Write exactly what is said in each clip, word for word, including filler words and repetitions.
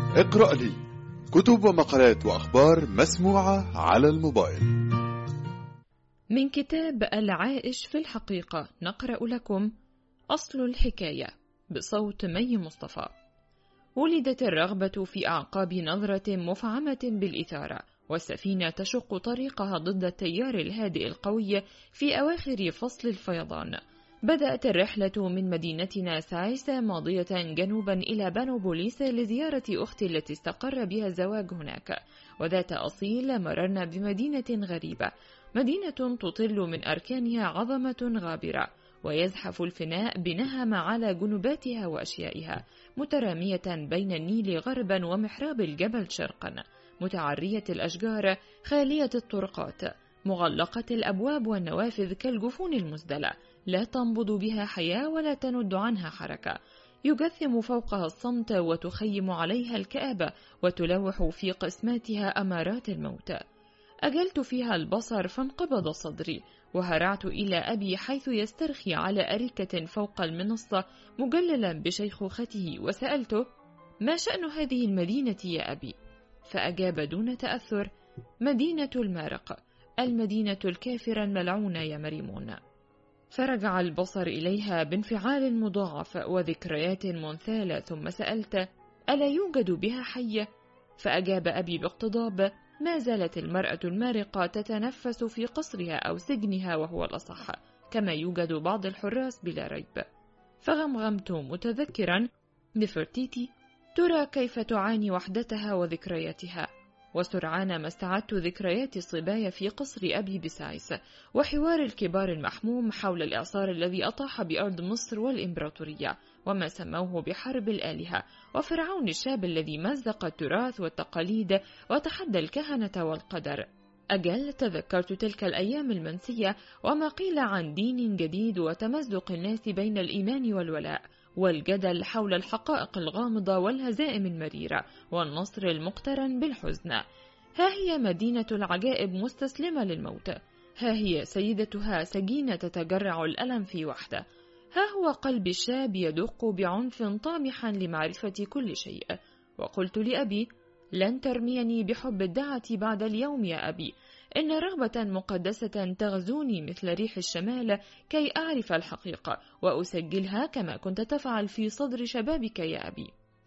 اقرأ لي كتب ومقالات وأخبار مسموعة على الموبايل. من كتاب العائش في الحقيقة نقرأ لكم أصل الحكاية بصوت مي مصطفى. ولدت الرغبة في أعقاب نظرة مفعمة بالإثارة، والسفينة تشق طريقها ضد التيار الهادئ القوي في أواخر فصل الفيضان. بدأت الرحلة من مدينتنا سايسا ماضية جنوبا إلى بانوبوليس لزيارة أختي التي استقر بها الزواج هناك، وذات أصيل مررنا بمدينة غريبة، مدينة تطل من أركانها عظمة غابرة، ويزحف الفناء بنهم على جنباتها وأشيائها، مترامية بين النيل غربا ومحراب الجبل شرقا، متعرية الأشجار خالية الطرقات، مغلقة الأبواب والنوافذ كالجفون المزدلة، لا تنبض بها حياة ولا تند عنها حركة، يجثم فوقها الصمت وتخيم عليها الكآبة وتلوح في قسماتها أمارات الموت. أجلت فيها البصر فانقبض صدري، وهرعت إلى أبي حيث يسترخي على أريكة فوق المنصة مجللا بشيخوخته، وسألته: ما شأن هذه المدينة يا أبي؟ فأجاب دون تأثر: مدينة المارق، المدينة الكافرة الملعونة يا مريمون. فرجع البصر إليها بانفعال مضاعف وذكريات منثالة، ثم سألت: ألا يوجد بها حية؟ فأجاب أبي باقتضاب: ما زالت المرأة المارقة تتنفس في قصرها أو سجنها وهو الأصح، كما يوجد بعض الحراس بلا ريب. فغمغمت متذكرا نفرتيتي: ترى كيف تعاني وحدتها وذكرياتها. وسرعان ما استعدت ذكريات الصبايا في قصر أبي بسايس، وحوار الكبار المحموم حول الإعصار الذي أطاح بأرض مصر والإمبراطورية، وما سموه بحرب الآلهة، وفرعون الشاب الذي مزق التراث والتقاليد وتحدى الكهنة والقدر. أجل تذكرت تلك الأيام المنسية، وما قيل عن دين جديد وتمزق الناس بين الإيمان والولاء، والجدل حول الحقائق الغامضة والهزائم المريرة، والنصر المقترن بالحزن. ها هي مدينة العجائب مستسلمة للموت، ها هي سيدتها سجينة تتجرع الألم في وحدة، ها هو قلب الشاب يدق بعنف طامحا لمعرفة كل شيء. وقلت لأبي: لن ترميني بحب الدعة بعد اليوم يا أبي، إن رغبة مقدسة تغزوني مثل ريح الشمال كي أعرف الحقيقة وأسجلها كما كنت تفعل في صدر شبابك يا أبي.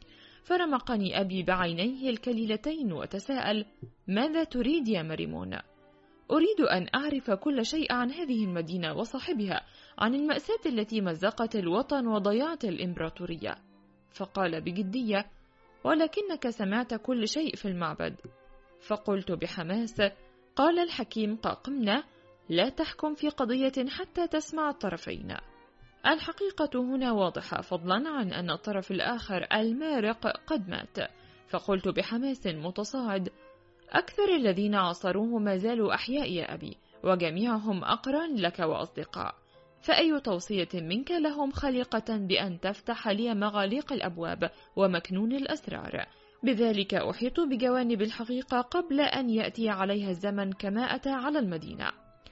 فرمقني أبي بعينيه الكليلتين وتساءل: ماذا تريد يا مريمون؟ أريد أن أعرف كل شيء عن هذه المدينة وصاحبها، عن المأساة التي مزقت الوطن وضيعت الإمبراطورية. فقال بجدية: ولكنك سمعت كل شيء في المعبد. فقلت بحماس: قال الحكيم قاقمنا: لا تحكم في قضية حتى تسمع الطرفين. الحقيقة هنا واضحة، فضلا عن أن الطرف الآخر المارق قد مات. فقلت بحماس متصاعد: أكثر الذين عاصروه ما زالوا أحياء يا أبي، وجميعهم أقران لك وأصدقاء، فأي توصية منك لهم خليقة بأن تفتح لي مغاليق الأبواب ومكنون الأسرار، بذلك أحيط بجوانب الحقيقة قبل أن يأتي عليها الزمن كما أتى على المدينة.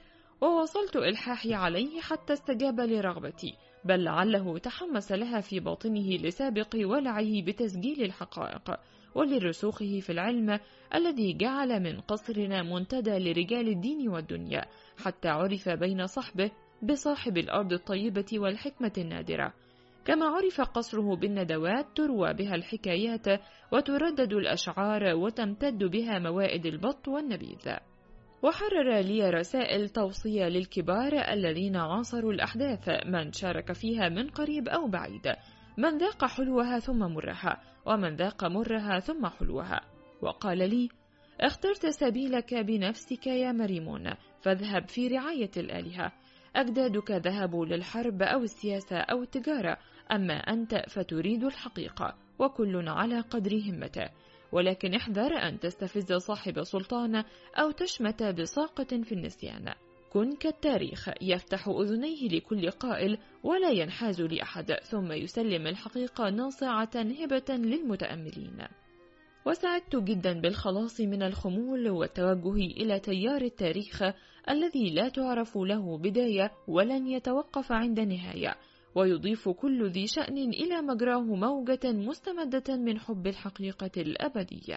ووصلت إلحاحي عليه حتى استجاب لرغبتي، بل لعله تحمس لها في باطنه لسابق ولعه بتسجيل الحقائق ولرسوخه في العلم الذي جعل من قصرنا منتدى لرجال الدين والدنيا، حتى عرف بين صحبه بصاحب الأرض الطيبة والحكمة النادرة، كما عرف قصره بالندوات تروى بها الحكايات وتردد الأشعار وتمتد بها موائد البط والنبيذ. وحرر لي رسائل توصية للكبار الذين عاصروا الأحداث، من شارك فيها من قريب أو بعيد، من ذاق حلوها ثم مرها، ومن ذاق مرها ثم حلوها. وقال لي: اخترت سبيلك بنفسك يا مريمون، فاذهب في رعاية الآلهة. أجدادك ذهبوا للحرب أو السياسة أو التجارة، أما أنت فتريد الحقيقة، وكل على قدر همته، ولكن احذر أن تستفز صاحب سلطان أو تشمت بساقط في النسيان. كن كالتاريخ يفتح أذنيه لكل قائل ولا ينحاز لأحد، ثم يسلم الحقيقة ناصعة هبة للمتأملين. وسعدت جدا بالخلاص من الخمول والتوجه إلى تيار التاريخ الذي لا تعرف له بداية ولن يتوقف عند نهاية، ويضيف كل ذي شأن إلى مجراه موجة مستمدة من حب الحقيقة الأبدية.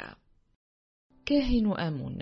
كاهن آمون.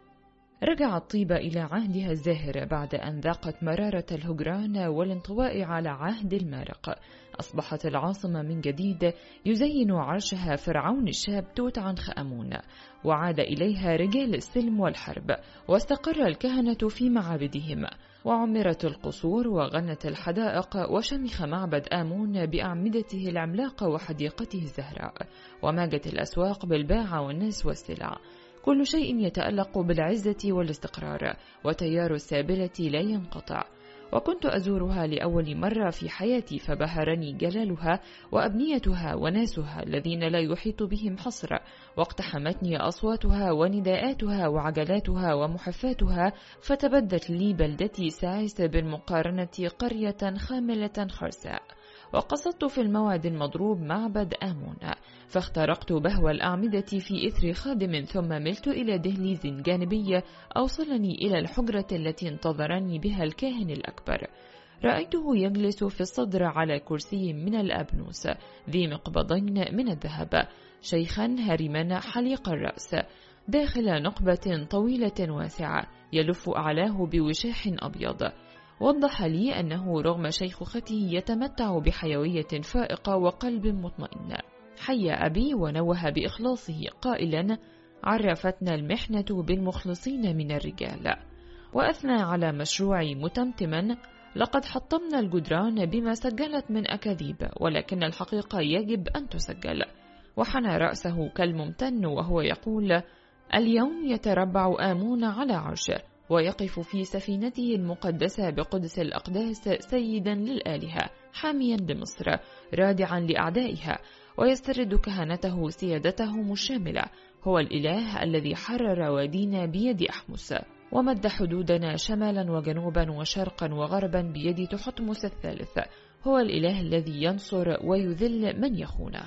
رجعت طيبة إلى عهدها الزاهر بعد أن ذاقت مرارة الهجران والانطواء على عهد المارق. أصبحت العاصمة من جديد يزين عرشها فرعون الشاب توت عنخ آمون، وعاد إليها رجال السلم والحرب، واستقر الكهنة في معابدهم، وعمرت القصور وغنت الحدائق، وشمخ معبد آمون بأعمدته العملاقة وحديقته الزهراء، وماجت الأسواق بالباع والناس والسلع. كل شيء يتألق بالعزة والاستقرار، وتيار السابلة لا ينقطع. وكنت أزورها لأول مرة في حياتي، فبهرني جلالها وأبنيتها وناسها الذين لا يحيط بهم حصر، واقتحمتني أصواتها ونداءاتها وعجلاتها ومحفاتها، فتبدت لي بلدتي ساعس بالمقارنة قرية خاملة خرساء. وقصدت في الموعد المضروب معبد آمون، فاخترقت بهو الأعمدة في إثر خادم، ثم ملت إلى دهليز جانبي أوصلني إلى الحجرة التي انتظرني بها الكاهن الأكبر. رأيته يجلس في الصدر على كرسي من الأبنوس ذي مقبضين من الذهب، شيخا هرما حليق الرأس، داخل نقبة طويلة واسعة يلف أعلاه بوشاح أبيض. وضح لي أنه رغم شيخوخته يتمتع بحيوية فائقة وقلب مطمئن. حي أبي ونوه بإخلاصه قائلا: عرفتنا المحنة بالمخلصين من الرجال. وأثنى على مشروعي متمتما: لقد حطمنا الجدران بما سجلت من أكاذيب، ولكن الحقيقة يجب أن تسجل. وحنى رأسه كالممتن وهو يقول: اليوم يتربع آمون على عرشه، ويقف في سفينته المقدسة بقدس الأقداس سيدا للآلهة، حاميا لمصر، رادعا لأعدائها، ويسترد كهنته سيادتهم الشاملة. هو الإله الذي حرر وادينا بيد أحمس، ومد حدودنا شمالا وجنوبا وشرقا وغربا بيد تحتمس الثالث. هو الإله الذي ينصر ويذل من يخونه.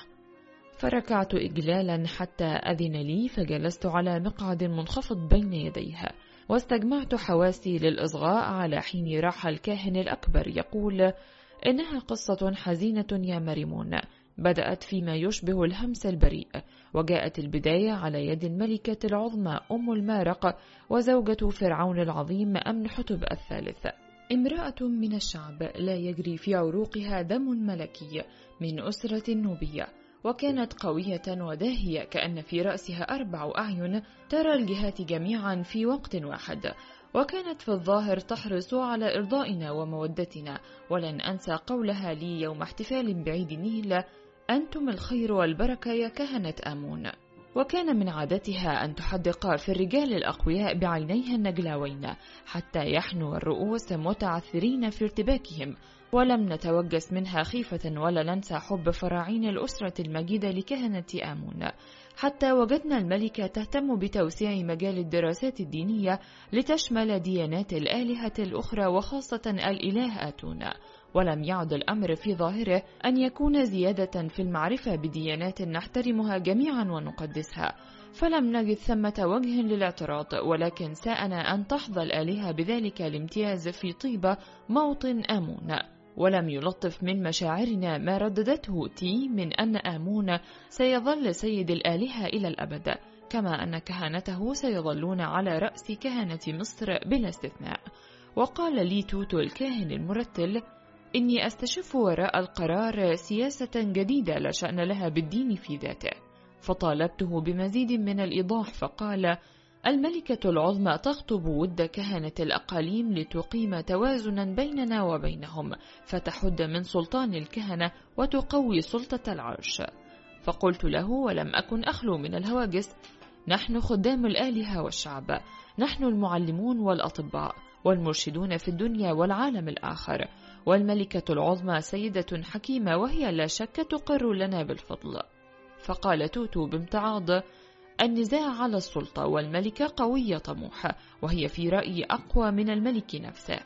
فركعت إجلالا حتى أذن لي، فجلست على مقعد منخفض بين يديها، واستجمعت حواسي للإصغاء على حين راح الكاهن الأكبر يقول: إنها قصة حزينة يا مريمون، بدأت فيما يشبه الهمس البريء، وجاءت البداية على يد الملكة العظمى أم المارق وزوجة فرعون العظيم أمنحتب الثالث، امرأة من الشعب لا يجري في عروقها دم ملكي، من أسرة نوبية، وكانت قوية وداهية كأن في رأسها أربع أعين ترى الجهات جميعا في وقت واحد، وكانت في الظاهر تحرص على إرضائنا ومودتنا. ولن أنسى قولها لي يوم احتفال بعيد النيل: أنتم الخير والبركة يا كهنة آمون. وكان من عادتها أن تحدق في الرجال الأقوياء بعينيها النجلاوين حتى يحنوا الرؤوس متعثرين في ارتباكهم، ولم نتوجس منها خيفة ولا ننسى حب فراعين الأسرة المجيدة لكهنة آمون، حتى وجدنا الملكة تهتم بتوسيع مجال الدراسات الدينية لتشمل ديانات الآلهة الأخرى وخاصة الإله آتون. ولم يعد الأمر في ظاهره أن يكون زيادة في المعرفة بديانات نحترمها جميعا ونقدسها، فلم نجد ثمة وجه للاعتراض، ولكن ساءنا أن تحظى الآلهة بذلك الامتياز في طيبة موطن آمون. ولم يلطف من مشاعرنا ما رددته تي من أن آمون سيظل سيد الآلهة إلى الأبد، كما أن كهنته سيظلون على رأس كهنة مصر بلا استثناء. وقال لي توتو الكاهن المرتل: إني أستشف وراء القرار سياسة جديدة لا شأن لها بالدين في ذاته. فطالبته بمزيد من الإيضاح، فقال: الملكة العظمى تخطب ود كهنة الأقاليم لتقيم توازنا بيننا وبينهم، فتحد من سلطان الكهنة وتقوي سلطة العرش. فقلت له ولم أكن أخلو من الهواجس: نحن خدام الآلهة والشعب، نحن المعلمون والأطباء والمرشدون في الدنيا والعالم الآخر، والملكة العظمى سيدة حكيمة وهي لا شك تقر لنا بالفضل. فقال توتو بامتعاض: النزاع على السلطة، والملكة قوية طموحة، وهي في رأيي أقوى من الملك نفسه.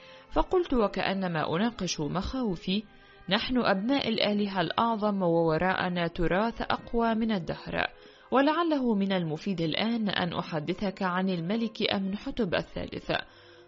فقلت وكأنما أناقش مخاوفي: نحن أبناء الآلهة الأعظم، ووراءنا تراث أقوى من الدهر، ولعله من المفيد الآن أن أحدثك عن الملك أمنحتب الثالث.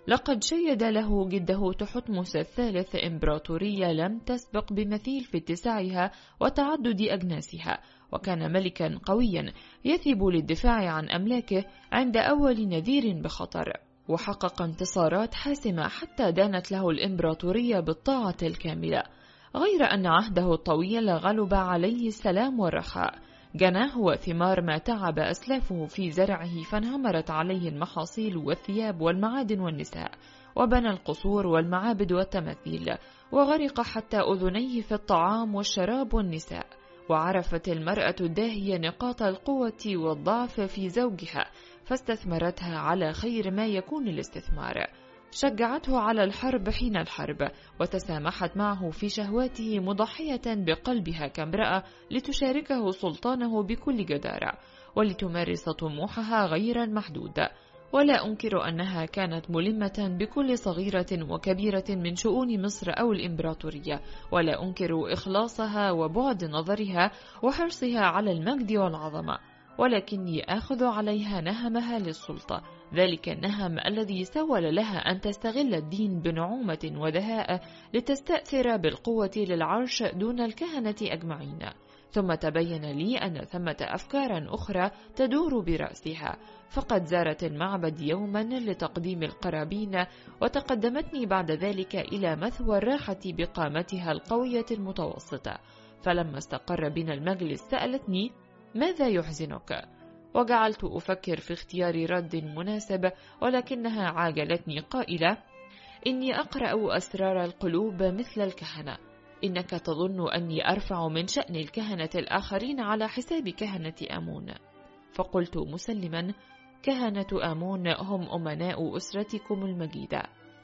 لقد شيد له جده تحتمس الثالث إمبراطورية لم تسبق بمثيل في اتساعها وتعدد أجناسها، وكان ملكا قويا يثب للدفاع عن أملاكه عند أول نذير بخطر، وحقق انتصارات حاسمة حتى دانت له الإمبراطورية بالطاعة الكاملة، غير أن عهده الطويل غلب عليه السلام والرخاء، جناه وثمار ما تعب أسلافه في زرعه، فانهمرت عليه المحاصيل والثياب والمعادن والنساء، وبنى القصور والمعابد والتماثيل، وغرق حتى أذنيه في الطعام والشراب والنساء، وعرفت المرأة الداهية نقاط القوة والضعف في زوجها فاستثمرتها على خير ما يكون الاستثمار، شجعته على الحرب حين الحرب، وتسامحت معه في شهواته مضحية بقلبها كامرأة لتشاركه سلطانه بكل جدارة ولتمارس طموحها غير المحدود. ولا أنكر أنها كانت ملمة بكل صغيرة وكبيرة من شؤون مصر أو الإمبراطورية، ولا أنكر إخلاصها وبعد نظرها وحرصها على المجد والعظمة، ولكني آخذ عليها نهمها للسلطة، ذلك النهم الذي سول لها أن تستغل الدين بنعومة ودهاء لتستأثر بالقوة للعرش دون الكهنة أجمعين. ثم تبين لي أن ثمة أفكار أخرى تدور برأسها، فقد زارت المعبد يوما لتقديم القرابين، وتقدمتني بعد ذلك إلى مثوى الراحة بقامتها القوية المتوسطة، فلما استقر بنا المجلس سألتني: ماذا يحزنك؟ وجعلت أفكر في اختيار رد مناسب، ولكنها عاجلتني قائلة: إني أقرأ أسرار القلوب مثل الكهنة، إنك تظن أني أرفع من شأن الكهنة الآخرين على حساب كهنة آمون. فقلت مسلما: كهنة آمون هم أمناء أسرتكم المجيدة.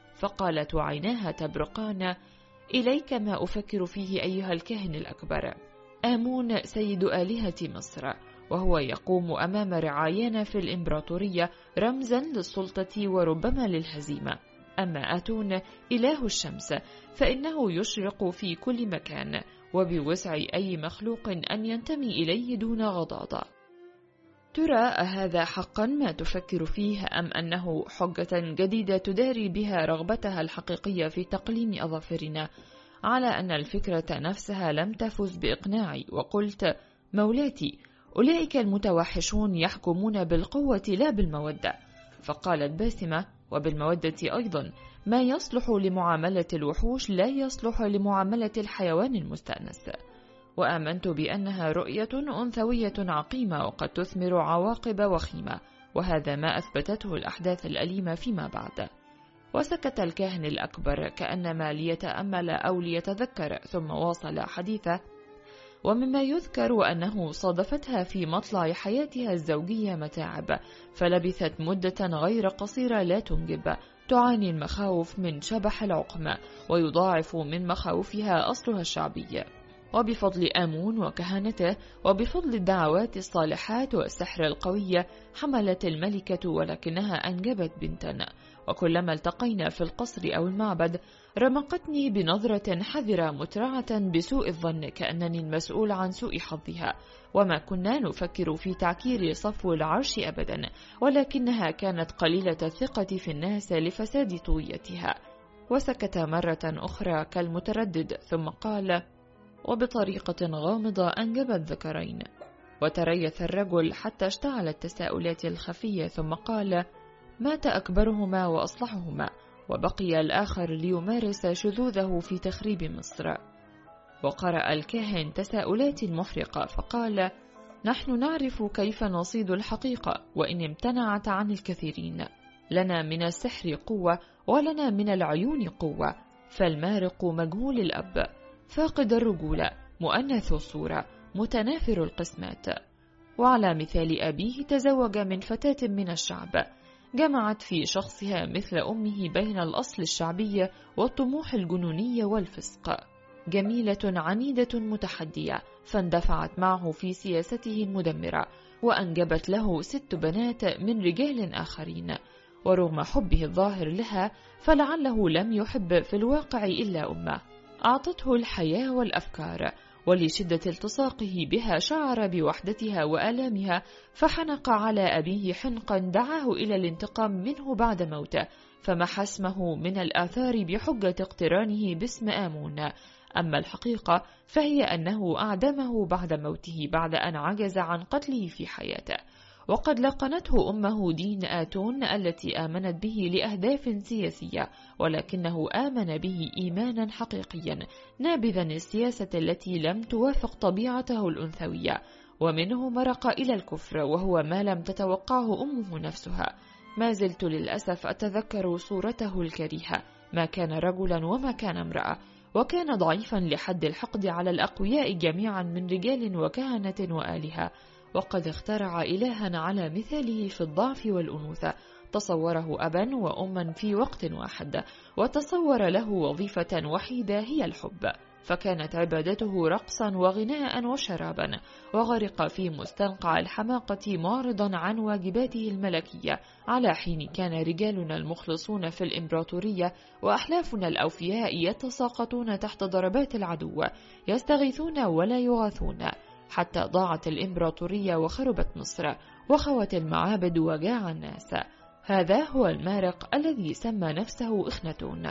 فقالت عيناها تبرقان: إليك ما أفكر فيه أيها الكاهن الأكبر. آمون سيد آلهة مصر، وهو يقوم أمام رعايانا في الإمبراطورية رمزا للسلطة وربما للهزيمة. أما آتون إله الشمس فإنه يشرق في كل مكان، وبوسع أي مخلوق أن ينتمي إليه دون غضاضة. ترى أهذا حقا ما تفكر فيه، أم أنه حجة جديدة تداري بها رغبتها الحقيقية في تقليم أظافرنا؟ على أن الفكرة نفسها لم تفز بإقناعي، وقلت: مولاتي، أولئك المتوحشون يحكمون بالقوة لا بالمودة. فقالت باسمة: وبالمودة أيضا، ما يصلح لمعاملة الوحوش لا يصلح لمعاملة الحيوان المستأنس. وآمنت بأنها رؤية أنثوية عقيمة وقد تثمر عواقب وخيمة، وهذا ما أثبتته الأحداث الأليمة فيما بعد. وسكت الكاهن الأكبر كأنما ليتأمل أو ليتذكر، ثم واصل حديثه: ومما يذكر أنه صادفتها في مطلع حياتها الزوجية متاعب، فلبثت مدة غير قصيرة لا تنجب، تعاني المخاوف من شبح العقم، ويضاعف من مخاوفها أصلها الشعبي. وبفضل آمون وكهنته، وبفضل الدعوات الصالحات والسحر القوي، حملت الملكة ولكنها أنجبت بنتا. وكلما التقينا في القصر أو المعبد رمقتني بنظرة حذرة مترعة بسوء الظن، كأنني المسؤول عن سوء حظها، وما كنا نفكر في تعكير صفو العرش أبدا، ولكنها كانت قليلة الثقة في الناس لفساد طويتها. وسكت مرة أخرى كالمتردد، ثم قال: وبطريقة غامضة أنجبت ذكرين. وتريث الرجل حتى اشتعلت التساؤلات الخفية، ثم قال: مات أكبرهما وأصلحهما، وبقي الآخر ليمارس شذوذه في تخريب مصر. وقرأ الكاهن تساؤلات محرقة فقال: نحن نعرف كيف نصيد الحقيقة، وإن امتنعت عن الكثيرين. لنا من السحر قوة، ولنا من العيون قوة، فالمارق مجهول الأب، فاقد الرجولة، مؤنث الصورة، متنافر القسمات. وعلى مثال أبيه تزوج من فتاة من الشعب، جمعت في شخصها مثل أمه بين الأصل الشعبي والطموح الجنوني والفسق. جميلة عنيدة متحدية، فاندفعت معه في سياسته المدمرة، وأنجبت له ست بنات من رجال آخرين. ورغم حبه الظاهر لها، فلعله لم يحب في الواقع إلا أمه، أعطته الحياة والأفكار، ولشدة التصاقه بها شعر بوحدتها وآلامها، فحنق على أبيه حنقا دعاه إلى الانتقام منه بعد موته، فمحى اسمه من الآثار بحجة اقترانه باسم آمون. أما الحقيقة فهي أنه أعدمه بعد موته بعد أن عجز عن قتله في حياته، وقد لقنته أمه دين آتون التي آمنت به لأهداف سياسية، ولكنه آمن به إيمانا حقيقيا نابذا السياسة التي لم توافق طبيعته الأنثوية، ومنه مرق إلى الكفر وهو ما لم تتوقعه أمه نفسها. ما زلت للأسف أتذكر صورته الكريهة، ما كان رجلا وما كان امرأة، وكان ضعيفا لحد الحقد على الأقوياء جميعا من رجال وكهنة وآلهة، وقد اخترع إلها على مثاله في الضعف والأنوثة، تصوره أبا وأما في وقت واحد، وتصور له وظيفة وحيدة هي الحب، فكانت عبادته رقصا وغناء وشرابا، وغرق في مستنقع الحماقة معرضا عن واجباته الملكية، على حين كان رجالنا المخلصون في الإمبراطورية وأحلافنا الأوفياء يتساقطون تحت ضربات العدو، يستغيثون ولا يغاثون، حتى ضاعت الإمبراطورية وخربت مصر وخوت المعابد وجاع الناس. هذا هو المارق الذي سمى نفسه إخناتون.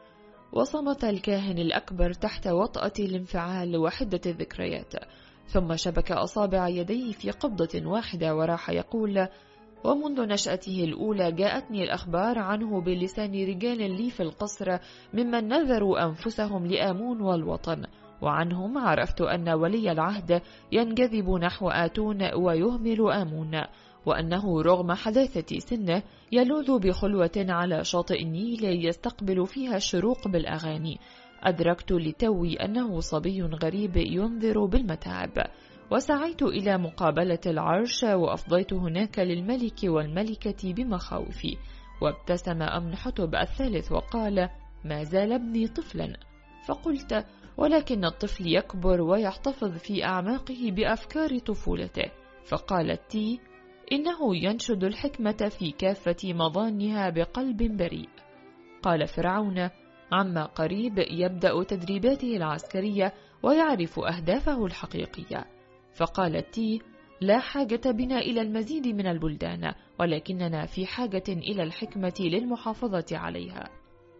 وصمت الكاهن الأكبر تحت وطأة الانفعال وحدة الذكريات، ثم شبك أصابع يديه في قبضة واحدة وراح يقول: ومنذ نشأته الأولى جاءتني الأخبار عنه بلسان رجال لي في القصر ممن نذروا أنفسهم لآمون والوطن، وعنهم عرفت أن ولي العهد ينجذب نحو آتون ويهمل آمون، وأنه رغم حداثة سنه يلوذ بخلوة على شاطئ النيل يستقبل فيها الشروق بالأغاني. أدركت لتوي أنه صبي غريب ينذر بالمتاعب، وسعيت إلى مقابلة العرش وأفضيت هناك للملك والملكة بمخاوفي. وابتسم أمنحتب الثالث وقال: ما زال ابني طفلا. فقلت: ولكن الطفل يكبر ويحتفظ في أعماقه بأفكار طفولته. فقالت تي: إنه ينشد الحكمة في كافة مظانها بقلب بريء. قال فرعون: عما قريب يبدأ تدريباته العسكرية ويعرف أهدافه الحقيقية. فقالت تي: لا حاجة بنا إلى المزيد من البلدان، ولكننا في حاجة إلى الحكمة للمحافظة عليها.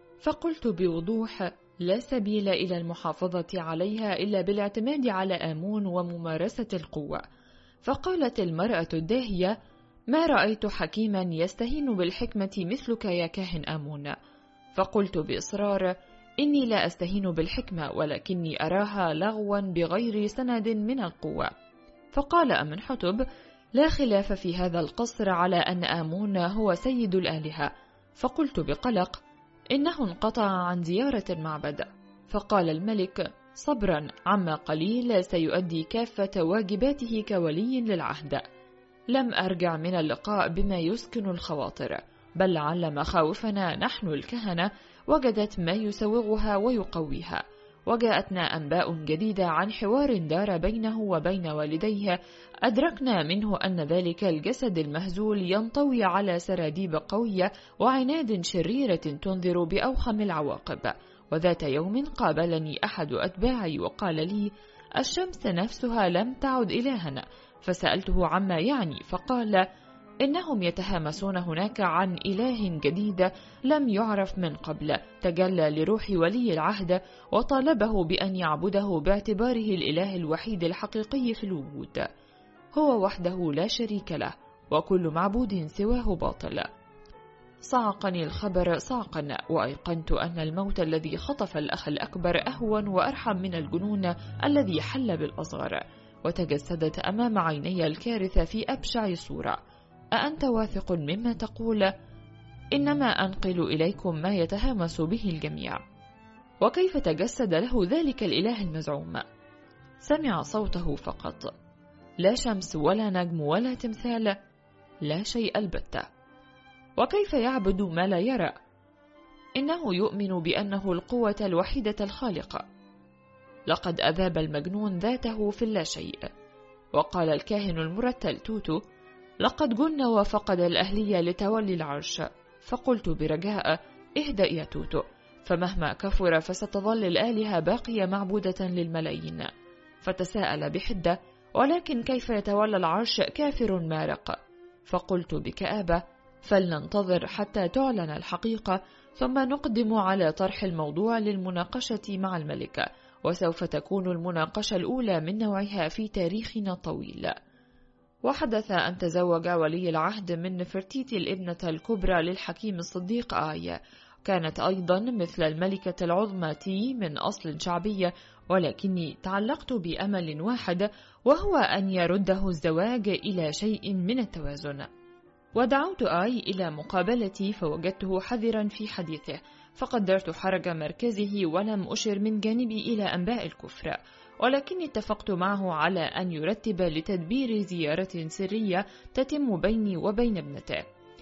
فقلت بوضوح: لا سبيل إلى المحافظة عليها إلا بالاعتماد على آمون وممارسة القوة. فقالت المرأة الداهية: ما رأيت حكيما يستهين بالحكمة مثلك يا كاهن آمون. فقلت بإصرار: إني لا أستهين بالحكمة، ولكني أراها لغوا بغير سند من القوة. فقال أمنحتب: لا خلاف في هذا القصر على أن آمون هو سيد الآلهة. فقلت بقلق: إنه انقطع عن زيارة المعبد. فقال الملك: صبرا، عما قليل سيؤدي كافة واجباته كولي للعهد. لم أرجع من اللقاء بما يسكن الخواطر، بل لعل مخاوفنا نحن الكهنة وجدت ما يسوغها ويقويها. وجاءتنا أنباء جديدة عن حوار دار بينه وبين والديه، أدركنا منه أن ذلك الجسد المهزول ينطوي على سراديب قوية وعناد شريرة تنذر بأوخم العواقب. وذات يوم قابلني أحد أتباعي وقال لي: الشمس نفسها لم تعد إلها. فسألته عما يعني، فقال: إنهم يتهامسون هناك عن إله جديد لم يعرف من قبل، تجلى لروح ولي العهد وطالبه بأن يعبده باعتباره الإله الوحيد الحقيقي في الوجود. هو وحده لا شريك له، وكل معبود سواه باطل. صعقني الخبر صعقا، وأيقنت أن الموت الذي خطف الأخ الأكبر أهون وأرحم من الجنون الذي حل بالأصغر. وتجسدت أمام عيني الكارثة في أبشع صورة. أأنت واثق مما تقول؟ إنما أنقل إليكم ما يتهامس به الجميع. وكيف تجسد له ذلك الإله المزعوم؟ سمع صوته فقط، لا شمس ولا نجم ولا تمثال، لا شيء البتة. وكيف يعبد ما لا يرى؟ إنه يؤمن بأنه القوة الوحيدة الخالقة. لقد أذاب المجنون ذاته في اللا شيء. وقال الكاهن المرتل توتو: لقد جن وفقد الأهلية لتولي العرش. فقلت برجاء: اهدأ يا توتو، فمهما كفر فستظل الآلهة باقية معبودة للملايين. فتساءل بحدة: ولكن كيف يتولى العرش كافر مارق؟ فقلت بكآبة: فلننتظر حتى تعلن الحقيقة ثم نقدم على طرح الموضوع للمناقشة مع الملكة، وسوف تكون المناقشة الأولى من نوعها في تاريخنا الطويل. وحدث أن تزوج ولي العهد من نفرتيتي الابنة الكبرى للحكيم الصديق آية، كانت أيضا مثل الملكة العظمى تي من أصل شعبي، ولكني تعلقت بأمل واحد وهو أن يرده الزواج إلى شيء من التوازن. ودعوت آي إلى مقابلتي فوجدته حذرا في حديثه، فقدرت حرج مركزه ولم أشر من جانبي إلى أنباء الكفر، ولكني اتفقت معه على أن يرتب لتدبير زيارة سرية تتم بيني وبين ابنته.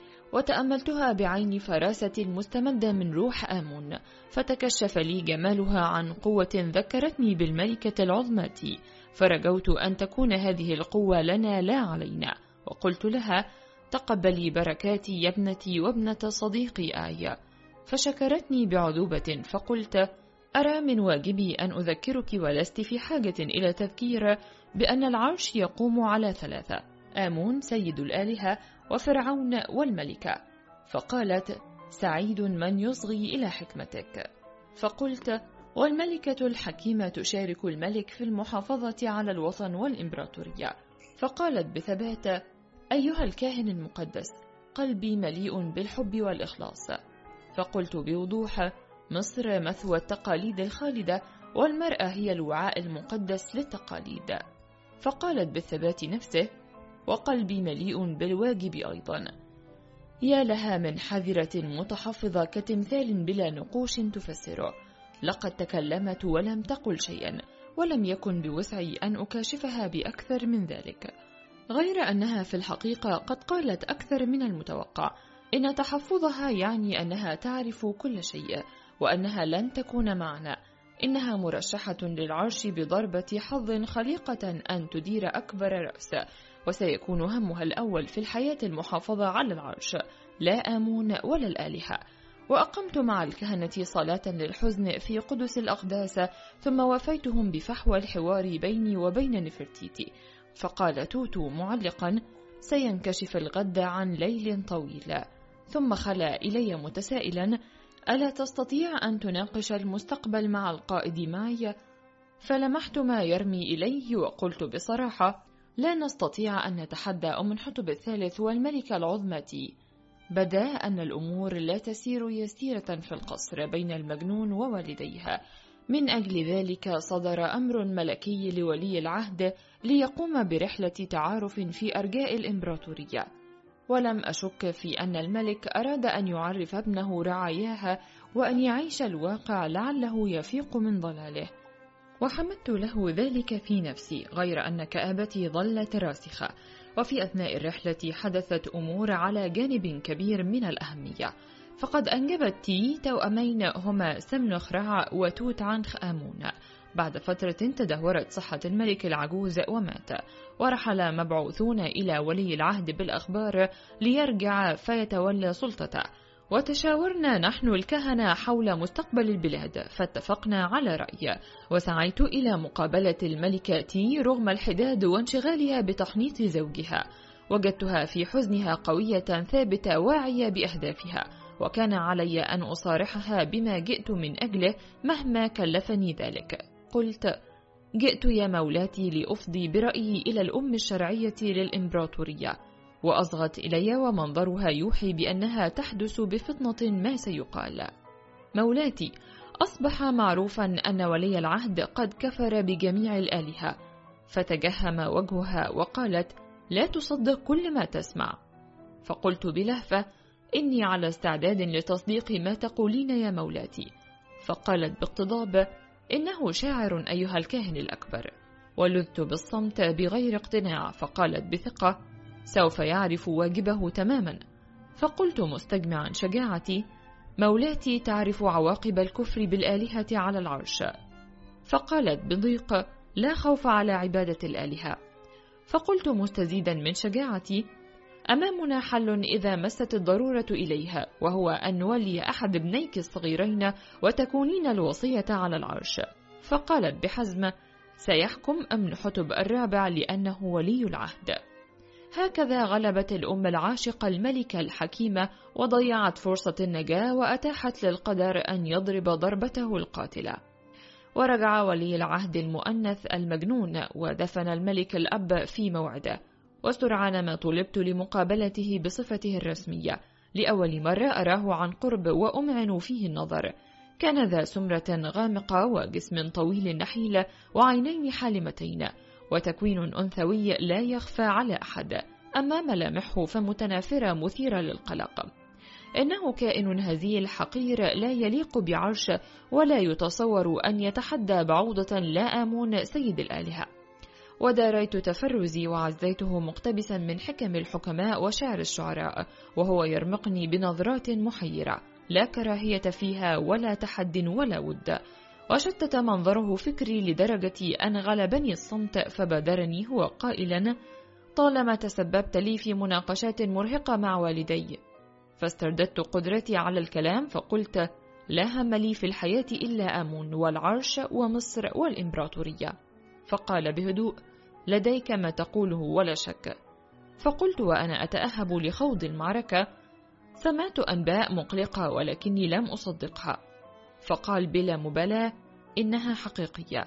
وتأملتها بعين فراسة المستمدة من روح آمون، فتكشف لي جمالها عن قوة ذكرتني بالملكة العظمى تي، فرجوت أن تكون هذه القوة لنا لا علينا، وقلت لها: تقبلي بركاتي يا ابنتي وابنة صديقي آية. فشكرتني بعذوبة، فقلت: أرى من واجبي أن أذكرك ولست في حاجة إلى تذكير بأن العرش يقوم على ثلاثة: آمون سيد الآلهة، وفرعون، والملكة. فقالت: سعيد من يصغي إلى حكمتك. فقلت: والملكة الحكيمة تشارك الملك في المحافظة على الوطن والإمبراطورية. فقالت بثبات: أيها الكاهن المقدس، قلبي مليء بالحب والإخلاص. فقلت بوضوح: مصر مثوى التقاليد الخالدة، والمرأة هي الوعاء المقدس للتقاليد. فقالت بالثبات نفسه: وقلبي مليء بالواجب أيضا. يا لها من حذرة متحفظة كتمثال بلا نقوش تفسره. لقد تكلمت ولم تقل شيئا، ولم يكن بوسعي أن أكاشفها بأكثر من ذلك، غير أنها في الحقيقة قد قالت أكثر من المتوقع. إن تحفظها يعني أنها تعرف كل شيء، وأنها لن تكون معنا. إنها مرشحة للعرش بضربة حظ خليقة أن تدير أكبر رأس، وسيكون همها الأول في الحياة المحافظة على العرش، لا آمون ولا الآلهة. وأقمت مع الكهنة صلاة للحزن في قدس الأقداس، ثم وفيتهم بفحوى الحوار بيني وبين نفرتيتي. فقال توتو معلقا: سينكشف الغد عن ليل طويل. ثم خلا إلي متسائلا: ألا تستطيع أن تناقش المستقبل مع القائد معي؟ فلمحت ما يرمي إليه وقلت بصراحة: لا نستطيع أن نتحدى أمنحتب الثالث والملكة العظمى تي. بدا أن الأمور لا تسير يسيرة في القصر بين المجنون ووالديها، من أجل ذلك صدر أمر ملكي لولي العهد ليقوم برحلة تعارف في أرجاء الإمبراطورية. ولم أشك في أن الملك أراد أن يعرف ابنه رعاياها وأن يعيش الواقع لعله يفيق من ضلاله، وحمدت له ذلك في نفسي، غير أن كآبتي ظلت راسخة. وفي أثناء الرحلة حدثت أمور على جانب كبير من الأهمية، فقد أنجبت تي توأمين هما سمنخ رع وتوت عنخ آمون. بعد فترة تدهورت صحة الملك العجوز ومات، ورحل مبعوثون إلى ولي العهد بالأخبار ليرجع فيتولى سلطته. وتشاورنا نحن الكهنة حول مستقبل البلاد، فاتفقنا على رأي، وسعيت إلى مقابلة الملكة تي رغم الحداد وانشغالها بتحنيط زوجها. وجدتها في حزنها قوية ثابتة واعية بأهدافها، وكان علي أن أصارحها بما جئت من أجله مهما كلفني ذلك. قلت: جئت يا مولاتي لأفضي برأيي إلى الأم الشرعية للإمبراطورية. وأصغت إلي ومنظرها يوحي بأنها تحدث بفطنة ما سيقال. مولاتي، أصبح معروفا أن ولي العهد قد كفر بجميع الآلهة. فتجهم وجهها وقالت: لا تصدق كل ما تسمع. فقلت بلهفة: إني على استعداد لتصديق ما تقولين يا مولاتي. فقالت باقتضاب: إنه شاعر أيها الكاهن الأكبر. ولذت بالصمت بغير اقتناع، فقالت بثقة: سوف يعرف واجبه تماما. فقلت مستجمعا شجاعتي: مولاتي تعرف عواقب الكفر بالآلهة على العرش. فقالت بضيق: لا خوف على عبادة الآلهة. فقلت مستزيدا من شجاعتي: أمامنا حل إذا مست الضرورة إليها، وهو أن نولي أحد ابنيك الصغيرين وتكونين الوصية على العرش. فقالت بحزم: سيحكم أمنحتب الرابع لأنه ولي العهد. هكذا غلبت الأم العاشقة الملكة الحكيمة وضيعت فرصة النجاة وأتاحت للقدر أن يضرب ضربته القاتلة. ورجع ولي العهد المؤنث المجنون ودفن الملك الأب في موعده، وسرعان ما طلبت لمقابلته بصفته الرسمية. لأول مرة أراه عن قرب وأمعن فيه النظر. كان ذا سمرة غامقة وجسم طويل نحيل وعينين حالمتين وتكوين أنثوي لا يخفى على أحد، أما ملامحه فمتنافرة مثيرة للقلق. إنه كائن هزيل حقير لا يليق بعرش ولا يتصور أن يتحدى بعوضة لا آمون سيد الآلهة. وداريت تفرزي وعزيته مقتبسا من حكم الحكماء وشعر الشعراء، وهو يرمقني بنظرات محيرة لا كراهية فيها ولا تحد ولا ود. وشتت منظره فكري لدرجة أن غلبني الصمت، فبادرني هو قائلا: طالما تسببت لي في مناقشات مرهقة مع والدي. فاسترددت قدرتي على الكلام فقلت: لا هم لي في الحياة إلا آمون والعرش ومصر والإمبراطورية. فقال بهدوء: لديك ما تقوله ولا شك. فقلت وأنا أتأهب لخوض المعركة: سمعت أنباء مقلقة ولكني لم أصدقها. فقال بلا مبالاة: إنها حقيقية.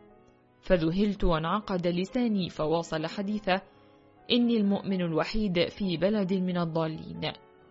فذهلت وانعقد لساني فواصل حديثه: إني المؤمن الوحيد في بلد من الضالين.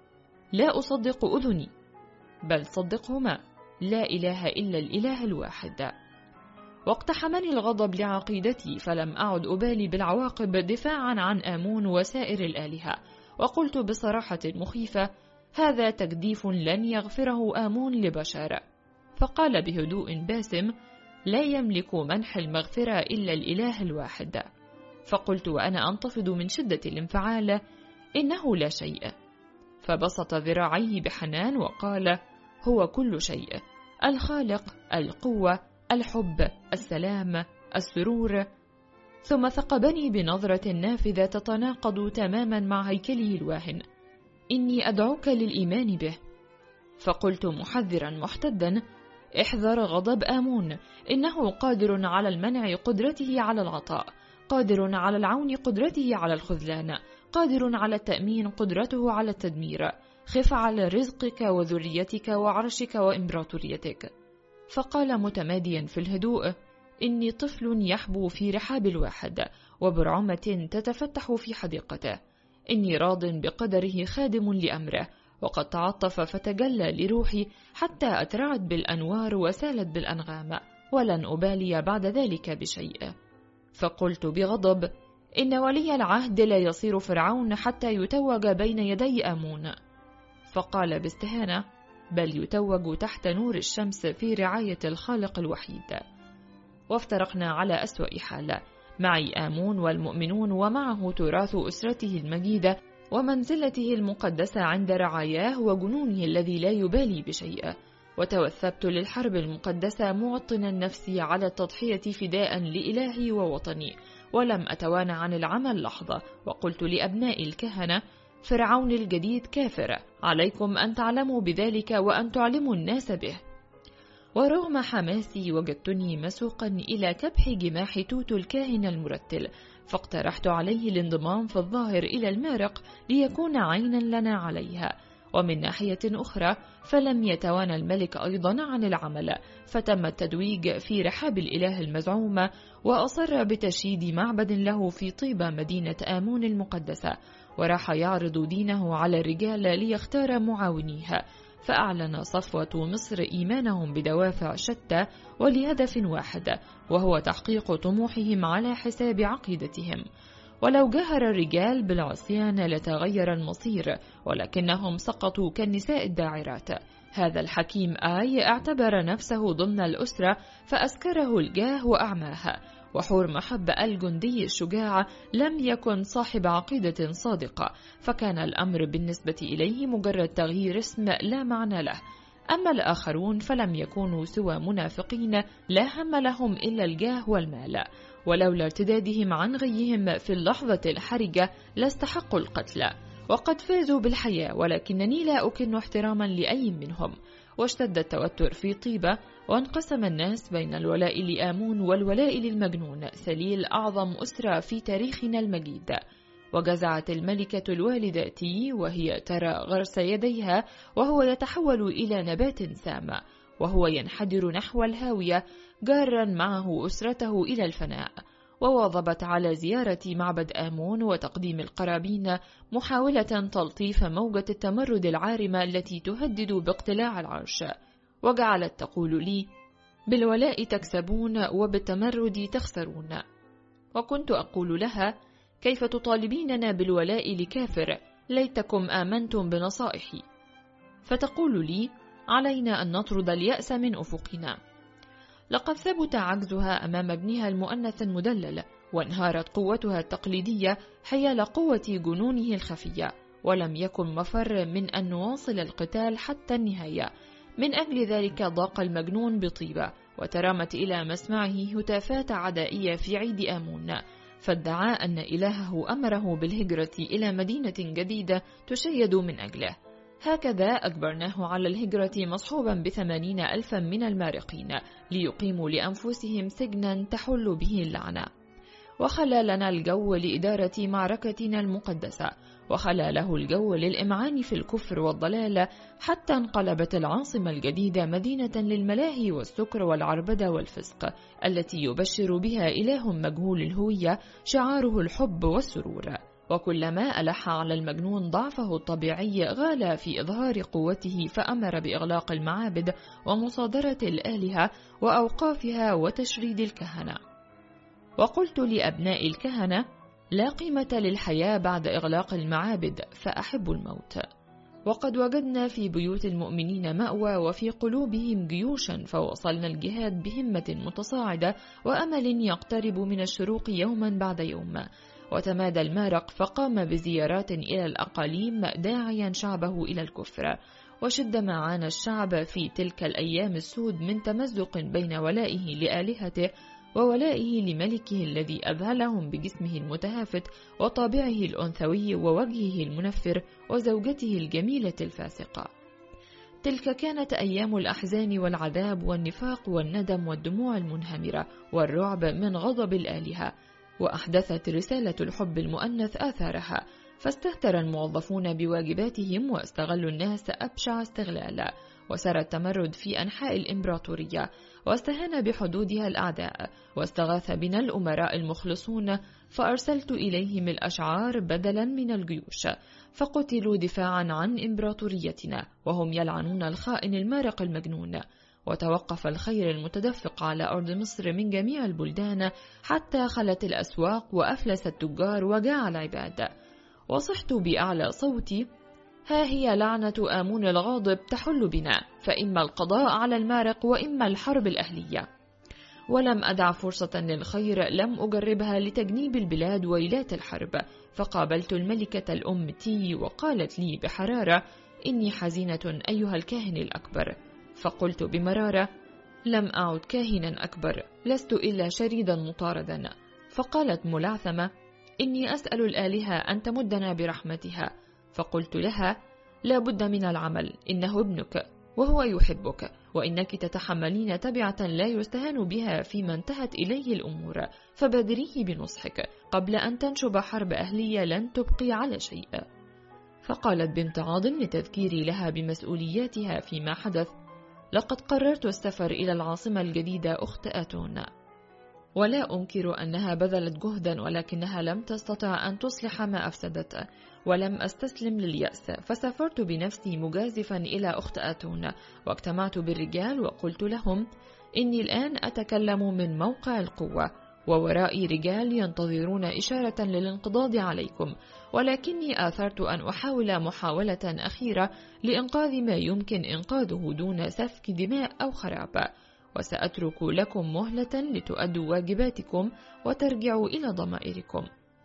لا أصدق أذني، بل صدقهما، لا إله إلا الإله الواحد. واقتحمني الغضب لعقيدتي، فلم أعد أبالي بالعواقب دفاعا عن آمون وسائر الآلهة، وقلت بصراحة مخيفة: هذا تجديف لن يغفره آمون لبشر. فقال بهدوء باسم: لا يملك منح المغفرة إلا الإله الواحد. فقلت وأنا أنتفض من شدة الانفعال: إنه لا شيء. فبسط ذراعيه بحنان وقال: هو كل شيء، الخالق، القوة، الحب، السلام، السرور. ثم ثقبني بنظرة نافذة تتناقض تماما مع هيكله الواهن: إني أدعوك للإيمان به. فقلت محذرا محتدا: احذر غضب آمون، إنه قادر على المنع قدرته على العطاء، قادر على العون قدرته على الخذلان، قادر على التأمين قدرته على التدمير. خف على رزقك وذريتك وعرشك وإمبراطوريتك. فقال متماديا في الهدوء: إني طفل يحبو في رحاب الواحد وبرعمة تتفتح في حديقته. إني راض بقدره خادم لأمره، وقد تعطف فتجلى لروحي حتى أترعت بالأنوار وسالت بالأنغام، ولن أبالي بعد ذلك بشيء. فقلت بغضب: إن ولي العهد لا يصير فرعون حتى يتوج بين يدي آمون. فقال باستهانة: بل يتوج تحت نور الشمس في رعاية الخالق الوحيد. وافترقنا على أسوأ حال، معي آمون والمؤمنون، ومعه تراث أسرته المجيدة ومنزلته المقدسة عند رعاياه وجنونه الذي لا يبالي بشيء. وتوثبت للحرب المقدسة معطنا نفسي على التضحية فداء لإلهي ووطني، ولم أتوانى عن العمل لحظة. وقلت لأبناء الكهنة: فرعون الجديد كافر، عليكم أن تعلموا بذلك وأن تعلموا الناس به. ورغم حماسي وجدتني مسوقا إلى كبح جماح توت الكاهن المرتل، فاقترحت عليه الانضمام في الظاهر إلى المارق ليكون عينا لنا عليها. ومن ناحية أخرى فلم يتوانى الملك أيضا عن العمل، فتم التدويج في رحاب الإله المزعوم، وأصر بتشييد معبد له في طيبة مدينة آمون المقدسة، وراح يعرض دينه على الرجال ليختار معاونيها. فأعلن صفوة مصر إيمانهم بدوافع شتى ولهدف واحد، وهو تحقيق طموحهم على حساب عقيدتهم. ولو جهر الرجال بالعصيان لتغير المصير، ولكنهم سقطوا كالنساء الداعرات. هذا الحكيم آي اعتبر نفسه ضمن الأسرة فأسكره الجاه وأعماها. وحور محب الجندي الشجاع لم يكن صاحب عقيدة صادقة، فكان الأمر بالنسبة إليه مجرد تغيير اسم لا معنى له. أما الآخرون فلم يكونوا سوى منافقين لا هم لهم إلا الجاه والمال، ولولا ارتدادهم عن غيهم في اللحظة الحرجة لاستحقوا القتل. وقد فازوا بالحياة، ولكنني لا أكن احتراما لأي منهم. واشتد التوتر في طيبة، وانقسم الناس بين الولاء لآمون والولاء للمجنون سليل أعظم أسرة في تاريخنا المجيد. وجزعت الملكة الوالدة تي وهي ترى غرس يديها وهو يتحول إلى نبات سام وهو ينحدر نحو الهاوية جارا معه أسرته إلى الفناء، وواظبت على زيارة معبد آمون وتقديم القرابين محاولة تلطيف موجة التمرد العارمة التي تهدد باقتلاع العرش، وجعلت تقول لي: بالولاء تكسبون وبالتمرد تخسرون. وكنت أقول لها: كيف تطالبيننا بالولاء لكافر؟ ليتكم آمنتم بنصائحي. فتقول لي: علينا أن نطرد اليأس من أفقنا. لقد ثبت عجزها أمام ابنها المؤنث المدلل، وانهارت قوتها التقليدية حيال قوة جنونه الخفية، ولم يكن مفر من أن نواصل القتال حتى النهاية. من أجل ذلك ضاق المجنون بطيبة، وترامت إلى مسمعه هتافات عدائية في عيد آمون، فادعى أن إلهه أمره بالهجرة إلى مدينة جديدة تشيد من أجله. هكذا أجبرناه على الهجرة مصحوبا بثمانين ألفا من المارقين ليقيموا لأنفسهم سجنا تحل به اللعنة. وخلى لنا الجو لإدارة معركتنا المقدسة، وخلى له الجو للإمعان في الكفر والضلال، حتى انقلبت العاصمة الجديدة مدينة للملاهي والسكر والعربدة والفسق، التي يبشر بها إله مجهول الهوية شعاره الحب والسرور. وكلما ألح على المجنون ضعفه الطبيعي غال في إظهار قوته، فأمر بإغلاق المعابد ومصادرة الآلهة وأوقافها وتشريد الكهنة. وقلت لأبناء الكهنة: لا قيمة للحياة بعد إغلاق المعابد، فأحب الموت. وقد وجدنا في بيوت المؤمنين مأوى وفي قلوبهم جيوشا، فوصلنا الجهاد بهمة متصاعدة وأمل يقترب من الشروق يوما بعد يوم. وتمادى المارق فقام بزيارات إلى الأقاليم داعيا شعبه إلى الكفر. وشد ما عانى الشعب في تلك الأيام السود من تمزق بين ولائه لآلهته وولائه لملكه الذي أذهلهم بجسمه المتهافت وطابعه الأنثوي ووجهه المنفر وزوجته الجميلة الفاسقة. تلك كانت أيام الأحزان والعذاب والنفاق والندم والدموع المنهمرة والرعب من غضب الآلهة، وأحدثت رسالة الحب المؤنث آثارها، فاستهتر الموظفون بواجباتهم واستغلوا الناس أبشع استغلال، وسرى التمرد في أنحاء الإمبراطورية، واستهان بحدودها الأعداء، واستغاث بنا الأمراء المخلصون، فأرسلت إليهم الأشعار بدلا من الجيوش، فقتلوا دفاعا عن إمبراطوريتنا وهم يلعنون الخائن المارق المجنون. وتوقف الخير المتدفق على أرض مصر من جميع البلدان، حتى خلت الأسواق وأفلس التجار وجاع العباد. وصحت بأعلى صوتي: ها هي لعنة آمون الغاضب تحل بنا، فإما القضاء على المارق وإما الحرب الأهلية. ولم أدع فرصة للخير لم أجربها لتجنيب البلاد ويلات الحرب، فقابلت الملكة الأم تي وقالت لي بحرارة: إني حزينة أيها الكاهن الأكبر. فقلت بمرارة: لم أعد كاهنا أكبر، لست إلا شريدا مطاردا. فقالت ملعثمة: إني أسأل الآلهة أن تمدنا برحمتها. فقلت لها: لا بد من العمل، إنه ابنك وهو يحبك، وإنك تتحملين تبعة لا يستهان بها فيما انتهت إليه الأمور، فبادريه بنصحك قبل أن تنشب حرب أهلية لن تبقي على شيء. فقالت بامتعاض لتذكيري لها بمسؤولياتها فيما حدث: لقد قررت السفر إلى العاصمة الجديدة أخت آتون، ولا أنكر أنها بذلت جهدا، ولكنها لم تستطع أن تصلح ما أفسدت. ولم أستسلم لليأس، فسافرت بنفسي مجازفا إلى أخت آتون، واجتمعت بالرجال وقلت لهم: إني الآن أتكلم من موقع القوة، وورائي رجال ينتظرون إشارة للانقضاض عليكم، ولكني آثرت أن أحاول محاولة أخيرة لإنقاذ ما يمكن إنقاذه دون سفك دماء أو خراب، وسأترك لكم مهلة لتؤدوا واجباتكم وترجعوا إلى ضمائركم.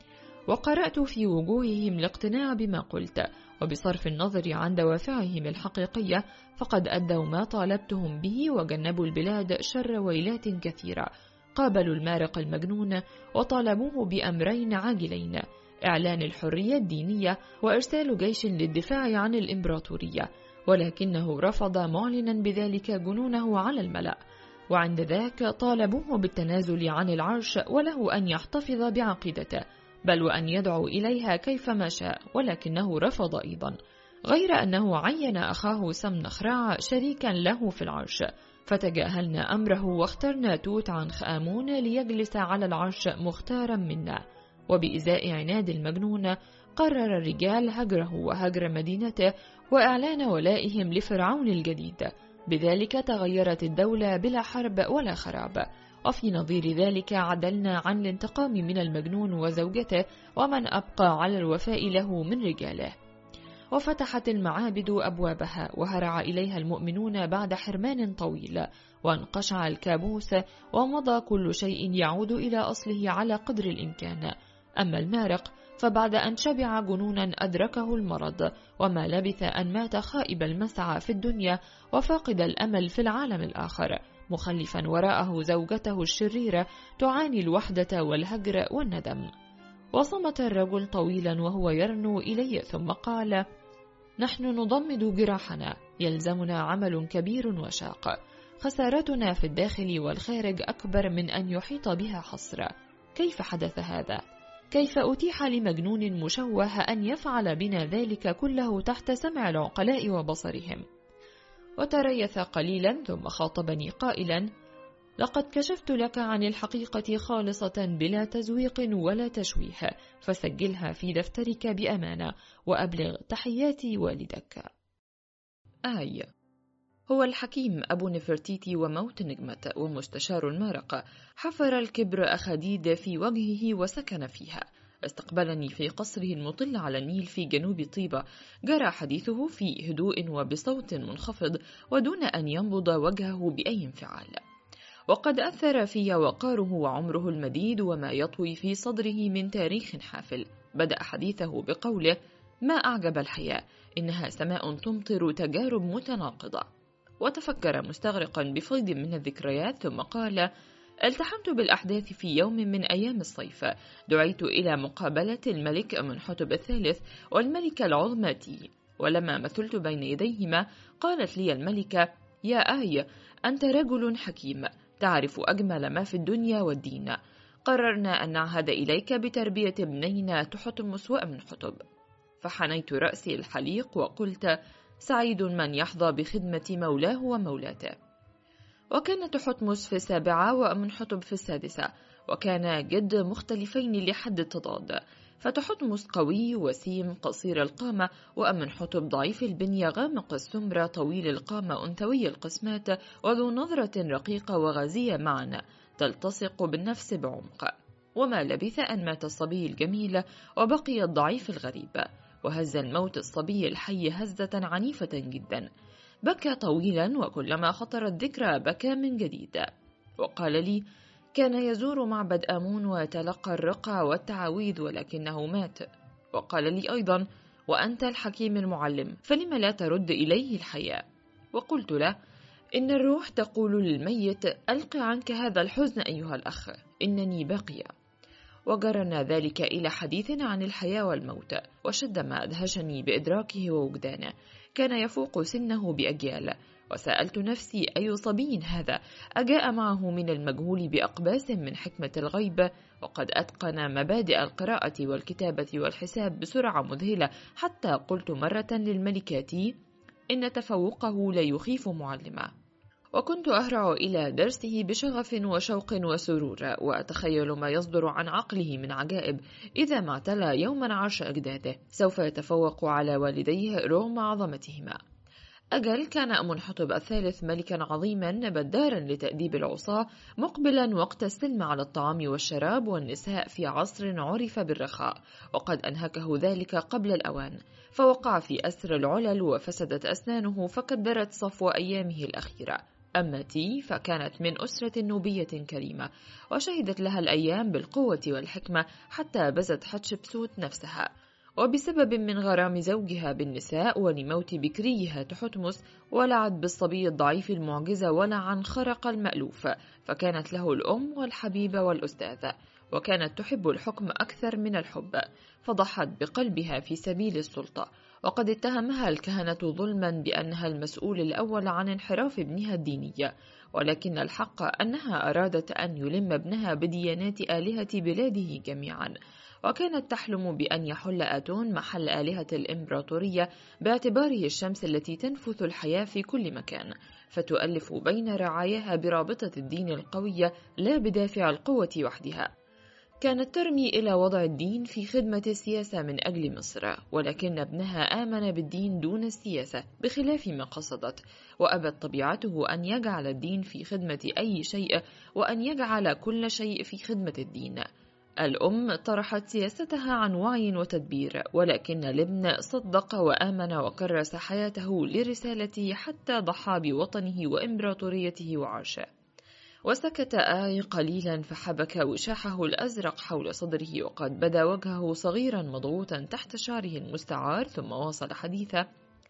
وقرأت في وجوههم الاقتناع بما قلت، وبصرف النظر عن دوافعهم الحقيقية فقد أدوا ما طالبتهم به، وجنبوا البلاد شر ويلات كثيرة. قابلوا المارق المجنون وطالبوه بأمرين عاجلين: إعلان الحرية الدينية وإرسال جيش للدفاع عن الإمبراطورية، ولكنه رفض معلنا بذلك جنونه على الملأ. وعند ذاك طالبوه بالتنازل عن العرش وله أن يحتفظ بعقيدته، بل وأن يدعو إليها كيفما شاء، ولكنه رفض أيضا، غير أنه عين أخاه سمنخرع شريكا له في العرش، فتجاهلنا أمره واخترنا توت عنخ آمون ليجلس على العرش مختارا منا. وبإزاء عناد المجنون قرر الرجال هجره وهجر مدينته وإعلان ولائهم لفرعون الجديد. بذلك تغيرت الدولة بلا حرب ولا خراب. وفي نظير ذلك عدلنا عن الانتقام من المجنون وزوجته ومن أبقى على الوفاء له من رجاله. وفتحت المعابد أبوابها وهرع إليها المؤمنون بعد حرمان طويل، وانقشع الكابوس ومضى كل شيء يعود إلى أصله على قدر الإمكان. أما المارق فبعد أن شبع جنونا أدركه المرض، وما لبث أن مات خائب المسعى في الدنيا وفاقد الأمل في العالم الآخر، مخلفا وراءه زوجته الشريرة تعاني الوحدة والهجر والندم. وصمت الرجل طويلا وهو يرنو إليه ثم قال: نحن نضمد جراحنا، يلزمنا عمل كبير وشاق، خسارتنا في الداخل والخارج أكبر من أن يحيط بها حصر. كيف حدث هذا؟ كيف أتيح لمجنون مشوه أن يفعل بنا ذلك كله تحت سمع العقلاء وبصرهم؟ وتريث قليلا ثم خاطبني قائلا: لقد كشفت لك عن الحقيقة خالصة بلا تزويق ولا تشويه، فسجلها في دفترك بأمانة وأبلغ تحيات والدك. آي هو الحكيم أبو نفرتيتي وموت نجمة ومستشار المارق، حفر الكبر أخديد في وجهه وسكن فيها. استقبلني في قصره المطل على النيل في جنوب طيبة، جرى حديثه في هدوء وبصوت منخفض ودون أن ينبض وجهه بأي انفعال. وقد أثر في وقاره وعمره المديد وما يطوي في صدره من تاريخ حافل. بدأ حديثه بقوله: ما أعجب الحياة، إنها سماء تمطر تجارب متناقضة. وتفكر مستغرقا بفيض من الذكريات ثم قال: التحمت بالأحداث في يوم من أيام الصيف، دعيت إلى مقابلة الملك أمنحتب الثالث والملكة العظمى تي، ولما مثلت بين يديهما قالت لي الملكة: يا آي، أنت رجل حكيم تعرف أجمل ما في الدنيا والدين، قررنا أن نعهد إليك بتربية ابنينا تحتمس وأمنحتب. فحنيت رأسي الحليق وقلت: سعيد من يحظى بخدمة مولاه ومولاته. وكان تحتمس في السابعة وأمنحتب في السادسة، وكان جد مختلفين لحد التضاد، فتحتمس قوي وسيم قصير القامة، وأمنحتب ضعيف البنية غامق السمرة طويل القامة أنثوي القسمات وذو نظرة رقيقة وغازية معا تلتصق بالنفس بعمق. وما لبث أن مات الصبي الجميل وبقي الضعيف الغريب، وهز الموت الصبي الحي هزة عنيفة جدا. بكى طويلا وكلما خطرت ذكرى بكى من جديد. وقال لي: كان يزور معبد آمون ويتلقى الرقى والتعاويذ ولكنه مات. وقال لي أيضا: وأنت الحكيم المعلم، فلم لا ترد إليه الحياة؟ وقلت له: إن الروح تقول للميت: ألق عنك هذا الحزن أيها الأخ، إنني باقية. وجرنا ذلك إلى حديث عن الحياة والموت، وشد ما أدهشني بإدراكه ووجدانه، كان يفوق سنه بأجيال. وسألت نفسي: أي صبي هذا أجاء معه من المجهول بأقباس من حكمة الغيب، وقد أتقن مبادئ القراءة والكتابة والحساب بسرعة مذهلة، حتى قلت مرة للملكات: إن تفوقه لا يخيف معلما. وكنت أهرع إلى درسه بشغف وشوق وسرور، وأتخيل ما يصدر عن عقله من عجائب إذا ما اعتلى يوما عرش أجداده، سوف يتفوق على والديه رغم عظمتهما. أجل كان أمنحتب الثالث ملكا عظيما بدارا لتأديب العصاة، مقبلا وقت السلم على الطعام والشراب والنساء في عصر عرف بالرخاء، وقد أنهكه ذلك قبل الأوان، فوقع في أسر العلل وفسدت أسنانه فكدرت صفو أيامه الأخيرة. أما تي فكانت من أسرة نوبية كريمة، وشهدت لها الأيام بالقوة والحكمة حتى بزت حتشبسوت نفسها، وبسبب من غرام زوجها بالنساء ولموت بكريها تحتمس ولعت بالصبي الضعيف المعجزة ولعن خرق المألوف، فكانت له الأم والحبيبة والأستاذة، وكانت تحب الحكم أكثر من الحب، فضحت بقلبها في سبيل السلطة. وقد اتهمها الكهنة ظلما بأنها المسؤول الأول عن انحراف ابنها الدينية، ولكن الحق أنها أرادت أن يلم ابنها بديانات آلهة بلاده جميعا، وكانت تحلم بأن يحل آتون محل آلهة الإمبراطورية باعتباره الشمس التي تنفث الحياة في كل مكان، فتؤلف بين رعاياها برابطة الدين القوية لا بدافع القوة وحدها. كانت ترمي إلى وضع الدين في خدمة السياسة من أجل مصر، ولكن ابنها آمن بالدين دون السياسة بخلاف ما قصدت، وأبت طبيعته أن يجعل الدين في خدمة أي شيء وأن يجعل كل شيء في خدمة الدين. الأم طرحت سياستها عن وعي وتدبير، ولكن الابن صدق وآمن وكرس حياته لرسالته حتى ضحى بوطنه وإمبراطوريته وعاش. وسكت آي قليلا فحبك وشاحه الأزرق حول صدره، وقد بدا وجهه صغيرا مضغوطا تحت شعره المستعار، ثم واصل حديثه: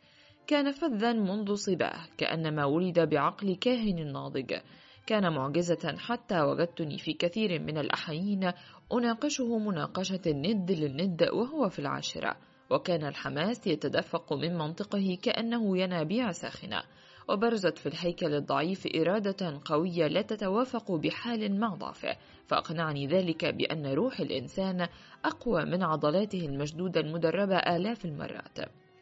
كان فذا منذ صباه، كأنما ولد بعقل كاهن ناضج. كان معجزة حتى وجدتني في كثير من الأحايين أناقشه مناقشة الند للند وهو في العاشرة، وكان الحماس يتدفق من منطقه كأنه ينابيع ساخنة، وبرزت في الهيكل الضعيف إرادة قوية لا تتوافق بحال مع ضعفه، فأقنعني ذلك بأن روح الإنسان أقوى من عضلاته المشدودة المدربة آلاف المرات.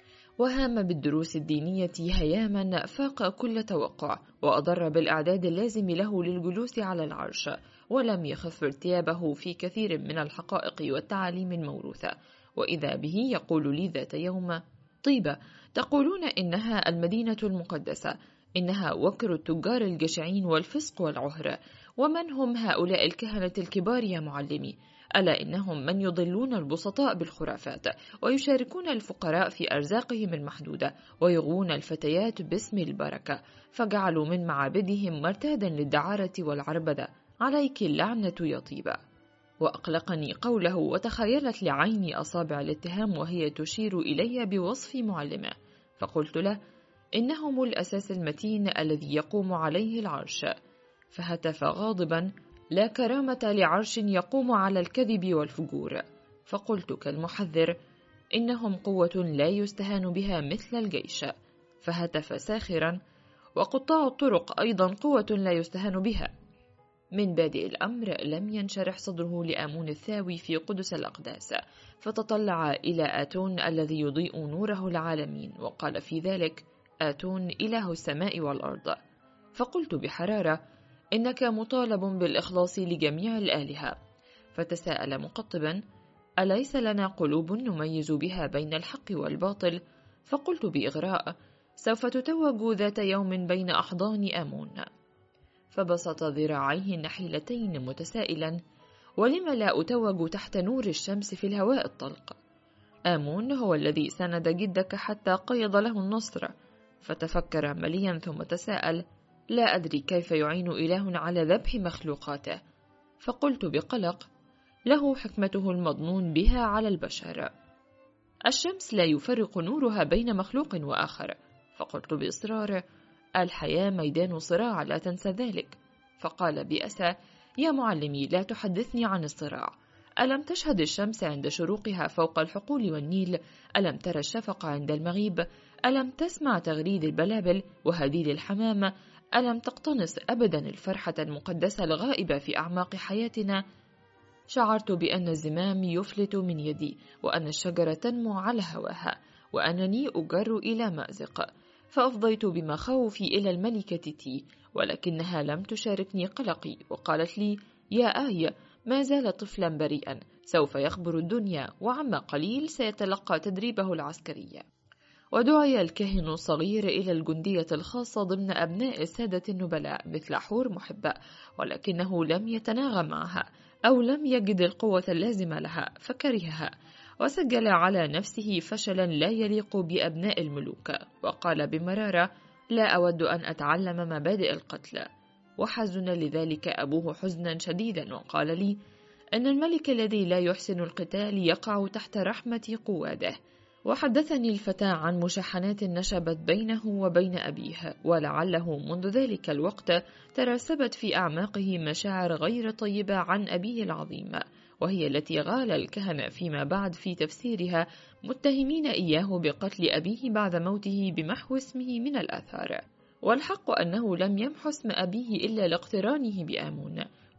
وهام بالدروس الدينية هياما فاق كل توقع، وأضر بالإعداد اللازم له للجلوس على العرش، ولم يخف ارتيابه في كثير من الحقائق والتعاليم الموروثة. وإذا به يقول لي ذات يوم: طيبة، تقولون إنها المدينة المقدسة، إنها وكر التجار الجشعين والفسق والعهر، ومن هم هؤلاء الكهنة الكبار يا معلمي؟ ألا إنهم من يضلون البسطاء بالخرافات، ويشاركون الفقراء في أرزاقهم المحدودة، ويغوون الفتيات باسم البركة، فجعلوا من معابدهم مرتادا للدعارة والعربدة. عليك اللعنة يا طيبة. وأقلقني قوله، وتخيلت لعيني أصابع الاتهام وهي تشير إلي بوصف معلمه، فقلت له: إنهم الأساس المتين الذي يقوم عليه العرش. فهتف غاضبا: لا كرامة لعرش يقوم على الكذب والفجور. فقلت كالمحذر: إنهم قوة لا يستهان بها مثل الجيش. فهتف ساخرا: وقطاع الطرق أيضا قوة لا يستهان بها. من بادئ الأمر لم ينشرح صدره لآمون الثاوي في قدس الأقداس، فتطلع إلى آتون الذي يضيء نوره العالمين، وقال في ذلك: آتون إله السماء والأرض. فقلت بحرارة: إنك مطالب بالإخلاص لجميع الآلهة. فتساءل مقطبا: أليس لنا قلوب نميز بها بين الحق والباطل؟ فقلت بإغراء: سوف تتوج ذات يوم بين أحضان آمون. فبسط ذراعيه النحيلتين متسائلا: ولم لا أتوج تحت نور الشمس في الهواء الطلق؟ آمون هو الذي سند جدك حتى قيض له النصر. فتفكر مليا ثم تساءل: لا أدري كيف يعين إله على ذبح مخلوقاته. فقلت بقلق: له حكمته المضنون بها على البشر. الشمس لا يفرق نورها بين مخلوق وآخر. فقلت بإصرار: الحياة ميدان صراع، لا تنسى ذلك. فقال بأسى: يا معلمي، لا تحدثني عن الصراع. ألم تشهد الشمس عند شروقها فوق الحقول والنيل؟ ألم ترى الشفق عند المغيب؟ ألم تسمع تغريد البلابل وهديل الحمام؟ ألم تقتنص أبدا الفرحة المقدسة الغائبة في أعماق حياتنا؟ شعرت بأن الزمام يفلت من يدي، وأن الشجرة تنمو على هواها، وأنني أجر إلى مأزق. فأفضيت بمخاوفي إلى الملكة تي، ولكنها لم تشاركني قلقي، وقالت لي: يا آية، ما زال طفلا بريئا، سوف يخبر الدنيا، وعما قليل سيتلقى تدريبه العسكري. ودعي الكاهن الصغير إلى الجندية الخاصة ضمن أبناء السادة النبلاء مثل حور محبة، ولكنه لم يتناغم معها أو لم يجد القوة اللازمة لها فكرهها، وسجل على نفسه فشلا لا يليق بأبناء الملوك، وقال بمرارة: لا أود أن أتعلم مبادئ القتل. وحزن لذلك أبوه حزنا شديدا، وقال لي أن الملك الذي لا يحسن القتال يقع تحت رحمة قواده. وحدثني الفتى عن مشاحنات نشبت بينه وبين أبيه، ولعله منذ ذلك الوقت ترسبت في أعماقه مشاعر غير طيبة عن أبيه العظيم، وهي التي غال الكهنة فيما بعد في تفسيرها متهمين إياه بقتل أبيه بعد موته بمحو اسمه من الآثار. والحق أنه لم يمحو اسم أبيه إلا لاقترانه بآمون،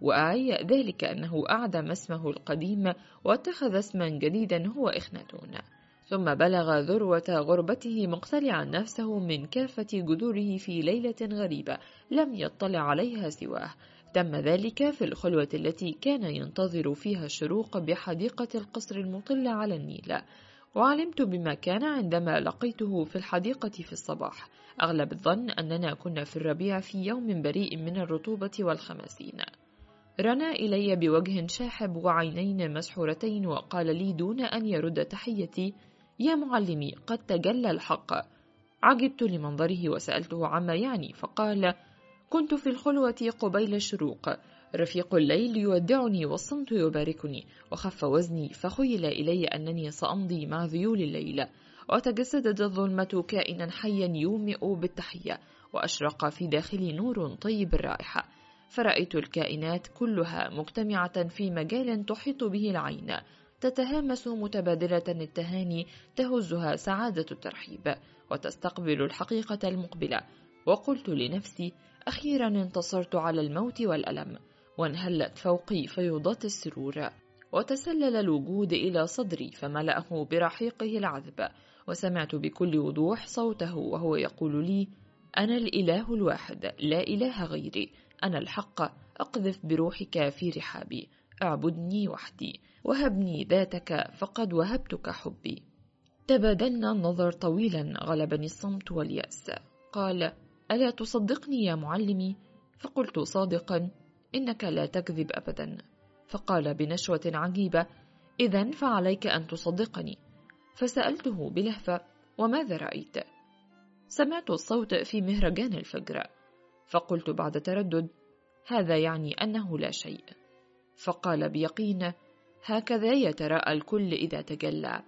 وآي ذلك أنه أعدم اسمه القديم واتخذ اسما جديدا هو إخناتون، ثم بلغ ذروة غربته مقتلعا نفسه من كافة جذوره في ليلة غريبة لم يطلع عليها سواه. تم ذلك في الخلوة التي كان ينتظر فيها الشروق بحديقة القصر المطل على النيل، وعلمت بما كان عندما لقيته في الحديقة في الصباح. أغلب الظن أننا كنا في الربيع في يوم بريء من الرطوبة والخماسين. رنا إلي بوجه شاحب وعينين مسحورتين وقال لي دون أن يرد تحيتي: يا معلمي، قد تجلى الحق. عجبت لمنظره وسألته عما يعني، فقال: كنت في الخلوة قبيل الشروق، رفيق الليل يودعني والصمت يباركني، وخف وزني فخيل إلي أنني سأمضي مع ذيول الليل، وتجسدت الظلمة كائنا حيا يومئ بالتحية، وأشرق في داخلي نور طيب الرائحة، فرأيت الكائنات كلها مجتمعة في مجال تحيط به العين، تتهامس متبادلة التهاني، تهزها سعادة الترحيب، وتستقبل الحقيقة المقبلة. وقلت لنفسي: أخيرا انتصرت على الموت والألم، وانهلت فوقي فيوضات السرور، وتسلل الوجود إلى صدري فملأه برحيقه العذب، وسمعت بكل وضوح صوته وهو يقول لي: أنا الإله الواحد، لا إله غيري، أنا الحق، أقذف بروحك في رحابي، اعبدني وحدي، وهبني ذاتك فقد وهبتك حبي. تبادلنا النظر طويلا، غلبني الصمت واليأس. قال: ألا تصدقني يا معلمي؟ فقلت: صادقا، إنك لا تكذب أبدا. فقال بنشوة عجيبة: إذن فعليك أن تصدقني. فسألته بلهفة: وماذا رأيت؟ سمعت الصوت في مهرجان الفجر، فقلت بعد تردد: هذا يعني أنه لا شيء. فقال بيقين: هكذا يتراءى الكل إذا تجلى.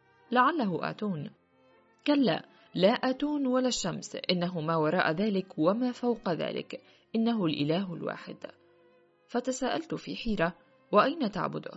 لعله آتون. كلا، لا آتون ولا الشمس، إنه ما وراء ذلك وما فوق ذلك، إنه الإله الواحد. فتساءلت في حيرة: وأين تعبده؟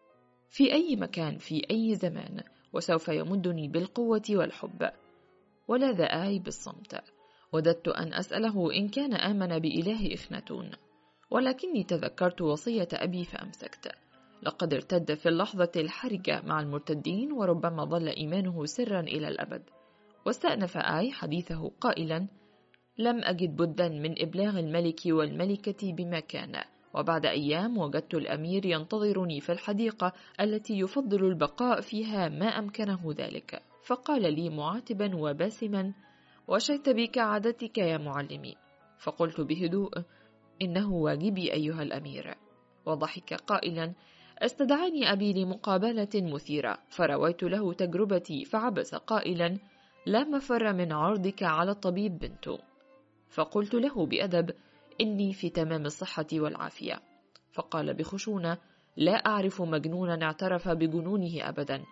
في أي مكان في أي زمان، وسوف يمدني بالقوة والحب. ولاذ آي بالصمت. وددت أن أسأله إن كان آمن بإله إخناتون، ولكني تذكرت وصية أبي فأمسكت. لقد ارتد في اللحظة الحرجة مع المرتدين، وربما ظل إيمانه سرا إلى الأبد. واستأنف آي حديثه قائلا: لم أجد بدا من إبلاغ الملك والملكة بما كان، وبعد أيام وجدت الأمير ينتظرني في الحديقة التي يفضل البقاء فيها ما أمكنه ذلك. فقال لي معاتبا وباسما: وشيت بي كعادتك يا معلمي. فقلت بهدوء: إنه واجبي أيها الأمير. وضحك قائلا: استدعاني أبي لمقابلة مثيرة، فرويت له تجربتي، فعبس قائلا: لا مفر من عرضك على الطبيب بنت. فقلت له بأدب: إني في تمام الصحة والعافية. فقال بخشونة: لا أعرف مجنونا اعترف بجنونه أبدا.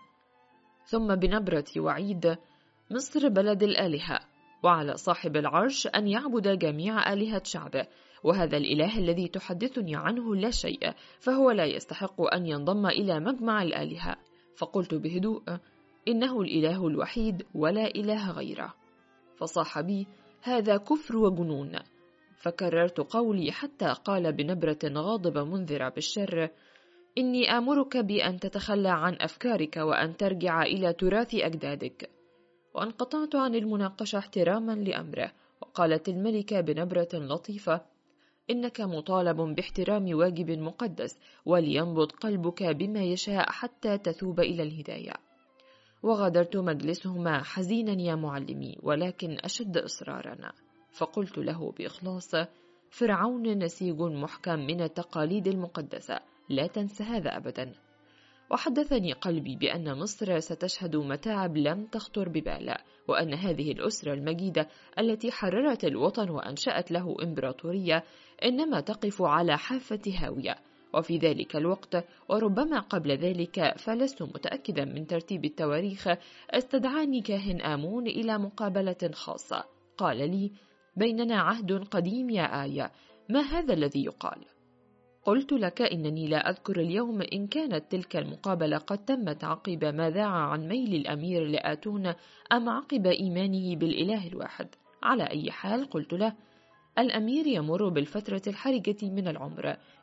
ثم بنبرة وعيد: مصر بلد الآلهة، وعلى صاحب العرش أن يعبد جميع آلهة شعبه، وهذا الإله الذي تحدثني عنه لا شيء، فهو لا يستحق أن ينضم إلى مجمع الآلهة. فقلت بهدوء: إنه الإله الوحيد ولا إله غيره. فصاح بي: هذا كفر وجنون. فكررت قولي حتى قال بنبرة غاضبة منذرة بالشر: إني آمرك بأن تتخلى عن أفكارك وأن ترجع إلى تراث أجدادك. وانقطعت عن المناقشة احتراما لأمره. وقالت الملكة بنبرة لطيفة: إنك مطالب باحترام واجب مقدس، ولينبض قلبك بما يشاء حتى تثوب إلى الهداية. وغادرت مجلسهما حزينا يا معلمي، ولكن أشد إصرارا. فقلت له بإخلاص: فرعون نسيج محكم من التقاليد المقدسة، لا تنس هذا أبدا. وحدثني قلبي بأن مصر ستشهد متاعب لم تخطر ببال، وأن هذه الأسرة المجيدة التي حررت الوطن وأنشأت له إمبراطورية إنما تقف على حافة هاوية. وفي ذلك الوقت، وربما قبل ذلك فلست متأكدا من ترتيب التواريخ، استدعاني كاهن آمون إلى مقابلة خاصة. قال لي: بيننا عهد قديم يا آية، ما هذا الذي يقال؟ قلت لك إنني لا أذكر اليوم إن كانت تلك المقابلة قد تمت عقب ما ذاع عن ميل الأمير لآتون أم عقب إيمانه بالإله الواحد. على أي حال قلت له: الأمير يمر بالفترة الحرجة من العمر،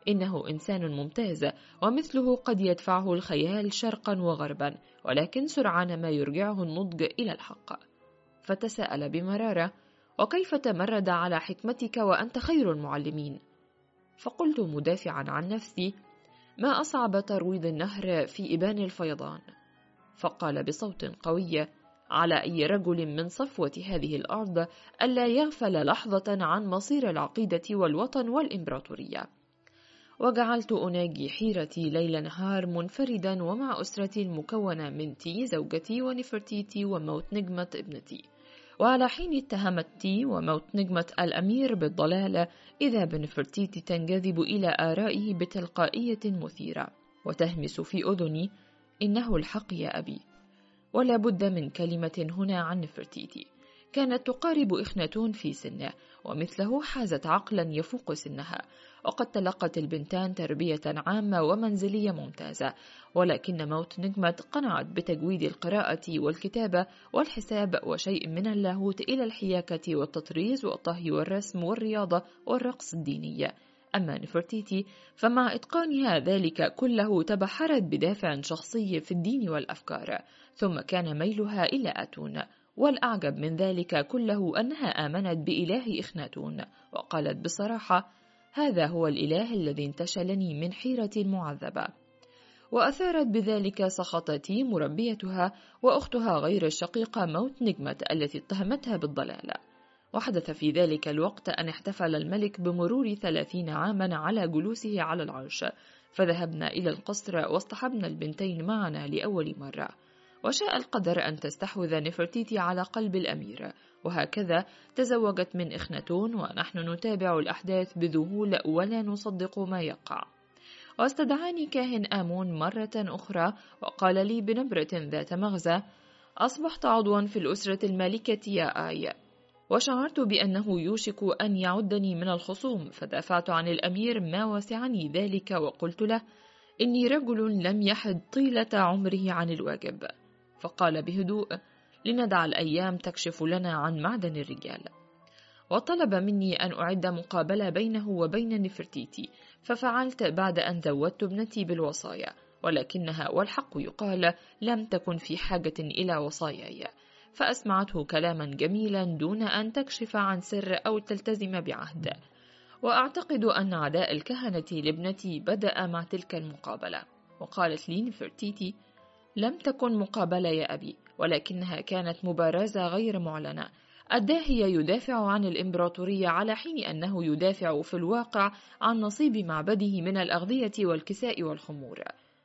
إنه إنسان ممتاز، ومثله قد يدفعه الخيال شرقا وغربا، ولكن سرعان ما يرجعه النضج إلى الحق. فتساءل بمرارة: وكيف تمرد على حكمتك وأنت خير المعلمين؟ فقلت مدافعا عن نفسي: ما أصعب ترويض النهر في إبان الفيضان. فقال بصوت قوي: على أي رجل من صفوة هذه الأرض ألا يغفل لحظة عن مصير العقيدة والوطن والإمبراطورية. وجعلت أناجي حيرتي ليل نهار منفردا ومع أسرتي المكونة من تي زوجتي ونفرتيتي وموت نجمة ابنتي. وعلى حين اتهمت تي وموت نجمة الأمير بالضلالة، إذا بنفرتيتي تنجذب إلى آرائه بتلقائية مثيرة وتهمس في أذني: إنه الحق يا أبي. ولا بد من كلمة هنا عن نفرتيتي. كانت تقارب إخناتون في سنه، ومثله حازت عقلا يفوق سنها، وقد تلقت البنتان تربية عامة ومنزلية ممتازة، ولكن موت نجمة قنعت بتجويد القراءة والكتابة والحساب وشيء من اللاهوت إلى الحياكة والتطريز والطهي والرسم والرياضة والرقص الديني. أما نفرتيتي فمع إتقانها ذلك كله تبحرت بدافع شخصي في الدين والأفكار، ثم كان ميلها إلى آتون. والأعجب من ذلك كله أنها آمنت بإله إخناتون، وقالت بصراحة: هذا هو الإله الذي انتشلني من حيرتي المعذبة. وأثارت بذلك سخطتي مربيتها وأختها غير الشقيقة موت نجمة التي اتهمتها بالضلالة. وحدث في ذلك الوقت أن احتفل الملك بمرور ثلاثين عاما على جلوسه على العرش، فذهبنا إلى القصر واصطحبنا البنتين معنا لأول مرة. وشاء القدر أن تستحوذ نفرتيتي على قلب الأمير، وهكذا تزوجت من إخناتون، ونحن نتابع الأحداث بذهول ولا نصدق ما يقع. واستدعاني كاهن آمون مرة أخرى وقال لي بنبرة ذات مغزى: أصبحت عضوا في الأسرة المالكة يا آي. وشعرت بأنه يوشك أن يعدني من الخصوم، فدافعت عن الأمير ما وسعني ذلك، وقلت له: إني رجل لم يحد طيلة عمره عن الواجب. فقال بهدوء: لندع الأيام تكشف لنا عن معدن الرجال. وطلب مني أن أعد مقابلة بينه وبين نفرتيتي، ففعلت بعد أن زودت ابنتي بالوصايا، ولكنها والحق يقال لم تكن في حاجة إلى وصاياي، فأسمعته كلاما جميلا دون أن تكشف عن سر أو تلتزم بعهد. وأعتقد أن عداء الكهنة لابنتي بدأ مع تلك المقابلة. وقالت لي نفرتيتي: لم تكن مقابلة يا أبي، ولكنها كانت مبارزة غير معلنة. الداهية يدافع عن الإمبراطورية على حين أنه يدافع في الواقع عن نصيب معبده من الأغذية والكساء والخمور.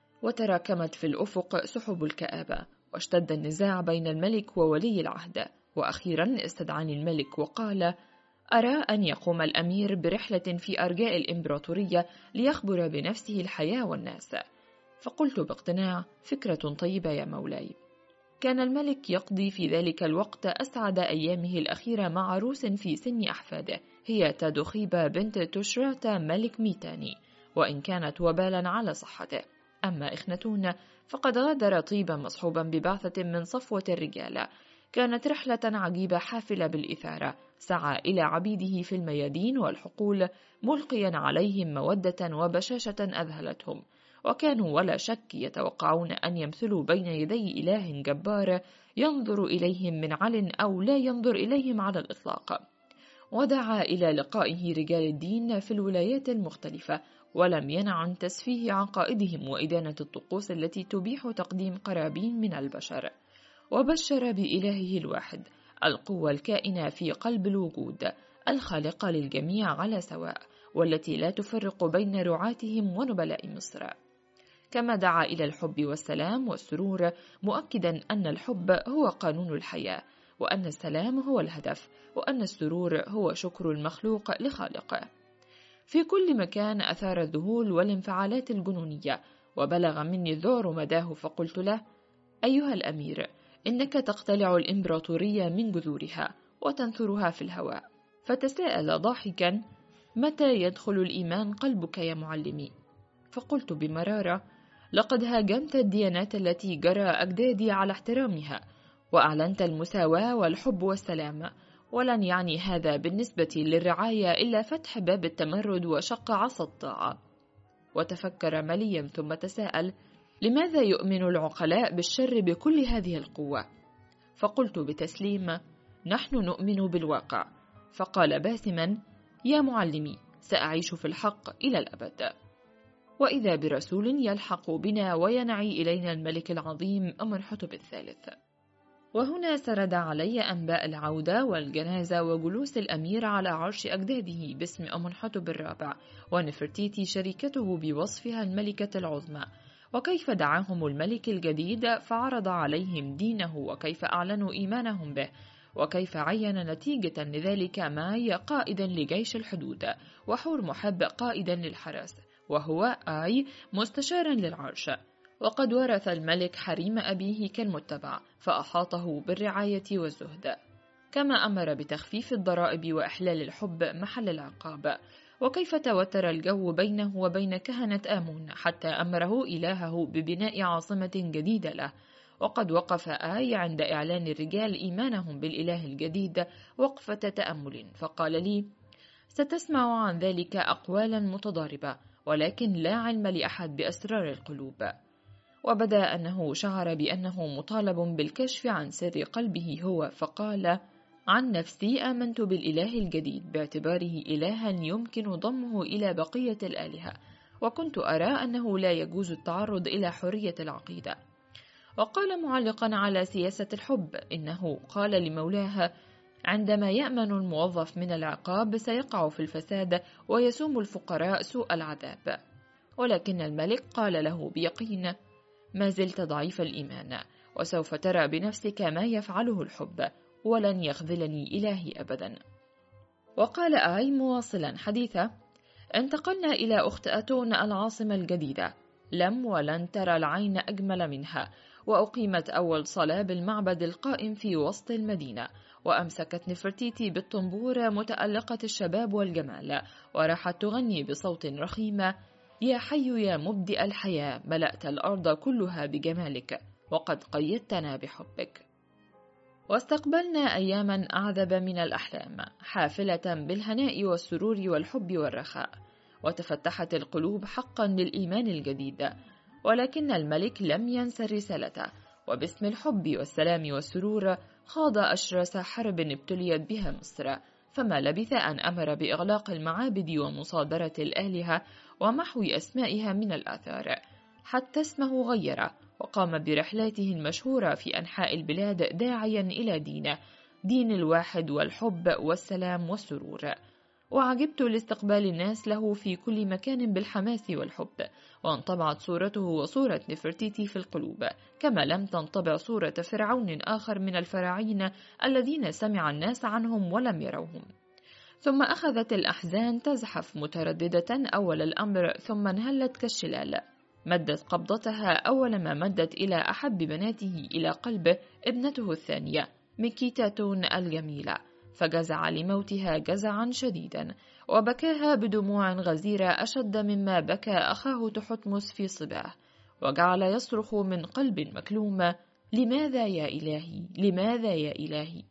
وتراكمت في الأفق سحب الكآبة، واشتد النزاع بين الملك وولي العهد. وأخيرا استدعاني الملك وقال: أرى أن يقوم الأمير برحلة في أرجاء الإمبراطورية ليخبر بنفسه الحياة والناس. فقلت باقتناع: فكرة طيبة يا مولاي. كان الملك يقضي في ذلك الوقت أسعد أيامه الأخيرة مع عروس في سن أحفاده، هي تادوخيبة بنت تشراتا ملك ميتاني، وإن كانت وبالا على صحته. أما إخناتون فقد غادر طيبا مصحوبا ببعثة من صفوة الرجال. كانت رحلة عجيبة حافلة بالإثارة، سعى إلى عبيده في الميادين والحقول ملقيا عليهم مودة وبشاشة أذهلتهم، وكانوا ولا شك يتوقعون أن يمثلوا بين يدي إله جبار ينظر إليهم من عل أو لا ينظر إليهم على الإطلاق. ودعا إلى لقائه رجال الدين في الولايات المختلفة، ولم ينع عن تسفيه عقائدهم وإدانة الطقوس التي تبيح تقديم قرابين من البشر. وبشر بإلهه الواحد، القوة الكائنة في قلب الوجود، الخالقة للجميع على سواء، والتي لا تفرق بين رعاتهم ونبلاء مصر. كما دعا إلى الحب والسلام والسرور، مؤكدا أن الحب هو قانون الحياة، وأن السلام هو الهدف، وأن السرور هو شكر المخلوق لخالقه. في كل مكان أثار الذهول والانفعالات الجنونية، وبلغ مني الذعر مداه، فقلت له: أيها الأمير، إنك تقتلع الإمبراطورية من جذورها وتنثرها في الهواء. فتساءل ضاحكا: متى يدخل الإيمان قلبك يا معلمي؟ فقلت بمرارة: لقد هاجمت الديانات التي جرى أجدادي على احترامها، وأعلنت المساواة والحب والسلام، ولن يعني هذا بالنسبة للرعاية إلا فتح باب التمرد وشق عصا الطاعة. وتفكر مليا ثم تساءل: لماذا يؤمن العقلاء بالشر بكل هذه القوة؟ فقلت بتسليم: نحن نؤمن بالواقع. فقال باسما: يا معلمي، سأعيش في الحق إلى الأبد. وإذا برسول يلحق بنا وينعي إلينا الملك العظيم أمنحتب الثالث. وهنا سرد علي أنباء العودة والجنازة وجلوس الأمير على عرش أجداده باسم أمنحتب الرابع، ونفرتيتي شريكته بوصفها الملكة العظمى، وكيف دعاهم الملك الجديد فعرض عليهم دينه، وكيف أعلنوا إيمانهم به، وكيف عين نتيجة لذلك ماي قائدا لجيش الحدود، وحور محب قائدا للحرس، وهو آي مستشارا للعرش. وقد ورث الملك حريم أبيه كالمتبع، فأحاطه بالرعاية والزهد، كما أمر بتخفيف الضرائب وإحلال الحب محل العقاب. وكيف توتر الجو بينه وبين كهنة آمون حتى أمره إلهه ببناء عاصمة جديدة له. وقد وقف آي عند إعلان الرجال إيمانهم بالإله الجديد وقفة تأمل، فقال لي: ستسمع عن ذلك أقوالا متضاربة، ولكن لا علم لأحد بأسرار القلوب. وبدا أنه شعر بأنه مطالب بالكشف عن سر قلبه هو، فقال: عن نفسي آمنت بالإله الجديد باعتباره إلها يمكن ضمه إلى بقية الآلهة، وكنت أرى أنه لا يجوز التعرض إلى حرية العقيدة. وقال معلقا على سياسة الحب إنه قال لمولاه: عندما يأمن الموظف من العقاب سيقع في الفساد ويسوم الفقراء سوء العذاب. ولكن الملك قال له بيقين: ما زلت ضعيف الإيمان، وسوف ترى بنفسك ما يفعله الحب، ولن يخذلني إلهي أبدا. وقال آي مواصلا حديثه: انتقلنا إلى أخت أتون العاصمة الجديدة، لم ولن ترى العين أجمل منها، وأقيمت أول صلاة بالمعبد القائم في وسط المدينة، وأمسكت نفرتيتي بالطنبور متألقة الشباب والجمال، وراحت تغني بصوت رخيم: يا حي يا مبدئ الحياة، ملأت الأرض كلها بجمالك، وقد قيدتنا بحبك. واستقبلنا أياما أعذب من الأحلام، حافلة بالهناء والسرور والحب والرخاء، وتفتحت القلوب حقا للإيمان الجديد. ولكن الملك لم ينسى رسالته، وباسم الحب والسلام والسرور خاض أشرس حرب ابتليت بها مصر، فما لبث أن أمر بإغلاق المعابد ومصادرة الآلهة ومحو أسمائها من الآثار، حتى اسمه غير، وقام برحلاته المشهورة في أنحاء البلاد داعيا إلى دينه، دين الواحد والحب والسلام والسرور. وعجبت لاستقبال الناس له في كل مكان بالحماس والحب، وانطبعت صورته وصورة نفرتيتي في القلوب، كما لم تنطبع صورة فرعون آخر من الفراعين الذين سمع الناس عنهم ولم يروهم. ثم أخذت الأحزان تزحف مترددة أول الأمر، ثم انهلت كالشلال، مدت قبضتها أول ما مدت إلى أحب بناته إلى قلبه ابنته الثانية ميكيتاتون الجميلة، فجزع لموتها جزعا شديدا، وبكاها بدموع غزيرة أشد مما بكى أخاه تحتمس في صباه، وجعل يصرخ من قلب مكلوم: لماذا يا إلهي، لماذا يا إلهي؟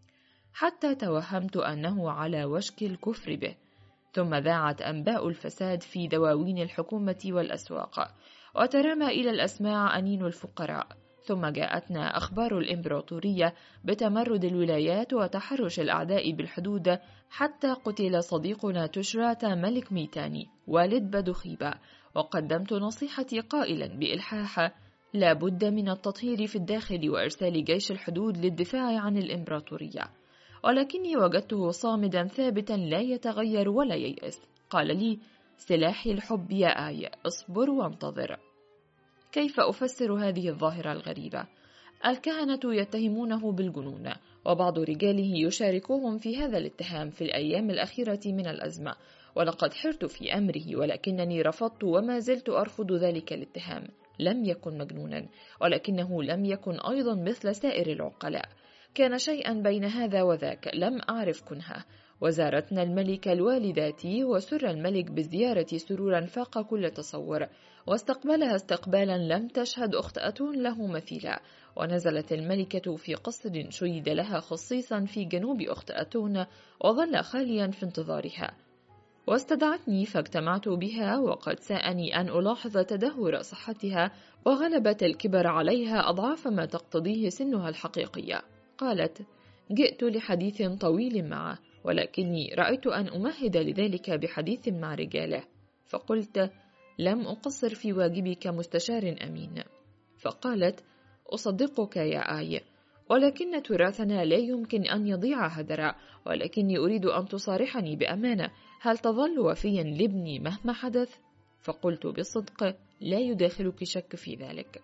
حتى توهمت أنه على وشك الكفر به. ثم ذاعت أنباء الفساد في دواوين الحكومة والأسواق، وترمى إلى الأسماع أنين الفقراء. ثم جاءتنا أخبار الإمبراطورية بتمرد الولايات وتحرش الأعداء بالحدود، حتى قتل صديقنا تشرات ملك ميتاني والد بدخيبة. وقدمت نصيحتي قائلا بإلحاح: لا بد من التطهير في الداخل وإرسال جيش الحدود للدفاع عن الإمبراطورية. ولكني وجدته صامدا ثابتا لا يتغير ولا ييأس. قال لي: سلاحي الحب يا آية، اصبر وانتظر. كيف أفسر هذه الظاهرة الغريبة؟ الكهنة يتهمونه بالجنون، وبعض رجاله يشاركوهم في هذا الاتهام في الأيام الأخيرة من الأزمة، ولقد حرت في أمره، ولكنني رفضت وما زلت أرفض ذلك الاتهام. لم يكن مجنونا، ولكنه لم يكن أيضا مثل سائر العقلاء، كان شيئا بين هذا وذاك، لم أعرف كنها. وزارتنا الملكة الوالداتي، وسر الملك بالزيارة سرورا فاق كل تصور، واستقبلها استقبالا لم تشهد أخت أتون له مثيلا. ونزلت الملكة في قصر شيد لها خصيصا في جنوب أخت أتون، وظل خاليا في انتظارها. واستدعتني فاجتمعت بها، وقد ساءني أن ألاحظ تدهور صحتها وغلبة الكبر عليها أضعاف ما تقتضيه سنها الحقيقية. قالت: جئت لحديث طويل معه، ولكني رأيت أن أمهد لذلك بحديث مع رجاله، فقلت: لم أقصر في واجبي كمستشار أمين. فقالت: أصدقك يا آي، ولكن تراثنا لا يمكن أن يضيع هدرا، ولكني أريد أن تصارحني بأمانة، هل تظل وفيا لابني مهما حدث؟ فقلت بصدق: لا يداخلك شك في ذلك.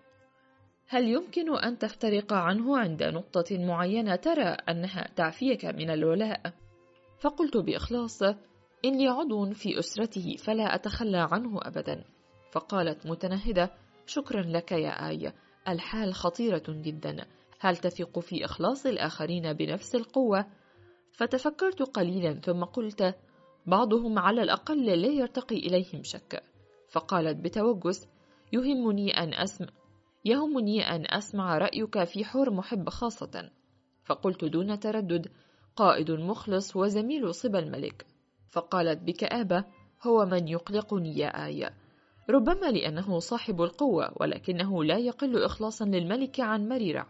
هل يمكن أن تفترق عنه عند نقطة معينة ترى أنها تعفيك من الولاء؟ فقلت بإخلاص: إني عضو في أسرته فلا أتخلى عنه أبدا. فقالت متنهدة: شكرا لك يا آية، الحال خطيرة جدا، هل تثق في إخلاص الآخرين بنفس القوة؟ فتفكرت قليلا ثم قلت: بعضهم على الأقل لا يرتقي إليهم شك. فقالت بتوجس: يهمني أن أسمع يهمني أن أسمع رأيك في حور محب خاصة. فقلت دون تردد: قائد مخلص وزميل صبا الملك. فقالت بكآبة: هو من يقلقني يا آية، ربما لأنه صاحب القوة، ولكنه لا يقل إخلاصا للملك عن مريرع.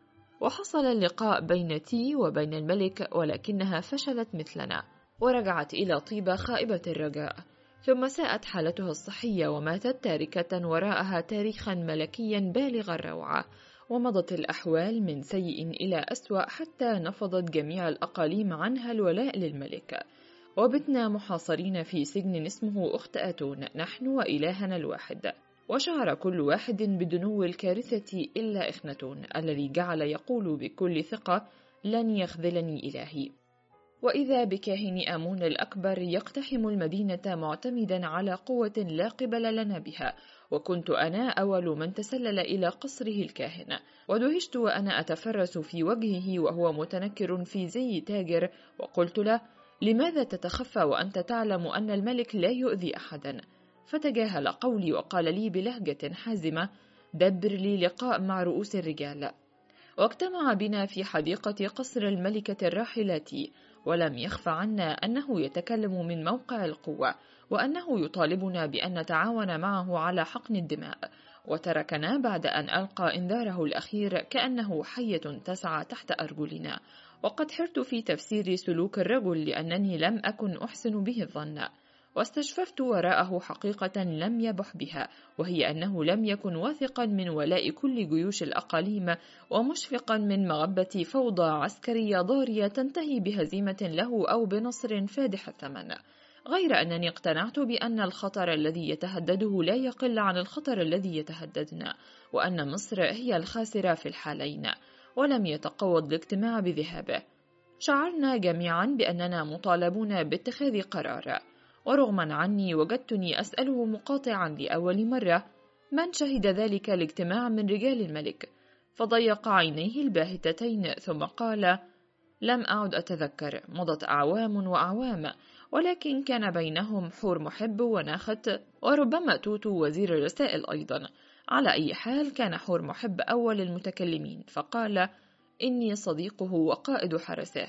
وحصل اللقاء بين تي وبين الملك، ولكنها فشلت مثلنا، ورجعت إلى طيبة خائبة الرجاء، ثم ساءت حالتها الصحية وماتت تاركة وراءها تاريخا ملكيا بالغ الروعة. ومضت الأحوال من سيء إلى أسوأ حتى نفضت جميع الأقاليم عنها الولاء للملك، وبتنا محاصرين في سجن اسمه أخت آتون نحن وإلهنا الواحد. وشعر كل واحد بدنو الكارثة إلا إخناتون الذي جعل يقول بكل ثقة: لن يخذلني إلهي. وإذا بكاهن آمون الأكبر يقتحم المدينة معتمدا على قوة لا قبل لنا بها، وكنت أنا أول من تسلل إلى قصره الكاهن، ودهشت وأنا أتفرس في وجهه وهو متنكر في زي تاجر، وقلت له: لماذا تتخفى وأنت تعلم أن الملك لا يؤذي أحدا؟ فتجاهل قولي وقال لي بلهجة حازمة: دبر لي لقاء مع رؤوس الرجال. واجتمع بنا في حديقة قصر الملكة الراحلة، ولم يخف عنا أنه يتكلم من موقع القوة، وأنه يطالبنا بأن نتعاون معه على حقن الدماء، وتركنا بعد أن ألقى إنذاره الأخير كأنه حية تسعى تحت أرجلنا. وقد حرت في تفسير سلوك الرجل لأنني لم أكن أحسن به الظن، واستشففت وراءه حقيقة لم يبح بها، وهي أنه لم يكن واثقا من ولاء كل جيوش الأقاليم، ومشفقا من مغبة فوضى عسكرية ضارية تنتهي بهزيمة له أو بنصر فادح الثمن، غير أنني اقتنعت بأن الخطر الذي يتهدده لا يقل عن الخطر الذي يتهددنا، وأن مصر هي الخاسرة في الحالين، ولم يتقوض الاجتماع بذهابه. شعرنا جميعا بأننا مطالبون باتخاذ قرار، ورغما عني وجدتني أسأله مقاطعا لأول مرة: من شهد ذلك الاجتماع من رجال الملك؟ فضيق عينيه الباهتتين ثم قال: لم أعد أتذكر، مضت أعوام وأعوام، ولكن كان بينهم حور محب وناخت، وربما توتو وزير الرسائل أيضا. على أي حال كان حور محب أول المتكلمين، فقال: إني صديقه وقائد حرسه.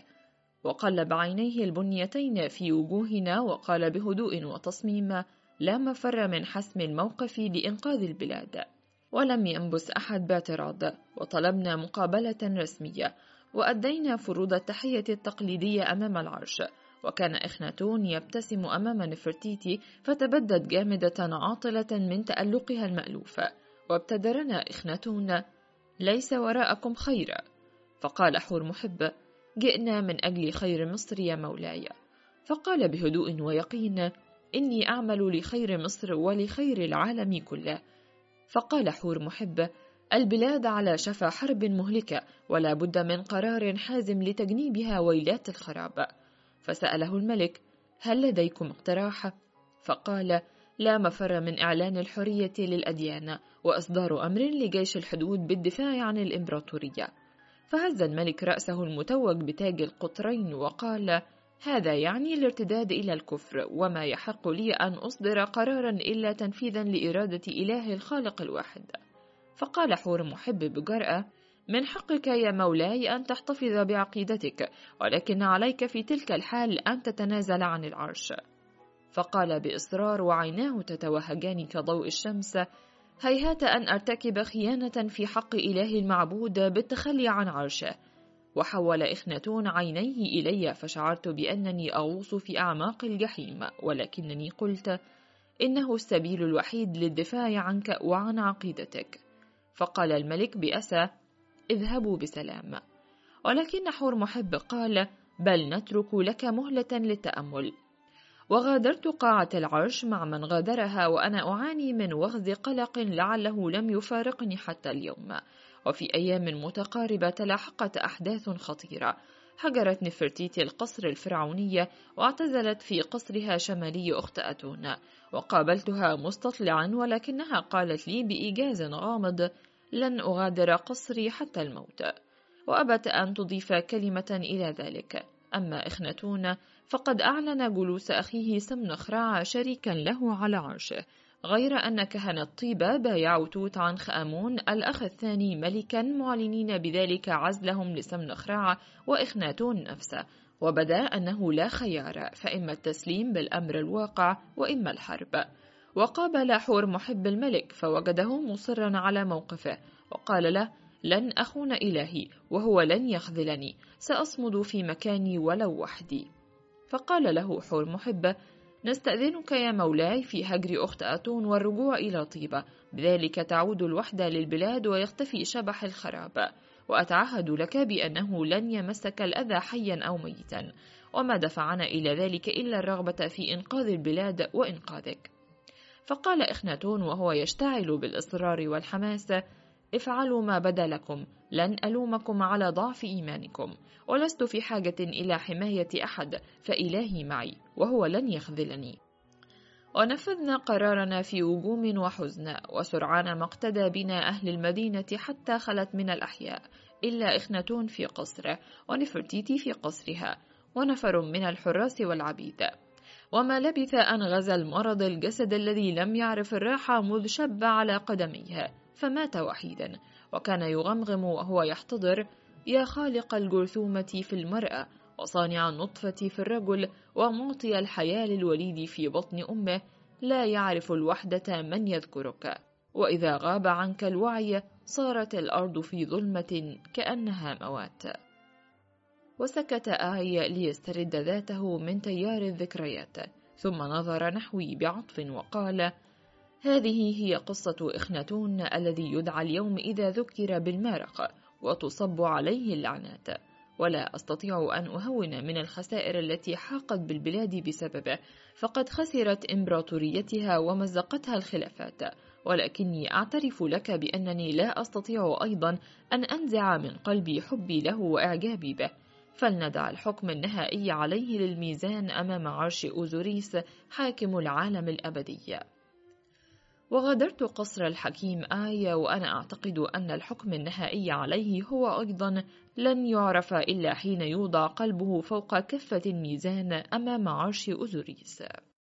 وقلب عينيه البنيتين في وجوهنا وقال بهدوء وتصميم: لا مفر من حسم الموقف لإنقاذ البلاد. ولم ينبس أحد باعتراض، وطلبنا مقابلة رسمية، وأدينا فروض التحية التقليدية أمام العرش. وكان إخناتون يبتسم أمام نفرتيتي فتبدت جامدة عاطلة من تألقها المألوف، وابتدرنا إخناتون: ليس وراءكم خير. فقال حور محب: جئنا من أجل خير مصر يا مولاي. فقال بهدوء ويقين: إني أعمل لخير مصر ولخير العالم كله. فقال حور محب: البلاد على شفا حرب مهلكة، ولا بد من قرار حازم لتجنيبها ويلات الخراب. فسأله الملك: هل لديكم اقتراح؟ فقال: لا مفر من إعلان الحرية للأديان، وإصدار أمر لجيش الحدود بالدفاع عن الإمبراطورية. فهز الملك رأسه المتوج بتاج القطرين وقال: هذا يعني الارتداد إلى الكفر، وما يحق لي أن أصدر قرارا إلا تنفيذا لإرادة إله الخالق الواحد. فقال حور محب بجرأة: من حقك يا مولاي أن تحتفظ بعقيدتك، ولكن عليك في تلك الحال أن تتنازل عن العرش. فقال بإصرار وعيناه تتوهجان كضوء الشمس: هيهات أن أرتكب خيانة في حق إله المعبود بالتخلي عن عرشه. وحول إخناتون عينيه إلي، فشعرت بأنني أغوص في أعماق الجحيم، ولكنني قلت: إنه السبيل الوحيد للدفاع عنك وعن عقيدتك. فقال الملك بأسى: اذهبوا بسلام. ولكن حور محب قال: بل نترك لك مهلة للتأمل. وغادرت قاعة العرش مع من غادرها وأنا أعاني من وغز قلق لعله لم يفارقني حتى اليوم. وفي أيام متقاربة تلاحقت أحداث خطيرة. هجرت نفرتيتي القصر الفرعوني واعتزلت في قصرها شمالي أخت أتون، وقابلتها مستطلعا، ولكنها قالت لي بإيجاز غامض: لن أغادر قصري حتى الموت. وأبت أن تضيف كلمة إلى ذلك. أما إخناتون فقد أعلن جلوس أخيه سمنخرع شريكا له على عرشه، غير أن كهنة طيبة بايعوا توت عنخ آمون الأخ الثاني ملكا، معلنين بذلك عزلهم لسمنخرع وإخناتون نفسه. وبدا أنه لا خيار، فإما التسليم بالأمر الواقع وإما الحرب. وقابل حور محب الملك فوجده مصرا على موقفه، وقال له: لن أخون إلهي وهو لن يخذلني، سأصمد في مكاني ولو وحدي. فقال له حور محب: نستأذنك يا مولاي في هجر أخت أتون والرجوع إلى طيبة، بذلك تعود الوحدة للبلاد ويختفي شبح الخراب، وأتعهد لك بأنه لن يمسك الأذى حيا أو ميتا، وما دفعنا إلى ذلك إلا الرغبة في إنقاذ البلاد وإنقاذك. فقال إخناتون وهو يشتعل بالإصرار والحماس: افعلوا ما بدا لكم، لن ألومكم على ضعف إيمانكم، ولست في حاجة إلى حماية أحد، فإلهي معي وهو لن يخذلني. ونفذنا قرارنا في وجوم وحزن، وسرعان ما اقتدى بنا أهل المدينة حتى خلت من الأحياء، إلا إخناتون في قصره، ونفرتيتي في قصرها، ونفر من الحراس والعبيد. وما لبث أن غزا المرض الجسد الذي لم يعرف الراحة مذ شب على قدميه، فمات وحيدا، وكان يغمغم وهو يحتضر: يا خالق الجرثومة في المرأة، وصانع النطفة في الرجل، ومعطي الحياة للوليد في بطن أمه، لا يعرف الوحدة من يذكرك، وإذا غاب عنك الوعي صارت الأرض في ظلمة كأنها موات. وسكت آي ليسترد ذاته من تيار الذكريات، ثم نظر نحوي بعطف وقال: هذه هي قصة إخناتون الذي يدعى اليوم إذا ذكر بالمارق وتصب عليه اللعنات، ولا أستطيع أن أهون من الخسائر التي حاقت بالبلاد بسببه، فقد خسرت إمبراطوريتها ومزقتها الخلافات، ولكني أعترف لك بأنني لا أستطيع أيضا أن أنزع من قلبي حبي له وإعجابي به، فلندع الحكم النهائي عليه للميزان أمام عرش أوزوريس حاكم العالم الأبدي. وغادرت قصر الحكيم آية وأنا أعتقد أن الحكم النهائي عليه هو أيضا لن يعرف إلا حين يوضع قلبه فوق كفة الميزان أمام عرش أوزوريس.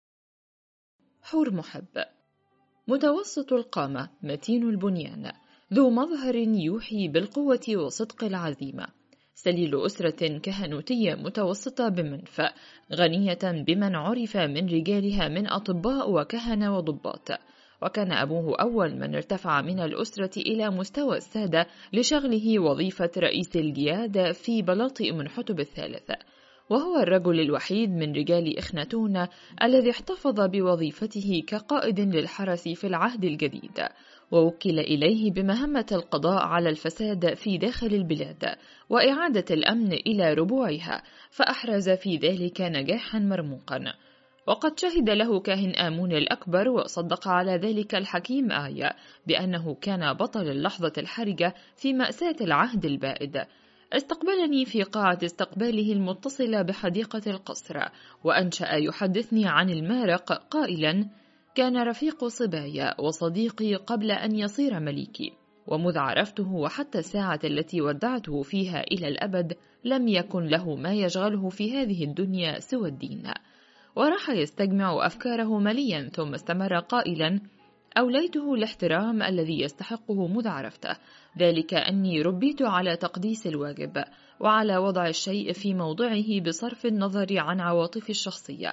حور محب متوسط القامة، متين البنيان، ذو مظهر يوحي بالقوة وصدق العزيمة، سليل أسرة كهنوتية متوسطة بمنفى، غنية بمن عرف من رجالها من أطباء وكهنة وضباط، وكان أبوه أول من ارتفع من الأسرة إلى مستوى السادة لشغله وظيفة رئيس الجياد في بلاطئ منحتب الثالث، وهو الرجل الوحيد من رجال إخناتون الذي احتفظ بوظيفته كقائد للحرس في العهد الجديد، ووكل إليه بمهمة القضاء على الفساد في داخل البلاد وإعادة الأمن إلى ربوعها، فأحرز في ذلك نجاحا مرموقا. وقد شهد له كاهن آمون الأكبر وصدق على ذلك الحكيم آية بأنه كان بطل اللحظة الحرجة في مأساة العهد البائد. استقبلني في قاعة استقباله المتصلة بحديقة القصر، وأنشأ يحدثني عن المارق قائلا: كان رفيق صبايا وصديقي قبل أن يصير مليكي، ومذ عرفته وحتى الساعة التي ودعته فيها إلى الأبد لم يكن له ما يشغله في هذه الدنيا سوى الدين. وراح يستجمع أفكاره مليا، ثم استمر قائلا: أوليته الاحترام الذي يستحقه مذ عرفته، ذلك أني ربيت على تقديس الواجب وعلى وضع الشيء في موضعه بصرف النظر عن عواطفي الشخصية،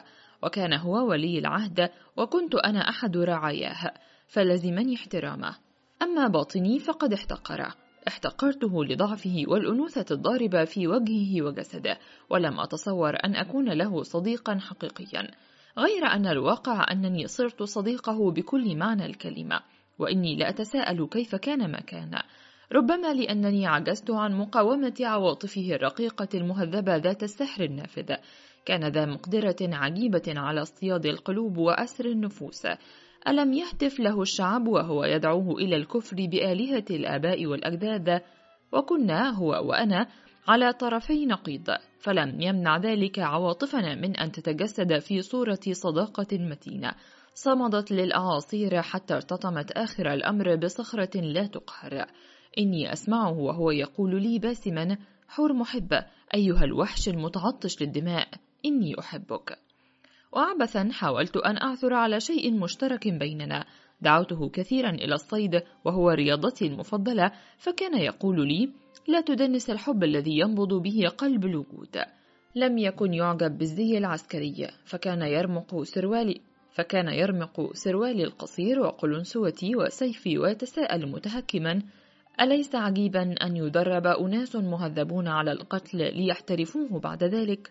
وكان هو ولي العهد وكنت أنا أحد رعاياه، فلزمني احترامه. أما باطني فقد احتقره، احتقرته لضعفه والأنوثة الضاربة في وجهه وجسده، ولم أتصور أن أكون له صديقا حقيقيا، غير أن الواقع أنني صرت صديقه بكل معنى الكلمة، وإني لأتساءل كيف كان ما كان، ربما لأنني عجزت عن مقاومة عواطفه الرقيقة المهذبة ذات السحر النافذ. كان ذا مقدرة عجيبة على اصطياد القلوب وأسر النفوس. ألم يهتف له الشعب وهو يدعوه إلى الكفر بآلهة الآباء والأجداد؟ وكنا هو وأنا على طرفي نقيض، فلم يمنع ذلك عواطفنا من أن تتجسد في صورة صداقة متينة صمدت للأعاصير حتى ارتطمت آخر الأمر بصخرة لا تقهر. إني أسمعه وهو يقول لي باسما: حور محب، أيها الوحش المتعطش للدماء، إني أحبك. وعبثا حاولت أن أعثر على شيء مشترك بيننا. دعوته كثيرا إلى الصيد وهو رياضتي المفضلة، فكان يقول لي: لا تدنس الحب الذي ينبض به قلب الوجود. لم يكن يعجب بالزي العسكري، فكان يرمق سروالي فكان يرمق سروالي القصير وقلنسوتي وسيفي ويتساءل متهكما: أليس عجيبا أن يدرب أناس مهذبون على القتل ليحترفوه بعد ذلك؟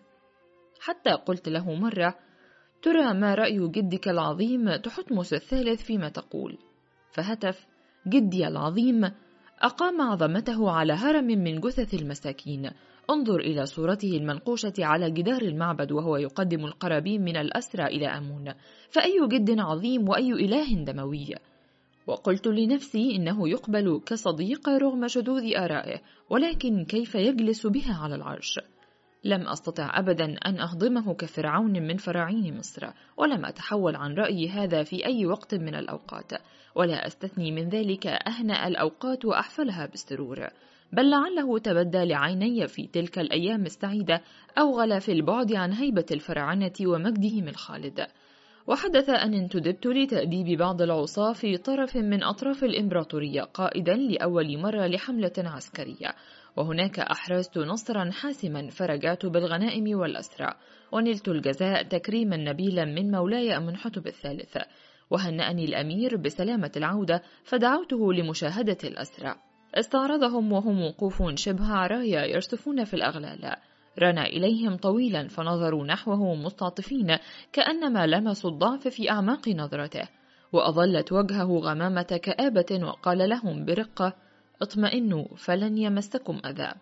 حتى قلت له مرة: ترى ما رأي جدك العظيم تحتمس الثالث فيما تقول؟ فهتف: جدي العظيم أقام عظمته على هرم من جثث المساكين، انظر إلى صورته المنقوشة على جدار المعبد وهو يقدم القرابين من الأسرى إلى آمون، فأي جد عظيم وأي إله دموي. وقلت لنفسي إنه يقبل كصديق رغم شذوذ آرائه، ولكن كيف يجلس بها على العرش؟ لم أستطع أبدا أن أهضمه كفرعون من فراعين مصر، ولم أتحول عن رأيي هذا في أي وقت من الأوقات، ولا أستثني من ذلك أهنأ الأوقات وأحفلها بالسرور، بل لعله تبدى لعيني في تلك الأيام السعيدة أوغل في البعد عن هيبة الفراعنة ومجدهم الخالد. وحدث أن انتدبت لتأديب بعض العصاة في طرف من أطراف الإمبراطورية قائدا لأول مرة لحملة عسكرية، وهناك أحرزت نصرا حاسما فرجعت بالغنائم والأسرى، ونلت الجزاء تكريما نبيلا من مولاي أمنحتب الثالث، وهنأني الأمير بسلامة العودة فدعوته لمشاهدة الأسرى. استعرضهم وهم وقوف شبه عرايا يرصفون في الأغلال، رنى إليهم طويلا فنظروا نحوه مستعطفين كأنما لمسوا الضعف في أعماق نظرته، وأظلت وجهه غمامة كآبة وقال لهم برقة: اطمئنوا فلن يمسكم أذى.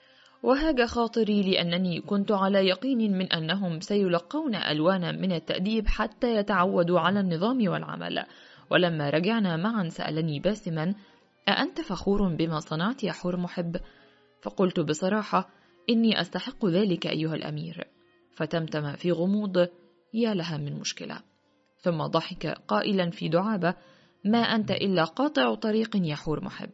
وهاج خاطري لأنني كنت على يقين من أنهم سيلقون ألوانا من التأديب حتى يتعودوا على النظام والعمل. ولما رجعنا معا سألني باسما: أأنت فخور بما صنعت يا حور محب؟ فقلت بصراحة: إني أستحق ذلك أيها الأمير. فتمتم في غموض: يا لها من مشكلة. ثم ضحك قائلا في دعابة: ما أنت إلا قاطع طريق يا حور محب.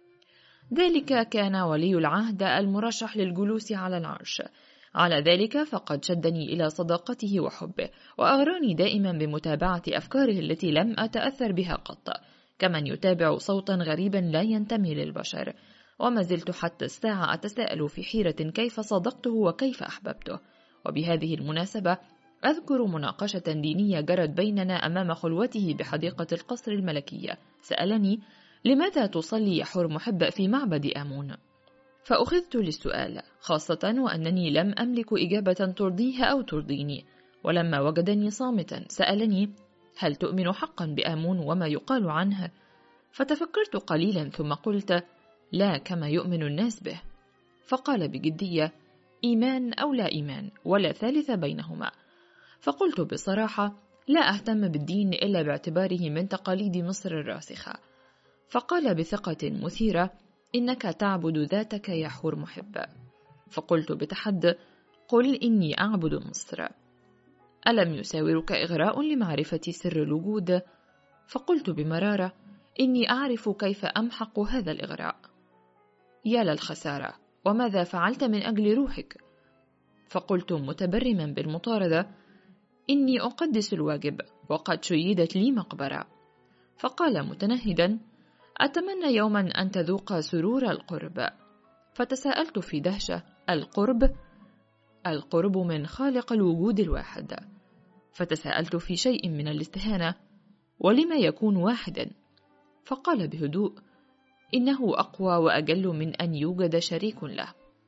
ذلك كان ولي العهد المرشح للجلوس على العرش. على ذلك فقد شدني إلى صداقته وحبه، وأغراني دائما بمتابعة أفكاره التي لم أتأثر بها قط، كمن يتابع صوتا غريبا لا ينتمي للبشر. وما زلت حتى الساعة أتساءل في حيرة كيف صدقته وكيف أحببته. وبهذه المناسبة أذكر مناقشة دينية جرت بيننا أمام خلوته بحديقة القصر الملكية. سألني: لماذا تصلي يا حور محب في معبد آمون؟ فأخذت للسؤال، خاصة وأنني لم أملك إجابة ترضيه أو ترضيني. ولما وجدني صامتا سألني: هل تؤمن حقا بآمون وما يقال عنه؟ فتفكرت قليلا ثم قلت: لا كما يؤمن الناس به. فقال بجدية: إيمان أو لا إيمان، ولا ثالث بينهما. فقلت بصراحة: لا أهتم بالدين إلا باعتباره من تقاليد مصر الراسخة. فقال بثقة مثيرة: إنك تعبد ذاتك يا حور محب. فقلت بتحد: قل إني أعبد مصر. ألم يساورك إغراء لمعرفة سر الوجود؟ فقلت بمرارة: إني أعرف كيف أمحق هذا الإغراء. يا للخسارة، وماذا فعلت من أجل روحك؟ فقلت متبرما بالمطاردة: إني أقدس الواجب، وقد شيدت لي مقبرة. فقال متنهدا: أتمنى يوما أن تذوق سرور القرب. فتساءلت في دهشة: القرب؟ القرب من خالق الوجود الواحد. فتساءلت في شيء من الاستهانة: ولما يكون واحدا؟ فقال بهدوء: إنه أقوى وأجل من أن يوجد شريك له.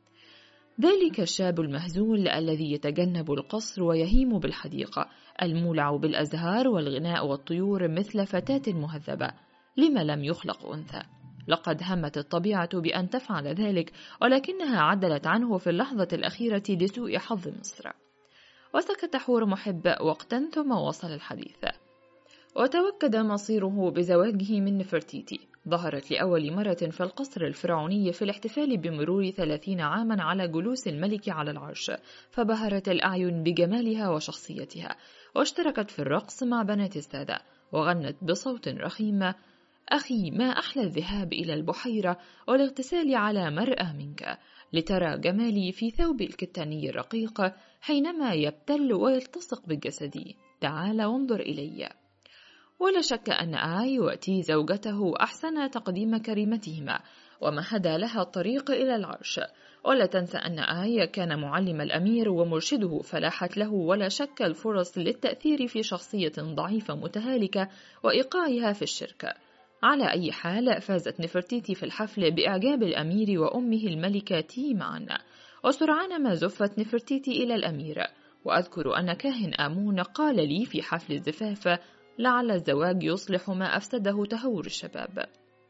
ذلك الشاب المهزول الذي يتجنب القصر ويهيم بالحديقة، المولع بالأزهار والغناء والطيور مثل فتاة مهذبة، لما لم يخلق أنثى؟ لقد همت الطبيعة بأن تفعل ذلك، ولكنها عدلت عنه في اللحظة الأخيرة لسوء حظ مصر. وسكت حور محب وقتا ثم وصل الحديث: وتوكد مصيره بزواجه من نفرتيتي. ظهرت لأول مرة في القصر الفرعوني في الاحتفال بمرور ثلاثين عاما على جلوس الملك على العرش، فبهرت الأعين بجمالها وشخصيتها، واشتركت في الرقص مع بنات السادة، وغنت بصوت رخيم: أخي، ما أحلى الذهاب إلى البحيرة والاغتسال على مرأى منك، لترى جمالي في ثوب الكتاني الرقيق حينما يبتل ويلتصق بجسدي. تعال وانظر إلي. ولا شك أن آي وتي زوجته أحسن تقديم كريمتهما، ومهد لها الطريق إلى العرش. ولا تنسى أن آي كان معلم الأمير ومرشده، فلاحت له ولا شك الفرص للتأثير في شخصية ضعيفة متهالكة وإيقاعها في الشرك. على أي حال، فازت نفرتيتي في الحفل بإعجاب الأمير وأمه الملكة تي معا، وسرعان ما زفت نفرتيتي إلى الأمير. وأذكر أن كاهن آمون قال لي في حفل الزفاف: لعل الزواج يصلح ما أفسده تهور الشباب.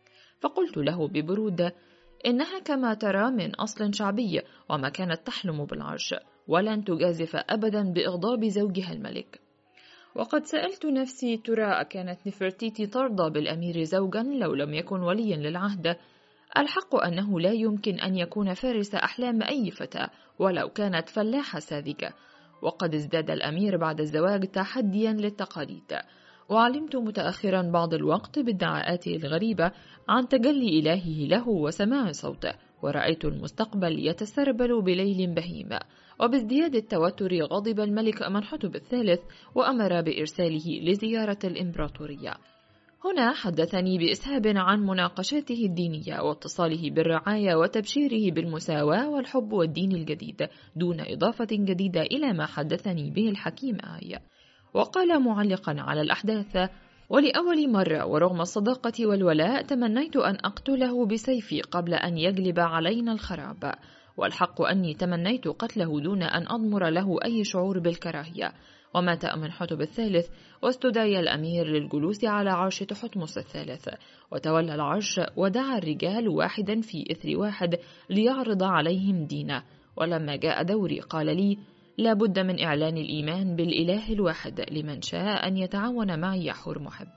فقلت له ببرودة: إنها كما ترى من أصل شعبي، وما كانت تحلم بالعرش، ولن تجازف أبدا بإغضاب زوجها الملك. وقد سألت نفسي: ترى كانت نفرتيتي ترضى بالأمير زوجا لو لم يكن وليا للعهد؟ الحق أنه لا يمكن أن يكون فارس أحلام أي فتاة ولو كانت فلاحة ساذجة. وقد ازداد الأمير بعد الزواج تحديا للتقاليد، وعلمت متأخرا بعض الوقت بادعاءاته الغريبة عن تجلي إلهه له وسماع صوته، ورأيت المستقبل يتسربل بليل بهيم. وبازدياد التوتر غضب الملك أمنحتب الثالث وأمر بإرساله لزيارة الإمبراطورية. هنا حدثني بإسهاب عن مناقشاته الدينية واتصاله بالرعاية وتبشيره بالمساواة والحب والدين الجديد، دون إضافة جديدة إلى ما حدثني به الحكيم آية. وقال معلقا على الأحداث: ولأول مرة ورغم الصداقة والولاء تمنيت أن أقتله بسيفي قبل أن يجلب علينا الخراب، والحق أني تمنيت قتله دون أن أضمر له أي شعور بالكراهية. ومات أمنحتب الثالث، واستدعي الأمير للجلوس على عرش تحتمس الثالث، وتولى العرش ودعا الرجال واحدا في إثر واحد ليعرض عليهم دينه. ولما جاء دوري قال لي: لا بد من إعلان الإيمان بالإله الواحد لمن شاء أن يتعاون معي يا حور محب.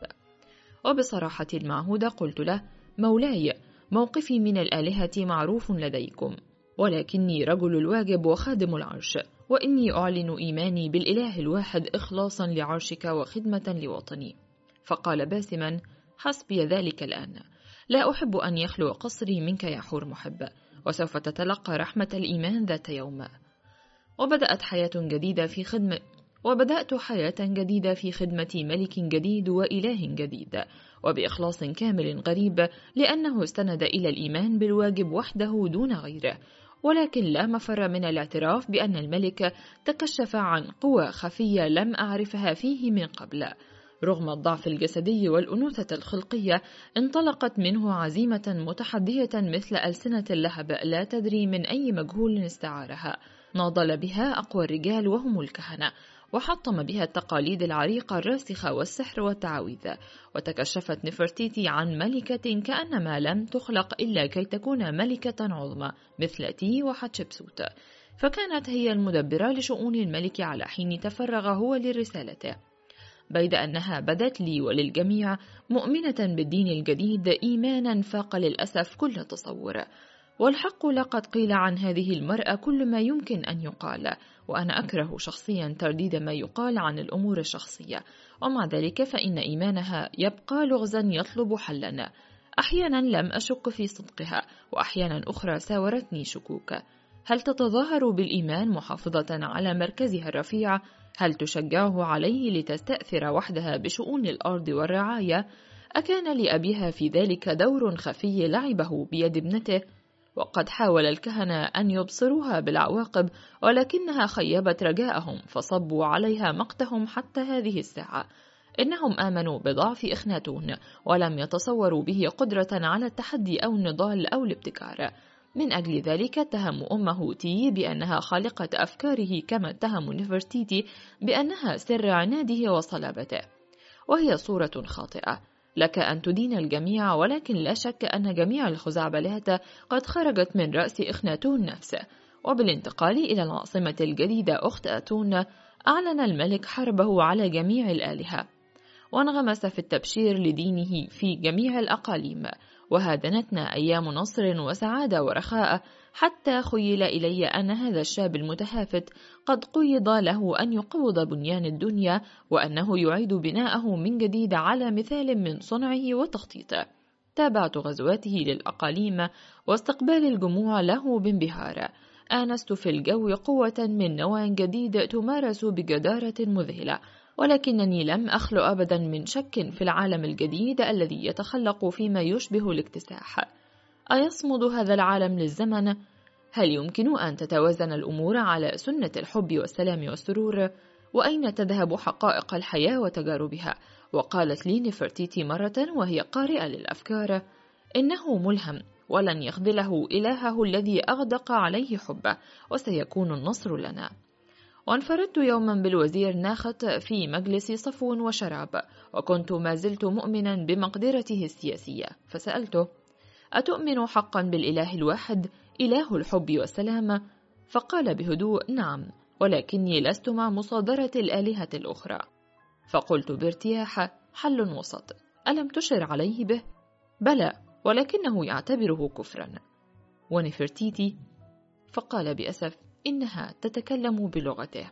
وبصراحة المعهودة قلت له: مولاي، موقفي من الآلهة معروف لديكم، ولكني رجل الواجب وخادم العرش، وإني أعلن إيماني بالإله الواحد إخلاصا لعرشك وخدمة لوطني. فقال باسما: حسبي ذلك الآن، لا أحب أن يخلو قصري منك يا حور محب، وسوف تتلقى رحمة الإيمان ذات يوم. وبدأت حياة جديدة في خدمة وبدأت حياة جديدة في خدمة ملك جديد وإله جديد، وبإخلاص كامل غريب، لأنه استند إلى الإيمان بالواجب وحده دون غيره. ولكن لا مفر من الاعتراف بأن الملك تكشف عن قوى خفية لم أعرفها فيه من قبل. رغم الضعف الجسدي والأنوثة الخلقية، انطلقت منه عزيمة متحدية مثل ألسنة اللهب لا تدري من أي مجهول استعارها. ناضل بها أقوى الرجال وهم الكهنة، وحطم بها التقاليد العريقة الراسخة والسحر والتعاويذ. وتكشفت نفرتيتي عن ملكة كأنما لم تخلق إلا كي تكون ملكة عظمى مثل تي وحتشبسوت، فكانت هي المدبرة لشؤون الملك على حين تفرغ هو لرسالته، بيد أنها بدت لي وللجميع مؤمنة بالدين الجديد إيمانا فاق للأسف كل تصور. والحق لقد قيل عن هذه المرأة كل ما يمكن أن يقال، وأنا أكره شخصيا ترديد ما يقال عن الأمور الشخصية، ومع ذلك فإن إيمانها يبقى لغزا يطلب حلا. أحيانا لم أشك في صدقها، وأحيانا أخرى ساورتني شكوك. هل تتظاهر بالإيمان محافظة على مركزها الرفيع؟ هل تشجعه عليه لتستأثر وحدها بشؤون الأرض والرعاية؟ أكان لأبيها في ذلك دور خفي لعبه بيد ابنته؟ وقد حاول الكهنة أن يبصروها بالعواقب، ولكنها خيبت رجاءهم فصبوا عليها مقتهم حتى هذه الساعة. إنهم آمنوا بضعف إخناتون ولم يتصوروا به قدرة على التحدي أو النضال أو الابتكار. من أجل ذلك اتهموا أمه تي بأنها خالقة أفكاره، كما اتهموا نفرتيتي بأنها سر عناده وصلابته، وهي صورة خاطئة. لك أن تدين الجميع، ولكن لا شك أن جميع الخزعبلات قد خرجت من رأس إخناتون نفسه. وبالانتقال إلى العاصمة الجديدة أخت آتون، أعلن الملك حربه على جميع الآلهة، وانغمس في التبشير لدينه في جميع الأقاليم. وهادنتنا أيام نصر وسعادة ورخاء، حتى خيل إلي أن هذا الشاب المتهافت قد قيض له أن يقوض بنيان الدنيا، وأنه يعيد بناءه من جديد على مثال من صنعه وتخطيطه. تابعت غزواته للأقاليم واستقبال الجموع له بانبهار. آنست في الجو قوة من نوع جديد تمارس بجدارة مذهلة، ولكنني لم أخلو أبدا من شك في العالم الجديد الذي يتخلق فيما يشبه الاكتساح. أيصمد هذا العالم للزمن؟ هل يمكن أن تتوازن الأمور على سنة الحب والسلام والسرور؟ وأين تذهب حقائق الحياة وتجاربها؟ وقالت لي نفرتيتي مرة وهي قارئة للأفكار: إنه ملهم، ولن يخذله إلهه الذي أغدق عليه حبه، وسيكون النصر لنا. وانفردت يوما بالوزير ناخت في مجلس صفو وشراب، وكنت ما زلت مؤمنا بمقدرته السياسية، فسألته: أتؤمن حقا بالإله الواحد، إله الحب والسلام؟ فقال بهدوء: نعم، ولكني لست مع مصادرة الآلهة الأخرى. فقلت بارتياح: حل وسط، ألم تشر عليه به؟ بلى، ولكنه يعتبره كفرا. ونفرتيتي؟ فقال بأسف: إنها تتكلم بلغته.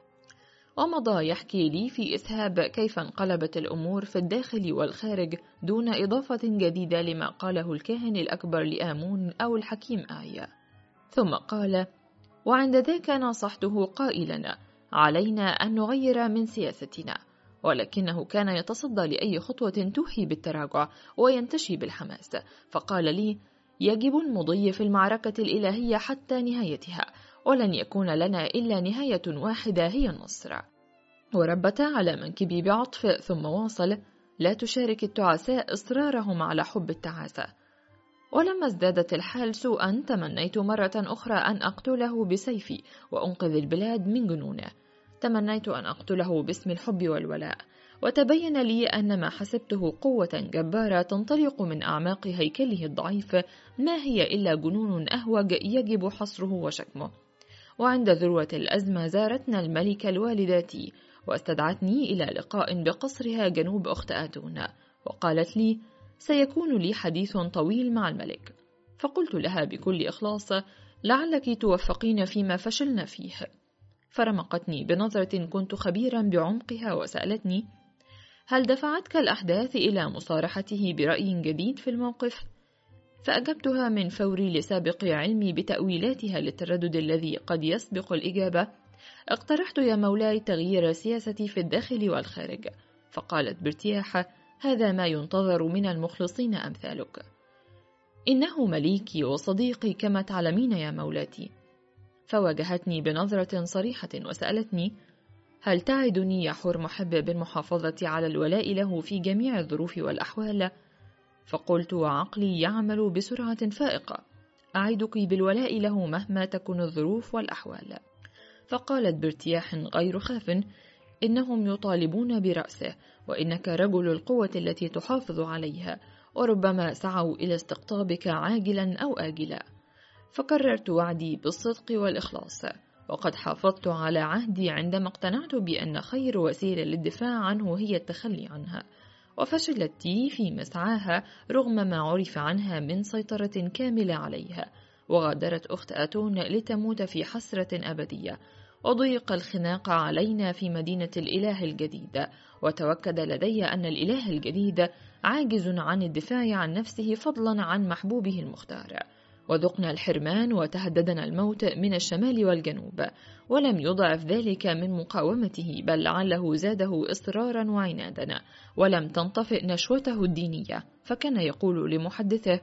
ومضى يحكي لي في إسهاب كيف انقلبت الأمور في الداخل والخارج، دون إضافة جديدة لما قاله الكاهن الأكبر لآمون أو الحكيم آية. ثم قال: وعند ذاك نصحته قائلا: علينا أن نغير من سياستنا. ولكنه كان يتصدى لأي خطوة توحي بالتراجع وينتشي بالحماس، فقال لي: يجب المضي في المعركة الإلهية حتى نهايتها، ولن يكون لنا إلا نهاية واحدة هي النصر. وربت على منكبي بعطف، ثم واصل: لا تشارك التعساء إصرارهم على حب التعاسة. ولما ازدادت الحال سوءا تمنيت مرة أخرى أن أقتله بسيفي وأنقذ البلاد من جنونه. تمنيت أن أقتله باسم الحب والولاء، وتبين لي أن ما حسبته قوة جبارة تنطلق من أعماق هيكله الضعيف ما هي إلا جنون أهوج يجب حصره وشكمه. وعند ذروة الأزمة زارتنا الملكة الوالداتي، واستدعتني إلى لقاء بقصرها جنوب أخت آتون، وقالت لي: سيكون لي حديث طويل مع الملك. فقلت لها بكل إخلاص: لعلك توفقين فيما فشلنا فيه. فرمقتني بنظرة كنت خبيرا بعمقها وسألتني: هل دفعتك الأحداث إلى مصارحته برأي جديد في الموقف؟ فأجبتها من فوري لسابق علمي بتأويلاتها للتردد الذي قد يسبق الإجابة: اقترحت يا مولاي تغيير سياستي في الداخل والخارج. فقالت بارتياح: هذا ما ينتظر من المخلصين أمثالك. إنه مليكي وصديقي كما تعلمين يا مولاتي. فواجهتني بنظرة صريحة وسألتني: هل تعدني يا حور محب بالمحافظة على الولاء له في جميع الظروف والأحوال؟ فقلت وعقلي يعمل بسرعة فائقة: أعدك بالولاء له مهما تكن الظروف والأحوال. فقالت بارتياح غير خاف: إنهم يطالبون برأسه، وإنك رجل القوة التي تحافظ عليها، وربما سعوا إلى استقطابك عاجلا أو آجلا. فكررت وعدي بالصدق والإخلاص، وقد حافظت على عهدي عندما اقتنعت بأن خير وسيلة للدفاع عنه هي التخلي عنها. وفشلت تي في مسعاها رغم ما عرف عنها من سيطرة كاملة عليها، وغادرت أخت آتون لتموت في حسرة أبدية. وضيق الخناق علينا في مدينة الإله الجديد، وتوكد لدي أن الإله الجديد عاجز عن الدفاع عن نفسه فضلا عن محبوبه المختار. وذقنا الحرمان وتهددنا الموت من الشمال والجنوب، ولم يضعف ذلك من مقاومته، بل لعله زاده إصرارا وعنادا، ولم تنطفئ نشوته الدينية. فكان يقول لمحدثه: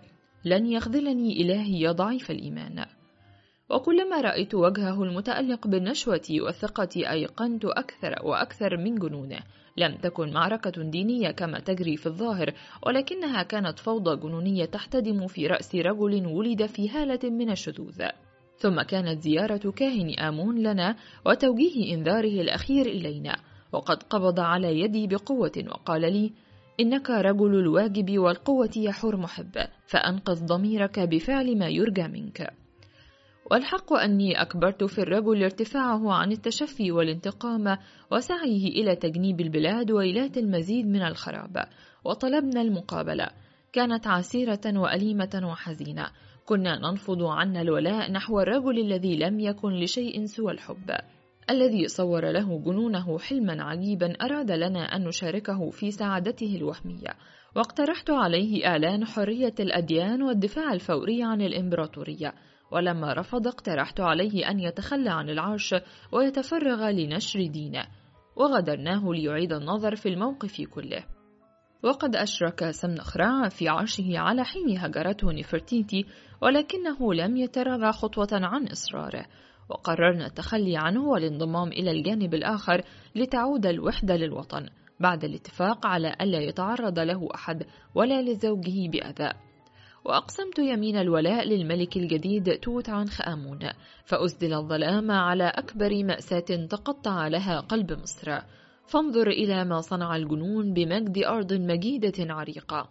لن يخذلني إلهي ضعيف الإيمان. وكلما رأيت وجهه المتألق بالنشوة والثقة أيقنت أكثر وأكثر من جنونه. لم تكن معركة دينية كما تجري في الظاهر، ولكنها كانت فوضى جنونية تحتدم في رأس رجل ولد في هالة من الشذوذ. ثم كانت زيارة كاهن آمون لنا وتوجيه إنذاره الأخير إلينا، وقد قبض على يدي بقوة وقال لي: إنك رجل الواجب والقوة يا حور محب، فأنقذ ضميرك بفعل ما يرجى منك. والحق أني أكبرت في الرجل ارتفاعه عن التشفي والانتقام وسعيه إلى تجنيب البلاد وإيلات المزيد من الخراب، وطلبنا المقابلة. كانت عسيرة وأليمة وحزينة. كنا ننفض عنا الولاء نحو الرجل الذي لم يكن لشيء سوى الحب، الذي صور له جنونه حلما عجيبا أراد لنا أن نشاركه في سعادته الوهمية. واقترحت عليه إعلان حرية الأديان والدفاع الفوري عن الإمبراطورية، ولما رفض اقترحت عليه أن يتخلى عن العرش ويتفرغ لنشر دينه، وغادرناه ليعيد النظر في الموقف كله. وقد أشرك سمنخرع في عرشه على حين هجرته نفرتيتي، ولكنه لم يتراجع خطوة عن إصراره، وقررنا التخلي عنه والانضمام إلى الجانب الآخر لتعود الوحدة للوطن، بعد الاتفاق على ألا يتعرض له أحد ولا لزوجه بأذى. وأقسمت يمين الولاء للملك الجديد توت عنخ آمون، فأسدل الظلام على أكبر مأساة تقطع لها قلب مصر. فانظر إلى ما صنع الجنون بمجد أرض مجيدة عريقة.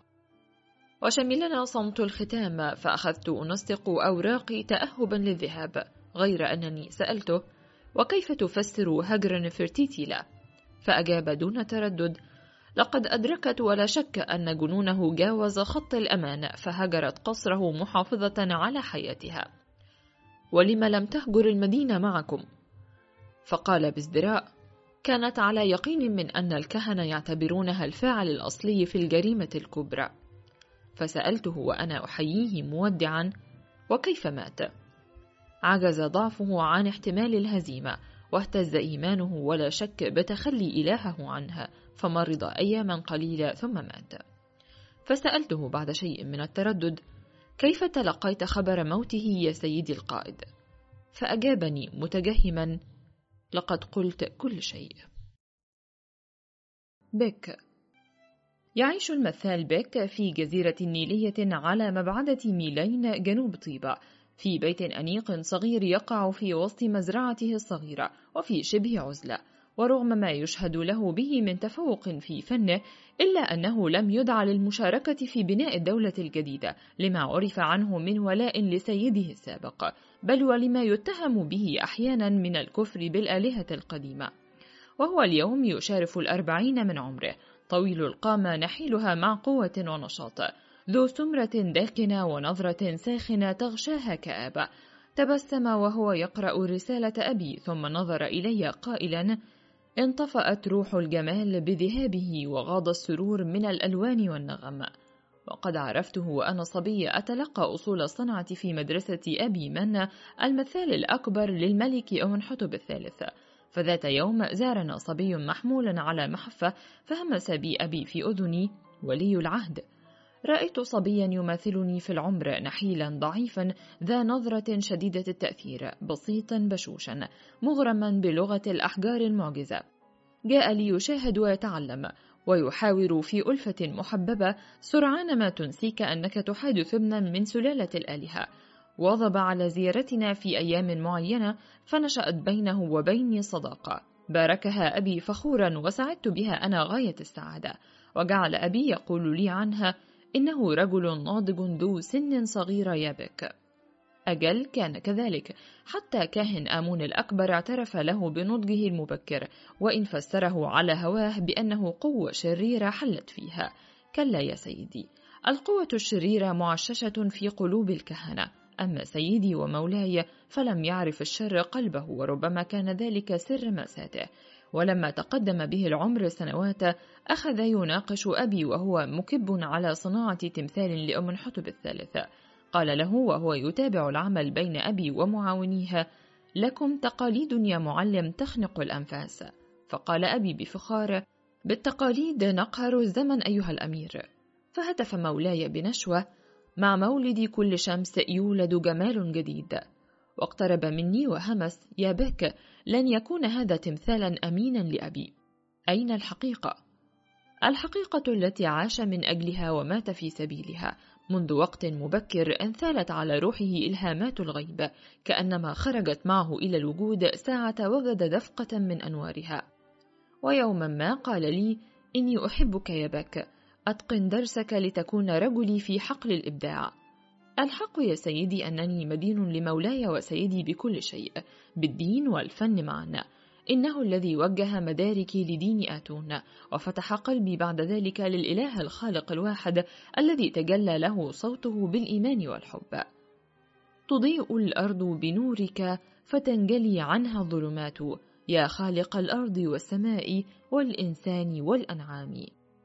وشملنا صمت الختام، فأخذت أنسق أوراقي تأهبا للذهاب، غير أنني سألته: وكيف تفسر هجر نفرتيتي له؟ فأجاب دون تردد: لقد أدركت ولا شك أن جنونه جاوز خط الأمان، فهجرت قصره محافظة على حياتها. ولم لم تهجر المدينة معكم؟ فقال بازدراء: كانت على يقين من أن الكهنة يعتبرونها الفاعل الأصلي في الجريمة الكبرى. فسألته وأنا أحييه مودعا: وكيف مات؟ عجز ضعفه عن احتمال الهزيمة، واهتز إيمانه ولا شك بتخلي إلهه عنها، فمرض أياما قليلة ثم مات. فسألته بعد شيء من التردد: كيف تلقيت خبر موته يا سيدي القائد؟ فأجابني متجهما: لقد قلت كل شيء. بك. يعيش المثال بك في جزيرة نيلية على مبعدة ميلين جنوب طيبة، في بيت أنيق صغير يقع في وسط مزرعته الصغيرة وفي شبه عزلة. ورغم ما يشهد له به من تفوق في فنه، إلا أنه لم يدع للمشاركة في بناء الدولة الجديدة لما عرف عنه من ولاء لسيده السابق، بل ولما يتهم به أحيانا من الكفر بالآلهة القديمة. وهو اليوم يشارف الأربعين من عمره، طويل القامة نحيلها مع قوة ونشاط، ذو سمرة داكنة ونظرة ساخنة تغشاها كآبة. تبسم وهو يقرأ رسالة أبي، ثم نظر إلي قائلا: انطفأت روح الجمال بذهابه وغاض السرور من الألوان والنغم. وقد عرفته وأنا صبي أتلقى أصول الصنعة في مدرسة أبي من المثال الأكبر للملك أمنحتب الثالث. فذات يوم زارنا صبي محمول على محفة، فهمس بي أبي في أذني: ولي العهد. رأيت صبيا يماثلني في العمر، نحيلا ضعيفا ذا نظرة شديدة التأثير، بسيطا بشوشا مغرما بلغة الأحجار المعجزة. جاء ليشاهد ويتعلم، ويحاور في ألفة محببة سرعان ما تنسيك أنك تحادث ابنا من سلالة الآلهة. واظب على زيارتنا في أيام معينة، فنشأت بينه وبيني صداقة باركها أبي فخورا، وسعدت بها أنا غاية السعادة. وجعل أبي يقول لي عنها: إنه رجل ناضج ذو سن صغيرة يا بك. أجل كان كذلك، حتى كاهن آمون الأكبر اعترف له بنضجه المبكر، وإن فسره على هواه بأنه قوة شريرة حلت فيها. كلا يا سيدي، القوة الشريرة معششة في قلوب الكهنة، أما سيدي ومولاي فلم يعرف الشر قلبه، وربما كان ذلك سر مأساته. ولما تقدم به العمر سنوات، أخذ يناقش أبي وهو مكب على صناعة تمثال لأمنحتب الثالث. قال له وهو يتابع العمل بين أبي ومعاونيها: لكم تقاليد يا معلم تخنق الأنفاس. فقال أبي بفخار: بالتقاليد نقهر الزمن أيها الأمير. فهتف مولاي بنشوة: مع مولد كل شمس يولد جمال جديد. واقترب مني وهمس: يا بك، لن يكون هذا تمثالا أمينا لأبي. أين الحقيقة؟ الحقيقة التي عاش من أجلها ومات في سبيلها. منذ وقت مبكر انثالت على روحه إلهامات الغيب، كأنما خرجت معه إلى الوجود ساعة وجد دفقة من أنوارها. ويوما ما قال لي: إني أحبك يا بك، أتقن درسك لتكون رجلي في حقل الإبداع. الحق يا سيدي أنني مدين لمولاي وسيدي بكل شيء، بالدين والفن معا. إنه الذي وجه مداركي لدين آتون، وفتح قلبي بعد ذلك للإله الخالق الواحد الذي تجلى له صوته بالإيمان والحب. تضيء الأرض بنورك فتنجلي عنها الظلمات، يا خالق الأرض والسماء والإنسان والأنعام.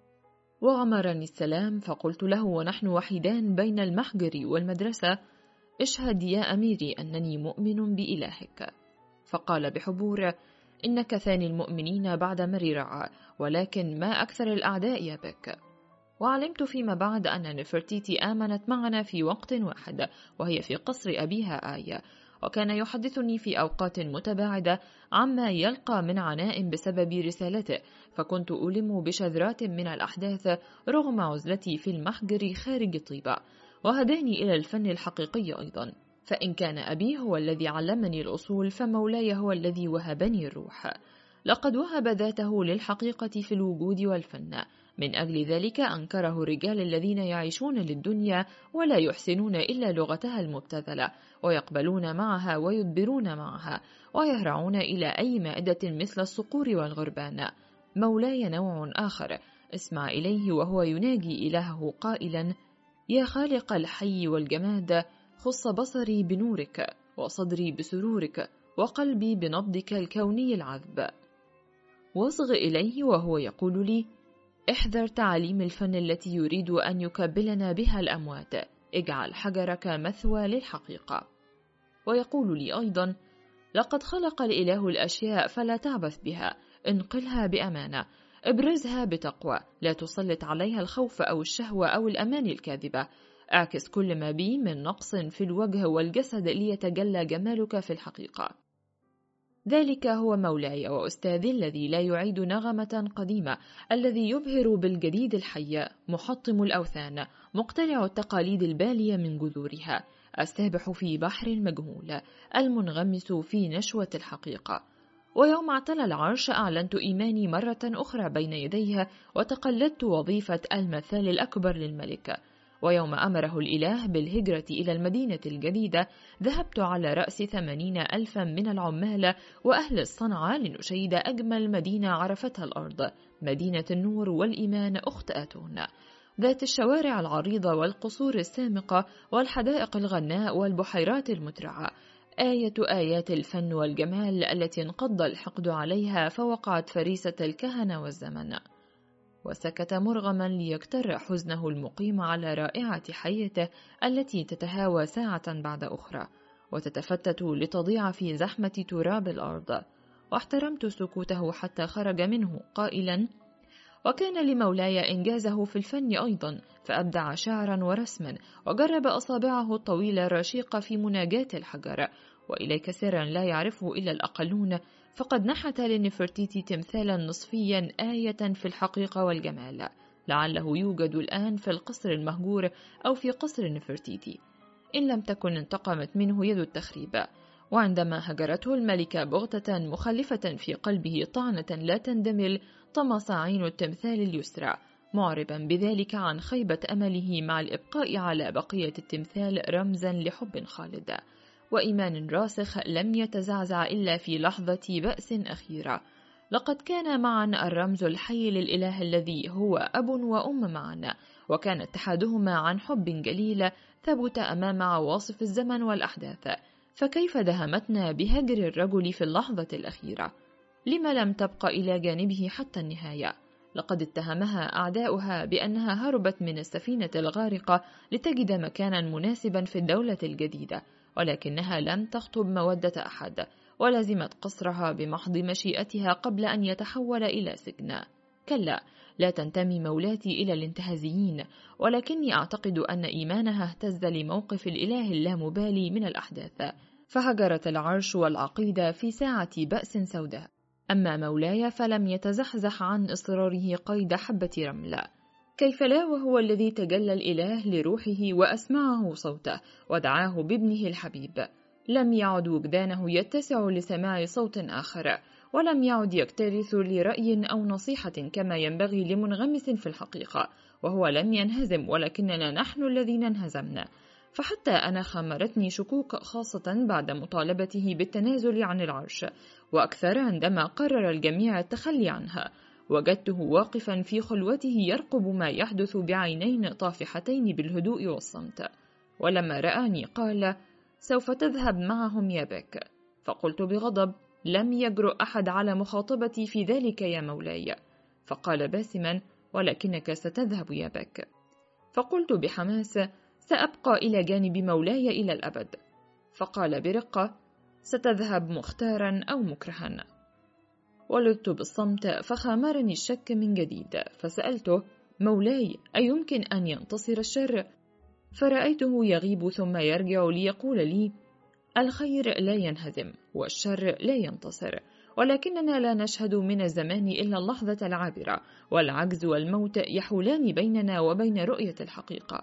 وغمرني السلام، فقلت له ونحن وحيدان بين المحجر والمدرسة: اشهد يا أميري أنني مؤمن بإلهك. فقال بحبور: إنك ثاني المؤمنين بعد مريرع، ولكن ما أكثر الأعداء يا بك. وعلمت فيما بعد أن نفرتيتي آمنت معنا في وقت واحد، وهي في قصر أبيها آية، وكان يحدثني في أوقات متباعدة عما يلقى من عناء بسبب رسالته، فكنت ألم بشذرات من الأحداث رغم عزلتي في المحجر خارج طيبة. وهداني إلى الفن الحقيقي أيضا، فإن كان أبي هو الذي علمني الأصول، فمولاي هو الذي وهبني الروح. لقد وهب ذاته للحقيقة في الوجود والفن، من أجل ذلك أنكره الرجال الذين يعيشون للدنيا ولا يحسنون إلا لغتها المبتذلة، ويقبلون معها ويدبرون معها، ويهرعون إلى أي مائدة مثل الصقور والغربان. مولاي نوع آخر، اسمع إليه وهو يناجي إلهه قائلا: يا خالق الحي والجماد، خص بصري بنورك، وصدري بسرورك، وقلبي بنبضك الكوني العذب. واصغ إليه وهو يقول لي: احذر تعاليم الفن التي يريد أن يكبلنا بها الأموات، اجعل حجرك مثوى للحقيقة. ويقول لي أيضا: لقد خلق الإله الأشياء فلا تعبث بها، انقلها بأمانة، ابرزها بتقوى، لا تسلط عليها الخوف أو الشهوة أو الأمان الكاذبة، اعكس كل ما بي من نقص في الوجه والجسد ليتجلى جمالك في الحقيقة. ذلك هو مولاي وأستاذي الذي لا يعيد نغمة قديمة، الذي يبهر بالجديد الحي، محطم الأوثان، مقتلع التقاليد البالية من جذورها، السابح في بحر المجهول، المنغمس في نشوة الحقيقة. ويوم اعتلى العرش أعلنت إيماني مرة أخرى بين يديها، وتقلدت وظيفة المثال الأكبر للملك. ويوم أمره الإله بالهجرة إلى المدينة الجديدة، ذهبت على رأس ثمانين ألفا من العمال وأهل الصنعة لنشيد أجمل مدينة عرفتها الأرض، مدينة النور والإيمان أخت آتون، ذات الشوارع العريضة والقصور السامقة والحدائق الغناء والبحيرات المترعة، آية آيات الفن والجمال التي انقض الحقد عليها فوقعت فريسة الكهنة والزمن. وسكت مرغما ليكتر حزنه المقيم على رائعة حياته التي تتهاوى ساعة بعد أخرى، وتتفتت لتضيع في زحمة تراب الأرض. واحترمت سكوته حتى خرج منه قائلا: وكان لمولاي إنجازه في الفن أيضا، فأبدع شعرا ورسما، وجرب أصابعه الطويلة الرشيقة في مناجاة الحجر. وإليك سرا لا يعرفه إلا الأقلون، فقد نحت لنفرتيتي تمثالا نصفيا آية في الحقيقة والجمال، لعله يوجد الآن في القصر المهجور أو في قصر نفرتيتي، إن لم تكن انتقمت منه يد التخريب. وعندما هجرته الملكة بغتة مخلفة في قلبه طعنة لا تندمل، طمس عين التمثال اليسرى، معربا بذلك عن خيبة أمله مع الإبقاء على بقية التمثال رمزا لحب خالد وإيمان راسخ لم يتزعزع إلا في لحظة بأس أخيرة. لقد كان معا الرمز الحي للإله الذي هو أب وأم معا، وكان اتحادهما عن حب جليل ثبت أمام عواصف الزمن والأحداث. فكيف دهمتنا بهجر الرجل في اللحظة الأخيرة؟ لما لم تبقى إلى جانبه حتى النهاية؟ لقد اتهمها أعداؤها بأنها هربت من السفينة الغارقة لتجد مكانا مناسبا في الدولة الجديدة، ولكنها لم تخطب مودة أحد، ولزمت قصرها بمحض مشيئتها قبل أن يتحول إلى سجن. كلا، لا تنتمي مولاتي إلى الانتهازيين، ولكني أعتقد أن إيمانها اهتز لموقف الإله اللامبالي من الأحداث، فهجرت العرش والعقيدة في ساعة بأس سوداء. أما مولاي فلم يتزحزح عن إصراره قيد حبة رمل. كيف لا وهو الذي تجلى الإله لروحه وأسمعه صوته ودعاه بابنه الحبيب. لم يعد وجدانه يتسع لسماع صوت آخر، ولم يعد يكترث لرأي أو نصيحة كما ينبغي لمنغمس في الحقيقة، وهو لم ينهزم ولكننا نحن الذين انهزمنا. فحتى أنا خمرتني شكوك، خاصة بعد مطالبته بالتنازل عن العرش، وأكثر عندما قرر الجميع التخلي عنها. وجدته واقفا في خلوته يرقب ما يحدث بعينين طافحتين بالهدوء والصمت. ولما رآني قال: سوف تذهب معهم يا بك. فقلت بغضب: لم يجرؤ أحد على مخاطبتي في ذلك يا مولاي. فقال باسما: ولكنك ستذهب يا بك. فقلت بحماس: سأبقى إلى جانب مولاي إلى الأبد. فقال برقة: ستذهب مختارا أو مكرها. ولدت بالصمت، فخامرني الشك من جديد، فسألته: مولاي، أيمكن أن ينتصر الشر؟ فرأيته يغيب ثم يرجع ليقول لي: الخير لا ينهزم والشر لا ينتصر، ولكننا لا نشهد من الزمان إلا اللحظة العابرة، والعجز والموت يحولان بيننا وبين رؤية الحقيقة.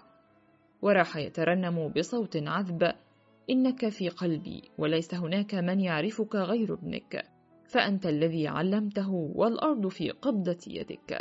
وراح يترنم بصوت عذب: إنك في قلبي، وليس هناك من يعرفك غير ابنك، فأنت الذي علمته، والأرض في قبضة يدك.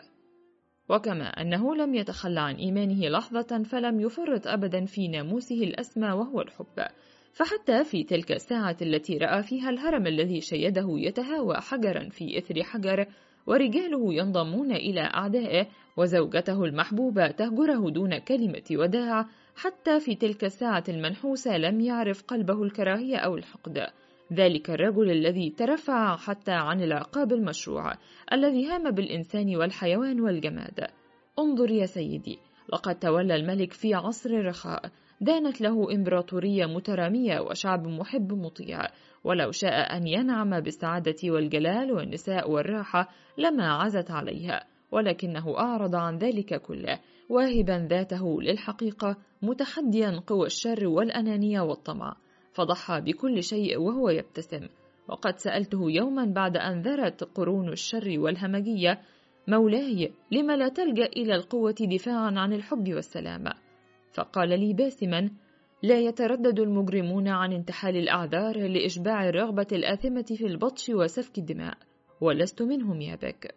وكما أنه لم يتخلى عن إيمانه لحظة، فلم يفرط أبدا في ناموسه الأسمى وهو الحب. فحتى في تلك الساعة التي رأى فيها الهرم الذي شيده يتهاوى حجرا في إثر حجر، ورجاله ينضمون إلى أعدائه، وزوجته المحبوبة تهجره دون كلمة وداع، حتى في تلك الساعة المنحوسة لم يعرف قلبه الكراهية أو الحقد. ذلك الرجل الذي ترفع حتى عن العقاب المشروع، الذي هام بالإنسان والحيوان والجماد. انظر يا سيدي، لقد تولى الملك في عصر الرخاء، دانت له إمبراطورية مترامية وشعب محب مطيع، ولو شاء أن ينعم بالسعادة والجلال والنساء والراحة لما عزت عليها، ولكنه أعرض عن ذلك كله، واهبا ذاته للحقيقة، متحديا قوى الشر والأنانية والطمع، فضحى بكل شيء وهو يبتسم. وقد سألته يوما بعد أن ذرت قرون الشر والهمجية: مولاي، لم لا تلجأ إلى القوة دفاعا عن الحب والسلامة؟ فقال لي باسما: لا يتردد المجرمون عن انتحال الأعذار لإشباع الرغبة الآثمة في البطش وسفك الدماء، ولست منهم يا بك.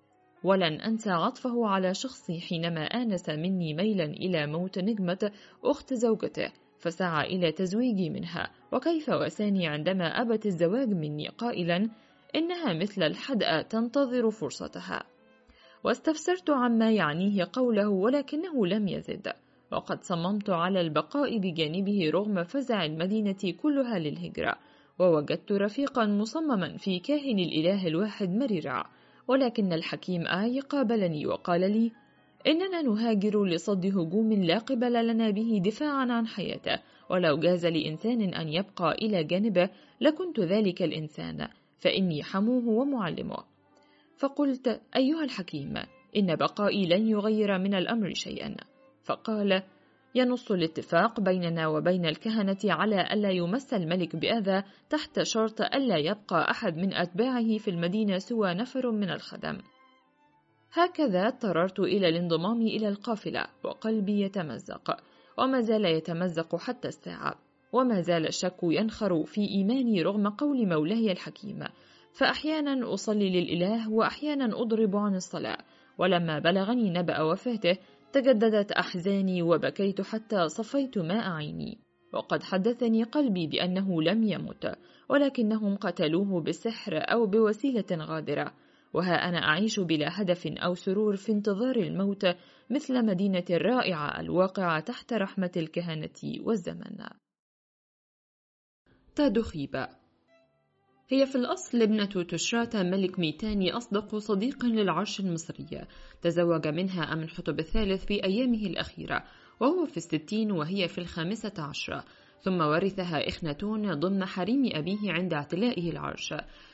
ولن أنسى عطفه على شخصي حينما آنس مني ميلا إلى موت نجمة أخت زوجته، فسعى إلى تزويجي منها، وكيف وساني عندما أبت الزواج مني قائلا: إنها مثل الحدأ تنتظر فرصتها. واستفسرت عما يعنيه قوله، ولكنه لم يزد، وقد صممت على البقاء بجانبه رغم فزع المدينة كلها للهجرة. ووجدت رفيقا مصمما في كاهن الإله الواحد مريرع، ولكن الحكيم آي قابلني وقال لي: إننا نهاجر لصد هجوم لا قبل لنا به دفاعا عن حياته، ولو جاز لإنسان أن يبقى إلى جانبه لكنت ذلك الإنسان، فإني حموه ومعلمه. فقلت: أيها الحكيم، إن بقائي لن يغير من الأمر شيئا. فقال: ينص الاتفاق بيننا وبين الكهنة على ألا يمس الملك بأذى، تحت شرط ألا يبقى أحد من أتباعه في المدينة سوى نفر من الخدم. هكذا اضطررت إلى الانضمام إلى القافلة، وقلبي يتمزق، وما زال يتمزق حتى الساعة، وما زال الشك ينخر في إيماني رغم قول مولاي الحكيم، فأحيانا أصلي للإله وأحيانا أضرب عن الصلاة. ولما بلغني نبأ وفاته تجددت أحزاني، وبكيت حتى صفيت ماء عيني. وقد حدثني قلبي بأنه لم يمت، ولكنهم قتلوه بالسحر أو بوسيلة غادرة، وها أنا أعيش بلا هدف أو سرور في انتظار الموت، مثل مدينة الرائعة الواقعة تحت رحمة الكهنة والزمن. تادخيبة هي في الأصل ابنة تشراتة ملك ميتاني، أصدق صديق للعرش المصري، تزوج منها أمنحتب الثالث في أيامه الأخيرة وهو في الستين وهي في الخامسة عشرة، ثم ورثها إخناتون ضمن حريم أبيه عند اعتلائه العرش.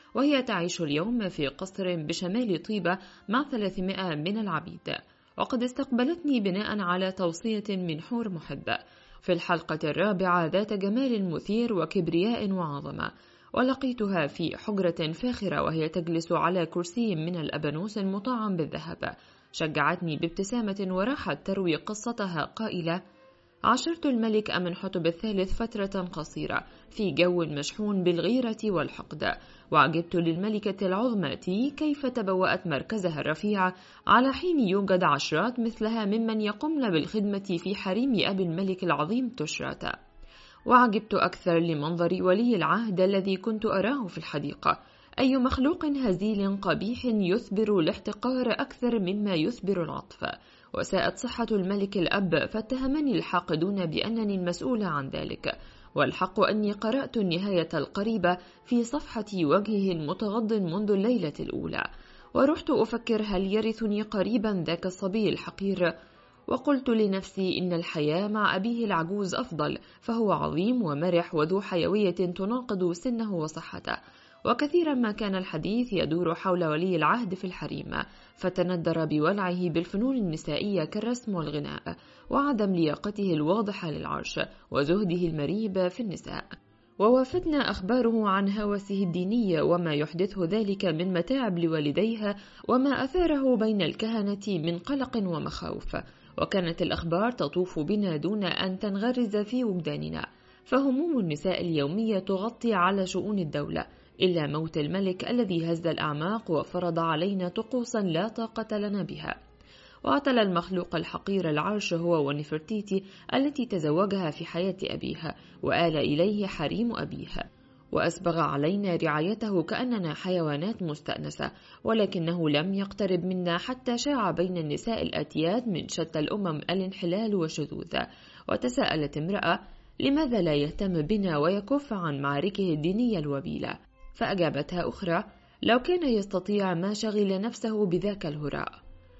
وهي تعيش اليوم في قصر بشمال طيبة مع ثلاثمائة من العبيد، وقد استقبلتني بناء على توصية من حور محبة في الحلقة الرابعة ذات جمال مثير وكبرياء وعظمة، ولقيتها في حجرة فاخرة وهي تجلس على كرسي من الأبانوس المطعم بالذهب. شجعتني بابتسامة وراحت تروي قصتها قائلة: عاشرت الملك أمنحتب الثالث فترة قصيرة في جو مشحون بالغيرة والحقد، وعجبت للملكة العظمى تي كيف تبوأت مركزها الرفيع على حين يوجد عشرات مثلها ممن يقومن بالخدمة في حريم أبي الملك العظيم تشرات. وعجبت أكثر لمنظر ولي العهد الذي كنت أراه في الحديقة، أي مخلوق هزيل قبيح يثبر الاحتقار أكثر مما يثبر العطف. وساءت صحة الملك الأب فاتهمني الحاقدون بأنني المسؤول عن ذلك، والحق أني قرأت النهاية القريبة في صفحة وجهه المتغض منذ الليلة الأولى، ورحت أفكر هل يرثني قريبا ذاك الصبي الحقير. وقلت لنفسي إن الحياة مع أبيه العجوز أفضل، فهو عظيم ومرح وذو حيوية تناقض سنه وصحته. وكثيرا ما كان الحديث يدور حول ولي العهد في الحريم، فتندر بولعه بالفنون النسائية كالرسم والغناء، وعدم لياقته الواضحة للعرش، وزهده المريب في النساء. ووافدنا أخباره عن هوسه الديني وما يحدثه ذلك من متاعب لوالديها، وما أثاره بين الكهنة من قلق ومخاوف. وكانت الأخبار تطوف بنا دون أن تنغرز في وجداننا، فهموم النساء اليومية تغطي على شؤون الدولة، إلا موت الملك الذي هز الأعماق وفرض علينا طقوسا لا طاقة لنا بها. واعتلى المخلوق الحقير العرش هو ونفرتيتي التي تزوجها في حياة أبيها، وآل إليه حريم أبيها، وأسبغ علينا رعايته كأننا حيوانات مستأنسة. ولكنه لم يقترب منا حتى شاع بين النساء الآتيات من شتى الأمم الانحلال والشذوذ. وتساءلت امرأة: لماذا لا يهتم بنا ويكف عن معاركه الدينية الوبيلة؟ فأجابتها أخرى: لو كان يستطيع ما شغل نفسه بذاك الهراء.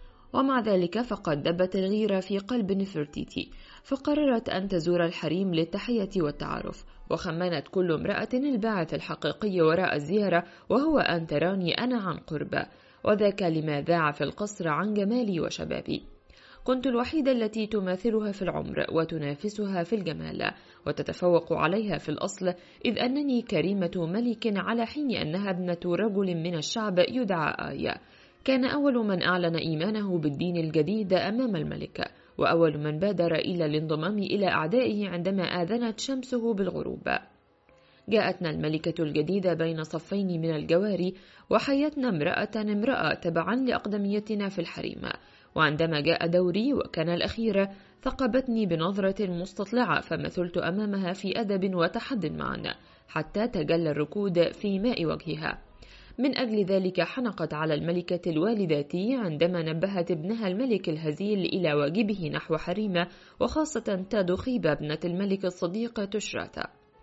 ومع ذلك فقد دبت الغيرة في قلب نفرتيتي، فقررت أن تزور الحريم للتحية والتعارف. وخمنت كل امرأة الباعث الحقيقي وراء الزيارة، وهو أن تراني أنا عن قرب، وذاك لما ذاع في القصر عن جمالي وشبابي. كنت الوحيدة التي تماثلها في العمر وتنافسها في الجمال وتتفوق عليها في الأصل، إذ أنني كريمة ملك على حين أنها ابنة رجل من الشعب يدعى آية. كان أول من أعلن إيمانه بالدين الجديد أمام الملك، وأول من بادر إلى الانضمام إلى أعدائه عندما آذنت شمسه بالغروب. جاءتنا الملكة الجديدة بين صفين من الجواري، وحيتنا امرأة امرأة تبعا لأقدميتنا في الحريم. وعندما جاء دوري وكان الأخير، ثقبتني بنظرة مستطلعة، فمثلت أمامها في أدب وتحد معا حتى تجلى الركود في ماء وجهها. من أجل ذلك حنقت على الملكة الوالدة عندما نبهت ابنها الملك الهزيل إلى واجبه نحو حريمة، وخاصة تادوخيبة ابنة الملك الصديق تشراتا.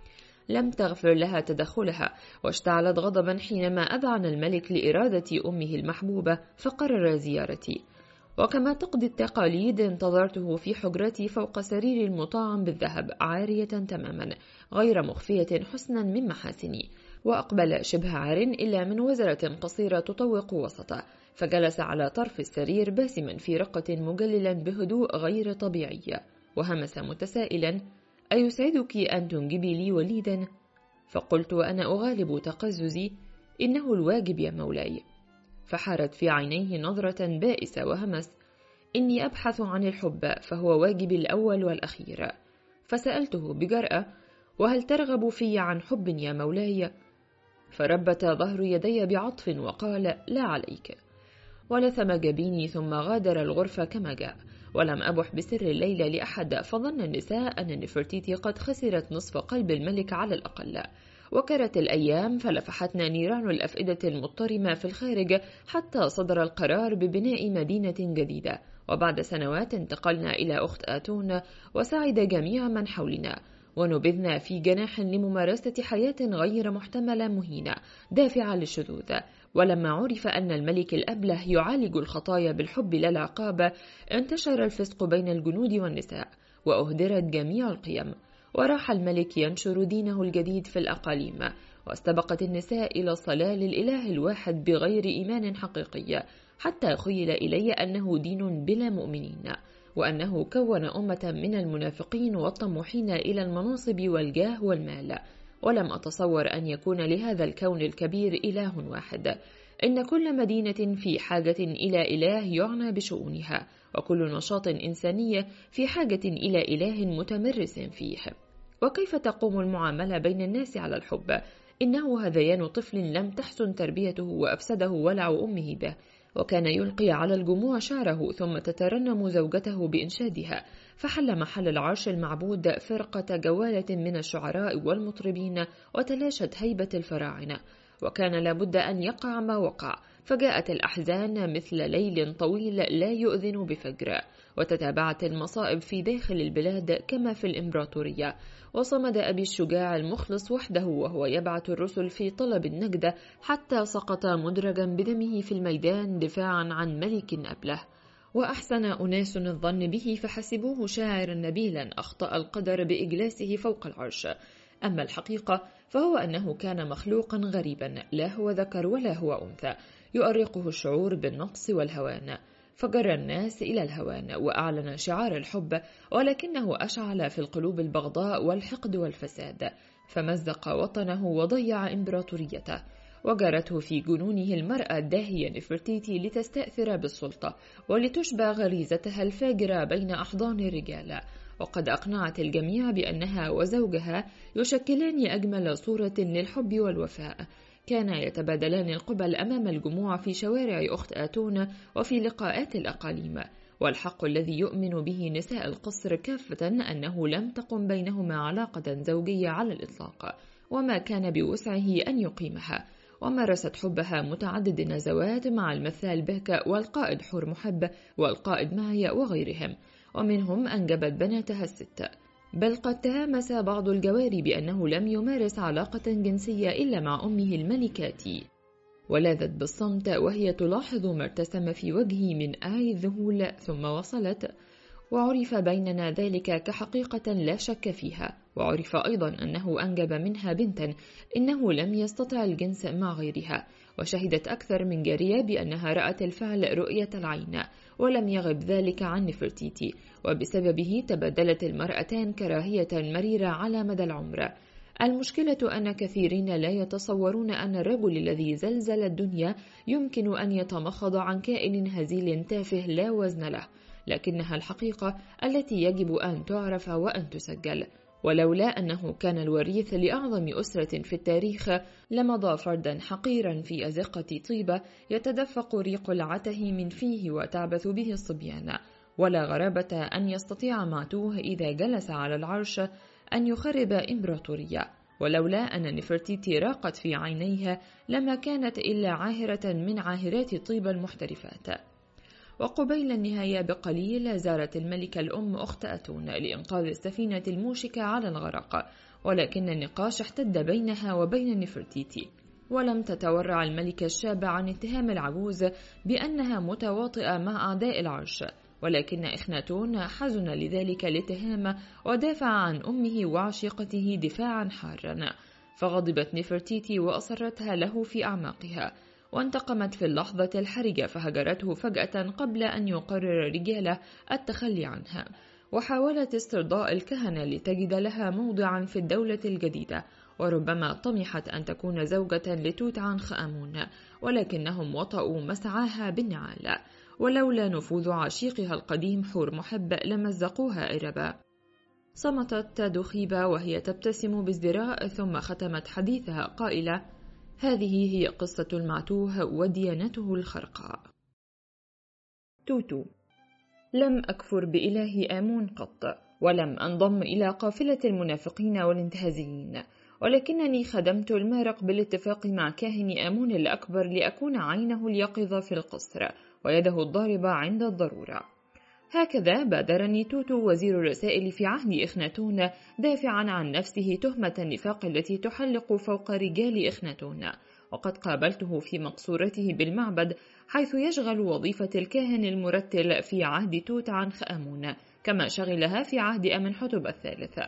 لم تغفر لها تدخلها، واشتعلت غضبا حينما أذعن الملك لإرادة أمه المحبوبة فقرر زيارتي. وكما تقضي التقاليد انتظرته في حجرتي فوق سرير المطعم بالذهب عارية تماما غير مخفية حسنا من محاسني، وأقبل شبه عار إلا من وزرة قصيرة تطوق وسطه، فجلس على طرف السرير باسما في رقة مجللا بهدوء غير طبيعي، وهمس متسائلا: أيسعدك أن تنجبي لي وليدا؟ فقلت وأنا أغالب تقززي: إنه الواجب يا مولاي. فحارت في عينيه نظرة بائسة وهمس: إني أبحث عن الحب، فهو واجبي الأول والأخير. فسألته بجرأة: وهل ترغب في عن حب يا مولاي؟ فربت ظهر يدي بعطف وقال: لا عليك. ولثم جبيني ثم غادر الغرفة كما جاء، ولم أبح بسر الليلة لأحد، فظن النساء أن نفرتيتي قد خسرت نصف قلب الملك على الأقل. وكرت الأيام فلفحتنا نيران الأفئدة المضطرمة في الخارج حتى صدر القرار ببناء مدينة جديدة، وبعد سنوات انتقلنا إلى أخت آتون، وسعد جميع من حولنا، ونبذنا في جناح لممارسة حياة غير محتملة مهينة دافعة للشذوذ. ولما عرف أن الملك الأبله يعالج الخطايا بالحب لا العقاب، انتشر الفسق بين الجنود والنساء، وأهدرت جميع القيم، وراح الملك ينشر دينه الجديد في الأقاليم، واستبقت النساء إلى الصلاة للإله الواحد بغير إيمان حقيقي، حتى خيل إلي أنه دين بلا مؤمنين، وأنه كون أمة من المنافقين والطموحين إلى المناصب والجاه والمال. ولم أتصور أن يكون لهذا الكون الكبير إله واحد، إن كل مدينة في حاجة إلى إله يعنى بشؤونها، وكل نشاط إنساني في حاجة إلى إله متمرس فيه. وكيف تقوم المعاملة بين الناس على الحب؟ إنه هذيان طفل لم تحسن تربيته وأفسده ولع أمه به، وكان يلقي على الجموع شعره ثم تترنم زوجته بإنشادها، فحل محل العرش المعبود فرقة جوالة من الشعراء والمطربين، وتلاشت هيبة الفراعنة، وكان لابد أن يقع ما وقع، فجاءت الأحزان مثل ليل طويل لا يؤذن بفجر، وتتابعت المصائب في داخل البلاد كما في الإمبراطورية. وصمد أبي الشجاع المخلص وحده وهو يبعث الرسل في طلب النجدة، حتى سقط مدرجا بدمه في الميدان دفاعا عن ملك أبله. وأحسن أناس الظن به فحسبوه شاعرا نبيلا أخطأ القدر بإجلاسه فوق العرش. أما الحقيقة فهو أنه كان مخلوقا غريبا، لا هو ذكر ولا هو أنثى، يؤرقه الشعور بالنقص والهوان، فجر الناس إلى الهوان وأعلن شعار الحب، ولكنه أشعل في القلوب البغضاء والحقد والفساد، فمزق وطنه وضيع إمبراطوريته، وجرته في جنونه المرأة الداهية نفرتيتي لتستأثر بالسلطة ولتشبع غريزتها الفاجرة بين أحضان الرجال، وقد أقنعت الجميع بأنها وزوجها يشكلان أجمل صورة للحب والوفاء. كان يتبادلان القبل أمام الجموع في شوارع أخت آتون وفي لقاءات الأقاليم، والحق الذي يؤمن به نساء القصر كافة أنه لم تقم بينهما علاقة زوجية على الإطلاق، وما كان بوسعه أن يقيمها. ومارست حبها متعدد النزوات مع المثال بهك والقائد حور محب والقائد معي وغيرهم، ومنهم أنجبت بناتها الست. بل قد تهامس بعض الجواري بأنه لم يمارس علاقة جنسية إلا مع أمه الملكاتي، ولاذت بالصمت وهي تلاحظ ما ارتسم في وجهي من آي ذهول، ثم وصلت: وعرف بيننا ذلك كحقيقة لا شك فيها، وعرف أيضا أنه أنجب منها بنتا، إنه لم يستطع الجنس مع غيرها. وشهدت أكثر من جارية بأنها رأت الفعل رؤية العين، ولم يغب ذلك عن نفرتيتي، وبسببه تبادلت المرأتان كراهية مريرة على مدى العمر. المشكلة أن كثيرين لا يتصورون أن الرجل الذي زلزل الدنيا يمكن أن يتمخض عن كائن هزيل تافه لا وزن له، لكنها الحقيقة التي يجب أن تعرف وأن تسجل. ولولا أنه كان الوريث لأعظم أسرة في التاريخ لمضى فردا حقيرا في أزقة طيبة يتدفق ريق العته من فيه وتعبث به الصبيان. ولا غرابة أن يستطيع معتوه إذا جلس على العرش أن يخرب إمبراطورية، ولولا أن نفرتيتي راقت في عينيها لما كانت إلا عاهرة من عاهرات طيبة المحترفات. وقبيل النهاية بقليل زارت الملكة الأم أخت آتون لإنقاذ السفينة الموشكة على الغرق، ولكن النقاش احتد بينها وبين نفرتيتي، ولم تتورع الملكة الشابة عن اتهام العجوز بأنها متواطئة مع أعداء العرش، ولكن إخناتون حزن لذلك الاتهام ودافع عن أمه وعشيقته دفاعا حارا، فغضبت نفرتيتي وأصرتها له في أعماقها، وانتقمت في اللحظة الحرجة فهجرته فجأة قبل أن يقرر رجاله التخلي عنها، وحاولت استرضاء الكهنة لتجد لها موضعا في الدولة الجديدة، وربما طمحت أن تكون زوجة لتوت عنخ آمون، ولكنهم وطئوا مسعاها بالنعال، ولولا نفوذ عشيقها القديم حور محب لمزقوها إربا. صمتت دخيبة وهي تبتسم بازدراء، ثم ختمت حديثها قائلة: هذه هي قصة المعتوه وديانته الخرقاء. توتو: لم أكفر بإله آمون قط، ولم أنضم إلى قافلة المنافقين والانتهازيين، ولكنني خدمت المارق بالاتفاق مع كاهن آمون الأكبر لأكون عينه اليقظة في القصر ويده الضاربة عند الضرورة. هكذا بادرني توتو وزير الرسائل في عهد إخناتون دافعا عن نفسه تهمة النفاق التي تحلق فوق رجال إخناتون، وقد قابلته في مقصورته بالمعبد حيث يشغل وظيفة الكاهن المرتل في عهد توت عنخ آمون كما شغلها في عهد أمنحتب الثالث.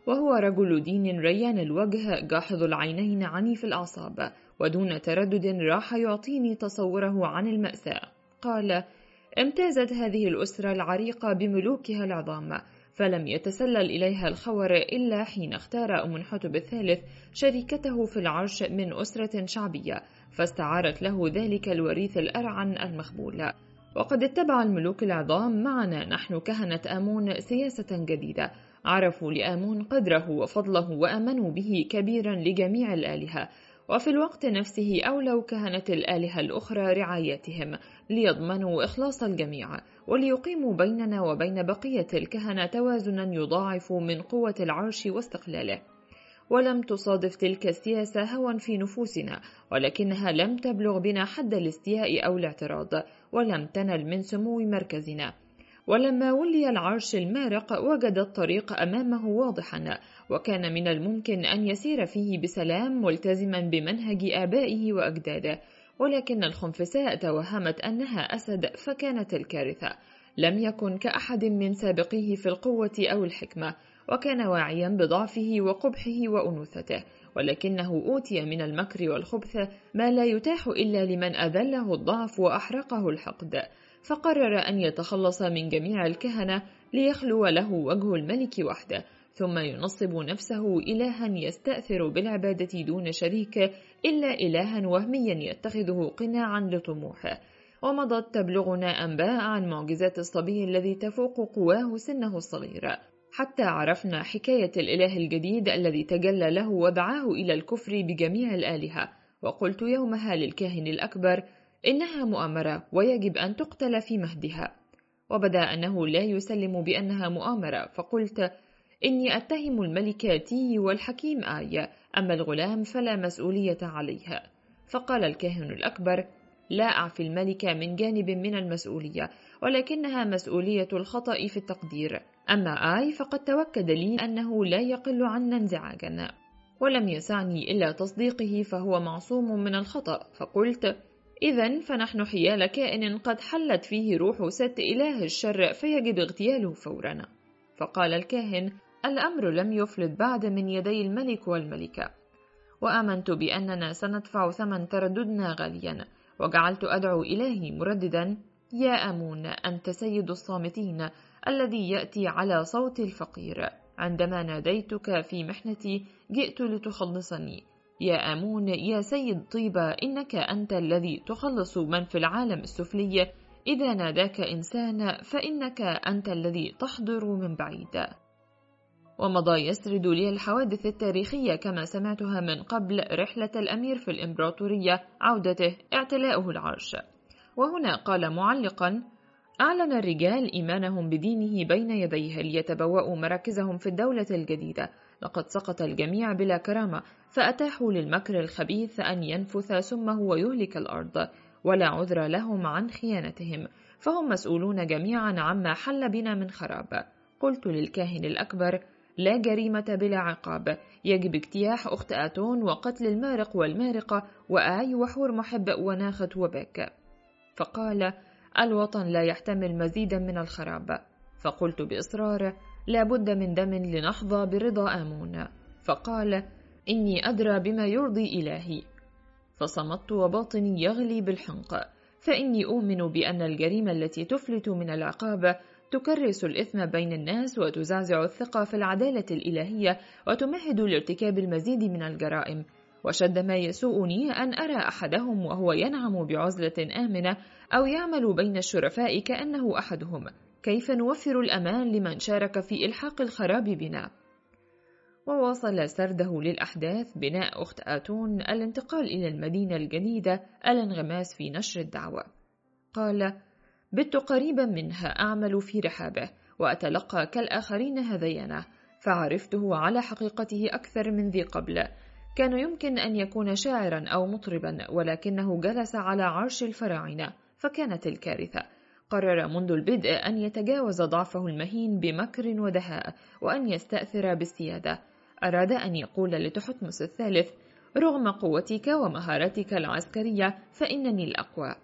وهو رجل دين ريان الوجه جاحظ العينين عنيف الأعصاب، ودون تردد راح يعطيني تصوره عن المأساة. قال: امتازت هذه الأسرة العريقة بملوكها العظام، فلم يتسلل إليها الخور إلا حين اختار أمنحتب الثالث شريكته في العرش من أسرة شعبية، فاستعارت له ذلك الوريث الأرعن المخبول. وقد اتبع الملوك العظام معنا نحن كهنة آمون سياسة جديدة، عرفوا لآمون قدره وفضله وآمنوا به كبيرا لجميع الآلهة، وفي الوقت نفسه أولوا كهنة الآلهة الأخرى رعايتهم ليضمنوا إخلاص الجميع، وليقيموا بيننا وبين بقية الكهنة توازنا يضاعف من قوة العرش واستقلاله. ولم تصادف تلك السياسة هوى في نفوسنا، ولكنها لم تبلغ بنا حد الاستياء أو الاعتراض، ولم تنل من سمو مركزنا. ولما ولي العرش المارق وجد الطريق أمامه واضحا، وكان من الممكن أن يسير فيه بسلام ملتزما بمنهج آبائه وأجداده، ولكن الخنفساء توهمت أنها أسد، فكانت الكارثة. لم يكن كأحد من سابقيه في القوة أو الحكمة، وكان واعيا بضعفه وقبحه وأنوثته، ولكنه أوتي من المكر والخبث ما لا يتاح إلا لمن أذله الضعف وأحرقه الحقد، فقرر أن يتخلص من جميع الكهنة ليخلو له وجه الملك وحده، ثم ينصب نفسه إلها يستأثر بالعبادة دون شريك إلا إلها وهميا يتخذه قناعا لطموحه. ومضت تبلغنا أنباء عن معجزات الصبي الذي تفوق قواه سنه الصغير، حتى عرفنا حكاية الإله الجديد الذي تجلى له ودعاه إلى الكفر بجميع الآلهة. وقلت يومها للكاهن الأكبر: إنها مؤامرة ويجب أن تقتل في مهدها. وبدا أنه لا يسلم بأنها مؤامرة، فقلت: إني أتهم الملك تي والحكيم آي، أما الغلام فلا مسؤولية عليها. فقال الكاهن الأكبر: لا أعفي الملك من جانب من المسؤولية، ولكنها مسؤولية الخطأ في التقدير. أما آي فقد توكد لي أنه لا يقل عنا انزعاجا، ولم يسعني إلا تصديقه، فهو معصوم من الخطأ. فقلت: إذن فنحن حيال كائن قد حلت فيه روح ست إله الشر، فيجب اغتياله فورا. فقال الكاهن: الأمر لم يفلت بعد من يدي الملك والملكة، وآمنت بأننا سندفع ثمن ترددنا غاليا، وجعلت أدعو إلهي مرددا: يا آمون، أنت سيد الصامتين الذي يأتي على صوت الفقير. عندما ناديتك في محنتي جئت لتخلصني. يا آمون يا سيد طيبة، إنك أنت الذي تخلص من في العالم السفلي. إذا ناداك إنسان فإنك أنت الذي تحضر من بعيد. ومضى يسرد لي الحوادث التاريخية كما سمعتها من قبل: رحلة الأمير في الإمبراطورية، عودته، اعتلاؤه العرش. وهنا قال معلقا: أعلن الرجال إيمانهم بدينه بين يديه ليتبوأوا مراكزهم في الدولة الجديدة. لقد سقط الجميع بلا كرامة، فأتاحوا للمكر الخبيث أن ينفث سمه ويهلك الأرض، ولا عذر لهم عن خيانتهم، فهم مسؤولون جميعا عما حل بنا من خراب. قلت للكاهن الأكبر: لا جريمة بلا عقاب، يجب اجتياح أخت آتون وقتل المارق والمارقة وآي وحور محب وناخة وباك. فقال: الوطن لا يحتمل مزيدا من الخراب. فقلت بإصرار: لا بد من دم لنحظى برضا آمون. فقال: إني أدرى بما يرضي إلهي. فصمت وباطني يغلي بالحنق، فإني أؤمن بأن الجريمة التي تفلت من العقاب تكرس الإثم بين الناس وتزعزع الثقة في العدالة الإلهية وتمهد لارتكاب المزيد من الجرائم. وشد ما يسوءني أن أرى أحدهم وهو ينعم بعزلة آمنة أو يعمل بين الشرفاء كأنه أحدهم. كيف نوفر الأمان لمن شارك في إلحاق الخراب بنا؟ وواصل سرده للأحداث: بناء أخت آتون، الانتقال إلى المدينة الجديدة، الانغماس في نشر الدعوة. قال: بت قريبا منها، أعمل في رحابه وأتلقى كالآخرين هذيانه، فعرفته على حقيقته أكثر من ذي قبل. كان يمكن أن يكون شاعرا أو مطربا، ولكنه جلس على عرش الفراعنة، فكانت الكارثة. قرر منذ البدء أن يتجاوز ضعفه المهين بمكر ودهاء، وأن يستأثر بالسيادة. أراد أن يقول لتحتمس الثالث: رغم قوتك ومهارتك العسكرية فإنني الأقوى.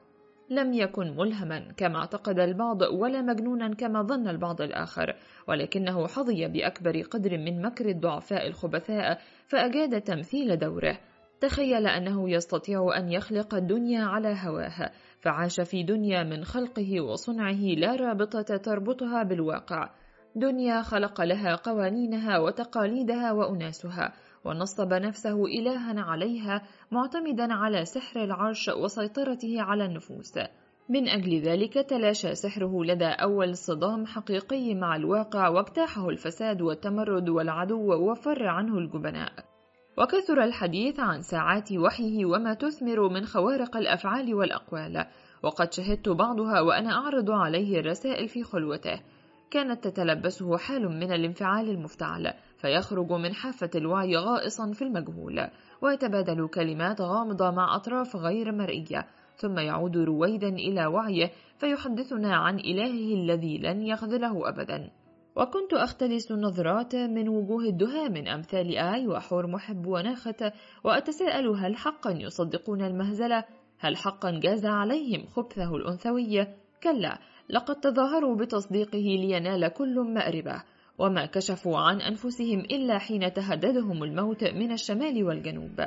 لم يكن ملهما كما اعتقد البعض ولا مجنونا كما ظن البعض الآخر، ولكنه حظي بأكبر قدر من مكر الضعفاء الخبثاء فأجاد تمثيل دوره. تخيل أنه يستطيع أن يخلق الدنيا على هواها، فعاش في دنيا من خلقه وصنعه لا رابطة تربطها بالواقع، دنيا خلق لها قوانينها وتقاليدها وأناسها، ونصب نفسه إلها عليها معتمدا على سحر العرش وسيطرته على النفوس. من أجل ذلك تلاشى سحره لدى أول صدام حقيقي مع الواقع، واجتاحه الفساد والتمرد والعدو وفر عنه الجبناء. وكثر الحديث عن ساعات وحيه وما تثمر من خوارق الأفعال والأقوال، وقد شهدت بعضها وأنا أعرض عليه الرسائل في خلوته. كانت تتلبسه حال من الانفعال المفتعل، فيخرج من حافة الوعي غائصا في المجهول، ويتبادل كلمات غامضة مع أطراف غير مرئية، ثم يعود رويدا إلى وعيه فيحدثنا عن إلهه الذي لن يخذله أبدا. وكنت أختلس نظرات من وجوه الدهاء من أمثال آي وحور محب وناخة، وأتساءل هل حقا يصدقون المهزلة؟ هل حقا جاز عليهم خبثه الأنثوية؟ كلا، لقد تظاهروا بتصديقه لينال كل مأربة، وما كشفوا عن أنفسهم إلا حين تهددهم الموت من الشمال والجنوب.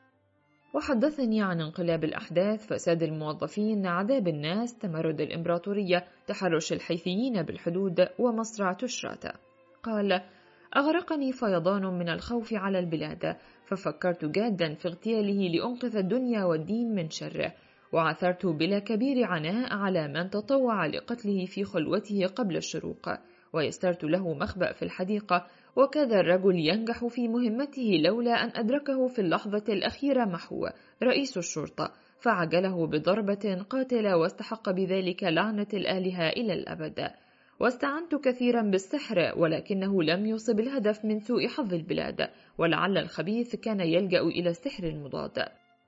وحدثني عن انقلاب الأحداث، فساد الموظفين، عذاب الناس، تمرد الإمبراطورية، تحرش الحيثيين بالحدود، ومصرع تشرات. قال: أغرقني فيضان من الخوف على البلاد، ففكرت جادا في اغتياله لأنقذ الدنيا والدين من شره، وعثرت بلا كبير عناء على من تطوع لقتله في خلوته قبل الشروق، ويسرت له مخبأ في الحديقة، وكاد الرجل ينجح في مهمته لولا أن أدركه في اللحظة الأخيرة محو رئيس الشرطة، فعجله بضربة قاتلة واستحق بذلك لعنة الآلهة إلى الأبد. واستعنت كثيرا بالسحر، ولكنه لم يصب الهدف من سوء حظ البلاد، ولعل الخبيث كان يلجأ إلى السحر المضاد.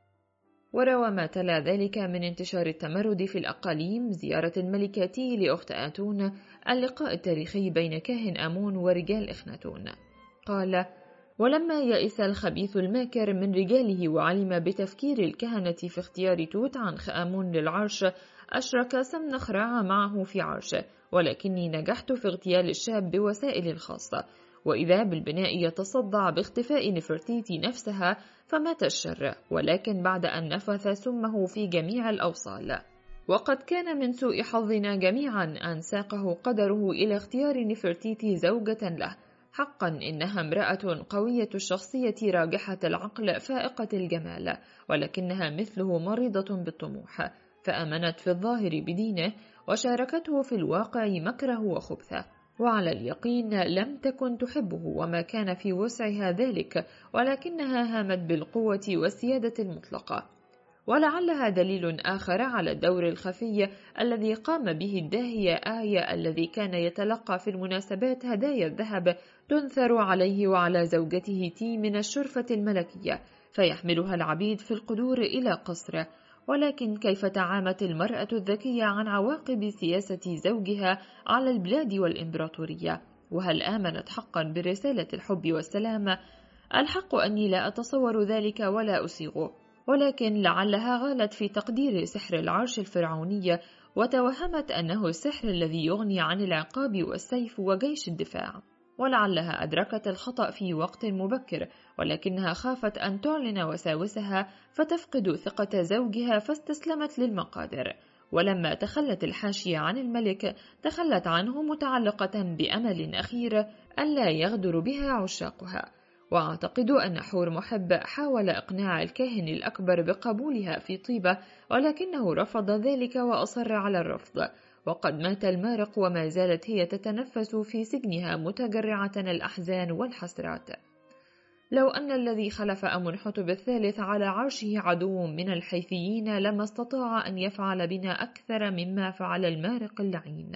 وروى ما تلا ذلك من انتشار التمرد في الأقاليم زيارة الملكاتي لأخت آتون، اللقاء التاريخي بين كاهن آمون ورجال إخناتون. قال: ولما يئس الخبيث الماكر من رجاله وعلم بتفكير الكهنة في اختيار توت عنخ آمون للعرش، أشرك سمنخرع معه في عرشه، ولكني نجحت في اغتيال الشاب بوسائل الخاصة، وإذا بالبناء يتصدع باختفاء نفرتيتي نفسها، فمات الشر، ولكن بعد أن نفث سمه في جميع الأوصال. وقد كان من سوء حظنا جميعا أن ساقه قدره إلى اختيار نفرتيتي زوجة له. حقا إنها امرأة قوية الشخصية راجحة العقل فائقة الجمال، ولكنها مثله مريضة بالطموح، فأمنت في الظاهر بدينه وشاركته في الواقع مكره وخبثه، وعلى اليقين لم تكن تحبه وما كان في وسعها ذلك، ولكنها هامت بالقوة والسيادة المطلقة. ولعلها دليل آخر على الدور الخفي الذي قام به الداهية آية، الذي كان يتلقى في المناسبات هدايا الذهب تنثر عليه وعلى زوجته تي من الشرفة الملكية، فيحملها العبيد في القدور إلى قصره. ولكن كيف تعامت المرأة الذكية عن عواقب سياسة زوجها على البلاد والإمبراطورية؟ وهل آمنت حقا برسالة الحب والسلام؟ الحق أني لا أتصور ذلك ولا أسيغه، ولكن لعلها غالت في تقدير سحر العرش الفرعوني، وتوهمت أنه السحر الذي يغني عن العقاب والسيف وجيش الدفاع. ولعلها أدركت الخطأ في وقت مبكر، ولكنها خافت أن تعلن وساوسها فتفقد ثقة زوجها، فاستسلمت للمقادر. ولما تخلت الحاشية عن الملك تخلت عنه متعلقة بأمل أخير ألا يغدر بها عشاقها. وأعتقد أن حور محب حاول إقناع الكاهن الأكبر بقبولها في طيبة، ولكنه رفض ذلك وأصر على الرفض، وقد مات المارق وما زالت هي تتنفس في سجنها متجرعة الأحزان والحسرات. لو أن الذي خلف أمنحتب الثالث على عرشه عدو من الحيثيين لما استطاع أن يفعل بنا أكثر مما فعل المارق اللعين.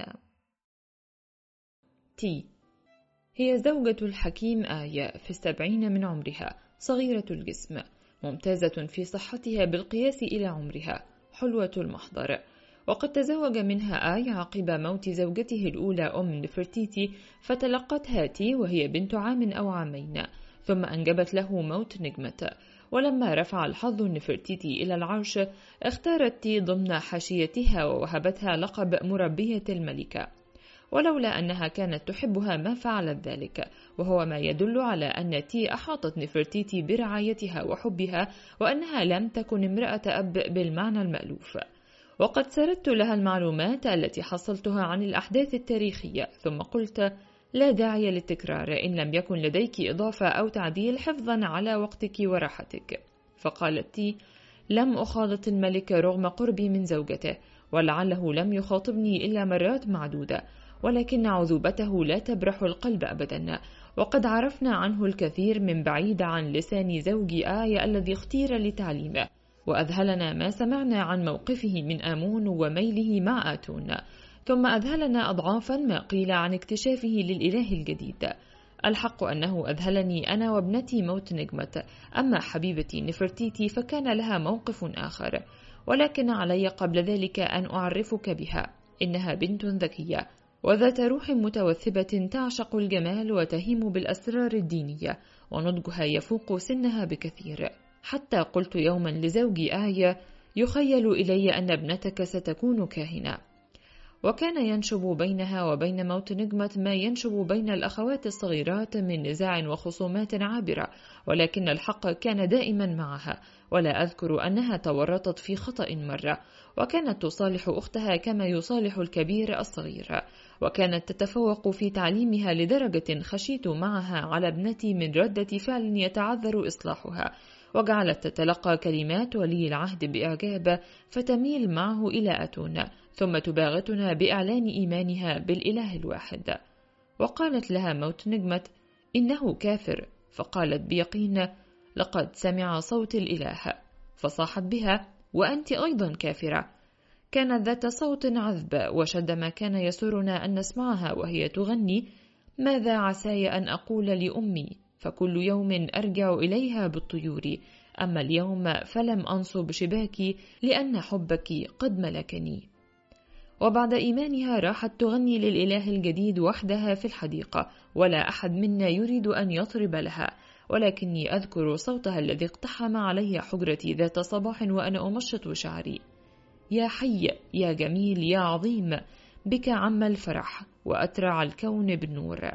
تي هي زوجة الحكيم آية في السبعين من عمرها، صغيرة الجسم، ممتازة في صحتها بالقياس إلى عمرها، حلوة المحضر. وقد تزوج منها آي عقب موت زوجته الأولى أم نفرتيتي، فتلقتها تي وهي بنت عام أو عامين، ثم أنجبت له موت نجمة. ولما رفع الحظ نفرتيتي إلى العرش اختارت تي ضمن حاشيتها ووهبتها لقب مربية الملكة، ولولا أنها كانت تحبها ما فعلت ذلك، وهو ما يدل على أن تي أحاطت نفرتيتي برعايتها وحبها، وأنها لم تكن امرأة أب بالمعنى المألوف. وقد سردت لها المعلومات التي حصلتها عن الأحداث التاريخية، ثم قلت: لا داعي للتكرار إن لم يكن لديك إضافة أو تعديل حفظا على وقتك وراحتك. فقالت تي: لم أخالط الملك رغم قربي من زوجته، ولعله لم يخاطبني إلا مرات معدودة، ولكن عذوبته لا تبرح القلب أبدا، وقد عرفنا عنه الكثير من بعيد عن لسان زوجي آية الذي اختير لتعليمه، وأذهلنا ما سمعنا عن موقفه من آمون وميله مع آتون، ثم أذهلنا أضعافا ما قيل عن اكتشافه للإله الجديد. الحق أنه أذهلني أنا وابنتي موت نجمة، أما حبيبتي نفرتيتي فكان لها موقف آخر، ولكن علي قبل ذلك أن أعرفك بها. إنها بنت ذكية وذات روح متوثبة تعشق الجمال وتهيم بالأسرار الدينية، ونضجها يفوق سنها بكثير، حتى قلت يوما لزوجي آية: يخيل إلي أن ابنتك ستكون كاهنة. وكان ينشب بينها وبين موت نجمة ما ينشب بين الأخوات الصغيرات من نزاع وخصومات عابرة، ولكن الحق كان دائما معها، ولا أذكر أنها تورطت في خطأ مرة، وكانت تصالح أختها كما يصالح الكبير الصغير، وكانت تتفوق في تعليمها لدرجة خشيت معها على ابنتي من ردة فعل يتعذر إصلاحها، وجعلت تتلقى كلمات ولي العهد بإعجاب فتميل معه إلى آتون، ثم تباغتنا بإعلان إيمانها بالإله الواحد. وقالت لها موت نجمة: إنه كافر، فقالت بيقين: لقد سمع صوت الإله، فصاحت بها: وأنت أيضا كافرة. كانت ذات صوت عذب، وشد ما كان يسرنا أن نسمعها وهي تغني: ماذا عساي أن أقول لأمي، فكل يوم أرجع إليها بالطيور، أما اليوم فلم أنصب شباكي لأن حبك قد ملكني. وبعد إيمانها راحت تغني للإله الجديد وحدها في الحديقة، ولا أحد منا يريد أن يطرب لها، ولكني أذكر صوتها الذي اقتحم علي حجرتي ذات صباح وأنا أمشط شعري: يا حي يا جميل يا عظيم، بك عم الفرح وأترع الكون بالنور.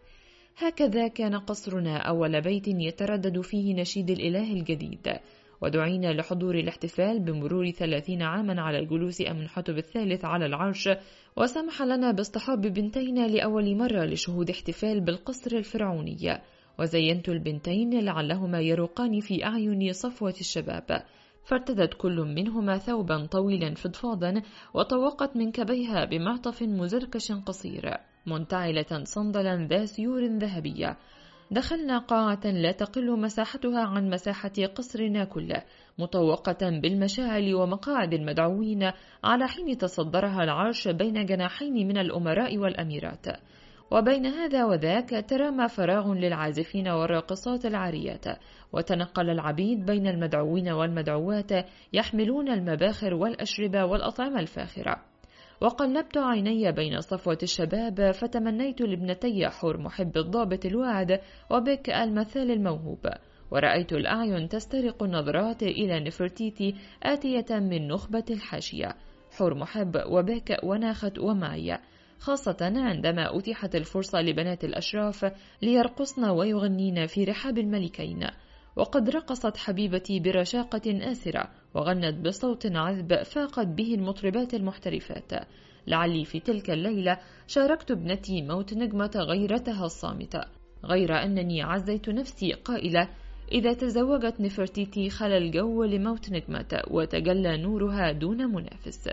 هكذا كان قصرنا أول بيت يتردد فيه نشيد الإله الجديد، ودعينا لحضور الاحتفال بمرور ثلاثين عاما على الجلوس أمنحتب الثالث على العرش، وسمح لنا باصطحاب بنتينا لأول مرة لشهود احتفال بالقصر الفرعوني، وزينت البنتين لعلهما يروقان في أعين صفوة الشباب، فارتدت كل منهما ثوبا طويلا فضفاضا، وطوقت من كبيها بمعطف مزركش قصير، منتعلة صندلا ذا سيور ذهبية. دخلنا قاعة لا تقل مساحتها عن مساحة قصرنا كله، مطوقة بالمشاعل ومقاعد المدعوين، على حين تصدرها العرش بين جناحين من الأمراء والأميرات، وبين هذا وذاك ترامى فراغ للعازفين والراقصات العاريات، وتنقل العبيد بين المدعوين والمدعوات يحملون المباخر والأشربة والأطعمة الفاخرة. وقلبت عيني بين صفوة الشباب فتمنيت لابنتي حور محب الضابط الواعد وبك المثال الموهوب، ورأيت الأعين تسترق النظرات إلى نفرتيتي آتية من نخبة الحاشية، حور محب وبك وناخت ومعي، خاصة عندما أتيحت الفرصة لبنات الأشراف ليرقصن ويغنين في رحاب الملكين. وقد رقصت حبيبتي برشاقة آسرة، وغنت بصوت عذب فاقت به المطربات المحترفات. لعلي في تلك الليلة شاركت ابنتي موت نجمة غيرتها الصامتة، غير أنني عزيت نفسي قائلة: إذا تزوجت نفرتيتي خلى الجو لموت نجمة وتجلى نورها دون منافس.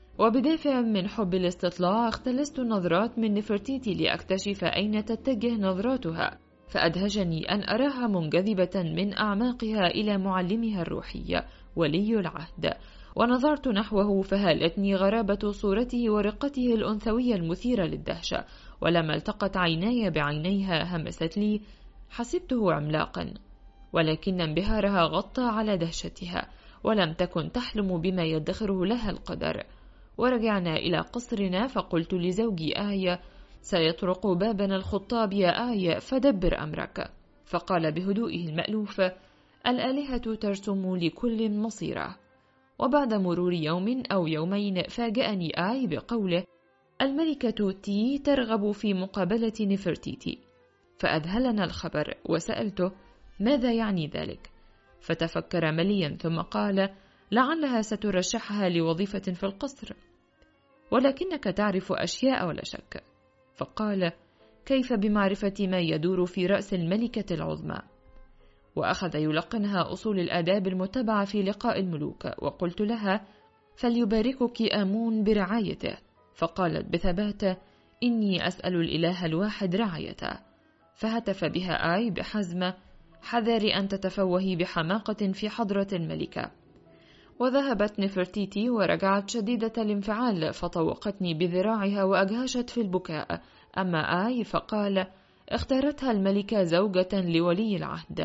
وبدافع من حب الاستطلاع اختلست النظرات من نفرتيتي لأكتشف أين تتجه نظراتها، فأدهشني أن أراها منجذبة من أعماقها إلى معلمها الروحي ولي العهد، ونظرت نحوه فهالتني غرابة صورته ورقته الأنثوية المثيرة للدهشة، ولما التقت عيناي بعينيها همست لي: حسبته عملاقا، ولكن انبهارها غطى على دهشتها، ولم تكن تحلم بما يدخره لها القدر. ورجعنا إلى قصرنا، فقلت لزوجي آية: سيطرق بابنا الخطاب يا آية، فدبر أمرك. فقال بهدوئه المألوف: الآلهة ترسم لكل مصيره. وبعد مرور يوم أو يومين فاجأني آي بقوله: الملكة تي ترغب في مقابلة نفرتيتي. فأذهلنا الخبر وسألته: ماذا يعني ذلك؟ فتفكر مليا ثم قال: لعلها سترشحها لوظيفة في القصر، ولكنك تعرف أشياء ولا شك. فقال: كيف بمعرفة ما يدور في رأس الملكة العظمى؟ وأخذ يلقنها أصول الآداب المتبعة في لقاء الملوك. وقلت لها: فليباركك آمون برعايته. فقالت بثبات: إني أسأل الإله الواحد رعايته. فهتف بها آي بحزم: حذري أن تتفوهي بحماقة في حضرة الملكة. وذهبت نفرتيتي ورجعت شديدة الانفعال، فطوقتني بذراعها وأجهشت في البكاء. أما آي فقال: اختارتها الملكة زوجة لولي العهد.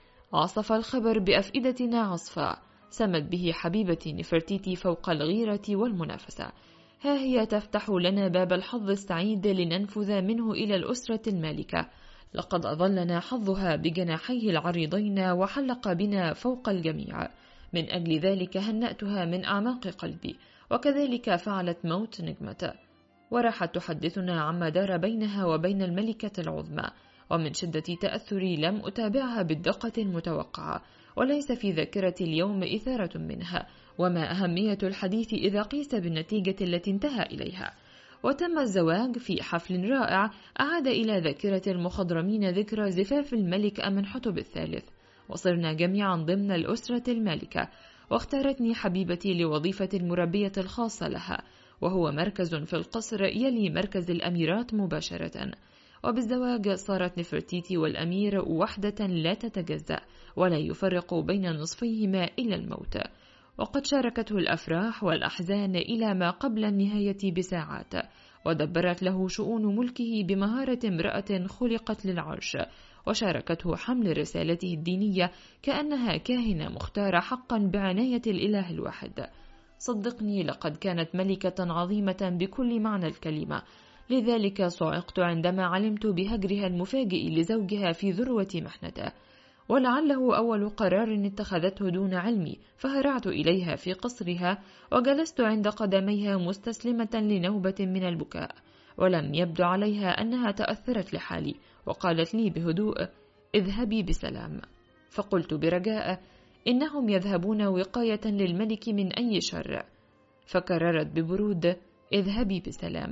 عصف الخبر بأفئدتنا عصفا، سمت به حبيبتي نفرتيتي فوق الغيرة والمنافسة. ها هي تفتح لنا باب الحظ السعيد لننفذ منه إلى الأسرة المالكة. لقد أظلنا حظها بجناحيه العريضين وحلق بنا فوق الجميع. من أجل ذلك هنأتها من أعماق قلبي، وكذلك فعلت موت نجمة. وراحت تحدثنا عما دار بينها وبين الملكة العظمى، ومن شدة تأثري لم أتابعها بالدقة المتوقعة، وليس في ذاكرتي اليوم إثارة منها. وما أهمية الحديث إذا قيس بالنتيجة التي انتهى إليها. وتم الزواج في حفل رائع أعاد إلى ذاكرة المخضرمين ذكرى زفاف الملك أمنحتب الثالث، وصرنا جميعا ضمن الأسرة المالكة. واختارتني حبيبتي لوظيفة المربية الخاصة لها، وهو مركز في القصر يلي مركز الأميرات مباشرة. وبالزواج صارت نفرتيتي والأمير وحدة لا تتجزأ، ولا يفرق بين نصفيهما إلا الموت. وقد شاركته الأفراح والأحزان إلى ما قبل النهاية بساعات، ودبرت له شؤون ملكه بمهارة امرأة خلقت للعرش، وشاركته حمل رسالته الدينية كأنها كاهنة مختارة حقا بعناية الإله الواحد. صدقني، لقد كانت ملكة عظيمة بكل معنى الكلمة، لذلك صعقت عندما علمت بهجرها المفاجئ لزوجها في ذروة محنته، ولعله أول قرار اتخذته دون علمي. فهرعت إليها في قصرها وجلست عند قدميها مستسلمة لنوبة من البكاء، ولم يبدو عليها أنها تأثرت لحالي، وقالت لي بهدوء: اذهبي بسلام. فقلت برجاء: إنهم يذهبون وقاية للملك من أي شر. فكررت ببرود: اذهبي بسلام.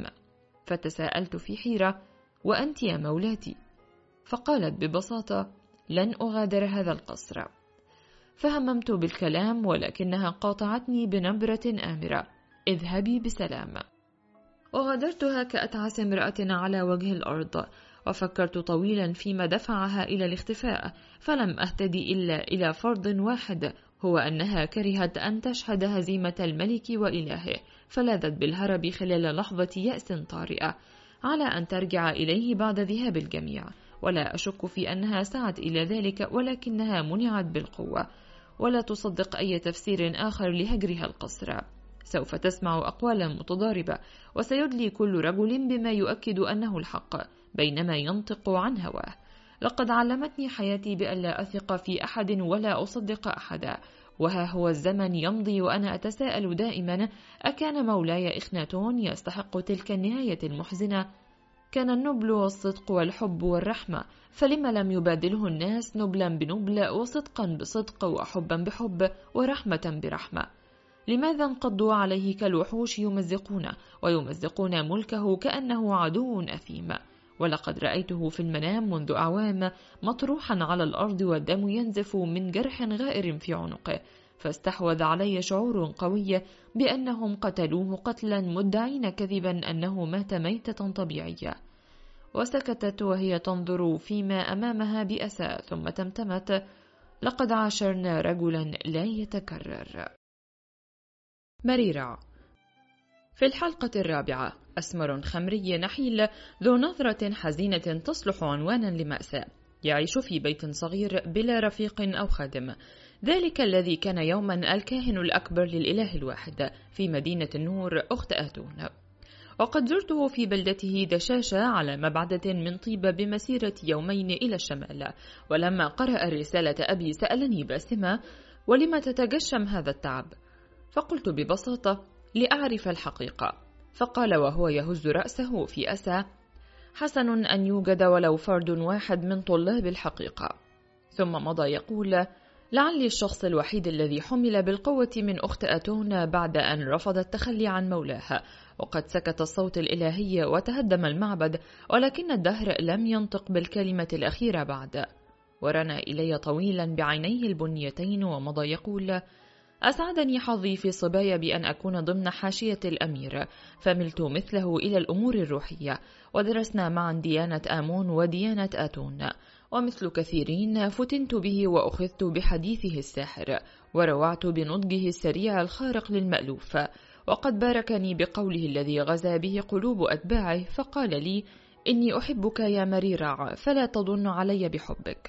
فتساءلت في حيرة: وأنت يا مولاتي؟ فقالت ببساطة: لن أغادر هذا القصر. فهممت بالكلام، ولكنها قاطعتني بنبرة آمرة: اذهبي بسلام. وغادرتها كأتعس امرأة على وجه الأرض، وفكرت طويلا فيما دفعها إلى الاختفاء، فلم أهتدي إلا إلى فرض واحد، هو أنها كرهت أن تشهد هزيمة الملك وإلهه، فلاذت بالهرب خلال لحظة يأس طارئة على أن ترجع إليه بعد ذهاب الجميع. ولا أشك في أنها سعت إلى ذلك، ولكنها منعت بالقوة، ولا تصدق أي تفسير آخر لهجرها القصر. سوف تسمع أقوالا متضاربة، وسيدلي كل رجل بما يؤكد أنه الحق بينما ينطق عن هواه. لقد علمتني حياتي بألا أثق في أحد ولا أصدق أحدا، وها هو الزمن يمضي وأنا أتساءل دائما: أكان مولاي إخناتون يستحق تلك النهاية المحزنة؟ كان النبل والصدق والحب والرحمة، فلما لم يبادله الناس نبلا بنبل وصدقا بصدق وحبا بحب ورحمة برحمة؟ لماذا انقضوا عليه كالوحوش يمزقون ويمزقون ملكه كأنه عدو أثيم؟ ولقد رأيته في المنام منذ أعوام مطروحا على الأرض والدم ينزف من جرح غائر في عنقه، فاستحوذ علي شعور قوي بأنهم قتلوه قتلا مدعين كذبا أنه مات ميتة طبيعية. وسكتت وهي تنظر فيما أمامها بأسى، ثم تمتمت: لقد عاشرنا رجلا لا يتكرر. مريرع. في الحلقة الرابعة: أسمر خمري نحيل ذو نظرة حزينة تصلح عنوانا لمأساة، يعيش في بيت صغير بلا رفيق أو خادم، ذلك الذي كان يوما الكاهن الأكبر للإله الواحد في مدينة النور أخت آتون. وقد زرته في بلدته دشاشة على مبعدة من طيبة بمسيرة يومين إلى الشمال. ولما قرأ رسالة أبي سألني باسمة: ولم تتجشم هذا التعب؟ فقلت ببساطة: لأعرف الحقيقة. فقال وهو يهز رأسه في أسى: حسن أن يوجد ولو فرد واحد من طلاب الحقيقة. ثم مضى يقول: لعلي الشخص الوحيد الذي حمل بالقوة من أخت أتون بعد أن رفض التخلي عن مولاها. وقد سكت الصوت الإلهي وتهدم المعبد، ولكن الدهر لم ينطق بالكلمة الأخيرة بعد. ورنى إلي طويلا بعينيه البنيتين ومضى يقول: أسعدني حظي في صبايا بأن أكون ضمن حاشية الأمير، فملت مثله إلى الأمور الروحية، ودرسنا معا ديانة آمون وديانة آتون، ومثل كثيرين فتنت به وأخذت بحديثه الساحر، وروعت بنضجه السريع الخارق للمألوف. وقد باركني بقوله الذي غزا به قلوب أتباعه، فقال لي: إني أحبك يا مريرع، فلا تظن علي بحبك.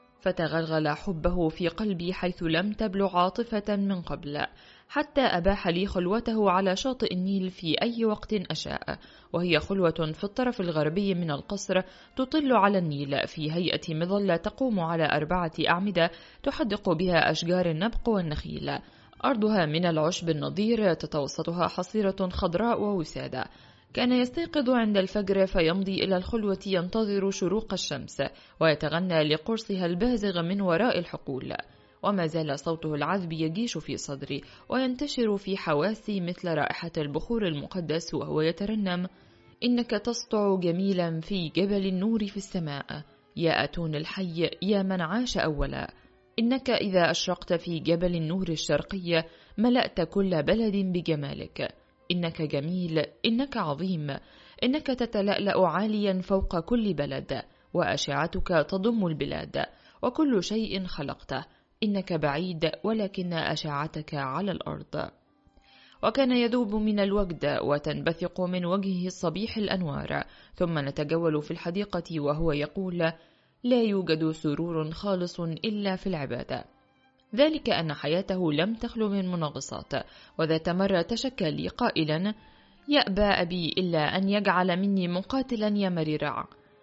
فتغلغل حبه في قلبي حيث لم تبلغ عاطفة من قبل، حتى أباح لي خلوته على شاطئ النيل في أي وقت أشاء، وهي خلوة في الطرف الغربي من القصر تطل على النيل في هيئة مظلة تقوم على أربعة أعمدة تحدق بها أشجار النبق والنخيل، أرضها من العشب النضير، تتوسطها حصيرة خضراء ووسادة. كان يستيقظ عند الفجر فيمضي إلى الخلوة ينتظر شروق الشمس، ويتغنى لقرصها البازغ من وراء الحقول. وما زال صوته العذب يجيش في صدري وينتشر في حواسي مثل رائحة البخور المقدس، وهو يترنم: إنك تسطع جميلا في جبل النور في السماء، يا أتون الحي يا من عاش أولا. إنك إذا أشرقت في جبل النور الشرقي ملأت كل بلد بجمالك. إنك جميل، إنك عظيم، إنك تتلألأ عاليا فوق كل بلد، وأشعتك تضم البلاد، وكل شيء خلقته. إنك بعيد، ولكن أشعتك على الأرض. وكان يذوب من الوجد وتنبثق من وجهه الصبيح الأنوار. ثم نتجول في الحديقة وهو يقول: لا يوجد سرور خالص إلا في العبادة. ذلك أن حياته لم تخلو من منغصات. وذات مرة تشكى لي قائلا: يأبى أبي إلا أن يجعل مني مقاتلا يا مريرع.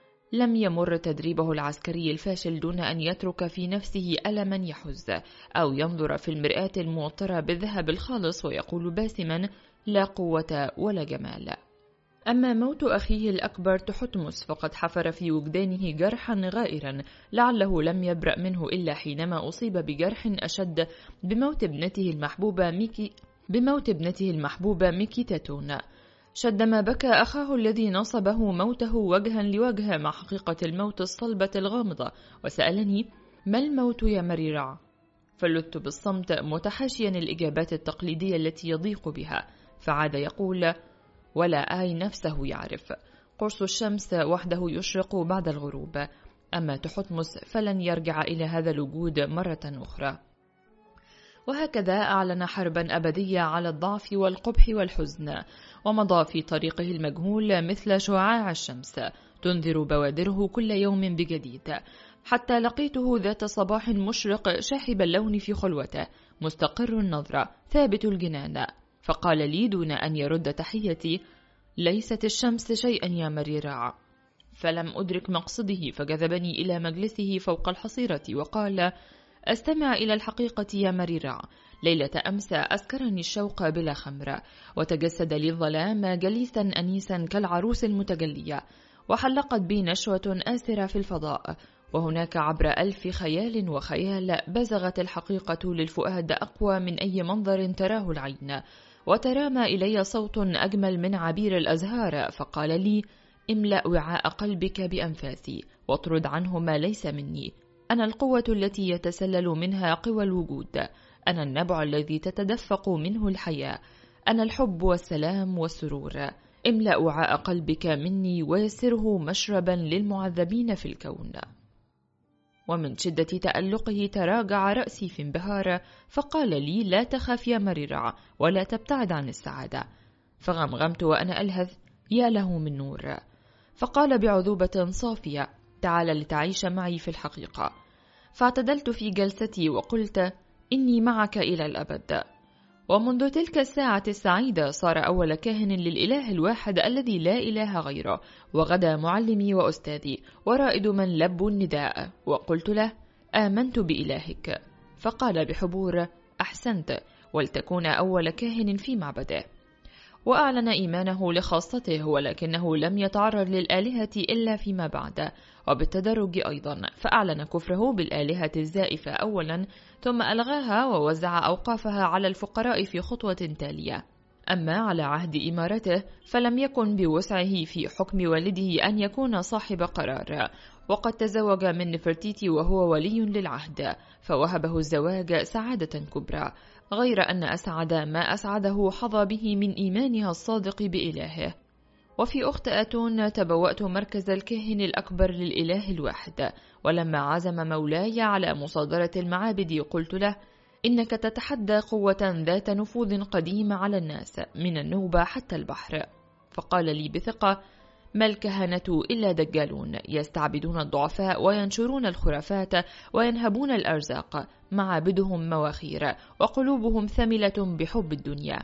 لم يمر تدريبه العسكري الفاشل دون أن يترك في نفسه ألما يحز، أو ينظر في المرآة الموطرة بالذهب الخالص ويقول باسما: لا قوة ولا جمال. أما موت أخيه الأكبر تحتمس فقد حفر في وجدانه جرحا غائرا، لعله لم يبرأ منه إلا حينما أصيب بجرح أشد بموت ابنته المحبوبة ميكي بموت ابنته المحبوبة ميكيتاتون. شد ما بكى أخاه الذي نصبه موته وجها لوجه مع حقيقة الموت الصلبة الغامضة، وسألني: ما الموت يا مريرع؟ فلت بالصمت متحاشيا الإجابات التقليدية التي يضيق بها، فعاد يقول: ولا آي نفسه يعرف. قرص الشمس وحده يشرق بعد الغروب، أما تحتمس فلن يرجع إلى هذا الوجود مرة أخرى. وهكذا أعلن حربا أبدية على الضعف والقبح والحزن، ومضى في طريقه المجهول مثل شعاع الشمس تنذر بوادره كل يوم بجديد، حتى لقيته ذات صباح مشرق شاحب اللون في خلوته، مستقر النظرة، ثابت الجنان. فقال لي دون أن يرد تحيتي: ليست الشمس شيئا يا مريرع. فلم أدرك مقصده، فجذبني إلى مجلسه فوق الحصيرة وقال: أستمع إلى الحقيقة يا مريرع. ليلة أمس أسكرني الشوق بلا خمر، وتجسد لي الظلام جليسا أنيسا كالعروس المتجلية، وحلقت بي نشوة آسرة في الفضاء، وهناك عبر ألف خيال وخيال بزغت الحقيقة للفؤاد أقوى من أي منظر تراه العين، وترامى إلي صوت أجمل من عبير الأزهار، فقال لي: املأ وعاء قلبك بأنفاسي، واطرد عنه ما ليس مني. أنا القوة التي يتسلل منها قوى الوجود، أنا النبع الذي تتدفق منه الحياة، أنا الحب والسلام والسرور. املأ وعاء قلبك مني ويسره مشربا للمعذبين في الكون. ومن شدة تألقه تراجع رأسي في انبهار، فقال لي: لا تخاف يا مريرع، ولا تبتعد عن السعادة. فغمغمت وأنا ألهث: يا له من نور. فقال بعذوبة صافية: تعال لتعيش معي في الحقيقة. فاعتدلت في جلستي وقلت: إني معك إلى الأبد. ومنذ تلك الساعة السعيدة صار أول كاهن للإله الواحد الذي لا إله غيره، وغدا معلمي وأستاذي ورائد من لبوا النداء. وقلت له: آمنت بإلهك. فقال بحبور: أحسنت، ولتكون أول كاهن في معبده. وأعلن إيمانه لخاصته، ولكنه لم يتعرض للآلهة إلا فيما بعد، وبالتدرج أيضا، فأعلن كفره بالآلهة الزائفة أولا، ثم ألغاها ووزع أوقافها على الفقراء في خطوة تالية. أما على عهد إمارته فلم يكن بوسعه في حكم والده أن يكون صاحب قرار، وقد تزوج من نفرتيتي وهو ولي للعهد، فوهبه الزواج سعادة كبرى، غير أن أسعد ما أسعده حظى به من إيمانها الصادق بإلهه. وفي أخت آتون تبوأت مركز الكاهن الأكبر للإله الواحد، ولما عزم مولاي على مصادرة المعابد قلت له: إنك تتحدى قوة ذات نفوذ قديمة على الناس من النوبة حتى البحر. فقال لي بثقة: ما الكهنة إلا دجالون يستعبدون الضعفاء وينشرون الخرافات وينهبون الأرزاق، معابدهم مواخير وقلوبهم ثملة بحب الدنيا.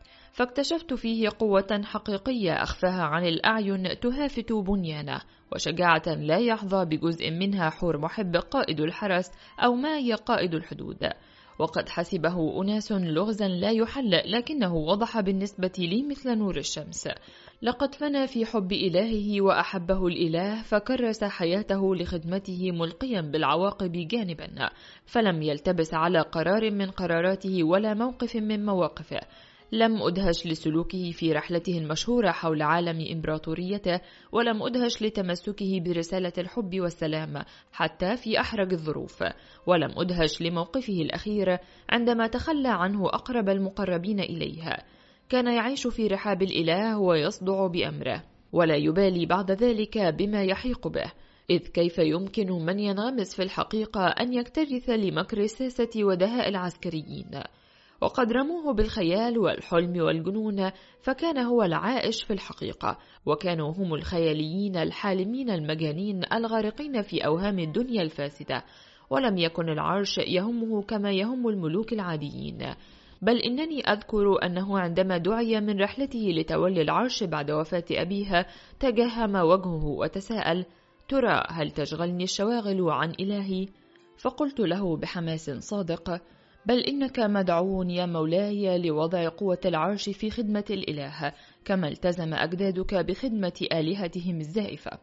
فاكتشفت فيه قوة حقيقية أخفاها عن الأعين تهافت بنيانه، وشجاعة لا يحظى بجزء منها حور محب قائد الحرس أو ماي قائد الحدود. وقد حسبه أناس لغزا لا يحل، لكنه وضح بالنسبة لي مثل نور الشمس. لقد فنى في حب إلهه وأحبه الإله، فكرس حياته لخدمته ملقيا بالعواقب جانبا، فلم يلتبس على قرار من قراراته ولا موقف من مواقفه. لم أدهش لسلوكه في رحلته المشهورة حول عالم إمبراطوريته، ولم أدهش لتمسكه برسالة الحب والسلام حتى في أحرج الظروف، ولم أدهش لموقفه الأخير عندما تخلى عنه أقرب المقربين إليه. كان يعيش في رحاب الإله ويصدع بأمره، ولا يبالي بعد ذلك بما يحيق به، إذ كيف يمكن من ينغمس في الحقيقة أن يكترث لمكر الساسة ودهاء العسكريين؟ وقد رموه بالخيال والحلم والجنون، فكان هو العائش في الحقيقة، وكانوا هم الخياليين الحالمين المجانين الغارقين في أوهام الدنيا الفاسدة. ولم يكن العرش يهمه كما يهم الملوك العاديين، بل إنني أذكر أنه عندما دعي من رحلته لتولي العرش بعد وفاة أبيها تجهم وجهه وتساءل: ترى هل تشغلني الشواغل عن إلهي؟ فقلت له بحماس صادق: بل إنك مدعو يا مولاي لوضع قوة العرش في خدمة الإله، كما التزم أجدادك بخدمة آلهتهم الزائفة.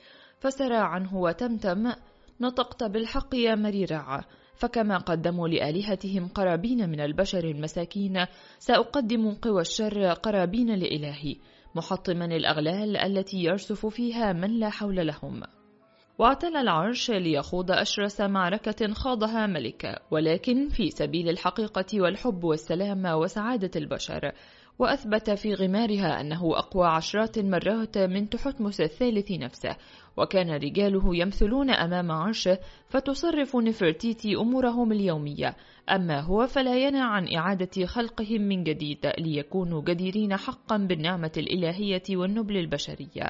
فسرى عنه وتمتم: نطقت بالحق يا مريرع، فكما قدموا لآلهتهم قرابين من البشر المساكين، سأقدم قوى الشر قرابين لإلهي، محطما الأغلال التي يرسف فيها من لا حول لهم. واعتلى العرش ليخوض أشرس معركة خاضها ملك، ولكن في سبيل الحقيقة والحب والسلام وسعادة البشر، وأثبت في غمارها أنه أقوى عشرات المرات من تحتمس الثالث نفسه. وكان رجاله يمثلون أمام عرشه، فتصرف نفرتيتي أمورهم اليومية، أما هو فلا ينع عن إعادة خلقهم من جديد ليكونوا جديرين حقا بالنعمة الإلهية والنبل البشرية.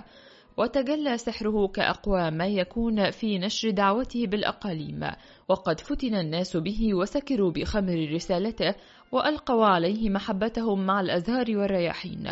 وتجلى سحره كأقوى ما يكون في نشر دعوته بالأقاليم، وقد فتن الناس به وسكروا بخمر رسالته، وألقوا عليه محبتهم مع الأزهار والرياحين.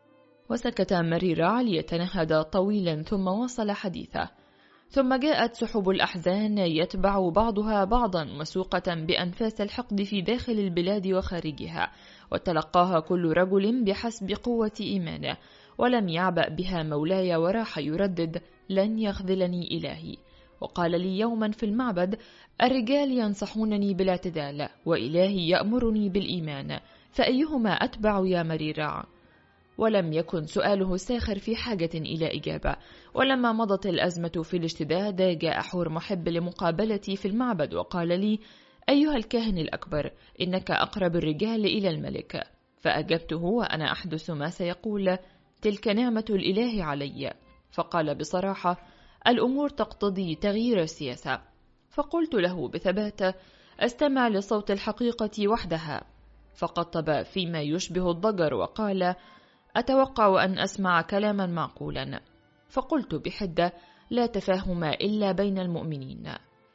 وسكت مريرع ليتنهد طويلا، ثم واصل حديثه: ثم جاءت سحب الأحزان يتبع بعضها بعضا، مسوقة بأنفاس الحقد في داخل البلاد وخارجها، وتلقاها كل رجل بحسب قوة إيمانه، ولم يعبأ بها مولاي وراح يردد: لن يخذلني إلهي. وقال لي يوما في المعبد: الرجال ينصحونني بالاعتدال، وإلهي يأمرني بالإيمان، فأيهما أتبع يا مريرع؟ ولم يكن سؤاله الساخر في حاجة إلى إجابة. ولما مضت الأزمة في الاشتداد جاء حور محب لمقابلتي في المعبد وقال لي: أيها الكاهن الأكبر، إنك أقرب الرجال إلى الملك. فأجبته وأنا أحدث ما سيقول: تلك نعمة الإله علي. فقال بصراحة: الأمور تقتضي تغيير السياسة. فقلت له بثبات: أستمع لصوت الحقيقة وحدها. فقطب فيما يشبه الضجر وقال: أتوقع أن أسمع كلاما معقولا. فقلت بحدة: لا تفاهم إلا بين المؤمنين.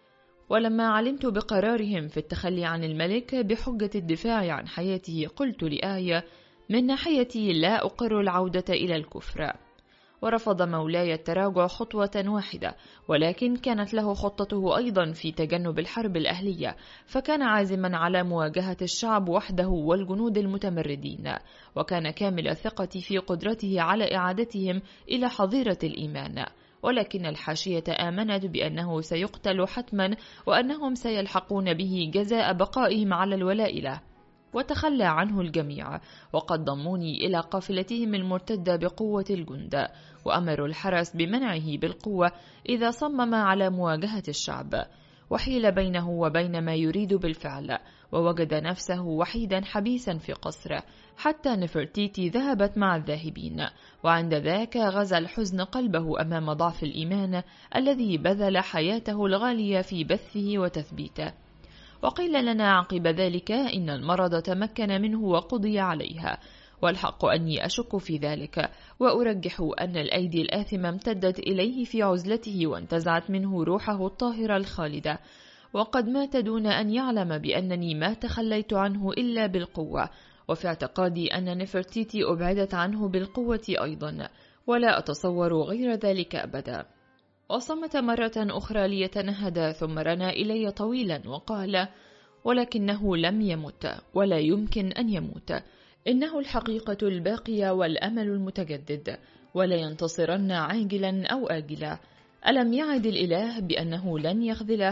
ولما علمت بقرارهم في التخلي عن الملك بحجة الدفاع عن حياته قلت لآية: من ناحيتي لا أقر العودة إلى الكفر. ورفض مولاي التراجع خطوة واحدة، ولكن كانت له خطته أيضا في تجنب الحرب الأهلية، فكان عازما على مواجهة الشعب وحده والجنود المتمردين، وكان كامل الثقة في قدرته على إعادتهم إلى حظيرة الإيمان. ولكن الحاشية آمنت بأنه سيقتل حتما، وأنهم سيلحقون به جزاء بقائهم على الولاء له، وتخلى عنه الجميع، وقد ضموني إلى قافلتهم المرتدة بقوة الجند، وأمروا الحرس بمنعه بالقوة إذا صمم على مواجهة الشعب، وحيل بينه وبين ما يريد بالفعل، ووجد نفسه وحيدا حبيسا في قصره، حتى نفرتيتي ذهبت مع الذاهبين، وعند ذاك غزا الحزن قلبه أمام ضعف الإيمان الذي بذل حياته الغالية في بثه وتثبيته. وقيل لنا عقب ذلك إن المرض تمكن منه وقضي عليها، والحق أني أشك في ذلك، وأرجح أن الأيدي الآثمة امتدت إليه في عزلته وانتزعت منه روحه الطاهرة الخالدة، وقد مات دون أن يعلم بأنني ما تخليت عنه إلا بالقوة، وفي اعتقادي أن نفرتيتي أبعدت عنه بالقوة أيضا، ولا أتصور غير ذلك أبدا. وصمت مرة أخرى ليتنهد، ثم رنى إلي طويلا وقال: ولكنه لم يمت، ولا يمكن أن يموت، إنه الحقيقة الباقية والأمل المتجدد، ولا ينتصرن عاجلا أو آجلا. ألم يعد الإله بأنه لن يخذله؟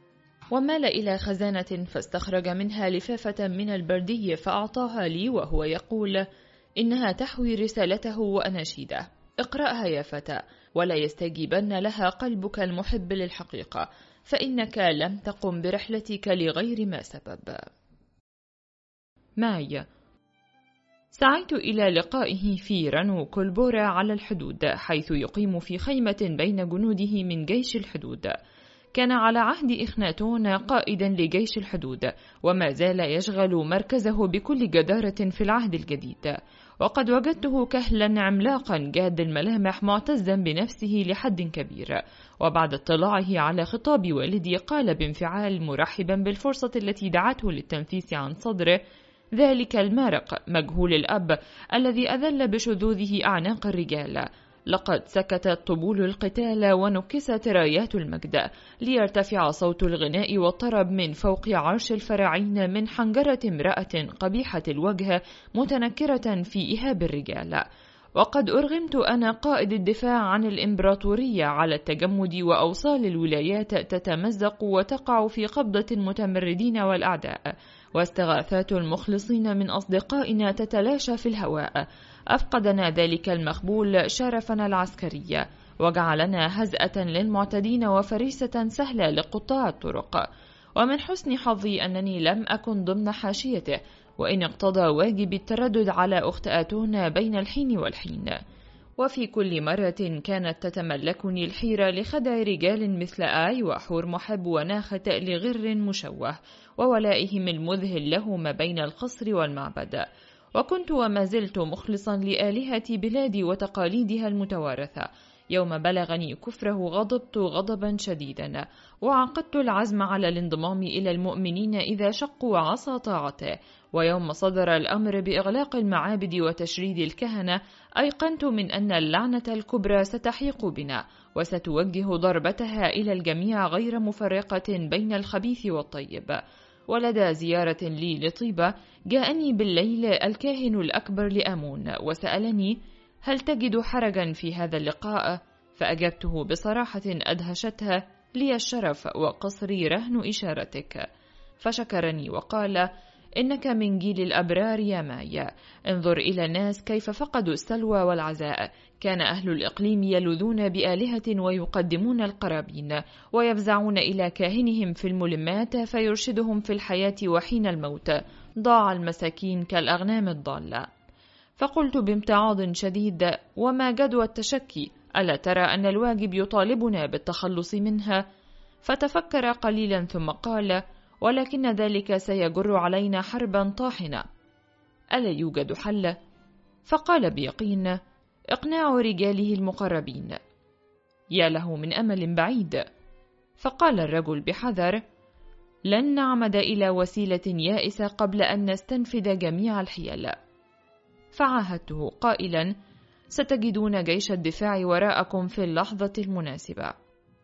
ومال إلى خزانة فاستخرج منها لفافة من البردي فأعطاها لي، وهو يقول: إنها تحوي رسالته وأناشيده، اقرأها يا فتى، ولا يستجيبن لها قلبك المحب للحقيقة، فإنك لم تقم برحلتك لغير ما سبب. معي. سعيت إلى لقائه في رنو كولبورا على الحدود، حيث يقيم في خيمة بين جنوده من جيش الحدود. كان على عهد إخناتون قائدا لجيش الحدود، وما زال يشغل مركزه بكل جدارة في العهد الجديد. وقد وجدته كهلا عملاقا جاد الملامح معتزا بنفسه لحد كبير، وبعد اطلاعه على خطاب والدي قال بانفعال مرحبا بالفرصة التي دعته للتنفيس عن صدره: ذلك المارق مجهول الأب الذي أذل بشذوذه أعناق الرجال، لقد سكتت طبول القتال ونكست رايات المجد، ليرتفع صوت الغناء والطرب من فوق عرش الفراعين من حنجرة امرأة قبيحة الوجه متنكرة في إهاب الرجال. وقد أرغمت أنا قائد الدفاع عن الإمبراطورية على التجمد، وأوصال الولايات تتمزق وتقع في قبضة المتمردين والأعداء، واستغاثات المخلصين من أصدقائنا تتلاشى في الهواء. أفقدنا ذلك المخبول شرفنا العسكري، وجعلنا هزءة للمعتدين وفريسة سهلة لقطاع الطرق. ومن حسن حظي أنني لم أكن ضمن حاشيته، وإن اقتضى واجب التردد على أخت آتون بين الحين والحين. وفي كل مرة كانت تتملكني الحيرة لخدع رجال مثل آي وحور محب وناخة لغر مشوه، وولائهم المذهل له ما بين القصر والمعبد. وكنت وما زلت مخلصا لآلهة بلادي وتقاليدها المتوارثة. يوم بلغني كفره غضبت غضبا شديدا، وعقدت العزم على الانضمام إلى المؤمنين إذا شقوا عصا طاعته. ويوم صدر الأمر بإغلاق المعابد وتشريد الكهنة، أيقنت من أن اللعنة الكبرى ستحيق بنا، وستوجه ضربتها إلى الجميع غير مفرقة بين الخبيث والطيب. ولدى زيارة لي لطيبة جاءني بالليل الكاهن الأكبر لآمون، وسألني: هل تجد حرجا في هذا اللقاء؟ فأجبته بصراحة أدهشتها: لي الشرف، وقصري رهن إشارتك. فشكرني وقال: إنك من جيل الأبرار يا مايا، انظر إلى الناس كيف فقدوا السلوى والعزاء. كان أهل الإقليم يلوذون بآلهة ويقدمون القرابين، ويفزعون إلى كاهنهم في الملمات فيرشدهم في الحياة وحين الموت. ضاع المساكين كالأغنام الضالة. فقلت بامتعاض شديد: وما جدوى التشكي؟ ألا ترى أن الواجب يطالبنا بالتخلص منها؟ فتفكر قليلا ثم قال: ولكن ذلك سيجر علينا حربا طاحنة، ألا يوجد حل؟ فقال بيقين: إقناع رجاله المقربين. يا له من أمل بعيد. فقال الرجل بحذر: لن نعمد إلى وسيلة يائسة قبل أن نستنفذ جميع الحيل. فعاهدته قائلا: ستجدون جيش الدفاع وراءكم في اللحظة المناسبة.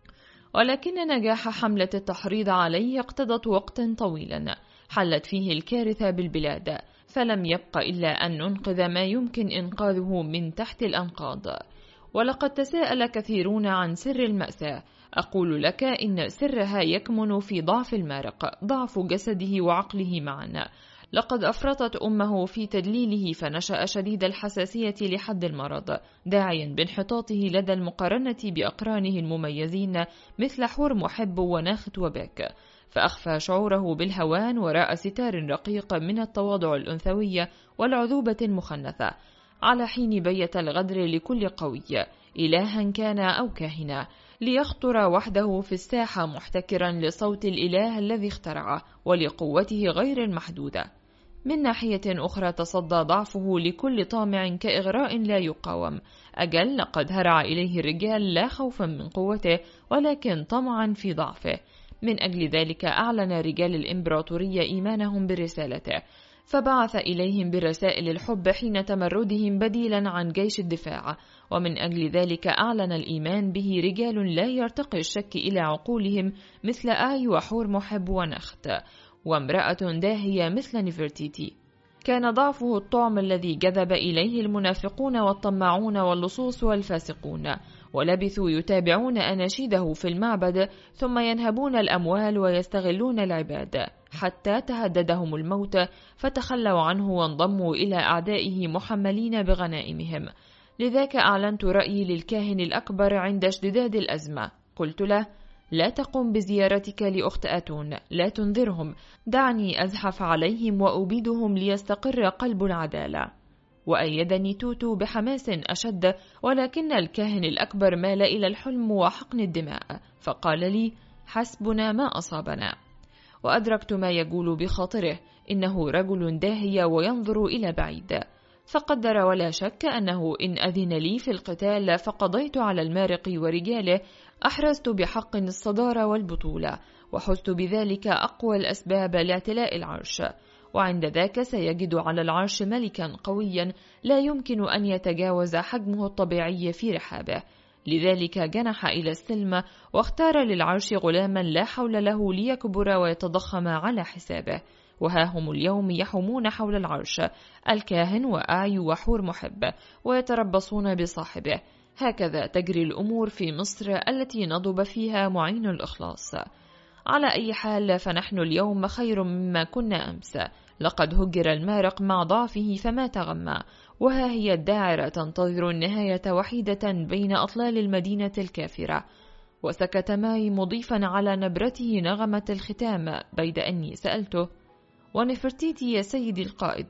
ولكن نجاح حملة التحريض عليه اقتضت وقتا طويلا حلت فيه الكارثة بالبلاد، فلم يبق إلا أن ننقذ ما يمكن إنقاذه من تحت الأنقاض. ولقد تساءل كثيرون عن سر المأساة. أقول لك إن سرها يكمن في ضعف المارق، ضعف جسده وعقله معا. لقد أفرطت أمه في تدليله فنشأ شديد الحساسية لحد المرض، داعيا بانحطاطه لدى المقارنة بأقرانه المميزين مثل حور محب وناخت وباك، فأخفى شعوره بالهوان وراء ستار رقيق من التواضع الأنثوي والعذوبة المخنثة، على حين بيت الغدر لكل قوي إلها كان أو كاهنا، ليخطر وحده في الساحة محتكرا لصوت الإله الذي اخترعه ولقوته غير المحدودة. من ناحية أخرى تصدى ضعفه لكل طامع كإغراء لا يقاوم. أجل لقد هرع إليه الرجال لا خوفا من قوته ولكن طمعا في ضعفه. من أجل ذلك أعلن رجال الإمبراطورية إيمانهم برسالته، فبعث إليهم برسائل الحب حين تمردهم بديلا عن جيش الدفاع. ومن أجل ذلك أعلن الإيمان به رجال لا يرتقي الشك إلى عقولهم مثل آي وحور محب ونخت، وامرأة داهية مثل نفرتيتي. كان ضعفه الطعم الذي جذب إليه المنافقون والطماعون واللصوص والفاسقون، ولبثوا يتابعون أناشيده في المعبد ثم ينهبون الأموال ويستغلون العباد حتى تهددهم الموت، فتخلوا عنه وانضموا إلى أعدائه محملين بغنائمهم. لذاك أعلنت رأيي للكاهن الأكبر عند اشتداد الأزمة. قلت له: لا تقم بزيارتك لأخت آتون، لا تنذرهم، دعني أزحف عليهم وأبيدهم ليستقر قلب العدالة. وأيدني توتو بحماس أشد، ولكن الكاهن الأكبر مال إلى الحلم وحقن الدماء، فقال لي: حسبنا ما أصابنا. وأدركت ما يقول بخاطره، إنه رجل داهية وينظر إلى بعيد، فقدر ولا شك أنه إن أذن لي في القتال فقضيت على المارق ورجاله، أحرزت بحق الصدارة والبطولة، وحزت بذلك أقوى الأسباب لاعتلاء العرش، وعند ذاك سيجد على العرش ملكا قويا لا يمكن أن يتجاوز حجمه الطبيعي في رحابه. لذلك جنح إلى السلم واختار للعرش غلاما لا حول له ليكبر ويتضخم على حسابه. وها هم اليوم يحومون حول العرش، الكاهن وآي وحور محب، ويتربصون بصاحبه. هكذا تجري الأمور في مصر التي نضب فيها معين الإخلاص. على أي حال فنحن اليوم خير مما كنا أمس. لقد هجر المارق مع ضعفه فما تغمى، وها هي الداعرة تنتظر النهاية وحيدة بين أطلال المدينة الكافرة. وسكت ماي مضيفا على نبرته نغمة الختام، بيد أني سألته: ونفرتيتي يا سيدي القائد؟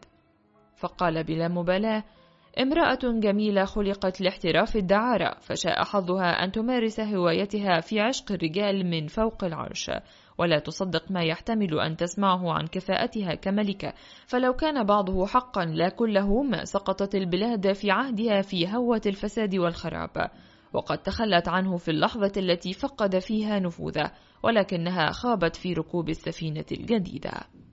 فقال بلا مبالاة: امرأة جميلة خلقت لاحتراف الدعارة، فشاء حظها أن تمارس هوايتها في عشق الرجال من فوق العرش، ولا تصدق ما يحتمل أن تسمعه عن كفاءتها كملكة، فلو كان بعضه حقا لا كله ما سقطت البلاد في عهدها في هوة الفساد والخراب، وقد تخلت عنه في اللحظة التي فقد فيها نفوذه، ولكنها خابت في ركوب السفينة الجديدة.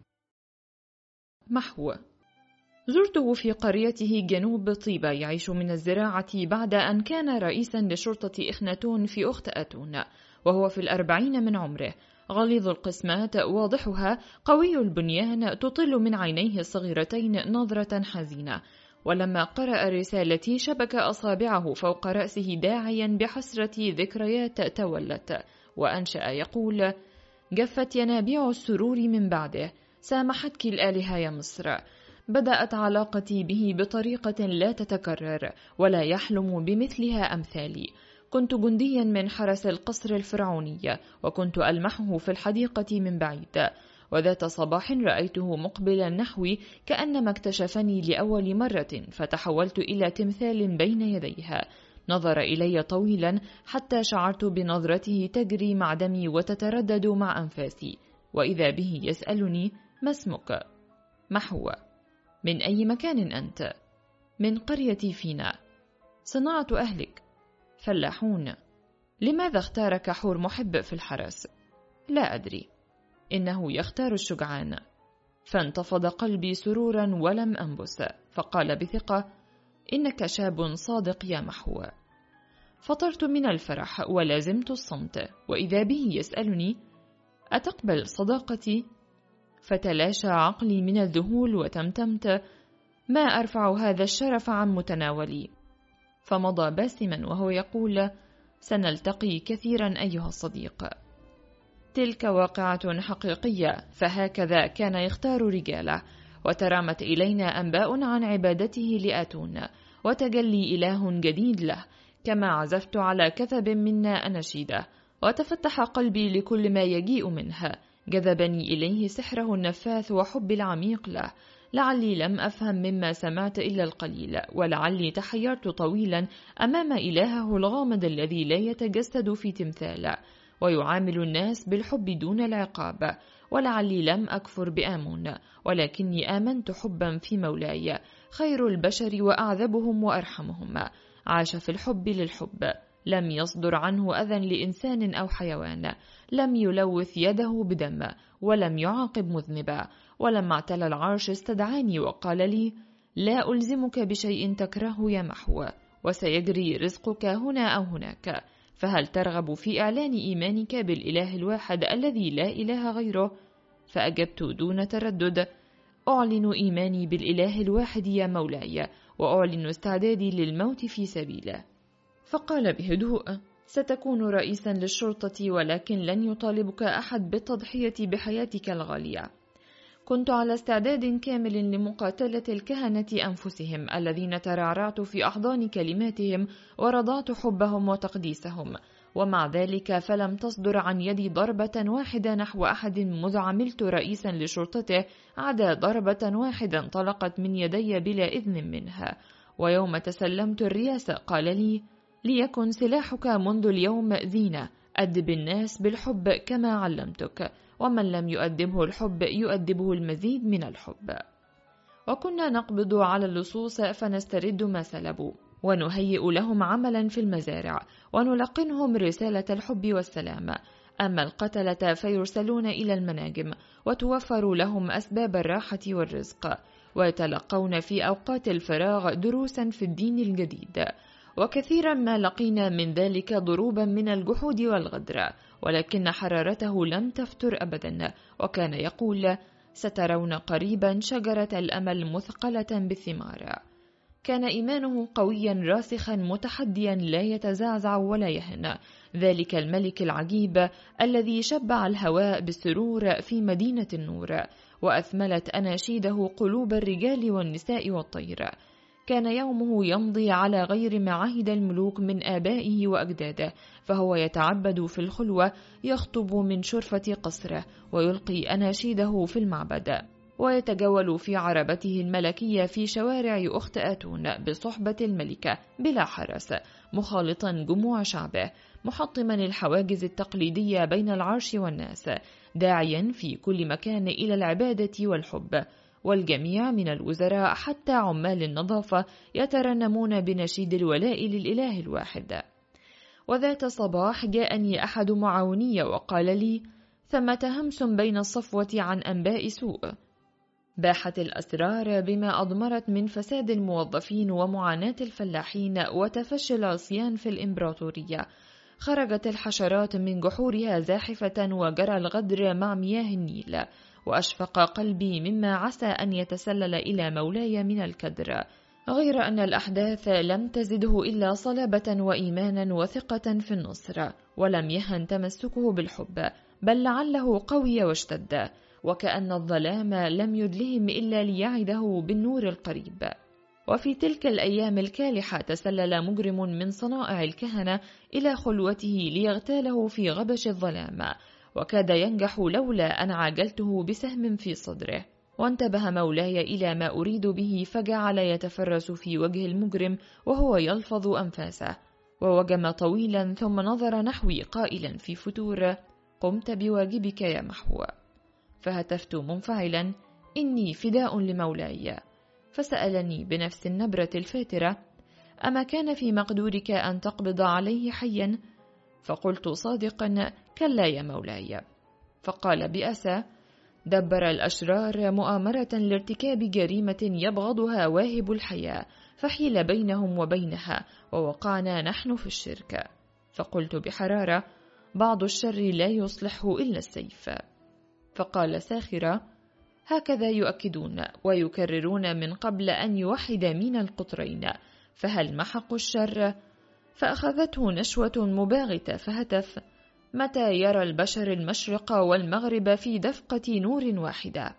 محو. زرته في قريته جنوب طيبة يعيش من الزراعة بعد أن كان رئيسا لشرطة إخناتون في أخت آتون، وهو في الأربعين من عمره، غليظ القسمات واضحها، قوي البنيان، تطل من عينيه الصغيرتين نظرة حزينة. ولما قرأ رسالتي شبك أصابعه فوق رأسه داعيا بحسرة ذكريات تولت، وأنشأ يقول: جفت ينابيع السرور من بعده، سامحتك الآلهة يا مصر. بدأت علاقتي به بطريقة لا تتكرر ولا يحلم بمثلها أمثالي. كنت جنديا من حرس القصر الفرعوني، وكنت ألمحه في الحديقة من بعيد، وذات صباح رأيته مقبلا نحوي كأنما اكتشفني لأول مرة، فتحولت إلى تمثال بين يديها. نظر إلي طويلا حتى شعرت بنظرته تجري مع دمي وتتردد مع أنفاسي، وإذا به يسألني: ما اسمك؟ محو. من أي مكان أنت؟ من قريتي فينا. صناعة أهلك؟ فلاحون. لماذا اختار كحور محب في الحرس؟ لا أدري، إنه يختار الشجعان. فانتفض قلبي سرورا ولم أنبس، فقال بثقة: إنك شاب صادق يا محو. فطرت من الفرح ولازمت الصمت، وإذا به يسألني: أتقبل صداقتي؟ فتلاشى عقلي من الذهول وتمتمت: ما أرفع هذا الشرف عن متناولي. فمضى باسما وهو يقول: سنلتقي كثيرا أيها الصديق. تلك واقعة حقيقية، فهكذا كان يختار رجاله. وترامت إلينا أنباء عن عبادته لآتون وتجلي إله جديد له، كما عزفت على كثب منا أناشيده، وتفتح قلبي لكل ما يجيء منها. جذبني إليه سحره النفاث وحب العميق له. لعلي لم أفهم مما سمعت إلا القليل، ولعلي تحيرت طويلا أمام إلهه الغامض الذي لا يتجسد في تمثال، ويعامل الناس بالحب دون العقاب. ولعلي لم أكفر بآمون، ولكني آمنت حبا في مولاي، خير البشر وأعذبهم وأرحمهم. عاش في الحب للحب، لم يصدر عنه أذى لإنسان أو حيوان، لم يلوث يده بدم، ولم يعاقب مذنبا. ولما اعتلى العرش استدعاني وقال لي: لا ألزمك بشيء تكرهه يا محو، وسيجري رزقك هنا أو هناك، فهل ترغب في إعلان إيمانك بالإله الواحد الذي لا إله غيره؟ فأجبت دون تردد: أعلن إيماني بالإله الواحد يا مولاي، وأعلن استعدادي للموت في سبيله. فقال بهدوء: ستكون رئيسا للشرطة، ولكن لن يطالبك أحد بالتضحية بحياتك الغالية. كنت على استعداد كامل لمقاتلة الكهنة أنفسهم الذين ترعرعت في أحضان كلماتهم ورضعت حبهم وتقديسهم، ومع ذلك فلم تصدر عن يدي ضربة واحدة نحو أحد مذ عملت رئيسا لشرطته، عدا ضربة واحدة انطلقت من يدي بلا إذن منها. ويوم تسلمت الرياسة قال لي: ليكن سلاحك منذ اليوم زينة، أدب الناس بالحب كما علمتك، ومن لم يؤدبه الحب يؤدبه المزيد من الحب. وكنا نقبض على اللصوص فنسترد ما سلبوا، ونهيئ لهم عملا في المزارع، ونلقنهم رسالة الحب والسلام. أما القتلة فيرسلون إلى المناجم، وتوفر لهم أسباب الراحة والرزق، ويتلقون في أوقات الفراغ دروسا في الدين الجديد. وكثيرا ما لقينا من ذلك ضروبا من الجحود والغدر، ولكن حرارته لم تفتر أبدا، وكان يقول: سترون قريبا شجرة الأمل مثقلة بالثمار. كان إيمانه قويا راسخا متحديا لا يتزعزع ولا يهن، ذلك الملك العجيب الذي شبع الهواء بالسرور في مدينة النور، وأثملت أناشيده قلوب الرجال والنساء والطير. كان يومه يمضي على غير ما عهد الملوك من آبائه وأجداده، فهو يتعبد في الخلوة، يخطب من شرفة قصره، ويلقي أناشيده في المعبد، ويتجول في عربته الملكية في شوارع أخت آتون بصحبة الملكة بلا حرس، مخالطا جموع شعبه، محطما الحواجز التقليدية بين العرش والناس، داعيا في كل مكان إلى العبادة والحب. والجميع من الوزراء حتى عمال النظافة يترنمون بنشيد الولاء للإله الواحد. وذات صباح جاءني أحد معاوني وقال لي: ثمة همس بين الصفوة عن أنباء سوء. باحت الأسرار بما أضمرت من فساد الموظفين ومعاناة الفلاحين وتفشي العصيان في الإمبراطورية. خرجت الحشرات من جحورها زاحفة، وجرى الغدر مع مياه النيل، وأشفق قلبي مما عسى أن يتسلل إلى مولاي من الكدر، غير أن الأحداث لم تزده إلا صلابة وإيمانا وثقة في النصر، ولم يهن تمسكه بالحب، بل لعله قوي واشتد، وكأن الظلام لم يدلهم إلا ليعده بالنور القريب. وفي تلك الأيام الكالحة تسلل مجرم من صنائع الكهنة إلى خلوته ليغتاله في غبش الظلام، وكاد ينجح لولا أن عاجلته بسهم في صدره. وانتبه مولاي إلى ما أريد به، فجعل يتفرس في وجه المجرم وهو يلفظ أنفاسه، ووجم طويلا ثم نظر نحوي قائلا في فتور: قمت بواجبك يا محو. فهتفت منفعلا: إني فداء لمولاي. فسألني بنفس النبرة الفاترة: أما كان في مقدورك أن تقبض عليه حيا؟ فقلت صادقا: كلا يا مولاي. فقال بأسى: دبر الأشرار مؤامرة لارتكاب جريمة يبغضها واهب الحياة، فحيل بينهم وبينها، ووقعنا نحن في الشرك. فقلت بحرارة: بعض الشر لا يصلحه إلا السيف. فقال ساخرة: هكذا يؤكدون ويكررون من قبل أن يوحد من القطرين، فهل محقوا الشر؟ فأخذته نشوة مباغتة فهتف: متى يرى البشر المشرق والمغرب في دفقة نور واحدة؟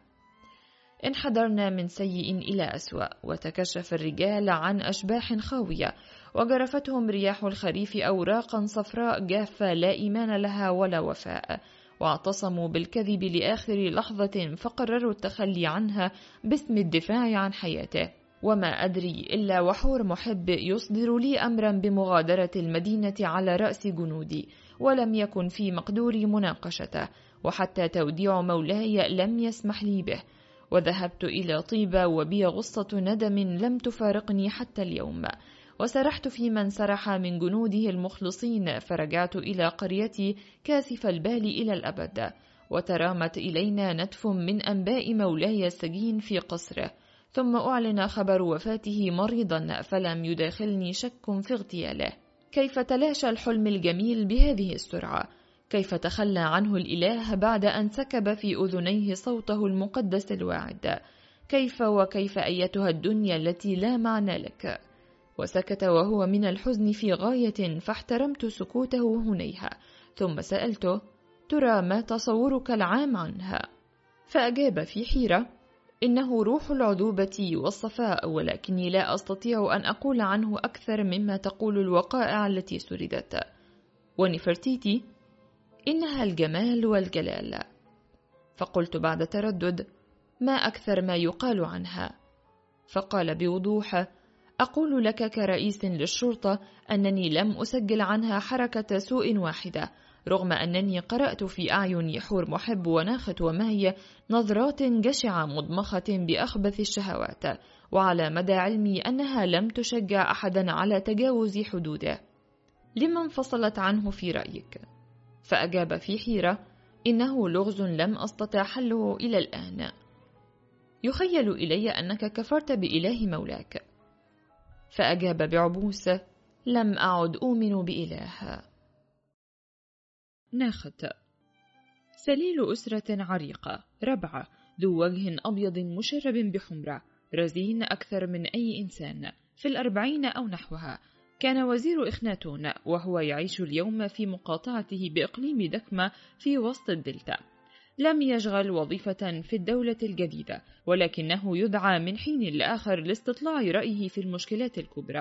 انحدرنا من سيء إلى أسوأ، وتكشف الرجال عن أشباح خاوية، وجرفتهم رياح الخريف أوراقا صفراء جافة لا إيمان لها ولا وفاء، واعتصموا بالكذب لآخر لحظة، فقرروا التخلي عنها باسم الدفاع عن حياته. وما أدري إلا وحور محب يصدر لي أمرا بمغادرة المدينة على رأس جنودي، ولم يكن في مقدوري مناقشته، وحتى توديع مولاي لم يسمح لي به. وذهبت إلى طيبة وبي غصة ندم لم تفارقني حتى اليوم، وسرحت في من سرح من جنوده المخلصين، فرجعت إلى قريتي كاسف البال إلى الأبد. وترامت إلينا نتف من أنباء مولاي السجين في قصره، ثم أعلن خبر وفاته مريضا، فلم يداخلني شك في اغتياله. كيف تلاشى الحلم الجميل بهذه السرعة؟ كيف تخلى عنه الإله بعد أن سكب في أذنيه صوته المقدس الواعد؟ كيف وكيف أيتها الدنيا التي لا معنى لك؟ وسكت وهو من الحزن في غاية، فاحترمت سكوته هنيها، ثم سألته: ترى ما تصورك العام عنها؟ فأجاب في حيرة: إنه روح العذوبة والصفاء، ولكني لا أستطيع أن أقول عنه أكثر مما تقول الوقائع التي سردت. ونفرتيتي: إنها الجمال والجلال. فقلت بعد تردد: ما أكثر ما يقال عنها؟ فقال بوضوح: أقول لك كرئيس للشرطة أنني لم أسجل عنها حركة سوء واحدة، رغم أنني قرأت في أعين حور محب وناخت وماهية نظرات جشعة مضمخة بأخبث الشهوات، وعلى مدى علمي أنها لم تشجع أحدا على تجاوز حدوده. لما انفصلت عنه في رأيك؟ فأجاب في حيرة: إنه لغز لم أستطع حله إلى الآن. يخيل إلي أنك كفرت بإله مولاك. فأجاب بعبوس: لم أعد أؤمن بإله. ناخت: سليل أسرة عريقة ربعة، ذو وجه أبيض مشرب بحمرة، رزين أكثر من أي إنسان، في الأربعين أو نحوها. كان وزير إخناتون، وهو يعيش اليوم في مقاطعته بإقليم دكمة في وسط الدلتا. لم يشغل وظيفة في الدولة الجديدة، ولكنه يدعى من حين لآخر لاستطلاع رأيه في المشكلات الكبرى.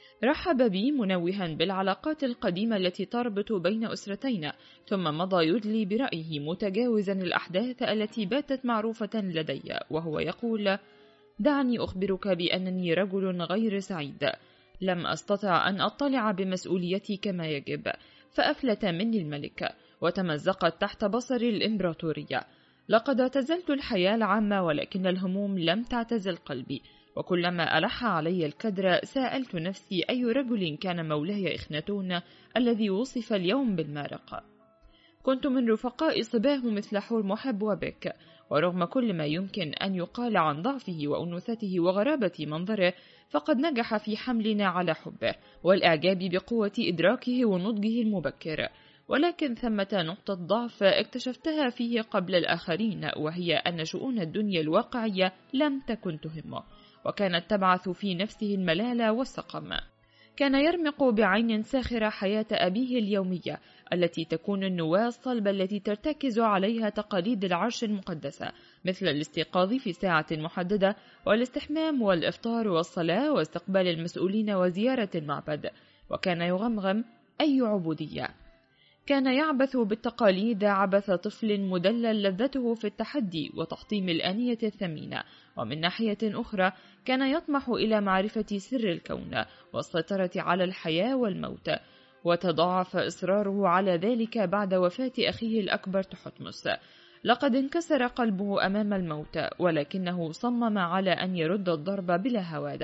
رحب بي منوها بالعلاقات القديمة التي تربط بين أسرتين، ثم مضى يدلي برأيه متجاوزا الأحداث التي باتت معروفة لدي، وهو يقول: دعني أخبرك بأنني رجل غير سعيد، لم أستطع أن أطلع بمسؤوليتي كما يجب، فأفلت مني الملك، وتمزقت تحت بصري الإمبراطورية. لقد اعتزلت الحياة العامة، ولكن الهموم لم تعتزل قلبي، وكلما ألح علي الكدر سألت نفسي: أي رجل كان مولاي إخناتون الذي وصف اليوم بالمارق؟ كنت من رفقاء صباه مثل حور محب وبك، ورغم كل ما يمكن أن يقال عن ضعفه وأنوثته وغرابة منظره، فقد نجح في حملنا على حبه والإعجاب بقوة إدراكه ونضجه المبكر. ولكن ثمة نقطة ضعف اكتشفتها فيه قبل الآخرين، وهي أن شؤون الدنيا الواقعية لم تكن تهمه، وكانت تبعث في نفسه الملالة والسقم. كان يرمق بعين ساخرة حياة أبيه اليومية التي تكون النواة الصلبة التي ترتكز عليها تقاليد العرش المقدسة، مثل الاستيقاظ في ساعة محددة، والاستحمام والإفطار والصلاة واستقبال المسؤولين وزيارة المعبد. وكان يغمغم: أي عبودية! كان يعبث بالتقاليد عبث طفل مدلل لذته في التحدي وتحطيم الآنية الثمينة. ومن ناحية أخرى كان يطمح إلى معرفة سر الكون والسيطرة على الحياة والموت، وتضاعف إصراره على ذلك بعد وفاة أخيه الأكبر تحتمس. لقد انكسر قلبه أمام الموت، ولكنه صمم على أن يرد الضرب بلا هوادة.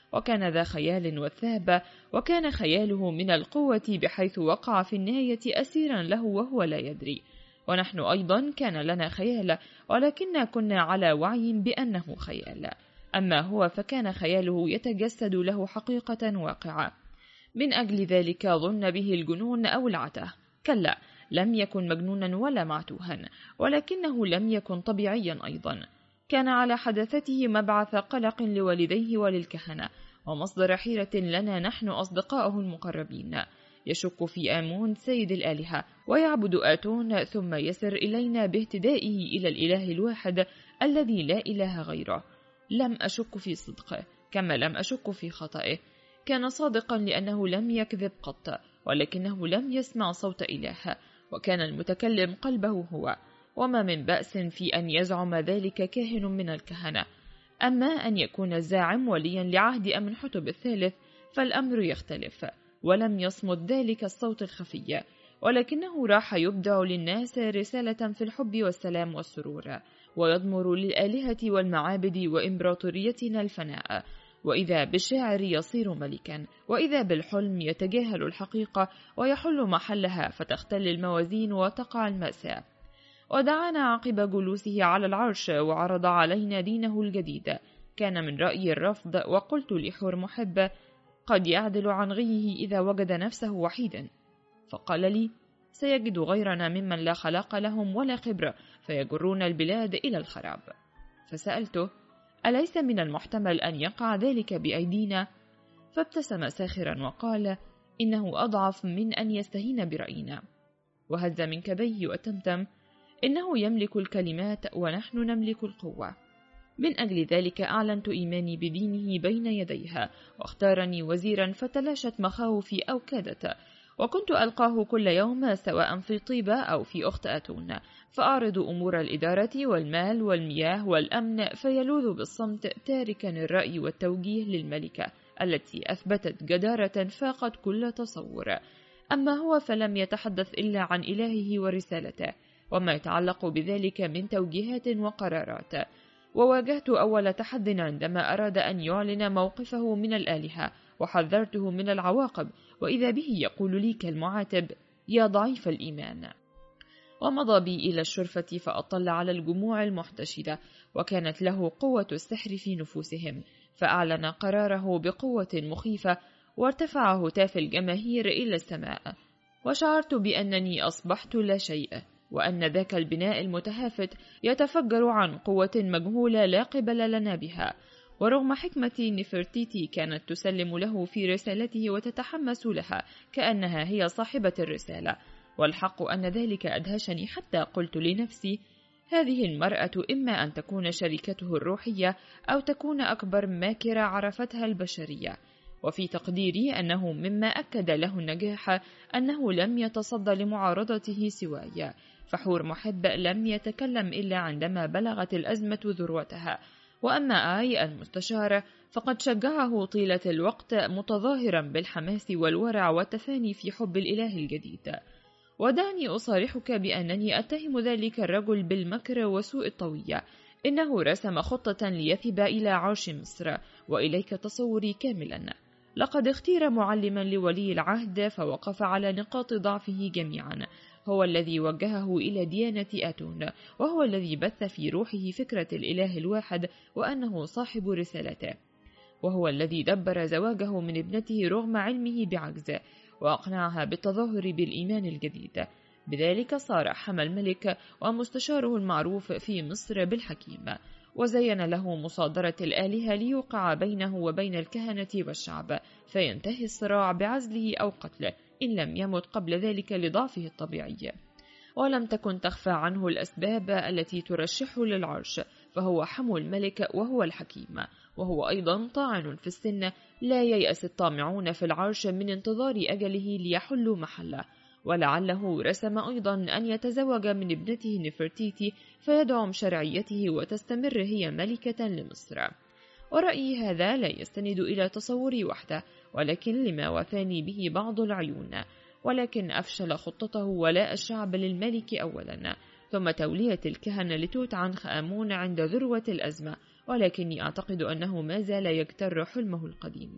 وكان ذا خيال وثابة، وكان خياله من القوة بحيث وقع في النهاية أسيرا له وهو لا يدري. ونحن أيضا كان لنا خيال، ولكننا كنا على وعي بأنه خيال. أما هو فكان خياله يتجسد له حقيقة واقعة. من أجل ذلك ظن به الجنون أو العته. كلا، لم يكن مجنونا ولا معتوها، ولكنه لم يكن طبيعيا أيضا. كان على حدثته مبعث قلق لوالديه وللكهنة، ومصدر حيرة لنا نحن أصدقائه المقربين. يشك في آمون سيد الآلهة ويعبد آتون، ثم يسر إلينا باهتدائه إلى الإله الواحد الذي لا إله غيره. لم أشك في صدقه كما لم أشك في خطئه. كان صادقا لأنه لم يكذب قط، ولكنه لم يسمع صوت إله، وكان المتكلم قلبه هو. وما من بأس في أن يزعم ذلك كاهن من الكهنة. أما أن يكون الزاعم وليا لعهد أمنحتب الثالث فالأمر يختلف. ولم يصمد ذلك الصوت الخفي، ولكنه راح يبدع للناس رسالة في الحب والسلام والسرور، ويضمر للآلهة والمعابد وإمبراطوريتنا الفناء. وإذا بالشاعر يصير ملكا، وإذا بالحلم يتجاهل الحقيقة ويحل محلها، فتختل الموازين وتقع المأساة. ودعانا عقب جلوسه على العرش وعرض علينا دينه الجديد. كان من رأيي الرفض، وقلت لحور محب: قد يعدل عن غيه إذا وجد نفسه وحيدا. فقال لي: سيجد غيرنا ممن لا خلاق لهم ولا خبرة، فيجرون البلاد إلى الخراب. فسألته: أليس من المحتمل أن يقع ذلك بأيدينا؟ فابتسم ساخرا وقال: إنه أضعف من أن يستهين برأينا. وهز من كبيه وتمتم: إنه يملك الكلمات ونحن نملك القوة. من أجل ذلك أعلنت إيماني بدينه بين يديها، واختارني وزيرا، فتلاشت مخاوفي أو كادت. وكنت ألقاه كل يوم سواء في طيبة أو في أخت أتون، فأعرض أمور الإدارة والمال والمياه والأمن، فيلوذ بالصمت تاركا الرأي والتوجيه للملكة التي أثبتت جدارة فاقت كل تصور. أما هو فلم يتحدث إلا عن إلهه ورسالته وما يتعلق بذلك من توجيهات وقرارات. وواجهت أول تحد عندما أراد أن يعلن موقفه من الآلهة، وحذرته من العواقب، وإذا به يقول لي كالمعاتب: يا ضعيف الإيمان. ومضى بي إلى الشرفة فأطلع على الجموع المحتشدة، وكانت له قوة السحر في نفوسهم، فأعلن قراره بقوة مخيفة، وارتفع هتاف الجماهير إلى السماء. وشعرت بأنني أصبحت لا شيء، وأن ذاك البناء المتهافت يتفجر عن قوة مجهولة لا قبل لنا بها. ورغم حكمة نفرتيتي كانت تسلم له في رسالته وتتحمس لها كأنها هي صاحبة الرسالة، والحق أن ذلك أدهشني حتى قلت لنفسي: هذه المرأة إما أن تكون شريكته الروحية أو تكون أكبر ماكرة عرفتها البشرية. وفي تقديري أنه مما أكد له النجاح أنه لم يتصدى لمعارضته سواي، فحور محب لم يتكلم إلا عندما بلغت الأزمة ذروتها. وأما آي المستشارة فقد شجعه طيلة الوقت، متظاهرا بالحماس والورع والتفاني في حب الإله الجديد. ودعني أصارحك بأنني أتهم ذلك الرجل بالمكر وسوء الطوية. إنه رسم خطة ليثب إلى عرش مصر، وإليك تصوري كاملا. لقد اختير معلما لولي العهد فوقف على نقاط ضعفه جميعا. هو الذي وجهه إلى ديانة آتون، وهو الذي بث في روحه فكرة الإله الواحد وأنه صاحب رسالته، وهو الذي دبر زواجه من ابنته رغم علمه بعجزه، وأقنعها بالتظاهر بالإيمان الجديد. بذلك صار حمى الملك ومستشاره المعروف في مصر بالحكيم، وزين له مصادرة الآلهة ليوقع بينه وبين الكهنة والشعب، فينتهي الصراع بعزله أو قتله إن لم يمت قبل ذلك لضعفه الطبيعي. ولم تكن تخفى عنه الأسباب التي ترشحه للعرش، فهو حمو الملك وهو الحكيم، وهو أيضا طاعن في السن. لا ييأس الطامعون في العرش من انتظار أجله ليحلوا محله. ولعله رسم أيضا أن يتزوج من ابنته نفرتيتي فيدعم شرعيته وتستمر هي ملكة لمصر. ورأيي هذا لا يستند إلى تصوري وحده، ولكن لما وثاني به بعض العيون. ولكن أفشل خطته ولاء الشعب للملك أولا، ثم تولية الكهنة لتوت عنخ آمون عند ذروة الأزمة، ولكني أعتقد أنه ما زال يكتر حلمه القديم.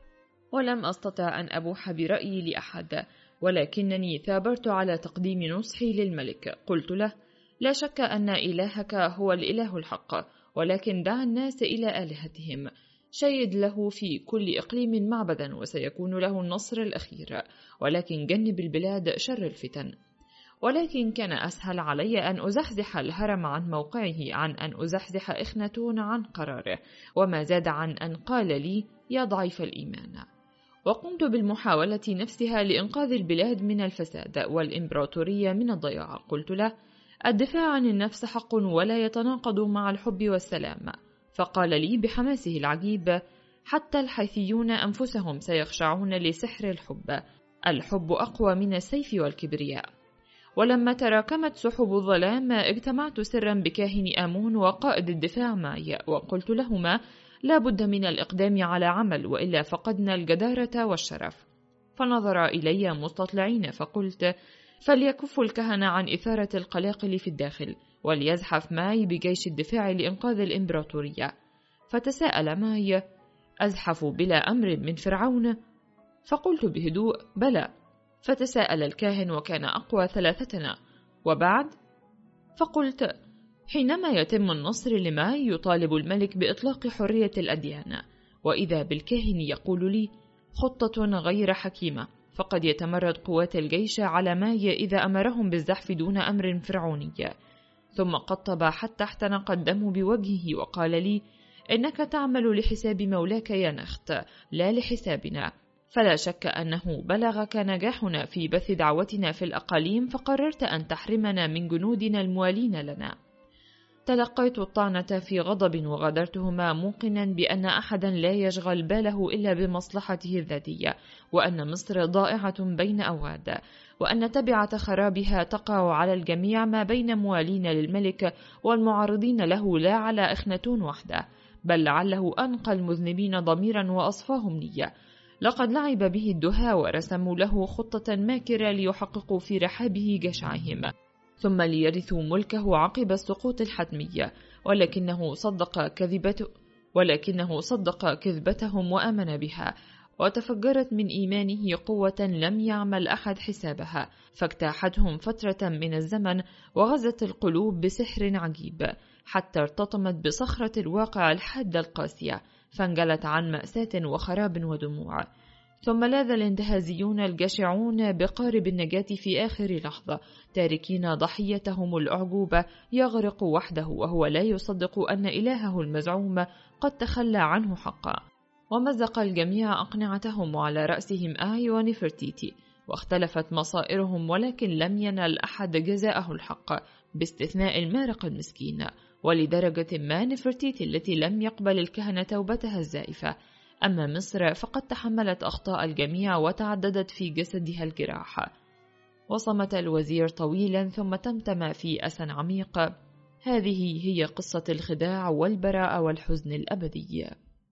ولم أستطع أن أبوح برأيي لأحد، ولكنني ثابرت على تقديم نصحي للملك. قلت له: لا شك أن إلهك هو الإله الحق، ولكن دع الناس إلى آلهتهم. شيد له في كل إقليم معبدا، وسيكون له النصر الأخير، ولكن جنب البلاد شر الفتن. ولكن كان أسهل علي أن أزحزح الهرم عن موقعه عن أن أزحزح إخناتون عن قراره، وما زاد عن أن قال لي: يا ضعيف الإيمان. وقمت بالمحاولة نفسها لإنقاذ البلاد من الفساد والإمبراطورية من الضياع. قلت له: الدفاع عن النفس حق ولا يتناقض مع الحب والسلام. فقال لي بحماسه العجيب: حتى الحيثيون أنفسهم سيخشعون لسحر الحب، الحب أقوى من السيف والكبرياء. ولما تراكمت سحب الظلام اجتمعت سرا بكاهن آمون وقائد الدفاع معي، وقلت لهما: لا بد من الإقدام على عمل، وإلا فقدنا الجدارة والشرف. فنظر إلي مستطلعين، فقلت: فليكف الكهنة عن إثارة القلاقل في الداخل، وليزحف معي بجيش الدفاع لإنقاذ الإمبراطورية. فتساءل معي: أزحف بلا أمر من فرعون؟ فقلت بهدوء: بلى. فتساءل الكاهن، وكان أقوى ثلاثتنا: وبعد؟ فقلت: حينما يتم النصر لماي يطالب الملك بإطلاق حرية الأديان، وإذا بالكاهن يقول لي: خطة غير حكيمة، فقد يتمرد قوات الجيش على ماي إذا أمرهم بالزحف دون أمر فرعوني. ثم قطب حتى احتنق الدم بوجهه وقال لي: إنك تعمل لحساب مولاك يا نخت، لا لحسابنا. فلا شك أنه بلغك نجاحنا في بث دعوتنا في الأقاليم، فقررت أن تحرمنا من جنودنا الموالين لنا. تلقيت الطعنة في غضب وغادرتهما موقنا بأن أحدا لا يشغل باله إلا بمصلحته الذاتية، وأن مصر ضائعة بين أواد، وأن تبعة خرابها تقع على الجميع ما بين موالين للملك والمعارضين له، لا على إخناتون وحده، بل لعله أنقى المذنبين ضميرا وأصفاهم نية. لقد لعب به الدهاة ورسموا له خطة ماكرة ليحققوا في رحابه جشعهم، ثم ليرثوا ملكه عقب السقوط الحتمية. ولكنه صدق كذبته ولكنه صدق كذبتهم وآمن بها، وتفجرت من إيمانه قوة لم يعمل أحد حسابها، فاجتاحتهم فترة من الزمن وغزت القلوب بسحر عجيب، حتى ارتطمت بصخرة الواقع الحادة القاسية، فانجلت عن مأساة وخراب ودموع. ثم لاذ الانتهازيون الجشعون بقارب النجاة في آخر لحظة، تاركين ضحيتهم الأعجوبة يغرق وحده، وهو لا يصدق أن إلهه المزعوم قد تخلى عنه حقا. ومزق الجميع أقنعتهم، وعلى رأسهم آي ونفرتيتي، واختلفت مصائرهم، ولكن لم ينل أحد جزاءه الحق باستثناء المارق المسكين. ولدرجة ما نفرتيتي التي لم يقبل الكهنة توبتها الزائفة. أما مصر فقد تحملت أخطاء الجميع وتعددت في جسدها الجراح. وصمت الوزير طويلا ثم تمتم في أسى عميق: هذه هي قصة الخداع والبراءة والحزن الأبدي.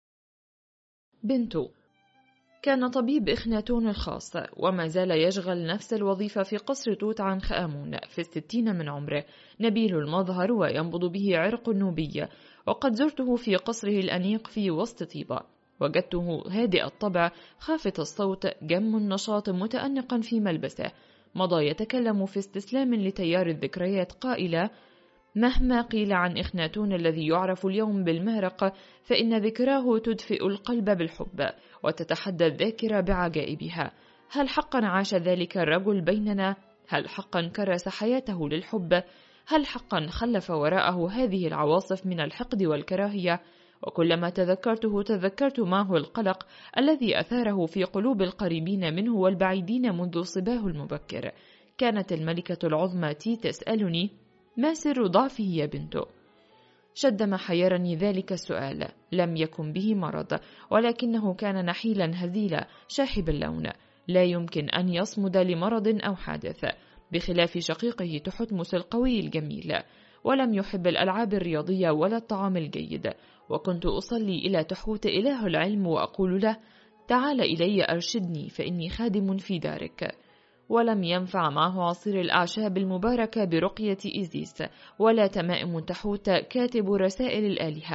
بنته. كان طبيب إخناتون الخاص، وما زال يشغل نفس الوظيفة في قصر توت عنخ آمون في الستين من عمره، نبيل المظهر وينبض به عرق النوبية. وقد زرته في قصره الأنيق في وسط طيبة، وجدته هادئ الطبع، خافت الصوت، جم النشاط، متأنقا في ملبسه. مضى يتكلم في استسلام لتيار الذكريات قائلا: مهما قيل عن إخناتون الذي يعرف اليوم بالمارق، فإن ذكراه تدفئ القلب بالحب وتتحدى الذاكرة بعجائبها. هل حقا عاش ذلك الرجل بيننا؟ هل حقا كرس حياته للحب؟ هل حقا خلف وراءه هذه العواصف من الحقد والكراهية؟ وكلما تذكرته تذكرت معه القلق الذي أثاره في قلوب القريبين منه والبعيدين منذ صباه المبكر. كانت الملكة العظمى تي تسألني: ما سر ضعفه يا بنته؟ شد ما حيرني ذلك السؤال. لم يكن به مرض، ولكنه كان نحيلا هزيلا شاحب اللون، لا يمكن أن يصمد لمرض أو حادث، بخلاف شقيقه تحتمس القوي الجميل. ولم يحب الألعاب الرياضية ولا الطعام الجيد. وكنت أصلي إلى تحوت إله العلم وأقول له: تعال إلي أرشدني، فإني خادم في دارك. ولم ينفع معه عصير الأعشاب المباركة برقية إيزيس، ولا تمائم تحوت كاتب رسائل الآلهة،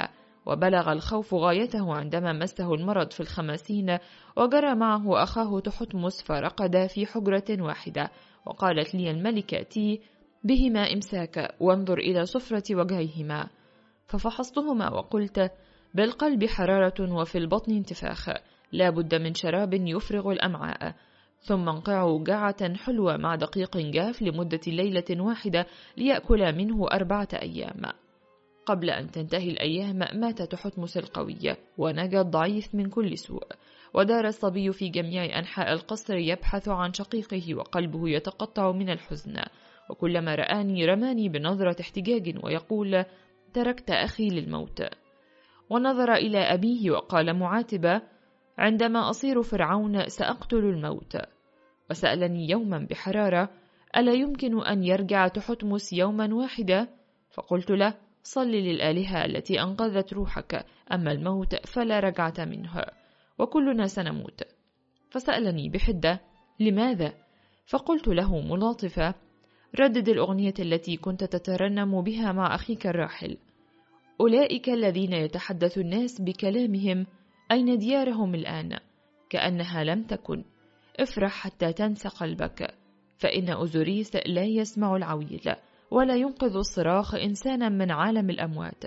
وبلغ الخوف غايته عندما مسه المرض في الخمسين، وجرى معه أخاه تحتمس فرقدا في حجرة واحدة. وقالت لي الملكة تي: بهما إمساك، وانظر إلى صفرة وجهيهما. ففحصتهما وقلت: بالقلب حرارة وفي البطن انتفاخ، لا بد من شراب يفرغ الأمعاء، ثم انقعوا جعة حلوة مع دقيق جاف لمدة ليلة واحدة ليأكل منه أربعة أيام. قبل أن تنتهي الأيام مات تحتمس القوية، ونجا الضعيف من كل سوء. ودار الصبي في جميع أنحاء القصر يبحث عن شقيقه، وقلبه يتقطع من الحزن، وكلما رآني رماني بنظرة احتجاج ويقول: تركت أخي للموت. ونظر إلى أبيه وقال معاتبا: عندما أصير فرعون سأقتل الموت. وسألني يوما بحرارة: ألا يمكن أن يرجع تحتمس يوما واحدا؟ فقلت له: صل للآلهة التي أنقذت روحك، أما الموت فلا رجعة منه، وكلنا سنموت. فسألني بحدة: لماذا؟ فقلت له ملاطفة: ردد الأغنية التي كنت تترنم بها مع أخيك الراحل. أولئك الذين يتحدث الناس بكلامهم أين ديارهم الآن؟ كأنها لم تكن. افرح حتى تنسى قلبك، فإن أوزوريس لا يسمع العويل ولا ينقذ الصراخ إنسانا من عالم الأموات.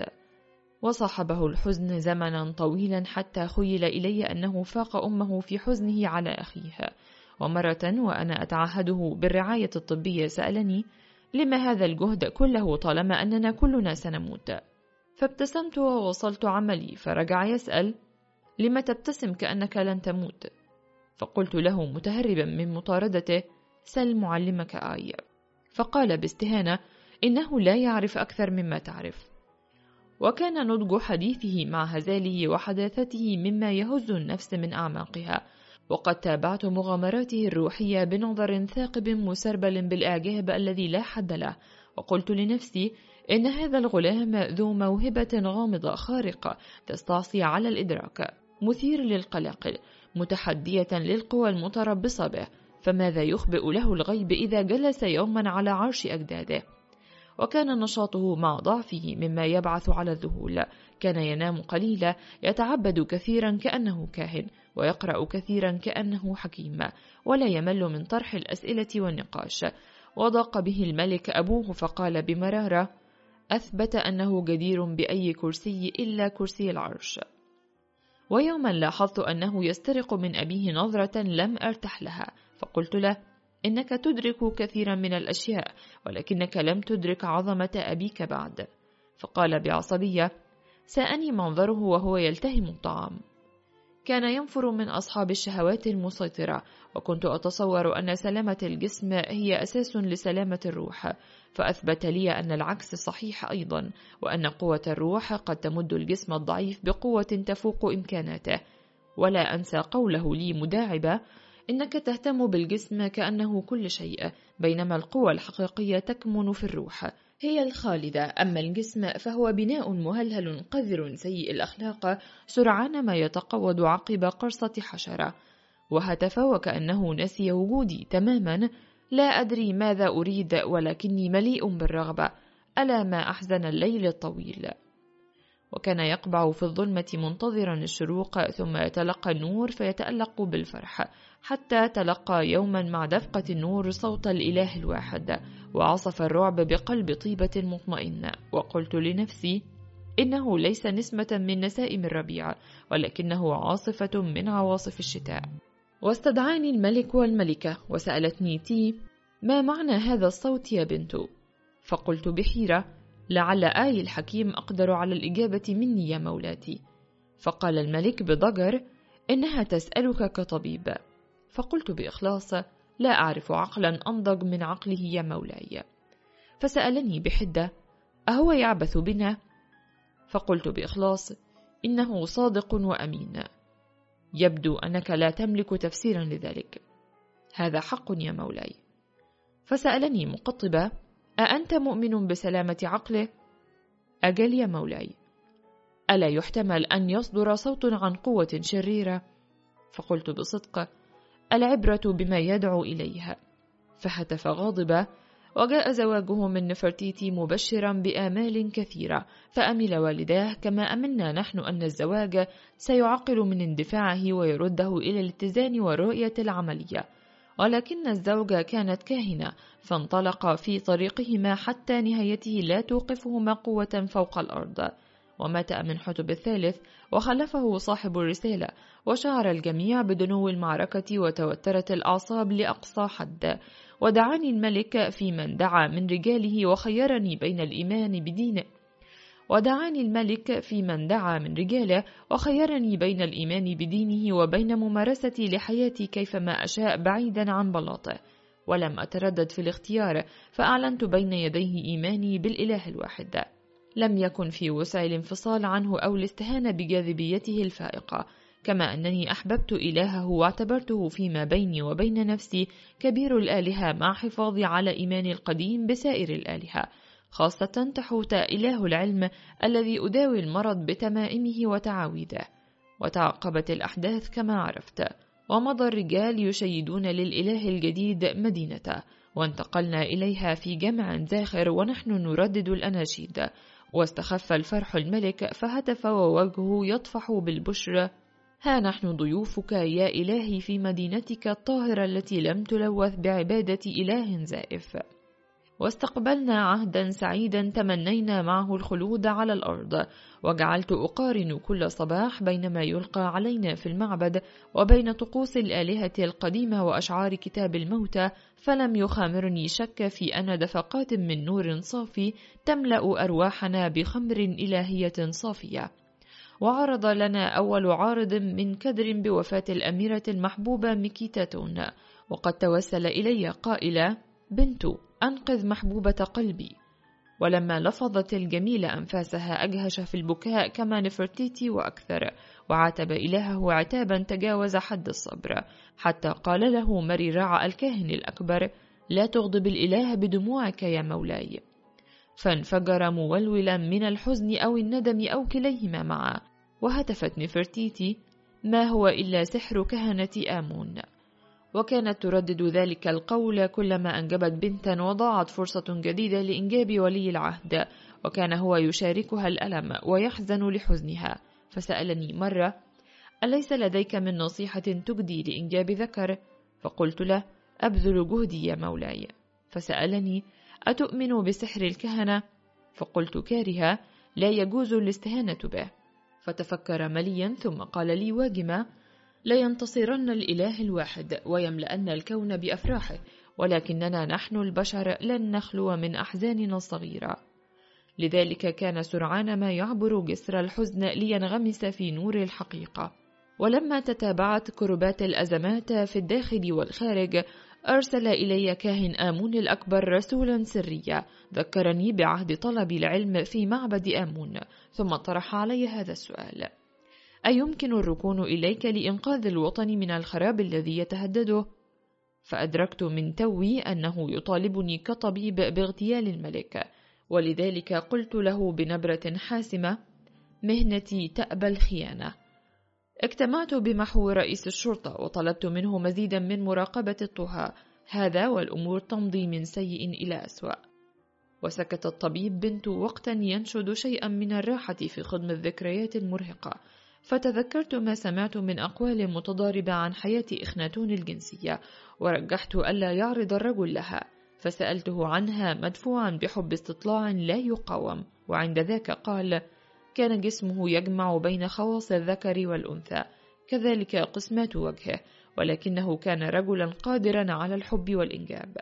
وصاحبه الحزن زمنا طويلا حتى خيل إلي أنه فاق أمه في حزنه على أخيه. ومرة وأنا أتعهده بالرعاية الطبية سألني: لما هذا الجهد كله طالما أننا كلنا سنموت؟ فابتسمت ووصلت عملي، فرجع يسأل: لما تبتسم كأنك لن تموت؟ فقلت له متهربا من مطاردته: سل معلمك آي. فقال باستهانة: إنه لا يعرف أكثر مما تعرف. وكان نضج حديثه مع هزاله وحداثته مما يهز النفس من أعماقها، وقد تابعت مغامراته الروحية بنظر ثاقب مسربل بالإعجاب الذي لا حد له، وقلت لنفسي إن هذا الغلام ذو موهبة غامضة خارقة تستعصي على الإدراك، مثير للقلق، متحدية للقوى المتربصة به، فماذا يخبئ له الغيب إذا جلس يوما على عرش أجداده؟ وكان نشاطه مع ضعفه مما يبعث على الذهول. كان ينام قليلا، يتعبد كثيرا كأنه كاهن، ويقرأ كثيرا كأنه حكيم، ولا يمل من طرح الأسئلة والنقاش. وضاق به الملك أبوه فقال بمرارة: أثبت أنه جدير بأي كرسي إلا كرسي العرش. ويوما لاحظت أنه يسترق من أبيه نظرة لم أرتح لها، فقلت له: إنك تدرك كثيرا من الأشياء، ولكنك لم تدرك عظمة أبيك بعد. فقال بعصبية: ساءني منظره وهو يلتهم الطعام. كان ينفر من أصحاب الشهوات المسيطرة، وكنت أتصور أن سلامة الجسم هي أساس لسلامة الروح، فأثبت لي أن العكس صحيح أيضا، وأن قوة الروح قد تمد الجسم الضعيف بقوة تفوق إمكاناته. ولا أنسى قوله لي مداعبة: إنك تهتم بالجسم كأنه كل شيء، بينما القوة الحقيقية تكمن في الروح، هي الخالدة. أما الجسم فهو بناء مهلهل قذر سيء الأخلاق، سرعان ما يتقوض عقب قرصة حشرة. وهتف وكأنه نسي وجودي تماما: لا أدري ماذا أريد، ولكني مليء بالرغبة. ألا ما أحزن الليل الطويل. وكان يقبع في الظلمة منتظرا الشروق، ثم يتلقى النور فيتألق بالفرح، حتى تلقى يوما مع دفقة النور صوت الإله الواحد، وعصف الرعب بقلب طيبة مطمئنة. وقلت لنفسي: إنه ليس نسمة من نسائم الربيع، ولكنه عاصفة من عواصف الشتاء. واستدعاني الملك والملكة، وسألتني تي: ما معنى هذا الصوت يا بنت؟ فقلت بحيرة: لعل آي الحكيم أقدر على الإجابة مني يا مولاتي. فقال الملك بضجر: إنها تسألك كطبيب. فقلت بإخلاص: لا أعرف عقلا أنضج من عقله يا مولاي. فسألني بحدة: أهو يعبث بنا؟ فقلت بإخلاص: إنه صادق وأمين. يبدو أنك لا تملك تفسيرا لذلك. هذا حق يا مولاي. فسألني مقطبة: أأنت مؤمن بسلامة عقله؟ أجل يا مولاي. ألا يحتمل أن يصدر صوت عن قوة شريرة؟ فقلت بصدق: العبرة بما يدعو إليها. فهتف غاضبا: وجاء زواجه من نفرتيتي مبشرا بآمال كثيرة، فأمل والداه كما أملنا نحن أن الزواج سيعقل من اندفاعه ويرده إلى الاتزان والرؤية العملية. ولكن الزوجة كانت كاهنة، فانطلق في طريقهما حتى نهايته لا توقفهما قوة فوق الأرض. ومات أمنحتب الثالث وخلفه صاحب الرسالة، وشعر الجميع بدنو المعركة وتوترت الأعصاب لأقصى حد. ودعاني الملك في من دعا من رجاله وخيرني بين الإيمان بدينه ودعاني الملك في من دعا من رجاله وخيرني بين الإيمان بدينه وبين ممارستي لحياتي كيفما أشاء بعيدا عن بلاطه. ولم أتردد في الاختيار، فأعلنت بين يديه إيماني بالإله الواحد. لم يكن في وسع الانفصال عنه أو الاستهانة بجاذبيته الفائقة، كما أنني أحببت إلهه واعتبرته فيما بيني وبين نفسي كبير الآلهة، مع حفاظي على إيماني القديم بسائر الآلهة، خاصة تحوت إله العلم الذي أداوي المرض بتمائمه وتعاويذه. وتعقبت الأحداث كما عرفت، ومضى الرجال يشيدون للإله الجديد مدينته، وانتقلنا إليها في جمع زاخر ونحن نردد الأناشيد. واستخف الفرح الملك فهتف ووجهه يطفح بالبشرى: ها نحن ضيوفك يا إلهي في مدينتك الطاهرة التي لم تلوث بعبادة إله زائف. واستقبلنا عهدا سعيدا تمنينا معه الخلود على الأرض. وجعلت أقارن كل صباح بين ما يلقى علينا في المعبد وبين طقوس الآلهة القديمة وأشعار كتاب الموتى، فلم يخامرني شك في أن دفقات من نور صافي تملأ أرواحنا بخمر إلهية صافية. وعرض لنا أول عارض من كدر بوفاة الأميرة المحبوبة ميكيتاتون، وقد توسل إلي قائلا: بنت، أنقذ محبوبة قلبي. ولما لفظت الجميلة أنفاسها أجهش في البكاء كما نفرتيتي وأكثر، وعاتب إلهه عتابا تجاوز حد الصبر، حتى قال له مريرع الكاهن الأكبر: لا تغضب الإله بدموعك يا مولاي. فانفجر مولولا من الحزن أو الندم أو كليهما معا، وهتفت نفرتيتي: ما هو إلا سحر كهنة آمون. وكانت تردد ذلك القول كلما أنجبت بنتا وضاعت فرصة جديدة لإنجاب ولي العهد، وكان هو يشاركها الألم ويحزن لحزنها. فسألني مرة: أليس لديك من نصيحة تجدي لإنجاب ذكر؟ فقلت له: أبذل جهدي يا مولاي. فسألني: أتؤمن بسحر الكهنة؟ فقلت كارهة: لا يجوز الاستهانة به. فتفكر مليا ثم قال لي واجما: لينتصرن الإله الواحد ويملأن الكون بأفراحه، ولكننا نحن البشر لن نخلو من أحزاننا الصغيرة. لذلك كان سرعان ما يعبر جسر الحزن لينغمس في نور الحقيقة. ولما تتابعت كربات الأزمات في الداخل والخارج، أرسل إلي كاهن آمون الأكبر رسولا سريا ذكرني بعهد طلب العلم في معبد آمون، ثم طرح علي هذا السؤال: أيمكن الركون إليك لإنقاذ الوطن من الخراب الذي يتهدده؟ فأدركت من توي أنه يطالبني كطبيب باغتيال الملك، ولذلك قلت له بنبرة حاسمة: مهنتي تأبى الخيانة. اجتمعت بمحو رئيس الشرطة وطلبت منه مزيدا من مراقبة الطهى، هذا والأمور تمضي من سيء إلى أسوأ. وسكت الطبيب بنت وقتا ينشد شيئا من الراحة في خضم الذكريات المرهقة، فتذكرت ما سمعت من أقوال متضاربة عن حياة إخناتون الجنسية، ورجحت ألا يعرض الرجل لها، فسألته عنها مدفوعا بحب استطلاع لا يقاوم. وعند ذاك قال: كان جسمه يجمع بين خواص الذكر والأنثى، كذلك قسمات وجهه، ولكنه كان رجلا قادرا على الحب والإنجاب.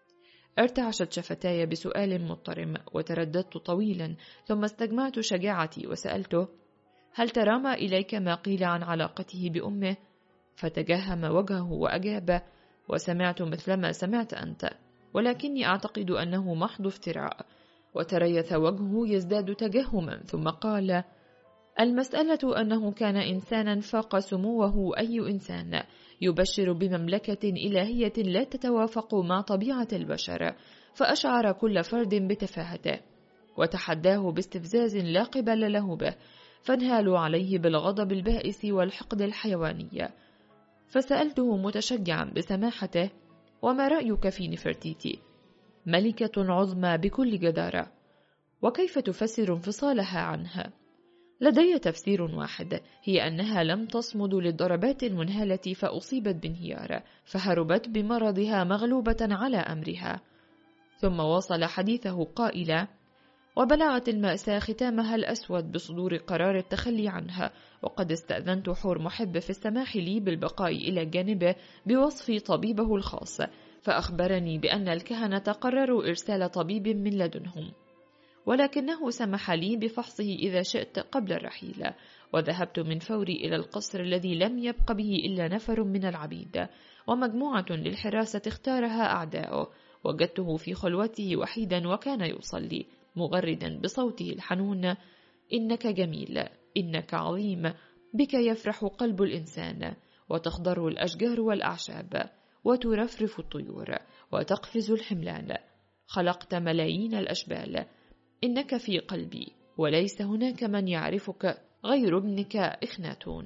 ارتعشت شفتاي بسؤال مضطرم، وترددت طويلا، ثم استجمعت شجاعتي وسألته: هل ترام إليك ما قيل عن علاقته بأمه؟ فتجهم وجهه وأجاب: وسمعت مثلما سمعت أنت، ولكني أعتقد أنه محض افتراء. وتريث وجهه يزداد تجهما، ثم قال: المسألة أنه كان إنسانا فاق سموه أي إنسان، يبشر بمملكة إلهية لا تتوافق مع طبيعة البشر، فأشعر كل فرد بتفاهته، وتحداه باستفزاز لا قبل له به، فانهالوا عليه بالغضب البائس والحقد الحيواني. فسألته متشجعا بسماحته: وما رأيك في نفرتيتي؟ ملكة عظمى بكل جدارة. وكيف تفسر انفصالها عنها؟ لدي تفسير واحد، هي أنها لم تصمد للضربات المنهلة فأصيبت بانهيار، فهربت بمرضها مغلوبة على أمرها. ثم واصل حديثه قائلا: وبلغت المأساة ختامها الأسود بصدور قرار التخلي عنها، وقد استأذنت حور محب في السماح لي بالبقاء إلى جانبه بوصف طبيبه الخاص، فأخبرني بأن الكهنة قرروا إرسال طبيب من لدنهم، ولكنه سمح لي بفحصه إذا شئت قبل الرحيل. وذهبت من فوري إلى القصر الذي لم يبق به إلا نفر من العبيد ومجموعة للحراسة اختارها أعداؤه. وجدته في خلوته وحيدا وكان يصلي مغردا بصوته الحنون: إنك جميل، إنك عظيم، بك يفرح قلب الإنسان، وتخضر الأشجار والأعشاب، وترفرف الطيور، وتقفز الحملان، خلقت ملايين الأشبال، إنك في قلبي، وليس هناك من يعرفك غير ابنك إخناتون.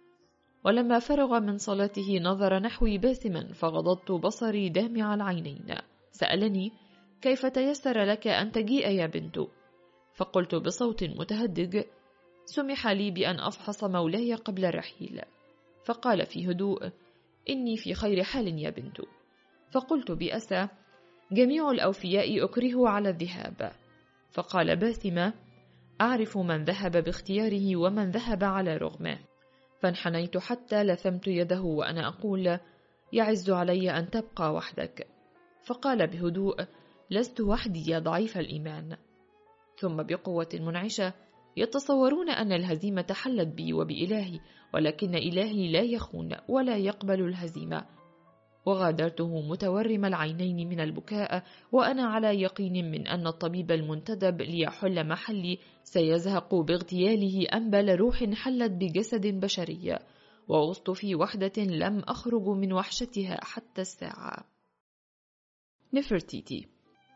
ولما فرغ من صلاته نظر نحوي باسما، فغضضت بصري دامع العينين. سألني: كيف تيسر لك أن تجيء يا بنت؟ فقلت بصوت متهدج: سمح لي بأن أفحص مولاي قبل الرحيل. فقال في هدوء: إني في خير حال يا بنت. فقلت بأسى: جميع الأوفياء أكرهوا على الذهاب. فقال باسمة: أعرف من ذهب باختياره ومن ذهب على رغمه. فانحنيت حتى لثمت يده وأنا أقول: يعز علي أن تبقى وحدك. فقال بهدوء: لست وحدي يا ضعيف الإيمان. ثم بقوة منعشة: يتصورون أن الهزيمة حلت بي وبإلهي، ولكن إلهي لا يخون ولا يقبل الهزيمة. وغادرته متورم العينين من البكاء، وأنا على يقين من أن الطبيب المنتدب ليحل محلي سيزهق باغتياله أنبل روح حلت بجسد بشري، ووسط في وحدة لم أخرج من وحشتها حتى الساعة. نفرتيتي.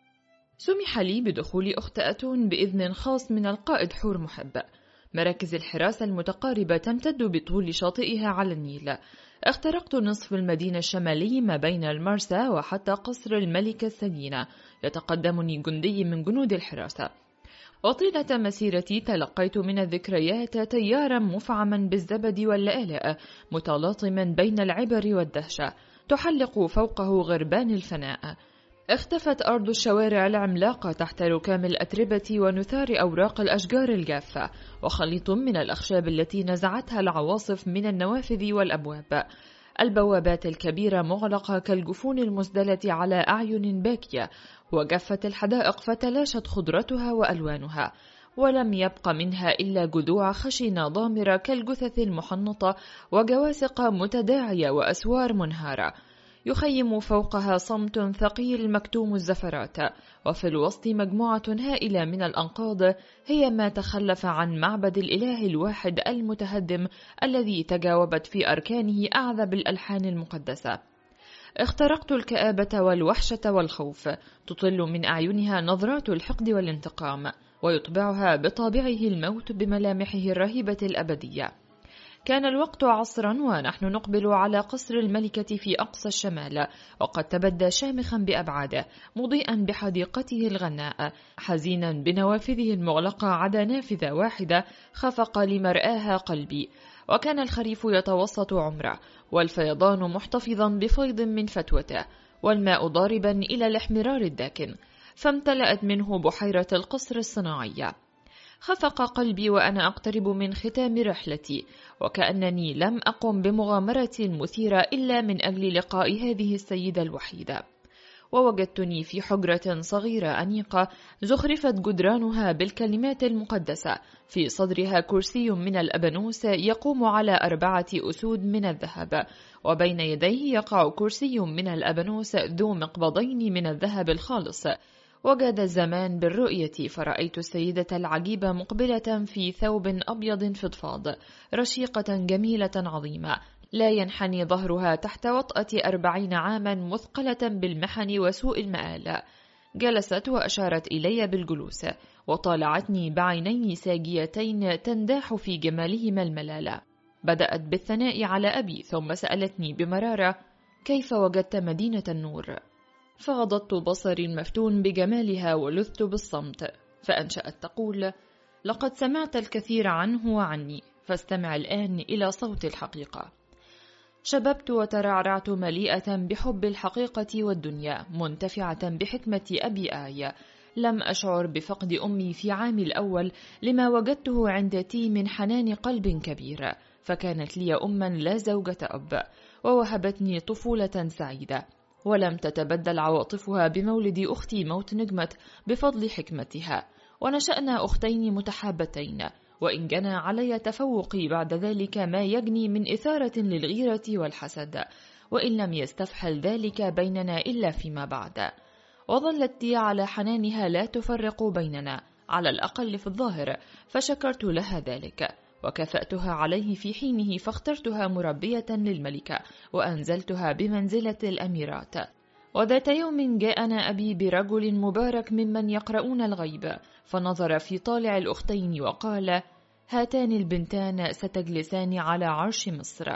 سمح لي بدخول أخت أتون بإذن خاص من القائد حور محب. مراكز الحراسة المتقاربة تمتد بطول شاطئها على النيل. اخترقت نصف المدينة الشمالي ما بين المرسى وحتى قصر الملكة السجينة، يتقدمني جندي من جنود الحراسة. وطيلة مسيرتي تلقيت من الذكريات تيارا مفعما بالزبد واللآلئ متلاطما بين العبر والدهشة، تحلق فوقه غربان الفناء. اختفت أرض الشوارع العملاقة تحت ركام الأتربة ونثار أوراق الأشجار الجافة، وخليط من الأخشاب التي نزعتها العواصف من النوافذ والأبواب. البوابات الكبيرة مغلقة كالجفون المسدلة على أعين باكية، وجفت الحدائق فتلاشت خضرتها وألوانها، ولم يبق منها إلا جذوع خشنة ضامرة كالجثث المحنطة، وجواسق متداعية وأسوار منهارة. يخيم فوقها صمت ثقيل مكتوم الزفرات، وفي الوسط مجموعة هائلة من الأنقاض هي ما تخلف عن معبد الإله الواحد المتهدم الذي تجاوبت في أركانه أعذب الألحان المقدسة. اخترقت الكآبة والوحشة والخوف، تطل من أعينها نظرات الحقد والانتقام، ويطبعها بطابعه الموت بملامحه الرهيبة الأبدية. كان الوقت عصرا ونحن نقبل على قصر الملكة في أقصى الشمال، وقد تبدى شامخا بأبعاده، مضيئا بحديقته الغناء، حزينا بنوافذه المغلقة عدا نافذة واحدة خفق لمرآها قلبي. وكان الخريف يتوسط عمره، والفيضان محتفظا بفيض من فتوته، والماء ضاربا إلى الاحمرار الداكن، فامتلأت منه بحيرة القصر الصناعية. خفق قلبي وأنا أقترب من ختام رحلتي، وكأنني لم أقم بمغامرة مثيرة إلا من أجل لقاء هذه السيدة الوحيدة. ووجدتني في حجرة صغيرة أنيقة زخرفت جدرانها بالكلمات المقدسة، في صدرها كرسي من الأبانوس يقوم على أربعة أسود من الذهب، وبين يديه يقع كرسي من الأبانوس ذو مقبضين من الذهب الخالص. وجاد الزمان بالرؤية، فرأيت السيدة العجيبة مقبلة في ثوب أبيض فضفاض، رشيقة جميلة عظيمة، لا ينحني ظهرها تحت وطأة أربعين عاما، مثقلة بالمحن وسوء المآل. جلست وأشارت إلي بالجلوس، وطالعتني بعينين ساجيتين تنداح في جمالهما الملالة. بدأت بالثناء على أبي، ثم سألتني بمرارة: كيف وجدت مدينة النور؟ فغضضت بصري المفتون بجمالها ولذت بالصمت، فأنشأت تقول: لقد سمعت الكثير عنه وعني، فاستمع الآن إلى صوت الحقيقة. شببت وترعرعت مليئة بحب الحقيقة والدنيا، منتفعة بحكمة أبي آية. لم أشعر بفقد أمي في عامي الأول لما وجدته عندتي من حنان قلب كبير، فكانت لي أما لا زوجة أب، ووهبتني طفولة سعيدة، ولم تتبدل عواطفها بمولد أختي موت نجمت بفضل حكمتها. ونشأنا أختين متحابتين، وإن جنى علي تفوقي بعد ذلك ما يجني من إثارة للغيرة والحسد، وإن لم يستفحل ذلك بيننا إلا فيما بعد. وظلت لي على حنانها لا تفرق بيننا، على الأقل في الظاهر، فشكرت لها ذلك وكفأتها عليه في حينه، فاخترتها مربية للملكة وأنزلتها بمنزلة الأميرات. وذات يوم جاءنا أبي برجل مبارك ممن يقرؤون الغيب، فنظر في طالع الأختين وقال: هاتان البنتان ستجلسان على عرش مصر.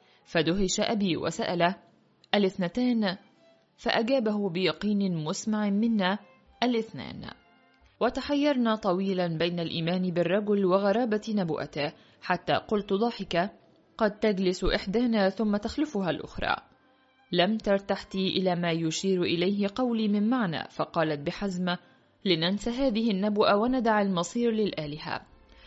فدهش أبي وسأله: الاثنتان؟ فأجابه بيقين مسمع منا: الاثنان. وتحيرنا طويلا بين الإيمان بالرجل وغرابة نبوءته، حتى قلت ضاحكة: قد تجلس إحدانا ثم تخلفها الأخرى. لم ترتحتي إلى ما يشير إليه قولي من معنى، فقالت بحزم: لننسى هذه النبوءة وندع المصير للآلهة.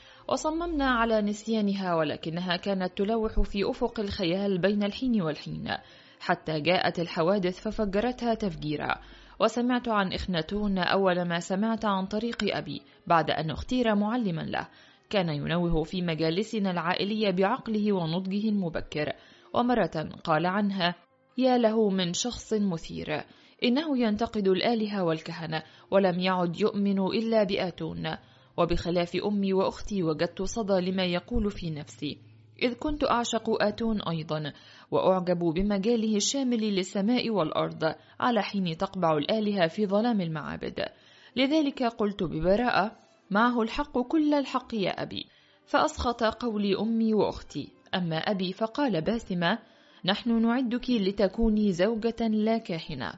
وصممنا على نسيانها، ولكنها كانت تلوح في أفق الخيال بين الحين والحين، حتى جاءت الحوادث ففجرتها تفجيرا. وسمعت عن إخناتون أول ما سمعت عن طريق أبي، بعد أن اختير معلما له، كان ينوه في مجالسنا العائلية بعقله ونضجه المبكر. ومرة قال عنها: يا له من شخص مثير، إنه ينتقد الآلهة والكهنة، ولم يعد يؤمن إلا بآتون. وبخلاف أمي وأختي وجدت صدى لما يقول في نفسي، إذ كنت أعشق آتون أيضا، وأعجب بمجاله الشامل للسماء والأرض، على حين تقبع الآلهة في ظلام المعابد. لذلك قلت ببراءة: معه الحق كل الحق يا أبي. فأسخط قولي أمي وأختي. أما أبي فقال باسمة: نحن نعدك لتكوني زوجة لا كاهنة.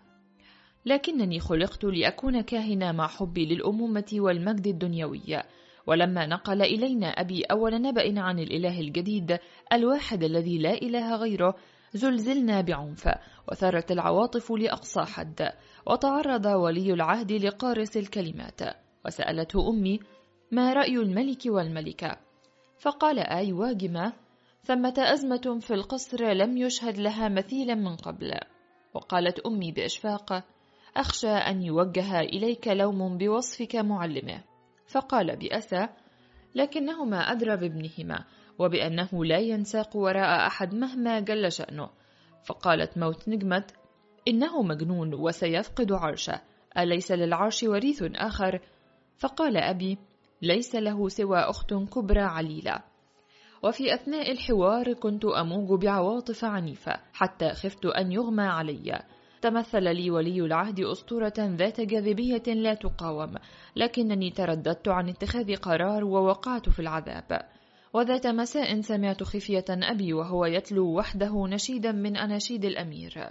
لكنني خلقت لأكون كاهنة مع حبي للأمومة والمجد الدنيوي. ولما نقل إلينا أبي أول نبأ عن الإله الجديد الواحد الذي لا إله غيره، زلزلنا بعنف، وثارت العواطف لأقصى حد، وتعرض ولي العهد لقارس الكلمات. وسألته أمي: ما رأي الملك والملكة؟ فقال آي واجمة: ثمة أزمة في القصر لم يشهد لها مثيلا من قبل. وقالت أمي بإشفاق: أخشى أن يوجه إليك لوم بوصفك معلمه. فقال بأسى: لكنهما أدرى بابنهما، وبأنه لا ينساق وراء أحد مهما جل شأنه. فقالت موت نجمت: إنه مجنون وسيفقد عرشه، أليس للعرش وريث آخر؟ فقال أبي: ليس له سوى أخت كبرى عليلة. وفي أثناء الحوار كنت أموج بعواطف عنيفة، حتى خفت أن يغمى علي. تمثل لي ولي العهد أسطورة ذات جاذبية لا تقاوم، لكنني ترددت عن اتخاذ قرار ووقعت في العذاب. وذات مساء سمعت خفية أبي وهو يتلو وحده نشيدا من أناشيد الأمير: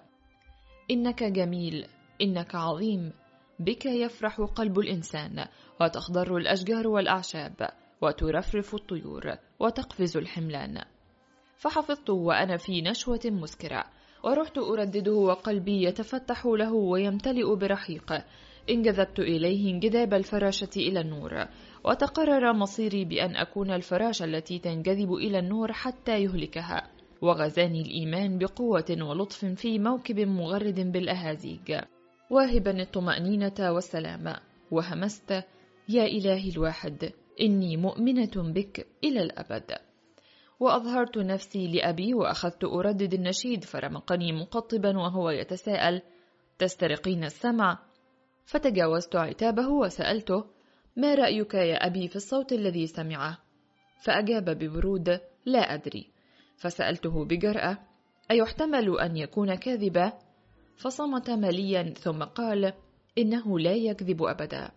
إنك جميل، إنك عظيم، بك يفرح قلب الإنسان، وتخضر الأشجار والأعشاب، وترفرف الطيور، وتقفز الحملان. فحفظت وأنا في نشوة مسكرة، ورحت أردده وقلبي يتفتح له ويمتلئ برحيق. انجذبت إليه انجذاب الفراشة إلى النور، وتقرر مصيري بأن أكون الفراشة التي تنجذب إلى النور حتى يهلكها. وغزاني الإيمان بقوة ولطف في موكب مغرد بالأهازيج، واهبا الطمأنينة والسلام. وهمست: يا إلهي الواحد، إني مؤمنة بك إلى الأبد. وأظهرت نفسي لأبي وأخذت أردد النشيد، فرمقني مقطبا وهو يتساءل: تسترقين السمع؟ فتجاوزت عتابه وسألته: ما رأيك يا أبي في الصوت الذي سمعه؟ فأجاب ببرود: لا أدري. فسألته بجرأة: أيحتمل أن يكون كاذبا؟ فصمت مليا ثم قال: إنه لا يكذب أبدا.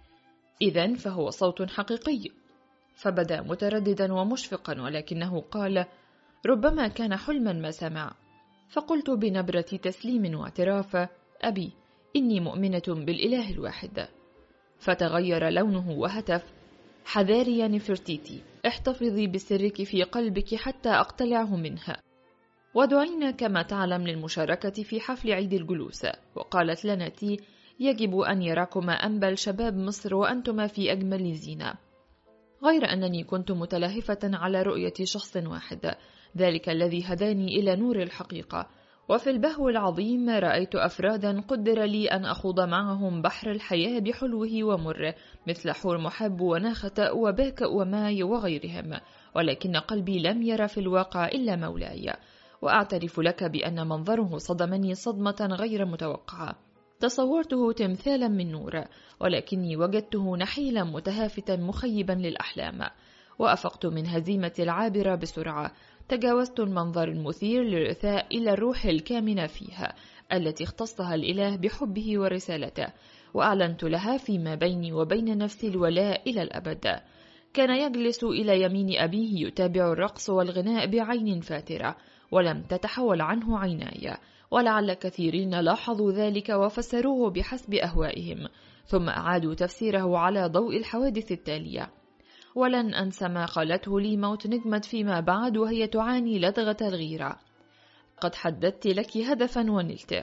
إذن فهو صوت حقيقي. فبدا مترددا ومشفقا، ولكنه قال: ربما كان حلما ما سمع. فقلت بنبرة تسليم واعتراف: أبي، إني مؤمنة بالإله الواحد. فتغير لونه وهتف: حذاري يا نفرتيتي، احتفظي بسرك في قلبك حتى أقتلعه منها. ودعينا كما تعلم للمشاركة في حفل عيد الجلوس، وقالت لنا تي: يجب أن يراكما أنبل شباب مصر وأنتما في أجمل زينة. غير أنني كنت متلهفة على رؤية شخص واحد، ذلك الذي هداني إلى نور الحقيقة. وفي البهو العظيم رأيت أفرادا قدر لي أن أخوض معهم بحر الحياة بحلوه ومره، مثل حور محب وناخة وباك وماي وغيرهم، ولكن قلبي لم يرى في الواقع إلا مولاي. وأعترف لك بأن منظره صدمني صدمة غير متوقعة. تصورته تمثالا من نور، ولكني وجدته نحيلا متهافتا مخيبا للأحلام. وأفقت من هزيمتي العابرة بسرعة، تجاوزت المنظر المثير للرثاء إلى الروح الكامنة فيها التي اختصها الإله بحبه ورسالته، وأعلنت لها فيما بيني وبين نفسي الولاء إلى الأبد. كان يجلس إلى يمين أبيه يتابع الرقص والغناء بعين فاترة، ولم تتحول عنه عيناي، ولعل كثيرين لاحظوا ذلك وفسروه بحسب أهوائهم، ثم أعادوا تفسيره على ضوء الحوادث التالية. ولن أنسى ما قالته لي موت نجمة فيما بعد وهي تعاني لدغة الغيرة: قد حددت لك هدفا ونلته.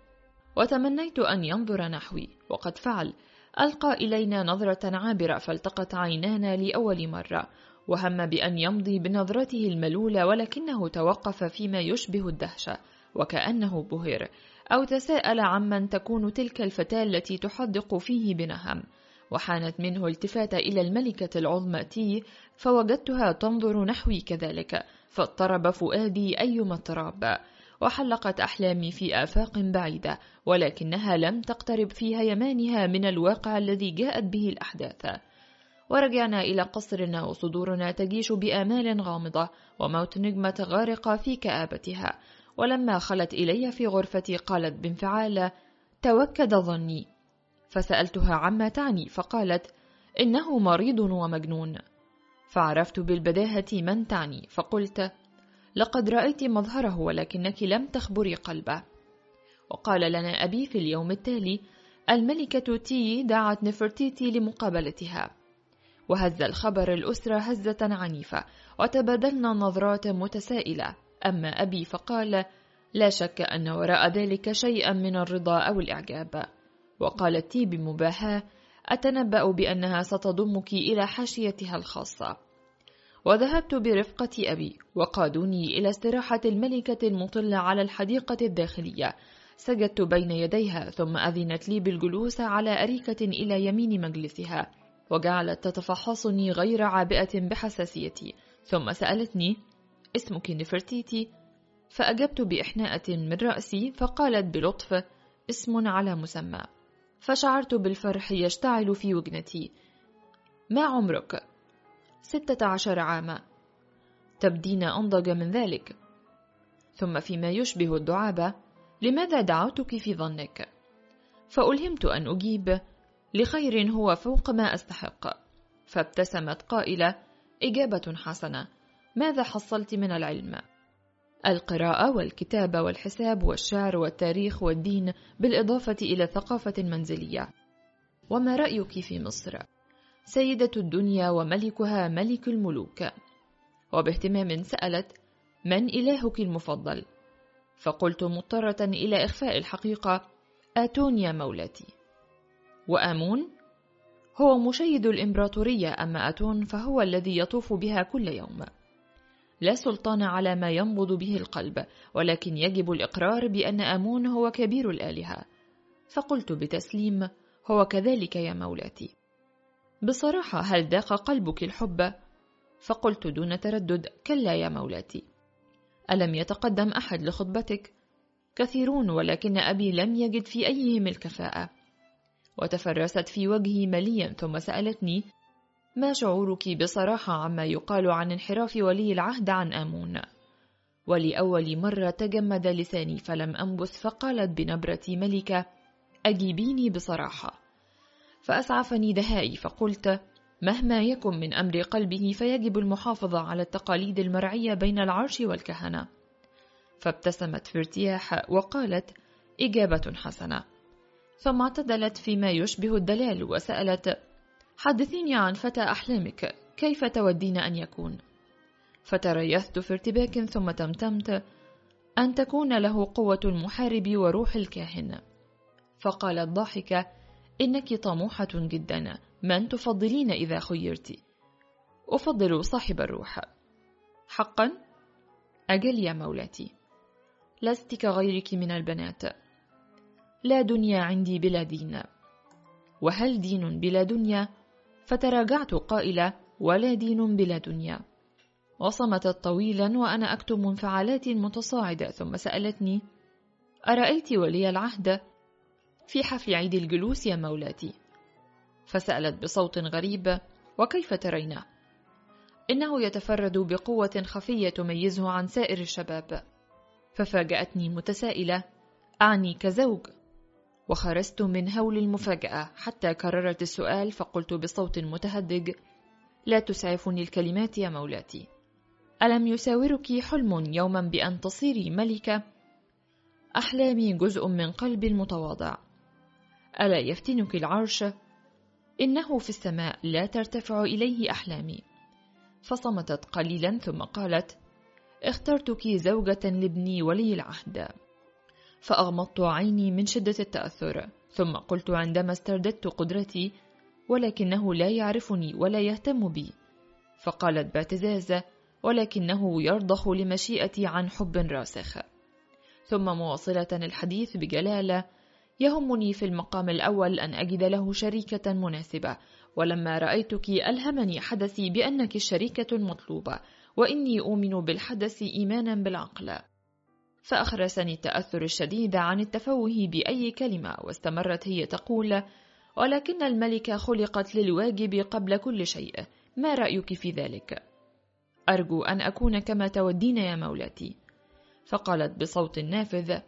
وتمنيت أن ينظر نحوي، وقد فعل. ألقى إلينا نظرة عابرة فالتقت عينانا لأول مرة، وهم بأن يمضي بنظرته الملولة، ولكنه توقف فيما يشبه الدهشة، وكأنه بهر أو تساءل عمن تكون تلك الفتاة التي تحدق فيه بنهم. وحانت منه التفات إلى الملكة العظمى تي، فوجدتها تنظر نحوي كذلك، فاضطرب فؤادي أيما اضطراب، وحلقت أحلامي في آفاق بعيدة، ولكنها لم تقترب في هيمانها من الواقع الذي جاءت به الأحداث. ورجعنا إلى قصرنا وصدورنا تجيش بآمال غامضة، وموت نجمة غارقة في كآبتها. ولما خلت إلي في غرفتي قالت بانفعال: توكد ظني. فسألتها عما تعني، فقالت: إنه مريض ومجنون. فعرفت بالبداهة من تعني، فقلت: لقد رأيت مظهره ولكنك لم تخبري قلبه. وقال لنا أبي في اليوم التالي: الملكة تي دعت نفرتيتي لمقابلتها. وهز الخبر الأسرة هزة عنيفة، وتبادلنا نظرات متسائلة. أما أبي فقال: لا شك أن وراء ذلك شيئا من الرضا أو الإعجاب. وقالت تي بمباهاة: أتنبأ بأنها ستضمك إلى حاشيتها الخاصة. وذهبت برفقة أبي، وقادوني إلى استراحة الملكة المطلة على الحديقة الداخلية. سجدت بين يديها، ثم أذنت لي بالجلوس على أريكة إلى يمين مجلسها، وجعلت تتفحصني غير عابئة بحساسيتي، ثم سألتني: اسمك نفرتيتي؟ فأجبت بإحناءة من رأسي، فقالت بلطف: اسم على مسمى. فشعرت بالفرح يشتعل في وجنتي. ما عمرك؟ ستة عشر عاما. تبدين أنضج من ذلك. ثم فيما يشبه الدعابة: لماذا دعوتك في ظنك؟ فألهمت أن أجيب: لخير هو فوق ما أستحق. فابتسمت قائلة: إجابة حسنة. ماذا حصلت من العلم؟ القراءة والكتابة والحساب والشعر والتاريخ والدين، بالإضافة إلى ثقافة منزلية. وما رأيك في مصر؟ سيدة الدنيا وملكها ملك الملوك. وباهتمام سألت: من إلهك المفضل؟ فقلت مضطرة إلى إخفاء الحقيقة: آتون يا مولاتي. وآمون هو مشيد الإمبراطورية، أما آتون فهو الذي يطوف بها كل يوم. لا سلطان على ما ينبض به القلب، ولكن يجب الإقرار بأن آمون هو كبير الآلهة. فقلت بتسليم: هو كذلك يا مولاتي. بصراحة هل ضاق قلبك الحب؟ فقلت دون تردد: كلا يا مولاتي. ألم يتقدم أحد لخطبتك؟ كثيرون، ولكن أبي لم يجد في أيهم الكفاءة. وتفرست في وجهي مليا، ثم سألتني: ما شعورك بصراحة عما يقال عن انحراف ولي العهد عن آمون؟ ولأول مرة تجمد لساني فلم أنبث، فقالت بنبرة ملكة: أجيبيني بصراحة. فأسعفني دهائي، فقلت: مهما يكن من أمر قلبه فيجب المحافظة على التقاليد المرعية بين العرش والكهنة. فابتسمت في ارتياح وقالت: إجابة حسنة. ثم اعتدلت فيما يشبه الدلال وسألت: حدثيني عن فتى أحلامك، كيف تودين أن يكون؟ فتريثت في ارتباك ثم تمتمت: أن تكون له قوة المحارب وروح الكاهن. فقالت ضاحكة: إنك طموحة جدا، من تفضلين إذا خيرت؟ أفضل صاحب الروح. حقا؟ أجل يا مولاتي، لست كغيرك من البنات. لا دنيا عندي بلا دين. وهل دين بلا دنيا؟ فتراجعت قائلة: ولا دين بلا دنيا. وصمتت طويلا وأنا أكتم انفعالات متصاعدة، ثم سألتني: أرأيت ولي العهد في حفل عيد الجلوس يا مولاتي؟ فسألت بصوت غريب: وكيف ترينه؟ إنه يتفرد بقوة خفية تميزه عن سائر الشباب. ففاجأتني متسائلة: أعني كزوج؟ وخرجت من هول المفاجأة حتى كررت السؤال، فقلت بصوت متهدج: لا تسعفني الكلمات يا مولاتي. ألم يساورك حلم يوما بأن تصيري ملكة؟ أحلامي جزء من قلبي المتواضع. ألا يفتنك العرش؟ إنه في السماء لا ترتفع إليه أحلامي. فصمتت قليلا ثم قالت: اخترتك زوجة لابني ولي العهد. فأغمضت عيني من شدة التأثر، ثم قلت عندما استرددت قدرتي: ولكنه لا يعرفني ولا يهتم بي. فقالت باعتزاز: ولكنه يرضخ لمشيئتي عن حب راسخ. ثم مواصلة الحديث بجلالة: يهمني في المقام الأول أن أجد له شريكة مناسبة، ولما رأيتك ألهمني حدثي بأنك الشريكة المطلوبة، وإني أؤمن بالحدث إيمانا بالعقل. فأخرسني التأثر الشديد عن التفوه بأي كلمة، واستمرت هي تقول: ولكن الملكة خلقت للواجب قبل كل شيء، ما رأيك في ذلك؟ أرجو أن أكون كما تودين يا مولاتي. فقالت بصوت نافذ: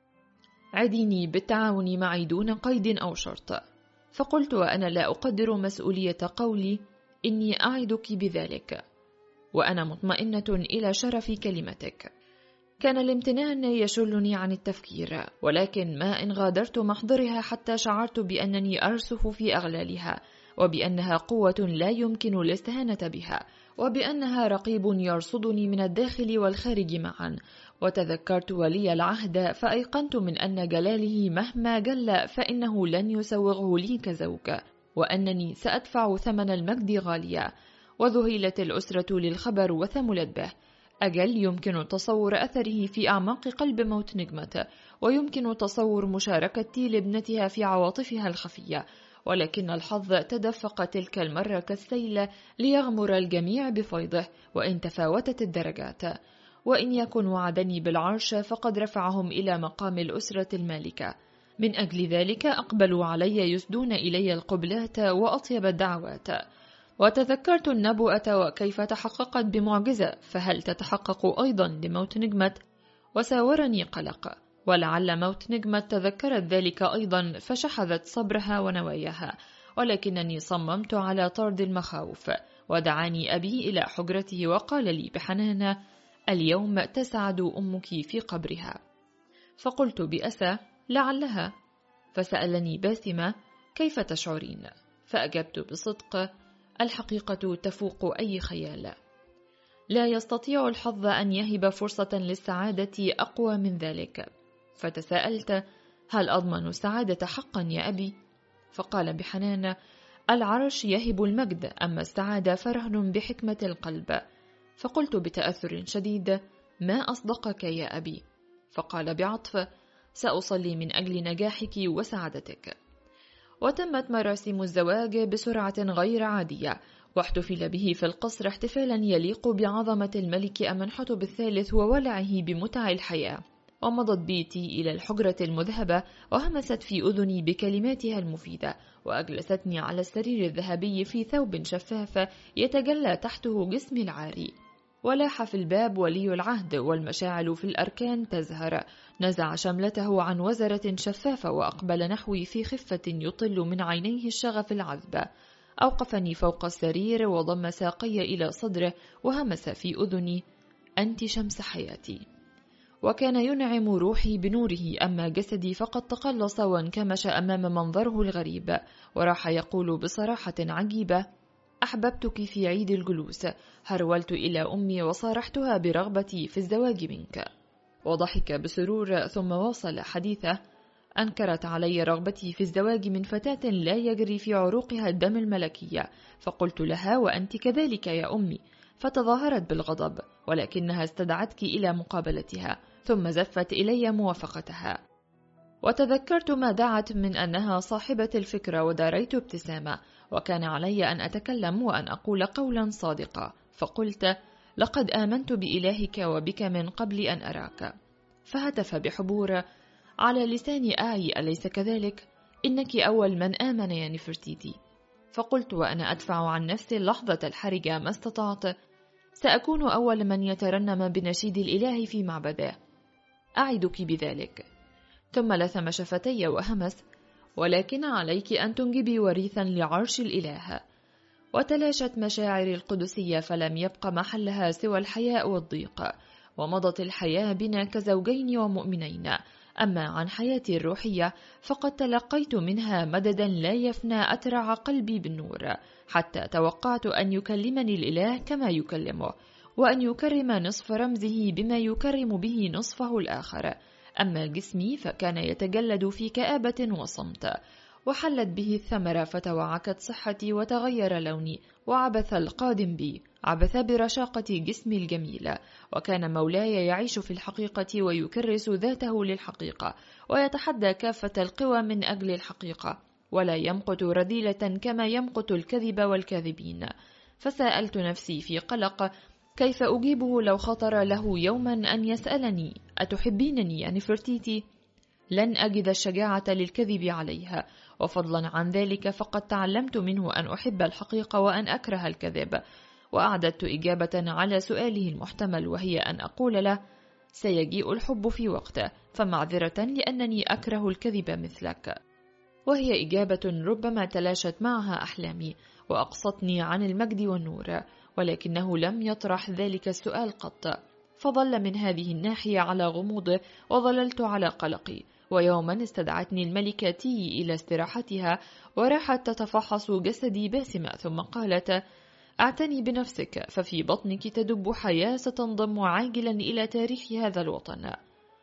عديني بالتعاون معي دون قيد أو شرط. فقلت وأنا لا أقدر مسؤولية قولي: إني أعدك بذلك، وأنا مطمئنة إلى شرف كلمتك. كان الامتنان يشلني عن التفكير، ولكن ما إن غادرت محضرها حتى شعرت بأنني أرسخ في أغلالها، وبأنها قوة لا يمكن الاستهانة بها، وبأنها رقيب يرصدني من الداخل والخارج معا. وتذكرت ولي العهد فأيقنت من أن جلاله مهما جل فإنه لن يسوغه لي كزوج، وأنني سأدفع ثمن المجد غاليا. وذهلت الأسرة للخبر وثملت به. أجل يمكن تصور أثره في أعماق قلب موت نجمة، ويمكن تصور مشاركتي لابنتها في عواطفها الخفية، ولكن الحظ تدفق تلك المرة كالسيل ليغمر الجميع بفيضه، وإن تفاوتت الدرجات. وإن يكن وعدني بالعرش فقد رفعهم إلى مقام الأسرة المالكة. من أجل ذلك أقبلوا علي يسدون إلي القبلات وأطيب الدعوات. وتذكرت النبوءة وكيف تحققت بمعجزة، فهل تتحقق أيضا لموت نجمة؟ وساورني قلق، ولعل موت نجمة تذكرت ذلك أيضا فشحذت صبرها ونواياها. ولكنني صممت على طرد المخاوف. ودعاني أبي إلى حجرته وقال لي بحنان: اليوم تسعد أمك في قبرها. فقلت بأسى: لعلها. فسألني باسمة: كيف تشعرين؟ فأجبت بصدق: الحقيقة تفوق أي خيال. لا يستطيع الحظ أن يهب فرصة للسعادة أقوى من ذلك. فتساءلت: هل أضمن السعادة حقا يا أبي؟ فقال بحنان: العرش يهب المجد، أما السعادة فرهن بحكمة القلب. فقلت بتأثر شديد: ما أصدقك يا أبي؟ فقال بعطف: سأصلي من أجل نجاحك وسعادتك. وتمت مراسم الزواج بسرعة غير عادية، واحتفل به في القصر احتفالا يليق بعظمة الملك أمنحتب الثالث وولعه بمتع الحياة. ومضت بيتي إلى الحجرة المذهبة، وهمست في أذني بكلماتها المفيدة، وأجلستني على السرير الذهبي في ثوب شفاف يتجلى تحته جسمي العاري. ولاح في الباب ولي العهد، والمشاعل في الأركان تزهر. نزع شملته عن وزرة شفافة وأقبل نحوي في خفة يطل من عينيه الشغف العذب. أوقفني فوق السرير وضم ساقي إلى صدره وهمس في أذني: أنت شمس حياتي. وكان ينعم روحي بنوره، أما جسدي فقد تقلص وانكمش أمام منظره الغريب، وراح يقول بصراحة عجيبة: أحببتك في عيد الجلوس، هرولت إلى أمي وصارحتها برغبتي في الزواج منك. وضحك بسرور ثم واصل حديثه: أنكرت علي رغبتي في الزواج من فتاة لا يجري في عروقها الدم الملكي، فقلت لها: وأنت كذلك يا أمي، فتظاهرت بالغضب، ولكنها استدعتك إلى مقابلتها، ثم زفت إلي موافقتها. وتذكرت ما دعت من أنها صاحبة الفكرة، وداريت ابتسامة، وكان علي أن أتكلم وأن أقول قولا صادقا، فقلت: لقد آمنت بإلهك وبك من قبل أن أراك. فهتف بحبور: على لساني أعي، أليس كذلك؟ إنك أول من آمن يا نفرتيتي. فقلت وأنا أدفع عن نفسي اللحظة الحرجة ما استطعت: سأكون أول من يترنم بنشيد الإله في معبده، أعدك بذلك. ثم لثم شفتي وهمس: ولكن عليك أن تنجبي وريثا لعرش الإله. وتلاشت مشاعري القدسية، فلم يبق محلها سوى الحياء والضيق، ومضت الحياة بنا كزوجين ومؤمنين. أما عن حياتي الروحية فقد تلقيت منها مددا لا يفنى أترع قلبي بالنور، حتى توقعت أن يكلمني الإله كما يكلمه، وأن يكرم نصف رمزه بما يكرم به نصفه الآخر. أما جسمي فكان يتجلد في كآبة وصمت، وحلت به الثمرة فتوعكت صحتي وتغير لوني، وعبث القادم بي، عبث برشاقة جسمي الجميلة. وكان مولاي يعيش في الحقيقة ويكرس ذاته للحقيقة، ويتحدى كافة القوى من أجل الحقيقة، ولا يمقت رذيلة كما يمقت الكذب والكاذبين. فسألت نفسي في قلق: كيف أجيبه لو خطر له يوما أن يسألني: أتحبينني يا نفرتيتي؟ لن أجد الشجاعة للكذب عليها، وفضلا عن ذلك فقد تعلمت منه أن أحب الحقيقة وأن أكره الكذب. وأعددت إجابة على سؤاله المحتمل، وهي أن أقول له: سيجيء الحب في وقته، فمعذرة لأنني أكره الكذب مثلك. وهي إجابة ربما تلاشت معها أحلامي وأقصتني عن المجد والنور، ولكنه لم يطرح ذلك السؤال قط، فظل من هذه الناحية على غموضه، وظللت على قلقي. ويوما استدعتني الملكة تي إلى استراحتها، وراحت تتفحص جسدي باسمة، ثم قالت: اعتني بنفسك، ففي بطنك تدب حياة ستنضم عاجلا إلى تاريخ هذا الوطن.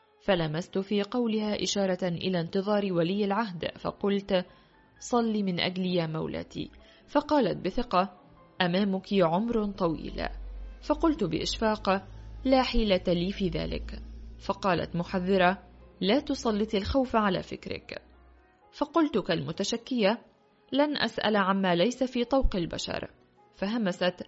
فلمست في قولها إشارة إلى انتظار ولي العهد، فقلت: صلي من أجلي يا مولاتي. فقالت بثقة: أمامك عمر طويل. فقلت بإشفاق: لا حيلة لي في ذلك. فقالت محذرة: لا تسلط الخوف على فكرك. فقلت كالمتشكية: لن أسأل عما ليس في طوق البشر. فهمست: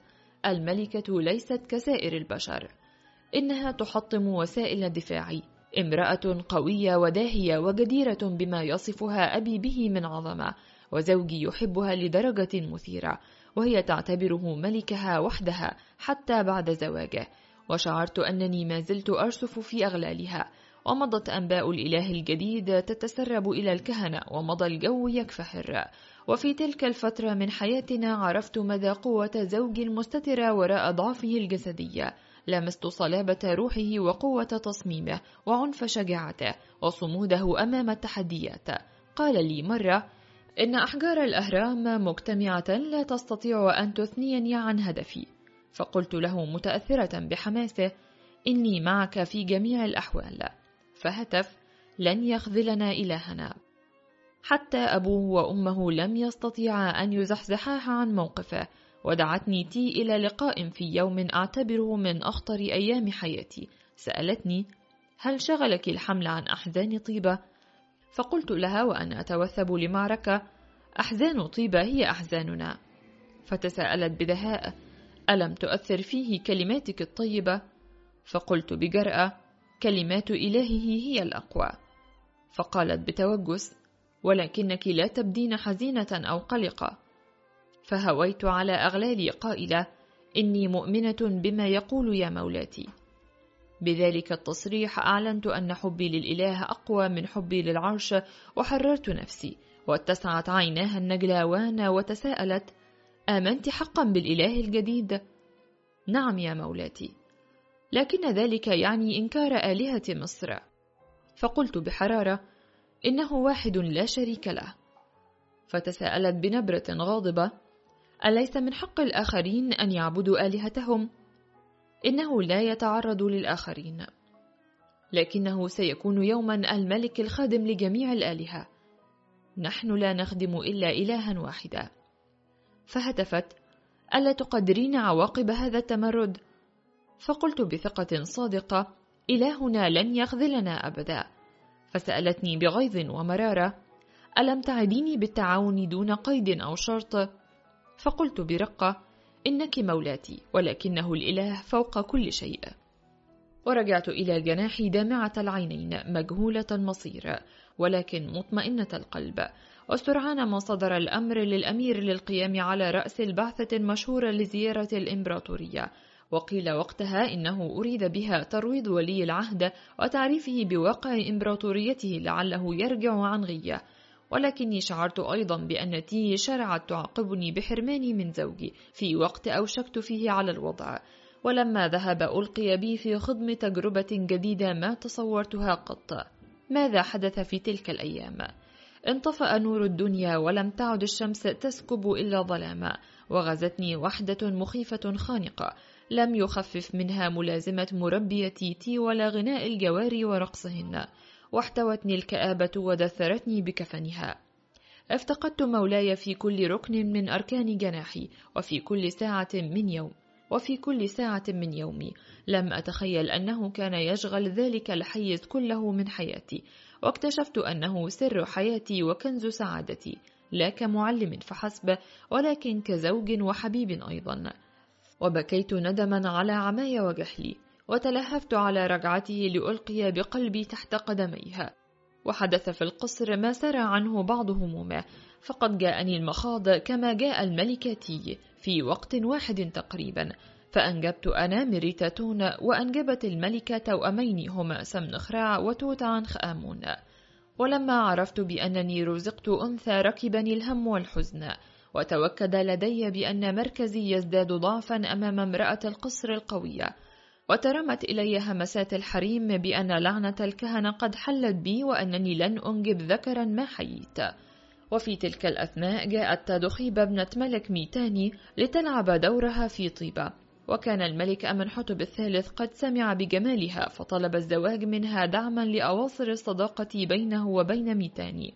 الملكة ليست كسائر البشر، إنها تحطم وسائل دفاعي، امرأة قوية وداهية وجديرة بما يصفها أبي به من عظمة، وزوجي يحبها لدرجة مثيرة، وهي تعتبره ملكها وحدها حتى بعد زواجه. وشعرت أنني ما زلت أرسف في أغلالها. ومضت أنباء الإله الجديد تتسرب إلى الكهنة، ومضى الجو يكفحر. وفي تلك الفترة من حياتنا عرفت مدى قوة زوجي المستترة وراء ضعفه الجسدية. لمست صلابة روحه وقوة تصميمه وعنف شجاعته وصموده أمام التحديات. قال لي مرة: إن أحجار الأهرام مجتمعة لا تستطيع أن تثنيني عن هدفي. فقلت له متأثرة بحماسه: إني معك في جميع الأحوال. فهتف: لن يخذلنا إلهنا. حتى أبوه وأمه لم يستطيعا أن يزحزحاها عن موقفه. ودعتني تي إلى لقاء في يوم أعتبره من أخطر أيام حياتي. سألتني: هل شغلك الحمل عن أحزان طيبة؟ فقلت لها وأنا أتوثب لمعركة: أحزان طيبة هي أحزاننا. فتساءلت بدهاء: ألم تؤثر فيه كلماتك الطيبة؟ فقلت بجرأة: كلمات إلهه هي الأقوى. فقالت بتوجس: ولكنك لا تبدين حزينة أو قلقة. فهويت على أغلالي قائلة: إني مؤمنة بما يقول يا مولاتي. بذلك التصريح أعلنت أن حبي للإله أقوى من حبي للعرش، وحررت نفسي. واتسعت عيناها النجلاوان وتساءلت: آمنت حقا بالإله الجديد؟ نعم يا مولاتي. لكن ذلك يعني إنكار آلهة مصر. فقلت بحرارة: إنه واحد لا شريك له. فتساءلت بنبرة غاضبة: أليس من حق الآخرين أن يعبدوا آلهتهم؟ إنه لا يتعرض للآخرين، لكنه سيكون يوما الملك الخادم لجميع الآلهة، نحن لا نخدم إلا إلها واحدا. فهتفت: ألا تقدرين عواقب هذا التمرد؟ فقلت بثقة صادقة: إلهنا لن يخذلنا أبدا. فسألتني بغيظ ومرارة: ألم تعديني بالتعاون دون قيد أو شرط؟ فقلت برقة: إنك مولاتي، ولكنه الإله فوق كل شيء. ورجعت إلى جناحي دامعة العينين مجهولة المصير ولكن مطمئنة القلب، وسرعان ما صدر الأمر للأمير للقيام على رأس البعثة المشهورة لزيارة الإمبراطورية، وقيل وقتها إنه أريد بها ترويض ولي العهد وتعريفه بواقع إمبراطوريته لعله يرجع عن غية. ولكني شعرت أيضا بأن تي شرعت تعاقبني بحرماني من زوجي في وقت أوشكت فيه على الوضع، ولما ذهب ألقي بي في خضم تجربة جديدة ما تصورتها قط. ماذا حدث في تلك الأيام؟ انطفأ نور الدنيا ولم تعد الشمس تسكب إلا ظلاما، وغزتني وحدة مخيفة خانقة لم يخفف منها ملازمة مربيتي تي ولا غناء الجواري ورقصهن، واحتوتني الكآبة ودثرتني بكفنها. افتقدت مولاي في كل ركن من أركان جناحي وفي كل ساعة من يوم وفي كل ساعة من يومي. لم أتخيل أنه كان يشغل ذلك الحيز كله من حياتي، واكتشفت أنه سر حياتي وكنز سعادتي، لا كمعلم فحسب ولكن كزوج وحبيب أيضا. وبكيت ندما على عماي وجهلي، وتلهفت على رجعته لألقي بقلبي تحت قدميها. وحدث في القصر ما سرى عنه بعض همومه، فقد جاءني المخاض كما جاء الملكة في وقت واحد تقريبا، فأنجبت أنا مريتاتون، وأنجبت الملكة توأمين هما سمنخرع وتوت عنخ آمون. ولما عرفت بأنني رزقت أنثى ركبني الهم والحزن، وتوكد لدي بأن مركزي يزداد ضعفا أمام امرأة القصر القوية، وترمت إلي همسات الحريم بأن لعنة الكهنة قد حلت بي وأنني لن أنجب ذكرا ما حييت. وفي تلك الأثناء جاءت تادخيبة ابنة ملك ميتاني لتلعب دورها في طيبة، وكان الملك أمنحتب الثالث قد سمع بجمالها فطلب الزواج منها دعما لأواصر الصداقة بينه وبين ميتاني.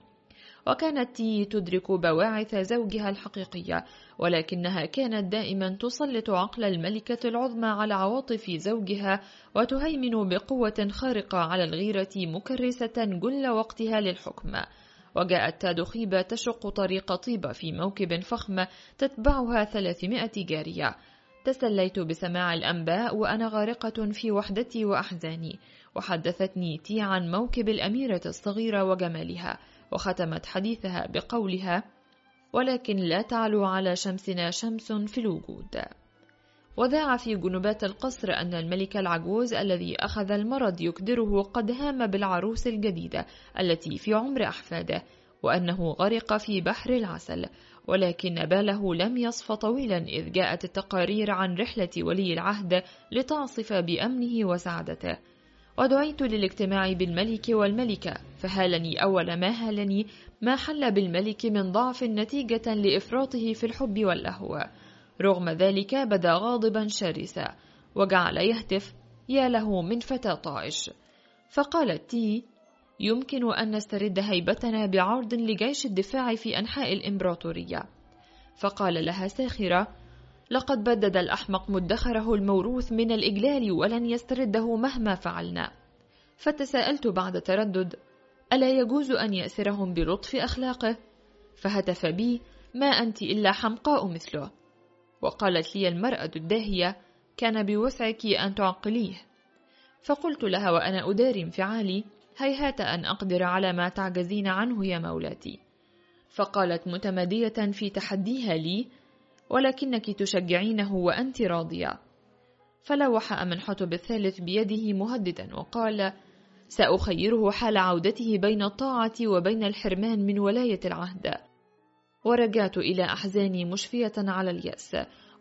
وكانت تي تدرك بواعث زوجها الحقيقية، ولكنها كانت دائما تسلط عقل الملكة العظمى على عواطف زوجها، وتهيمن بقوة خارقة على الغيرة مكرسة جل وقتها للحكم. وجاءت تادخيبة تشق طريق طيبة في موكب فخم تتبعها ثلاثمائة جارية. تسليت بسماع الأنباء وأنا غارقة في وحدتي وأحزاني، وحدثتني تي عن موكب الأميرة الصغيرة وجمالها، وختمت حديثها بقولها: ولكن لا تعلو على شمسنا شمس في الوجود. وذاع في جنبات القصر أن الملك العجوز الذي أخذ المرض يكدره قد هام بالعروس الجديدة التي في عمر أحفاده، وأنه غرق في بحر العسل، ولكن باله لم يصف طويلا إذ جاءت التقارير عن رحلة ولي العهد لتعصف بأمنه وسعادته. ودعيت للاجتماع بالملك والملكة، فهالني أول ما هالني ما حل بالملك من ضعف نتيجة لإفراطه في الحب واللهو. رغم ذلك بدا غاضبا شرسا، وجعل يهتف: يا له من فتى طائش. فقالت تي: يمكن أن نسترد هيبتنا بعرض لجيش الدفاع في أنحاء الإمبراطورية. فقال لها ساخرة: لقد بدد الأحمق مدخره الموروث من الإجلال ولن يسترده مهما فعلنا. فتساءلت بعد تردد: ألا يجوز أن يأسرهم بلطف أخلاقه؟ فهتف بي: ما أنت إلا حمقاء مثله. وقالت لي المرأة الداهية: كان بوسعك أن تعقليه. فقلت لها وأنا أداري انفعالي: هيهات أن أقدر على ما تعجزين عنه يا مولاتي. فقالت متمادية في تحديها لي: ولكنك تشجعينه وأنت راضية. فلوح أمنحتب الثالث بيده مهددا وقال: سأخيره حال عودته بين الطاعة وبين الحرمان من ولاية العهد. ورجعت إلى أحزاني مشفية على اليأس،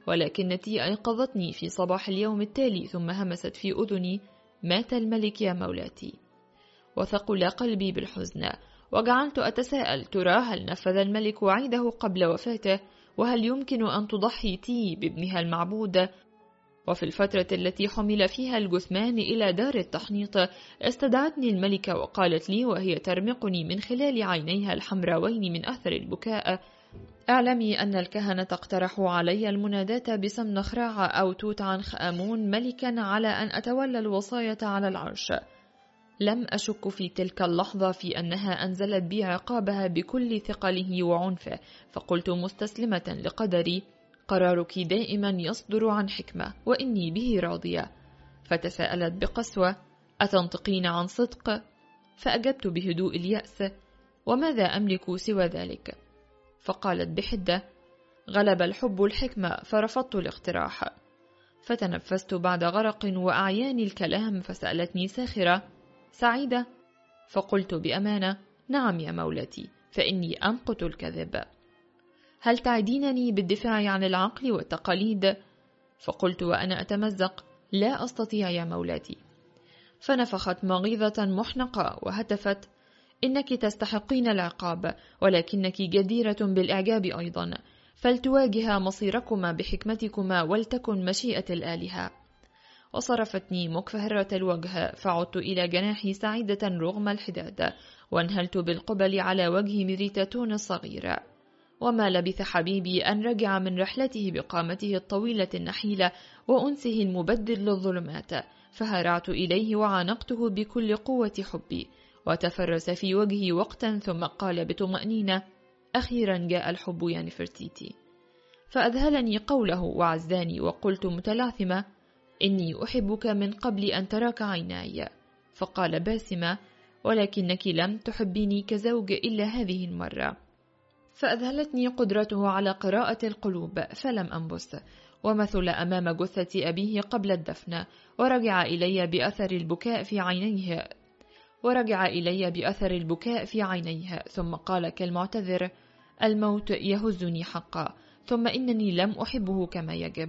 ولكنتي أيقظتني في صباح اليوم التالي ثم همست في أذني: مات الملك يا مولاتي. وثقل قلبي بالحزن، وجعلت أتساءل: ترى هل نفذ الملك وعيده قبل وفاته؟ وهل يمكن أن تضحي تي بابنها المعبود؟ وفي الفترة التي حمل فيها الجثمان إلى دار التحنيط استدعتني الملكة وقالت لي وهي ترمقني من خلال عينيها الحمراوين من أثر البكاء: اعلمي أن الكهنة اقترحوا علي المناداة باسم نخراع أو توت عنخ آمون ملكا على أن أتولى الوصاية على العرش. لم أشك في تلك اللحظة في أنها أنزلت بي عقابها بكل ثقله وعنفه، فقلت مستسلمة لقدري: قرارك دائما يصدر عن حكمة وإني به راضية. فتساءلت بقسوة: أتنطقين عن صدق؟ فأجبت بهدوء اليأس: وماذا أملك سوى ذلك؟ فقالت بحدة: غلب الحب الحكمة فرفضت الاقتراح. فتنفست بعد غرق وأعيان الكلام فسألتني ساخرة: سعيدة؟ فقلت بأمانة: نعم يا مولتي، فإني أمقت الكذب. هل تعدينني بالدفاع عن العقل والتقاليد؟ فقلت وأنا أتمزق: لا أستطيع يا مولاتي. فنفخت مغيظة محنقة وهتفت: إنك تستحقين العقاب، ولكنك جديرة بالإعجاب أيضا، فلتواجه مصيركما بحكمتكما ولتكن مشيئة الآلهة. وصرفتني مكفهرة الوجه، فعدت إلى جناحي سعيدة رغم الحداد، وانهلت بالقبل على وجه مريتاتون الصغيرة. وما لبث حبيبي أن رجع من رحلته بقامته الطويلة النحيلة وأنسه المبدل للظلمات، فهرعت إليه وعانقته بكل قوة حبي، وتفرس في وجهي وقتا ثم قال بطمأنينة: أخيرا جاء الحب يا نفرتيتي. فأذهلني قوله وعزاني، وقلت متلعثمة: إني أحبك من قبل أن تراك عيناي. فقال باسمة: ولكنك لم تحبيني كزوج إلا هذه المرة. فأذهلتني قدرته على قراءة القلوب، فلم أنبس، ومثل أمام جثة أبيه قبل الدفن، ورجع إلي بأثر البكاء في عينيه ورجع إلي بأثر البكاء في عينيه ثم قال كالمعتذر: الموت يهزني حقا، ثم إنني لم أحبه كما يجب.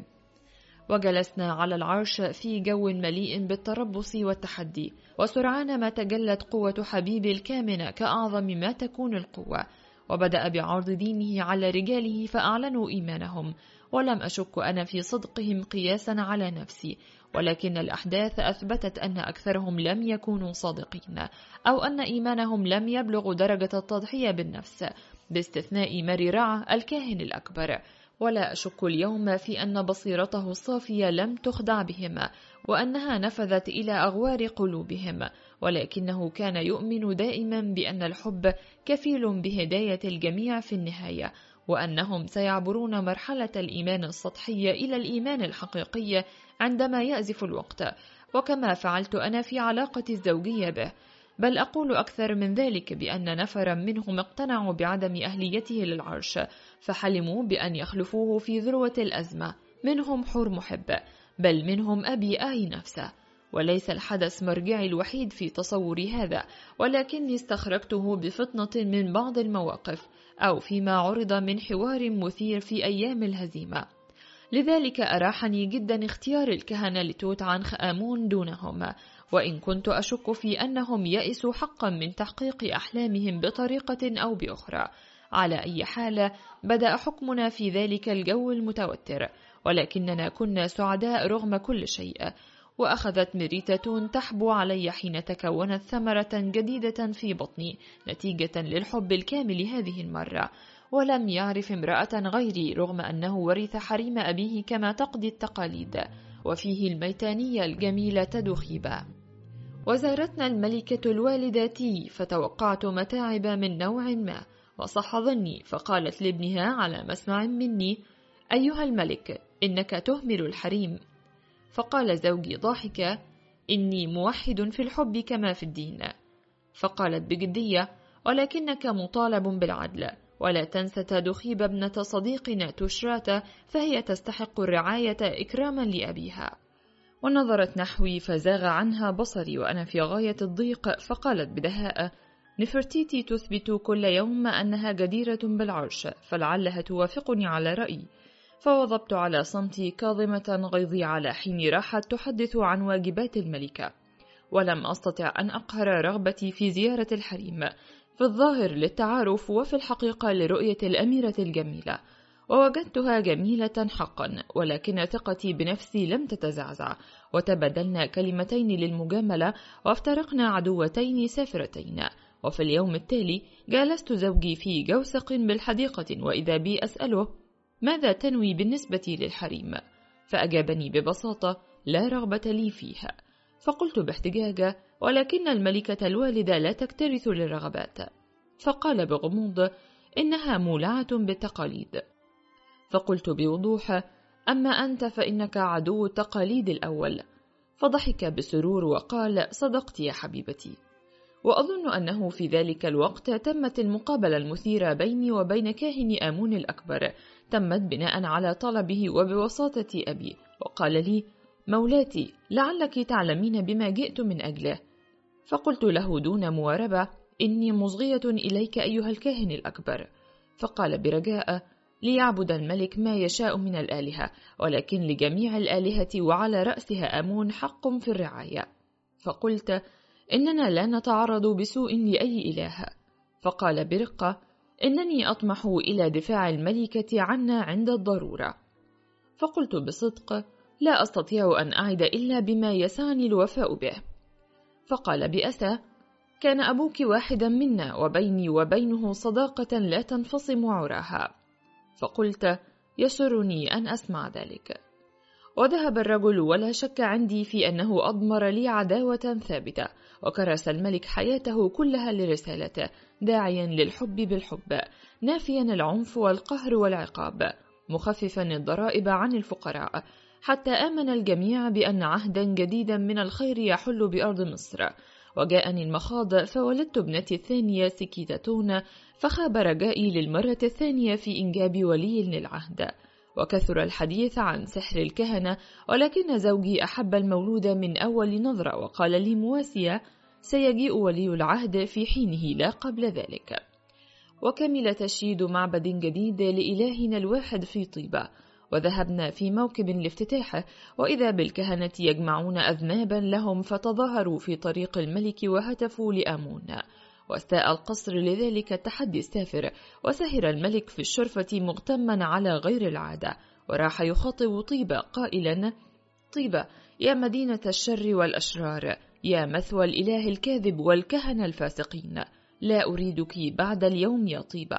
وجلسنا على العرش في جو مليء بالتربص والتحدي، وسرعان ما تجلت قوة حبيبي الكامنة كأعظم ما تكون القوة، وبدأ بعرض دينه على رجاله فأعلنوا إيمانهم، ولم أشك أنا في صدقهم قياسا على نفسي، ولكن الأحداث أثبتت أن أكثرهم لم يكونوا صادقين، أو أن إيمانهم لم يبلغ درجة التضحية بالنفس، باستثناء ماري رع الكاهن الأكبر. ولا أشك اليوم في أن بصيرته الصافية لم تخدع بهم، وأنها نفذت إلى أغوار قلوبهم، ولكنه كان يؤمن دائما بأن الحب كفيل بهداية الجميع في النهاية، وأنهم سيعبرون مرحلة الإيمان السطحي إلى الإيمان الحقيقي عندما يأزف الوقت، وكما فعلت أنا في علاقة الزوجية به. بل أقول أكثر من ذلك، بأن نفرا منهم اقتنعوا بعدم أهليته للعرش، فحلموا بأن يخلفوه في ذروة الأزمة. منهم حور محب، بل منهم أبي آي نفسه. وليس الحدث مرجعي الوحيد في تصور هذا، ولكني استخرجته بفطنة من بعض المواقف، أو فيما عرض من حوار مثير في أيام الهزيمة. لذلك أراحني جدا اختيار الكهنة لتوت عنخ آمون دونهم، وإن كنت أشك في أنهم يئسوا حقا من تحقيق أحلامهم بطريقة أو بأخرى. على أي حال بدأ حكمنا في ذلك الجو المتوتر، ولكننا كنا سعداء رغم كل شيء. وأخذت مريتاتون تحبو علي حين تكونت ثمرة جديدة في بطني نتيجة للحب الكامل هذه المرة، ولم يعرف امرأة غيري رغم أنه ورث حريم أبيه كما تقضي التقاليد، وفيه الميتانية الجميلة دخيبة. وزارتنا الملكة الوالدة تي، فتوقعت متاعب من نوع ما، وصح ظني، فقالت لابنها على مسمع مني: أيها الملك، إنك تهمل الحريم. فقال زوجي ضاحكة: إني موحد في الحب كما في الدين. فقالت بجدية: ولكنك مطالب بالعدل، ولا تنسى تدخيب ابنة صديقنا تشرات، فهي تستحق الرعاية إكراما لأبيها. ونظرت نحوي فزاغ عنها بصري وأنا في غاية الضيق، فقالت بدهاء: نفرتيتي تثبت كل يوم أنها جديرة بالعرش، فلعلها توافقني على رأيي. فوظبت على صمتي كاظمة غيظي على حين راحت تحدث عن واجبات الملكة، ولم أستطع أن أقهر رغبتي في زيارة الحريم، في الظاهر للتعارف وفي الحقيقة لرؤية الأميرة الجميلة، ووجدتها جميلة حقا، ولكن ثقتي بنفسي لم تتزعزع، وتبادلنا كلمتين للمجاملة وافترقنا عدوتين سافرتين. وفي اليوم التالي جالست زوجي في جوسق بالحديقة، وإذا بي أسأله: ماذا تنوي بالنسبة للحريم؟ فأجابني ببساطة: لا رغبة لي فيها. فقلت باحتجاج: ولكن الملكة الوالدة لا تكترث للرغبات. فقال بغموض: إنها مولعة بالتقاليد. فقلت بوضوح: أما أنت فإنك عدو التقاليد الأول. فضحك بسرور وقال: صدقت يا حبيبتي. وأظن أنه في ذلك الوقت تمت المقابلة المثيرة بيني وبين كاهن آمون الأكبر، تمت بناء على طلبه وبوساطة أبي، وقال لي: مولاتي، لعلك تعلمين بما جئت من أجله. فقلت له دون مواربة: إني مصغية إليك أيها الكاهن الأكبر. فقال برجاء: ليعبد الملك ما يشاء من الآلهة، ولكن لجميع الآلهة وعلى رأسها آمون حق في الرعاية. فقلت: إننا لا نتعرض بسوء لأي إله. فقال برقة: إنني أطمح إلى دفاع الملكة عنا عند الضرورة. فقلت بصدق: لا أستطيع أن أعد إلا بما يسعني الوفاء به. فقال بأسى: كان أبوك واحدا منا، وبيني وبينه صداقة لا تنفصم عراها. فقلت: يسرني أن أسمع ذلك. وذهب الرجل، ولا شك عندي في أنه أضمر لي عداوة ثابتة، وكرس الملك حياته كلها لرسالته، داعيا للحب بالحب، نافيا العنف والقهر والعقاب، مخففا الضرائب عن الفقراء، حتى آمن الجميع بأن عهدا جديدا من الخير يحل بأرض مصر. وجاءني المخاض، فولدت ابنتي الثانية سكيتتون، فخاب رجائي للمرة الثانية في إنجاب ولي للعهد. وكثر الحديث عن سحر الكهنة، ولكن زوجي أحب المولود من أول نظرة، وقال لي مواسية: سيجيء ولي العهد في حينه لا قبل ذلك. وكمل تشييد معبد جديد لإلهنا الواحد في طيبة، وذهبنا في موكب لافتتاحه، وإذا بالكهنة يجمعون أذنابا لهم، فتظاهروا في طريق الملك وهتفوا لآمون. واستاء القصر لذلك التحدي السافر، وسهر الملك في الشرفة مغتما على غير العادة، وراح يخاطب طيبة قائلا: طيبة يا مدينة الشر والأشرار، يا مثوى الإله الكاذب والكهنة الفاسقين، لا أريدك بعد اليوم يا طيبة.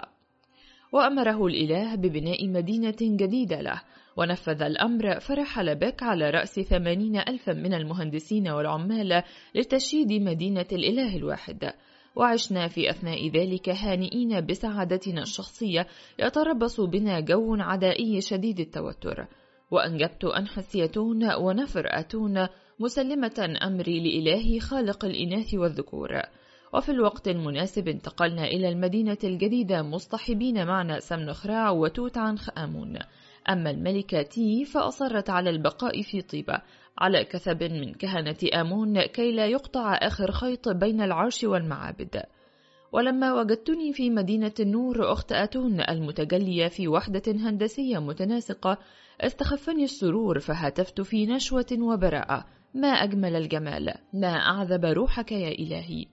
وأمره الإله ببناء مدينة جديدة له، ونفذ الأمر، فرحل بك على رأس ثمانين ألفا من المهندسين والعمال لتشييد مدينة الإله الواحد. وعشنا في أثناء ذلك هانئين بسعادتنا الشخصية، يتربص بنا جو عدائي شديد التوتر. وأنجبت أنحسيتون ونفر أتون، مسلمة أمري لإلهي خالق الإناث والذكور. وفي الوقت المناسب انتقلنا إلى المدينة الجديدة مصطحبين معنا سمنخرع وتوت عنخ آمون. أما الملكة تي فأصرت على البقاء في طيبة على كثب من كهنة آمون، كي لا يقطع آخر خيط بين العرش والمعابد. ولما وجدتني في مدينة النور أخت أتون المتجلية في وحدة هندسية متناسقة، استخفني السرور، فهتفت في نشوة وبراءة: ما أجمل الجمال، ما أعذب روحك يا إلهي.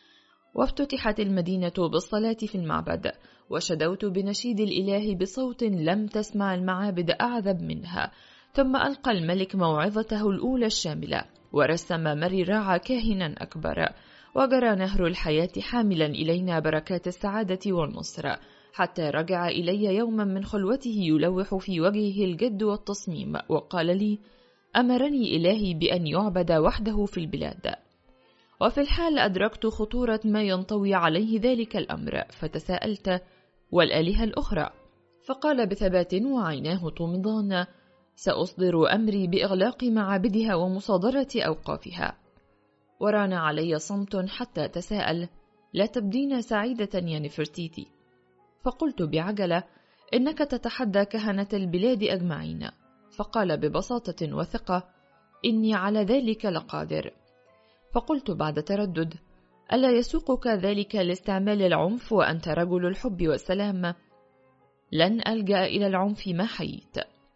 وافتتحت المدينة بالصلاة في المعبد، وشدوت بنشيد الإله بصوت لم تسمع المعابد أعذب منها. ثم ألقى الملك موعظته الأولى الشاملة، ورسم مريراع كاهنا أكبر، وجرى نهر الحياة حاملا إلينا بركات السعادة والنصر، حتى رجع إلي يوما من خلوته يلوح في وجهه الجد والتصميم، وقال لي: أمرني إلهي بأن يعبد وحده في البلاد. وفي الحال أدركت خطورة ما ينطوي عليه ذلك الأمر، فتساءلت: والآلهة الأخرى؟ فقال بثبات وعيناه تومضان: سأصدر أمري بإغلاق معابدها ومصادرة أوقافها. وران علي صمت حتى تساءل: لا تبدين سعيدة يا نفرتيتي؟ فقلت بعجلة: إنك تتحدى كهنة البلاد أجمعين. فقال ببساطة وثقة: إني على ذلك لقادر. فقلت بعد تردد: ألا يسوقك ذلك لاستعمال العنف وأنت رجل الحب والسلام؟ لن ألجأ إلى العنف ما حييت.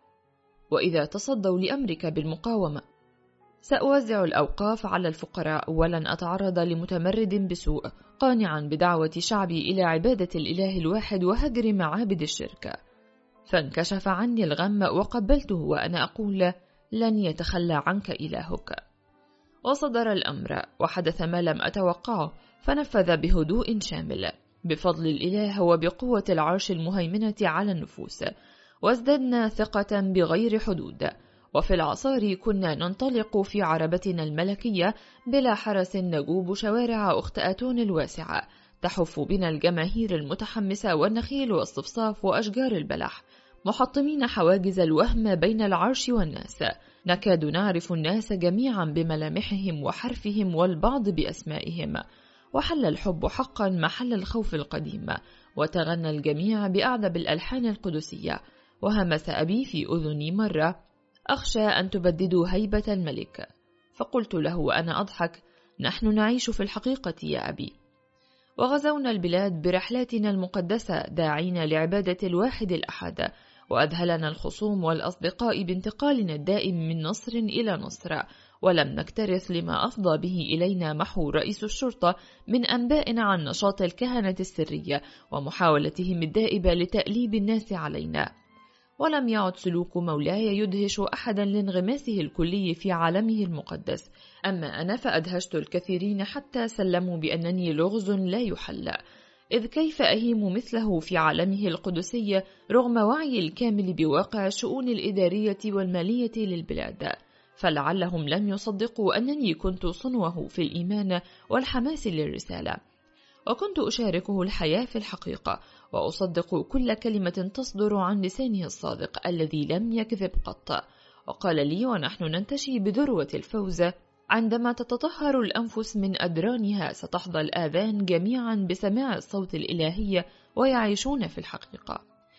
وإذا تصدوا لأمرك بالمقاومة. سأوزع الأوقاف على الفقراء ولن أتعرض لمتمرد بسوء، قانعا بدعوة شعبي إلى عبادة الإله الواحد وهجر معابد الشرك. فانكشف عني الغم وقبلته وأنا أقول: لن يتخلى عنك إلهك. وصدر الأمر وحدث ما لم أتوقعه، فنفذ بهدوء شامل بفضل الإله وبقوة العرش المهيمنة على النفوس، وازددنا ثقة بغير حدود. وفي العصار كنا ننطلق في عربتنا الملكية بلا حرس نجوب شوارع أخت أتون الواسعة، تحف بنا الجماهير المتحمسة والنخيل والصفصاف وأشجار البلح، محطمين حواجز الوهم بين العرش والناس، نكاد نعرف الناس جميعا بملامحهم وحرفهم والبعض بأسمائهم. وحل الحب حقا محل الخوف القديم، وتغنى الجميع بأعذب الألحان القدسية. وهمس أبي في أذني مرة: أخشى أن تبددوا هيبة الملك. فقلت له وأنا أضحك: نحن نعيش في الحقيقة يا أبي. وغزونا البلاد برحلاتنا المقدسة داعين لعبادة الواحد الأحد، وأذهلنا الخصوم والأصدقاء بانتقالنا الدائم من نصر إلى نصر، ولم نكترث لما أفضى به إلينا محو رئيس الشرطة من أنباء عن نشاط الكهنة السرية ومحاولتهم الدائبة لتأليب الناس علينا. ولم يعد سلوك مولاي يدهش أحدا لانغماسه الكلي في عالمه المقدس، أما أنا فأدهشت الكثيرين حتى سلموا بأنني لغز لا يحل، إذ كيف أهيم مثله في عالمه القدسي رغم وعي الكامل بواقع الشؤون الإدارية والمالية للبلاد. فلعلهم لم يصدقوا أنني كنت صنوه في الإيمان والحماس للرسالة، وكنت أشاركه الحياة في الحقيقة، وأصدق كل كلمة تصدر عن لسانه الصادق الذي لم يكذب قط. وقال لي ونحن ننتشي بذروة الفوز: عندما تتطهر الأنفس من أدرانها ستحظى الآذان جميعا بسماع الصوت الإلهي ويعيشون في الحقيقة.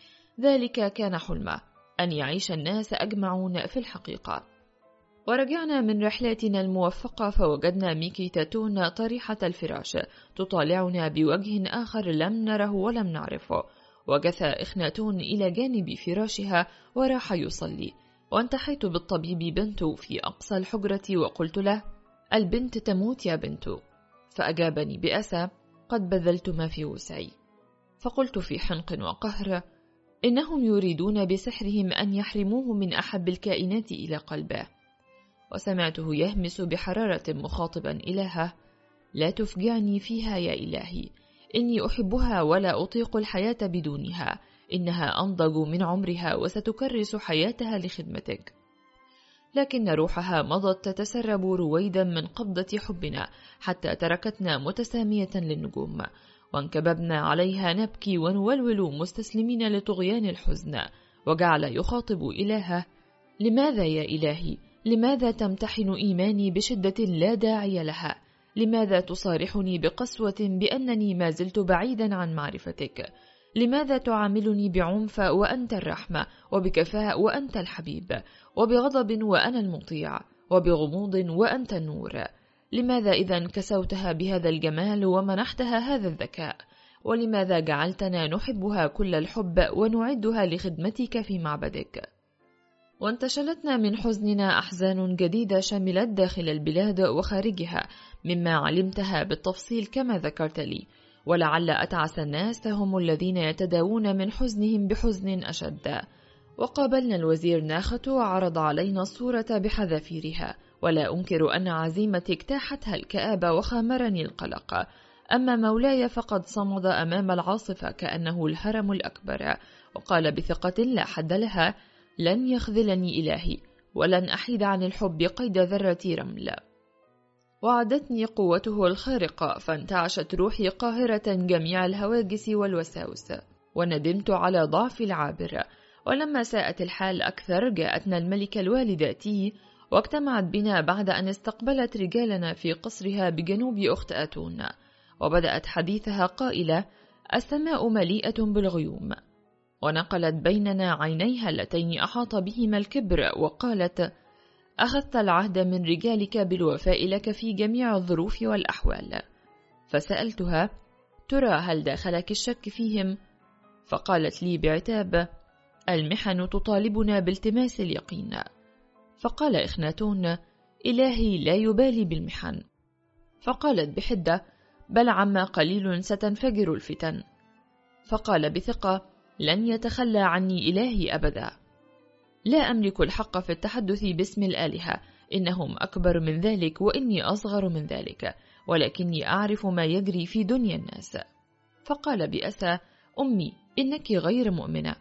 ذلك كان حلمه، أن يعيش الناس أجمعون في الحقيقة. ورجعنا من رحلاتنا الموفقة فوجدنا ميكي تاتون طريحة الفراش تطالعنا بوجه آخر لم نره ولم نعرفه، وجثى إخناتون إلى جانب فراشها وراح يصلي. وانتحيت بالطبيب بنت في أقصى الحجرة وقلت له: البنت تموت يا بنت. فأجابني بأسى: قد بذلت ما في وسعي. فقلت في حنق وقهر: إنهم يريدون بسحرهم أن يحرموه من أحب الكائنات إلى قلبه. وسمعته يهمس بحرارة مخاطبا إلهه: لا تفجعني فيها يا إلهي، إني أحبها ولا أطيق الحياة بدونها، إنها أنضج من عمرها وستكرس حياتها لخدمتك. لكن روحها مضت تتسرب رويدا من قبضة حبنا حتى تركتنا متسامية للنجوم، وانكببنا عليها نبكي ونولول مستسلمين لطغيان الحزن. وجعل يخاطب إلهه: لماذا يا إلهي؟ لماذا تمتحن إيماني بشدة لا داعي لها؟ لماذا تصارحني بقسوة بأنني ما زلت بعيدا عن معرفتك؟ لماذا تعاملني بعنف وأنت الرحمة، وبكفاء وأنت الحبيب، وبغضب وأنا المطيع، وبغموض وأنت النور؟ لماذا إذا كسوتها بهذا الجمال ومنحتها هذا الذكاء؟ ولماذا جعلتنا نحبها كل الحب ونعدها لخدمتك في معبدك؟ وانتشلتنا من حزننا أحزان جديدة شملت داخل البلاد وخارجها، مما علمتها بالتفصيل كما ذكرت لي، ولعل أتعس الناس هم الذين يتداوون من حزنهم بحزن أشد. وقابلنا الوزير ناخة وعرض علينا الصورة بحذافيرها، ولا أنكر أن عزيمتي اجتاحتها الكآبة وخامرني القلق. أما مولاي فقد صمد أمام العاصفة كأنه الهرم الأكبر، وقال بثقة لا حد لها: لن يخذلني إلهي، ولن أحيد عن الحب قيد ذرة رمل. وعدتني قوته الخارقة، فانتعشت روحي قاهرة جميع الهواجس والوساوس، وندمت على ضعف العابر. ولما ساءت الحال أكثر جاءتنا الملكة الوالدة تي، واجتمعت بنا بعد أن استقبلت رجالنا في قصرها بجنوب أخت أتون، وبدأت حديثها قائلة: السماء مليئة بالغيوم. ونقلت بيننا عينيها اللتين أحاط بهما الكبر، وقالت: أخذت العهد من رجالك بالوفاء لك في جميع الظروف والأحوال. فسألتها: ترى هل داخلك الشك فيهم؟ فقالت لي بعتاب: المحن تطالبنا بالتماس اليقين. فقال إخناتون: إلهي لا يبالي بالمحن. فقالت بحدة: بل عما قليل ستنفجر الفتن. فقال بثقة: لن يتخلى عني إلهي أبدا. لا أملك الحق في التحدث باسم الآلهة، إنهم أكبر من ذلك وإني أصغر من ذلك، ولكني أعرف ما يجري في دنيا الناس. فقال بأسى: أمي، إنك غير مؤمنة.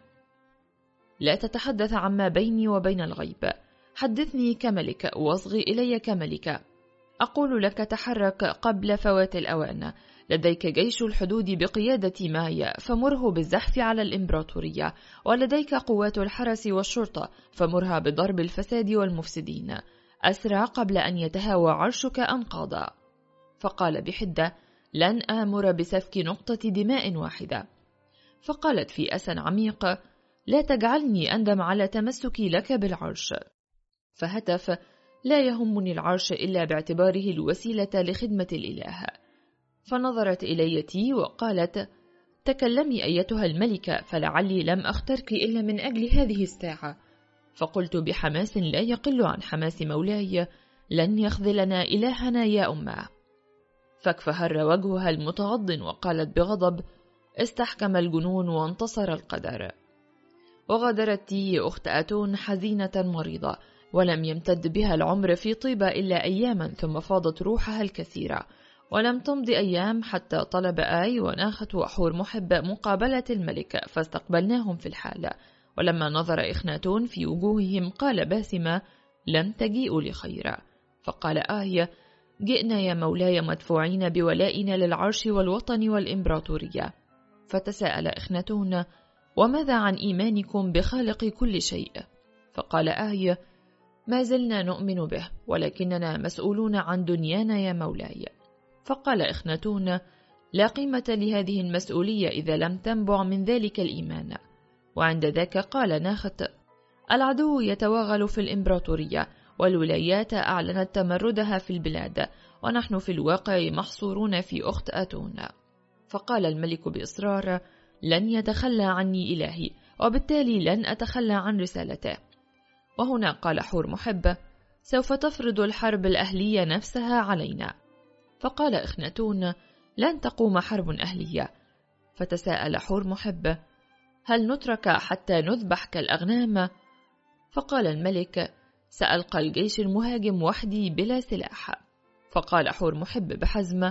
لا تتحدث عما بيني وبين الغيب، حدثني كملك واصغي إلي كملك. أقول لك تحرك قبل فوات الأوان. لديك جيش الحدود بقيادة ماي، فمره بالزحف على الإمبراطورية، ولديك قوات الحرس والشرطة، فمرها بضرب الفساد والمفسدين. أسرع قبل أن يتهاوى عرشك أنقاضا. فقال بحدة: لن آمر بسفك نقطة دماء واحدة. فقالت في أسى عميق: لا تجعلني أندم على تمسكي لك بالعرش. فهتف: لا يهمني العرش إلا باعتباره الوسيلة لخدمة الإله. فنظرت إليتي وقالت: تكلمي أيتها الملكة، فلعلي لم أخترك إلا من أجل هذه الساعة. فقلت بحماس لا يقل عن حماس مولاي: لن يخذلنا إلهنا يا أمه. فاكفهر وجهها المتغض وقالت بغضب: استحكم الجنون وانتصر القدر. وغادرت تي أخت آتون حزينة مريضة، ولم يمتد بها العمر في طيبة إلا أياما، ثم فاضت روحها الكثيرة. ولم تمض أيام حتى طلب آي وناخت وحور محب مقابلة الملك، فاستقبلناهم في الحال. ولما نظر إخناتون في وجوههم قال باسما: لم تجيئوا لخير. فقال آي: جئنا يا مولاي مدفوعين بولائنا للعرش والوطن والإمبراطورية. فتساءل إخناتون: وماذا عن إيمانكم بخالق كل شيء؟ فقال آي: ما زلنا نؤمن به، ولكننا مسؤولون عن دنيانا يا مولاي. فقال إخناتون: لا قيمة لهذه المسؤولية إذا لم تنبع من ذلك الإيمان. وعند ذاك قال ناخت: العدو يتوغل في الإمبراطورية، والولايات أعلنت تمردها في البلاد، ونحن في الواقع محصورون في أخت آتون. فقال الملك بإصرار: لن يتخلى عني إلهي، وبالتالي لن أتخلى عن رسالته. وهنا قال حور محب: سوف تفرض الحرب الأهلية نفسها علينا. فقال إخناتون: لن تقوم حرب أهلية. فتساءل حور محب: هل نترك حتى نذبح كالأغنام؟ فقال الملك: سألقى الجيش المهاجم وحدي بلا سلاح. فقال حور محب بحزم: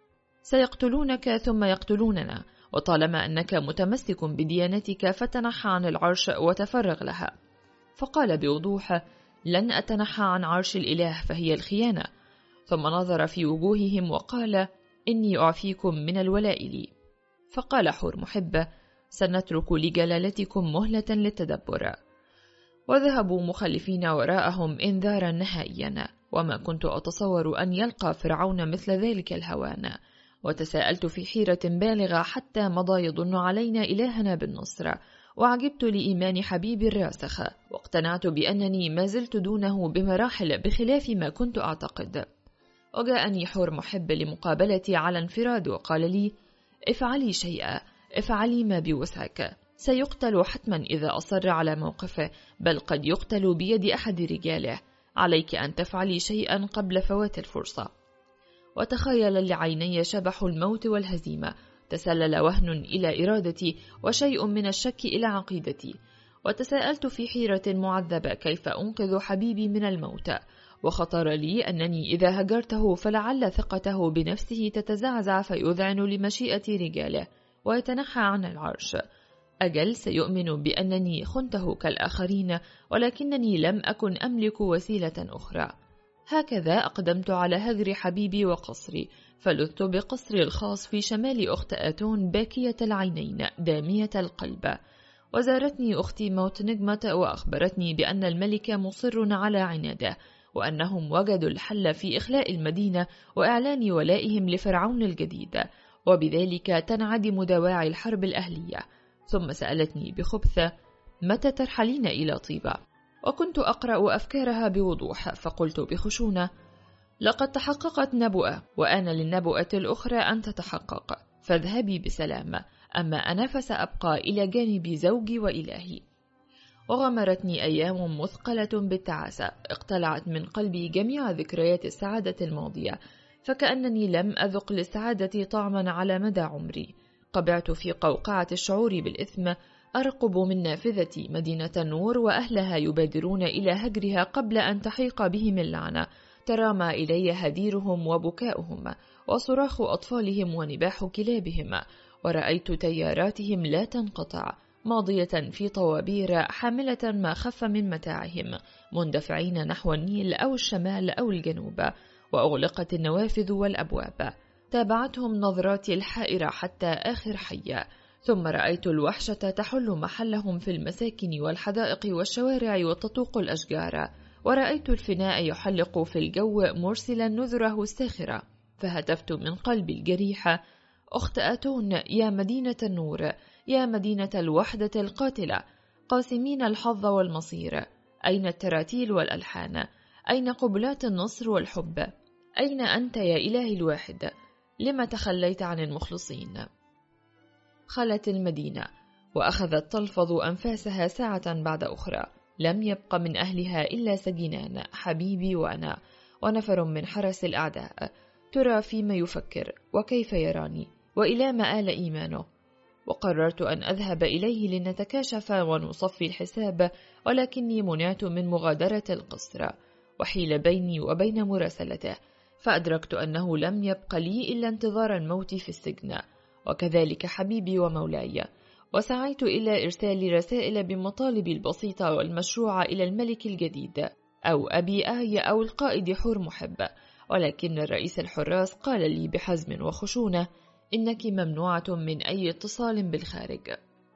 سيقتلونك ثم يقتلوننا، وطالما أنك متمسك بديانتك فتنحى عن العرش وتفرغ لها. فقال بوضوح: لن أتنحى عن عرش الإله، فهي الخيانة. ثم نظر في وجوههم وقال: إني أعفيكم من الولاء لي. فقال حور محب: سنترك لجلالتكم مهلة للتدبر. وذهبوا مخلفين وراءهم إنذارا نهائيا، وما كنت أتصور أن يلقى فرعون مثل ذلك الهوان. وتساءلت في حيرة بالغة حتى مضى يظن علينا إلهنا بالنصر، وعجبت لإيمان حبيبي الراسخ، واقتنعت بأنني ما زلت دونه بمراحل بخلاف ما كنت أعتقد. وجاءني حور محب لمقابلتي على انفراد وقال لي: افعلي شيئا، افعلي ما بوسعك، سيقتل حتما إذا أصر على موقفه، بل قد يقتل بيد أحد رجاله، عليك أن تفعلي شيئا قبل فوات الفرصة. وتخيل لعيني شبح الموت والهزيمة، تسلل وهن إلى إرادتي وشيء من الشك إلى عقيدتي، وتساءلت في حيرة معذبة كيف أنقذ حبيبي من الموت. وخطر لي أنني إذا هجرته فلعل ثقته بنفسه تتزعزع فيذعن لمشيئة رجاله ويتنحى عن العرش. أجل سيؤمن بأنني خنته كالآخرين، ولكنني لم أكن أملك وسيلة أخرى. هكذا أقدمت على هجر حبيبي وقصري، فلذت بقصري الخاص في شمال أخت آتون باكية العينين دامية القلب. وزارتني أختي موت نجمة وأخبرتني بأن الملك مصر على عناده، وأنهم وجدوا الحل في إخلاء المدينة وإعلان ولائهم لفرعون الجديد، وبذلك تنعدم دواعي الحرب الأهلية. ثم سألتني بخبث: متى ترحلين إلى طيبة؟ وكنت أقرأ أفكارها بوضوح، فقلت بخشونة: لقد تحققت نبوءة، وأنا للنبوءة الأخرى أن تتحقق، فاذهبي بسلام، أما أنا فسأبقى إلى جانب زوجي وإلهي. وغمرتني أيام مثقلة بالتعاسة اقتلعت من قلبي جميع ذكريات السعادة الماضية، فكأنني لم أذق للسعادة طعما على مدى عمري. قبعت في قوقعة الشعور بالإثم، أرقب من نافذتي مدينة النور وأهلها يبادرون إلى هجرها قبل أن تحيق بهم اللعنة. ترامى إلي هديرهم وبكاؤهم وصراخ أطفالهم ونباح كلابهم، ورأيت تياراتهم لا تنقطع ماضية في طوابير حاملة ما خف من متاعهم، مندفعين نحو النيل أو الشمال أو الجنوب، وأغلقت النوافذ والأبواب. تابعتهم نظراتي الحائرة حتى آخر حي، ثم رأيت الوحشة تحل محلهم في المساكن والحدائق والشوارع وتطوق الأشجار، ورأيت الفناء يحلق في الجو مرسلا نذره الساخرة، فهتفت من قلبي الجريح: أخت أتون يا مدينة النور، يا مدينة الوحدة القاتلة، قاسمين الحظ والمصير، أين التراتيل والألحان؟ أين قبلات النصر والحب؟ أين أنت يا إلهي الواحد؟ لما تخليت عن المخلصين؟ خلت المدينة وأخذت تلفظ أنفاسها ساعة بعد أخرى، لم يبق من أهلها إلا سجينان، حبيبي وأنا، ونفر من حرس الأعداء. ترى فيما يفكر وكيف يراني وإلى ما آل إيمانه. وقررت أن أذهب إليه لنتكاشف ونصفي الحساب، ولكني منعت من مغادرة القصر، وحيل بيني وبين مراسلته، فأدركت أنه لم يبق لي إلا انتظار الموت في السجن، وكذلك حبيبي ومولاي. وسعيت إلى إرسال رسائل بمطالبي البسيطة والمشروعة إلى الملك الجديد أو أبي آي أو القائد حور محب، ولكن الرئيس الحراس قال لي بحزم وخشونة: إنك ممنوعة من أي اتصال بالخارج.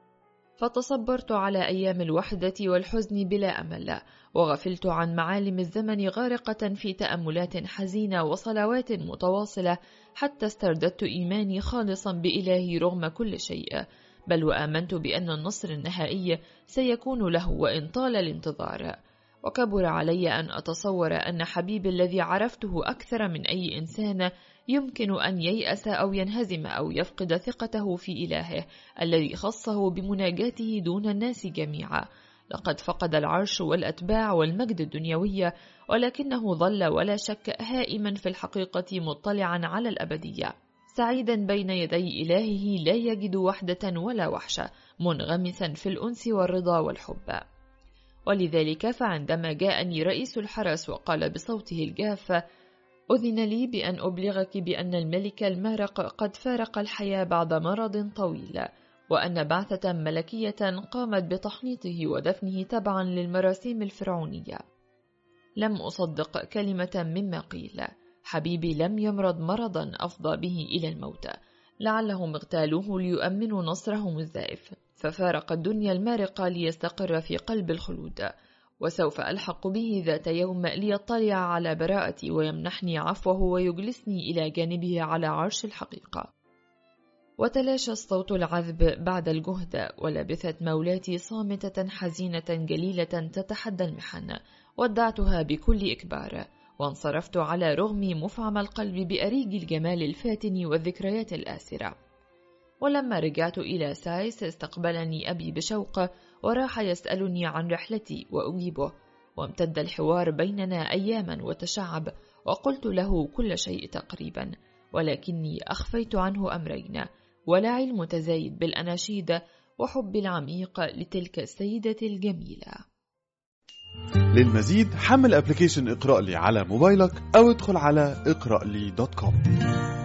فتصبرت على أيام الوحدة والحزن بلا أمل، وغفلت عن معالم الزمن غارقة في تأملات حزينة وصلوات متواصلة، حتى استرددت إيماني خالصا بإلهي رغم كل شيء، بل وآمنت بأن النصر النهائي سيكون له وإن طال الانتظار. وكبر علي أن أتصور أن حبيبي الذي عرفته أكثر من أي إنسان يمكن أن ييأس أو ينهزم أو يفقد ثقته في إلهه الذي خصه بمناجاته دون الناس جميعا. لقد فقد العرش والأتباع والمجد الدنيوي، ولكنه ظل ولا شك هائما في الحقيقة مطلعا على الأبدية، سعيدا بين يدي إلهه لا يجد وحدة ولا وحشة، منغمسا في الأنس والرضا والحب. ولذلك فعندما جاءني رئيس الحرس وقال بصوته الجاف: أذن لي بأن أبلغك بأن الملك المارق قد فارق الحياة بعد مرض طويل، وأن بعثة ملكية قامت بتحنيطه ودفنه تبعا للمراسيم الفرعونية، لم أصدق كلمة مما قيل. حبيبي لم يمرض مرضا أفضى به إلى الموت، لعلهم اغتالوه ليؤمنوا نصرهم الزائف، ففارق الدنيا المارقة ليستقر في قلب الخلود، وسوف ألحق به ذات يوم ليطلع على براءتي ويمنحني عفوه ويجلسني إلى جانبه على عرش الحقيقة. وتلاشى الصوت العذب بعد الجهد، ولبثت مولاتي صامتة حزينة جليلة تتحدى المحن. ودعتها بكل إكبار، وانصرفت على رغمي مفعم القلب بأريج الجمال الفاتن والذكريات الآسرة. ولما رجعت إلى سايس استقبلني أبي بشوق، وراح يسألني عن رحلتي وأجيبه، وامتد الحوار بيننا أياما وتشعب، وقلت له كل شيء تقريبا، ولكني أخفيت عنه أمرين: ولعي المتزايد بالأناشيد، وحب العميق لتلك السيدة الجميلة. للمزيد حمل أبليكيشن اقرأ لي على موبايلك أو ادخل على اقرأ لي دوت كوم.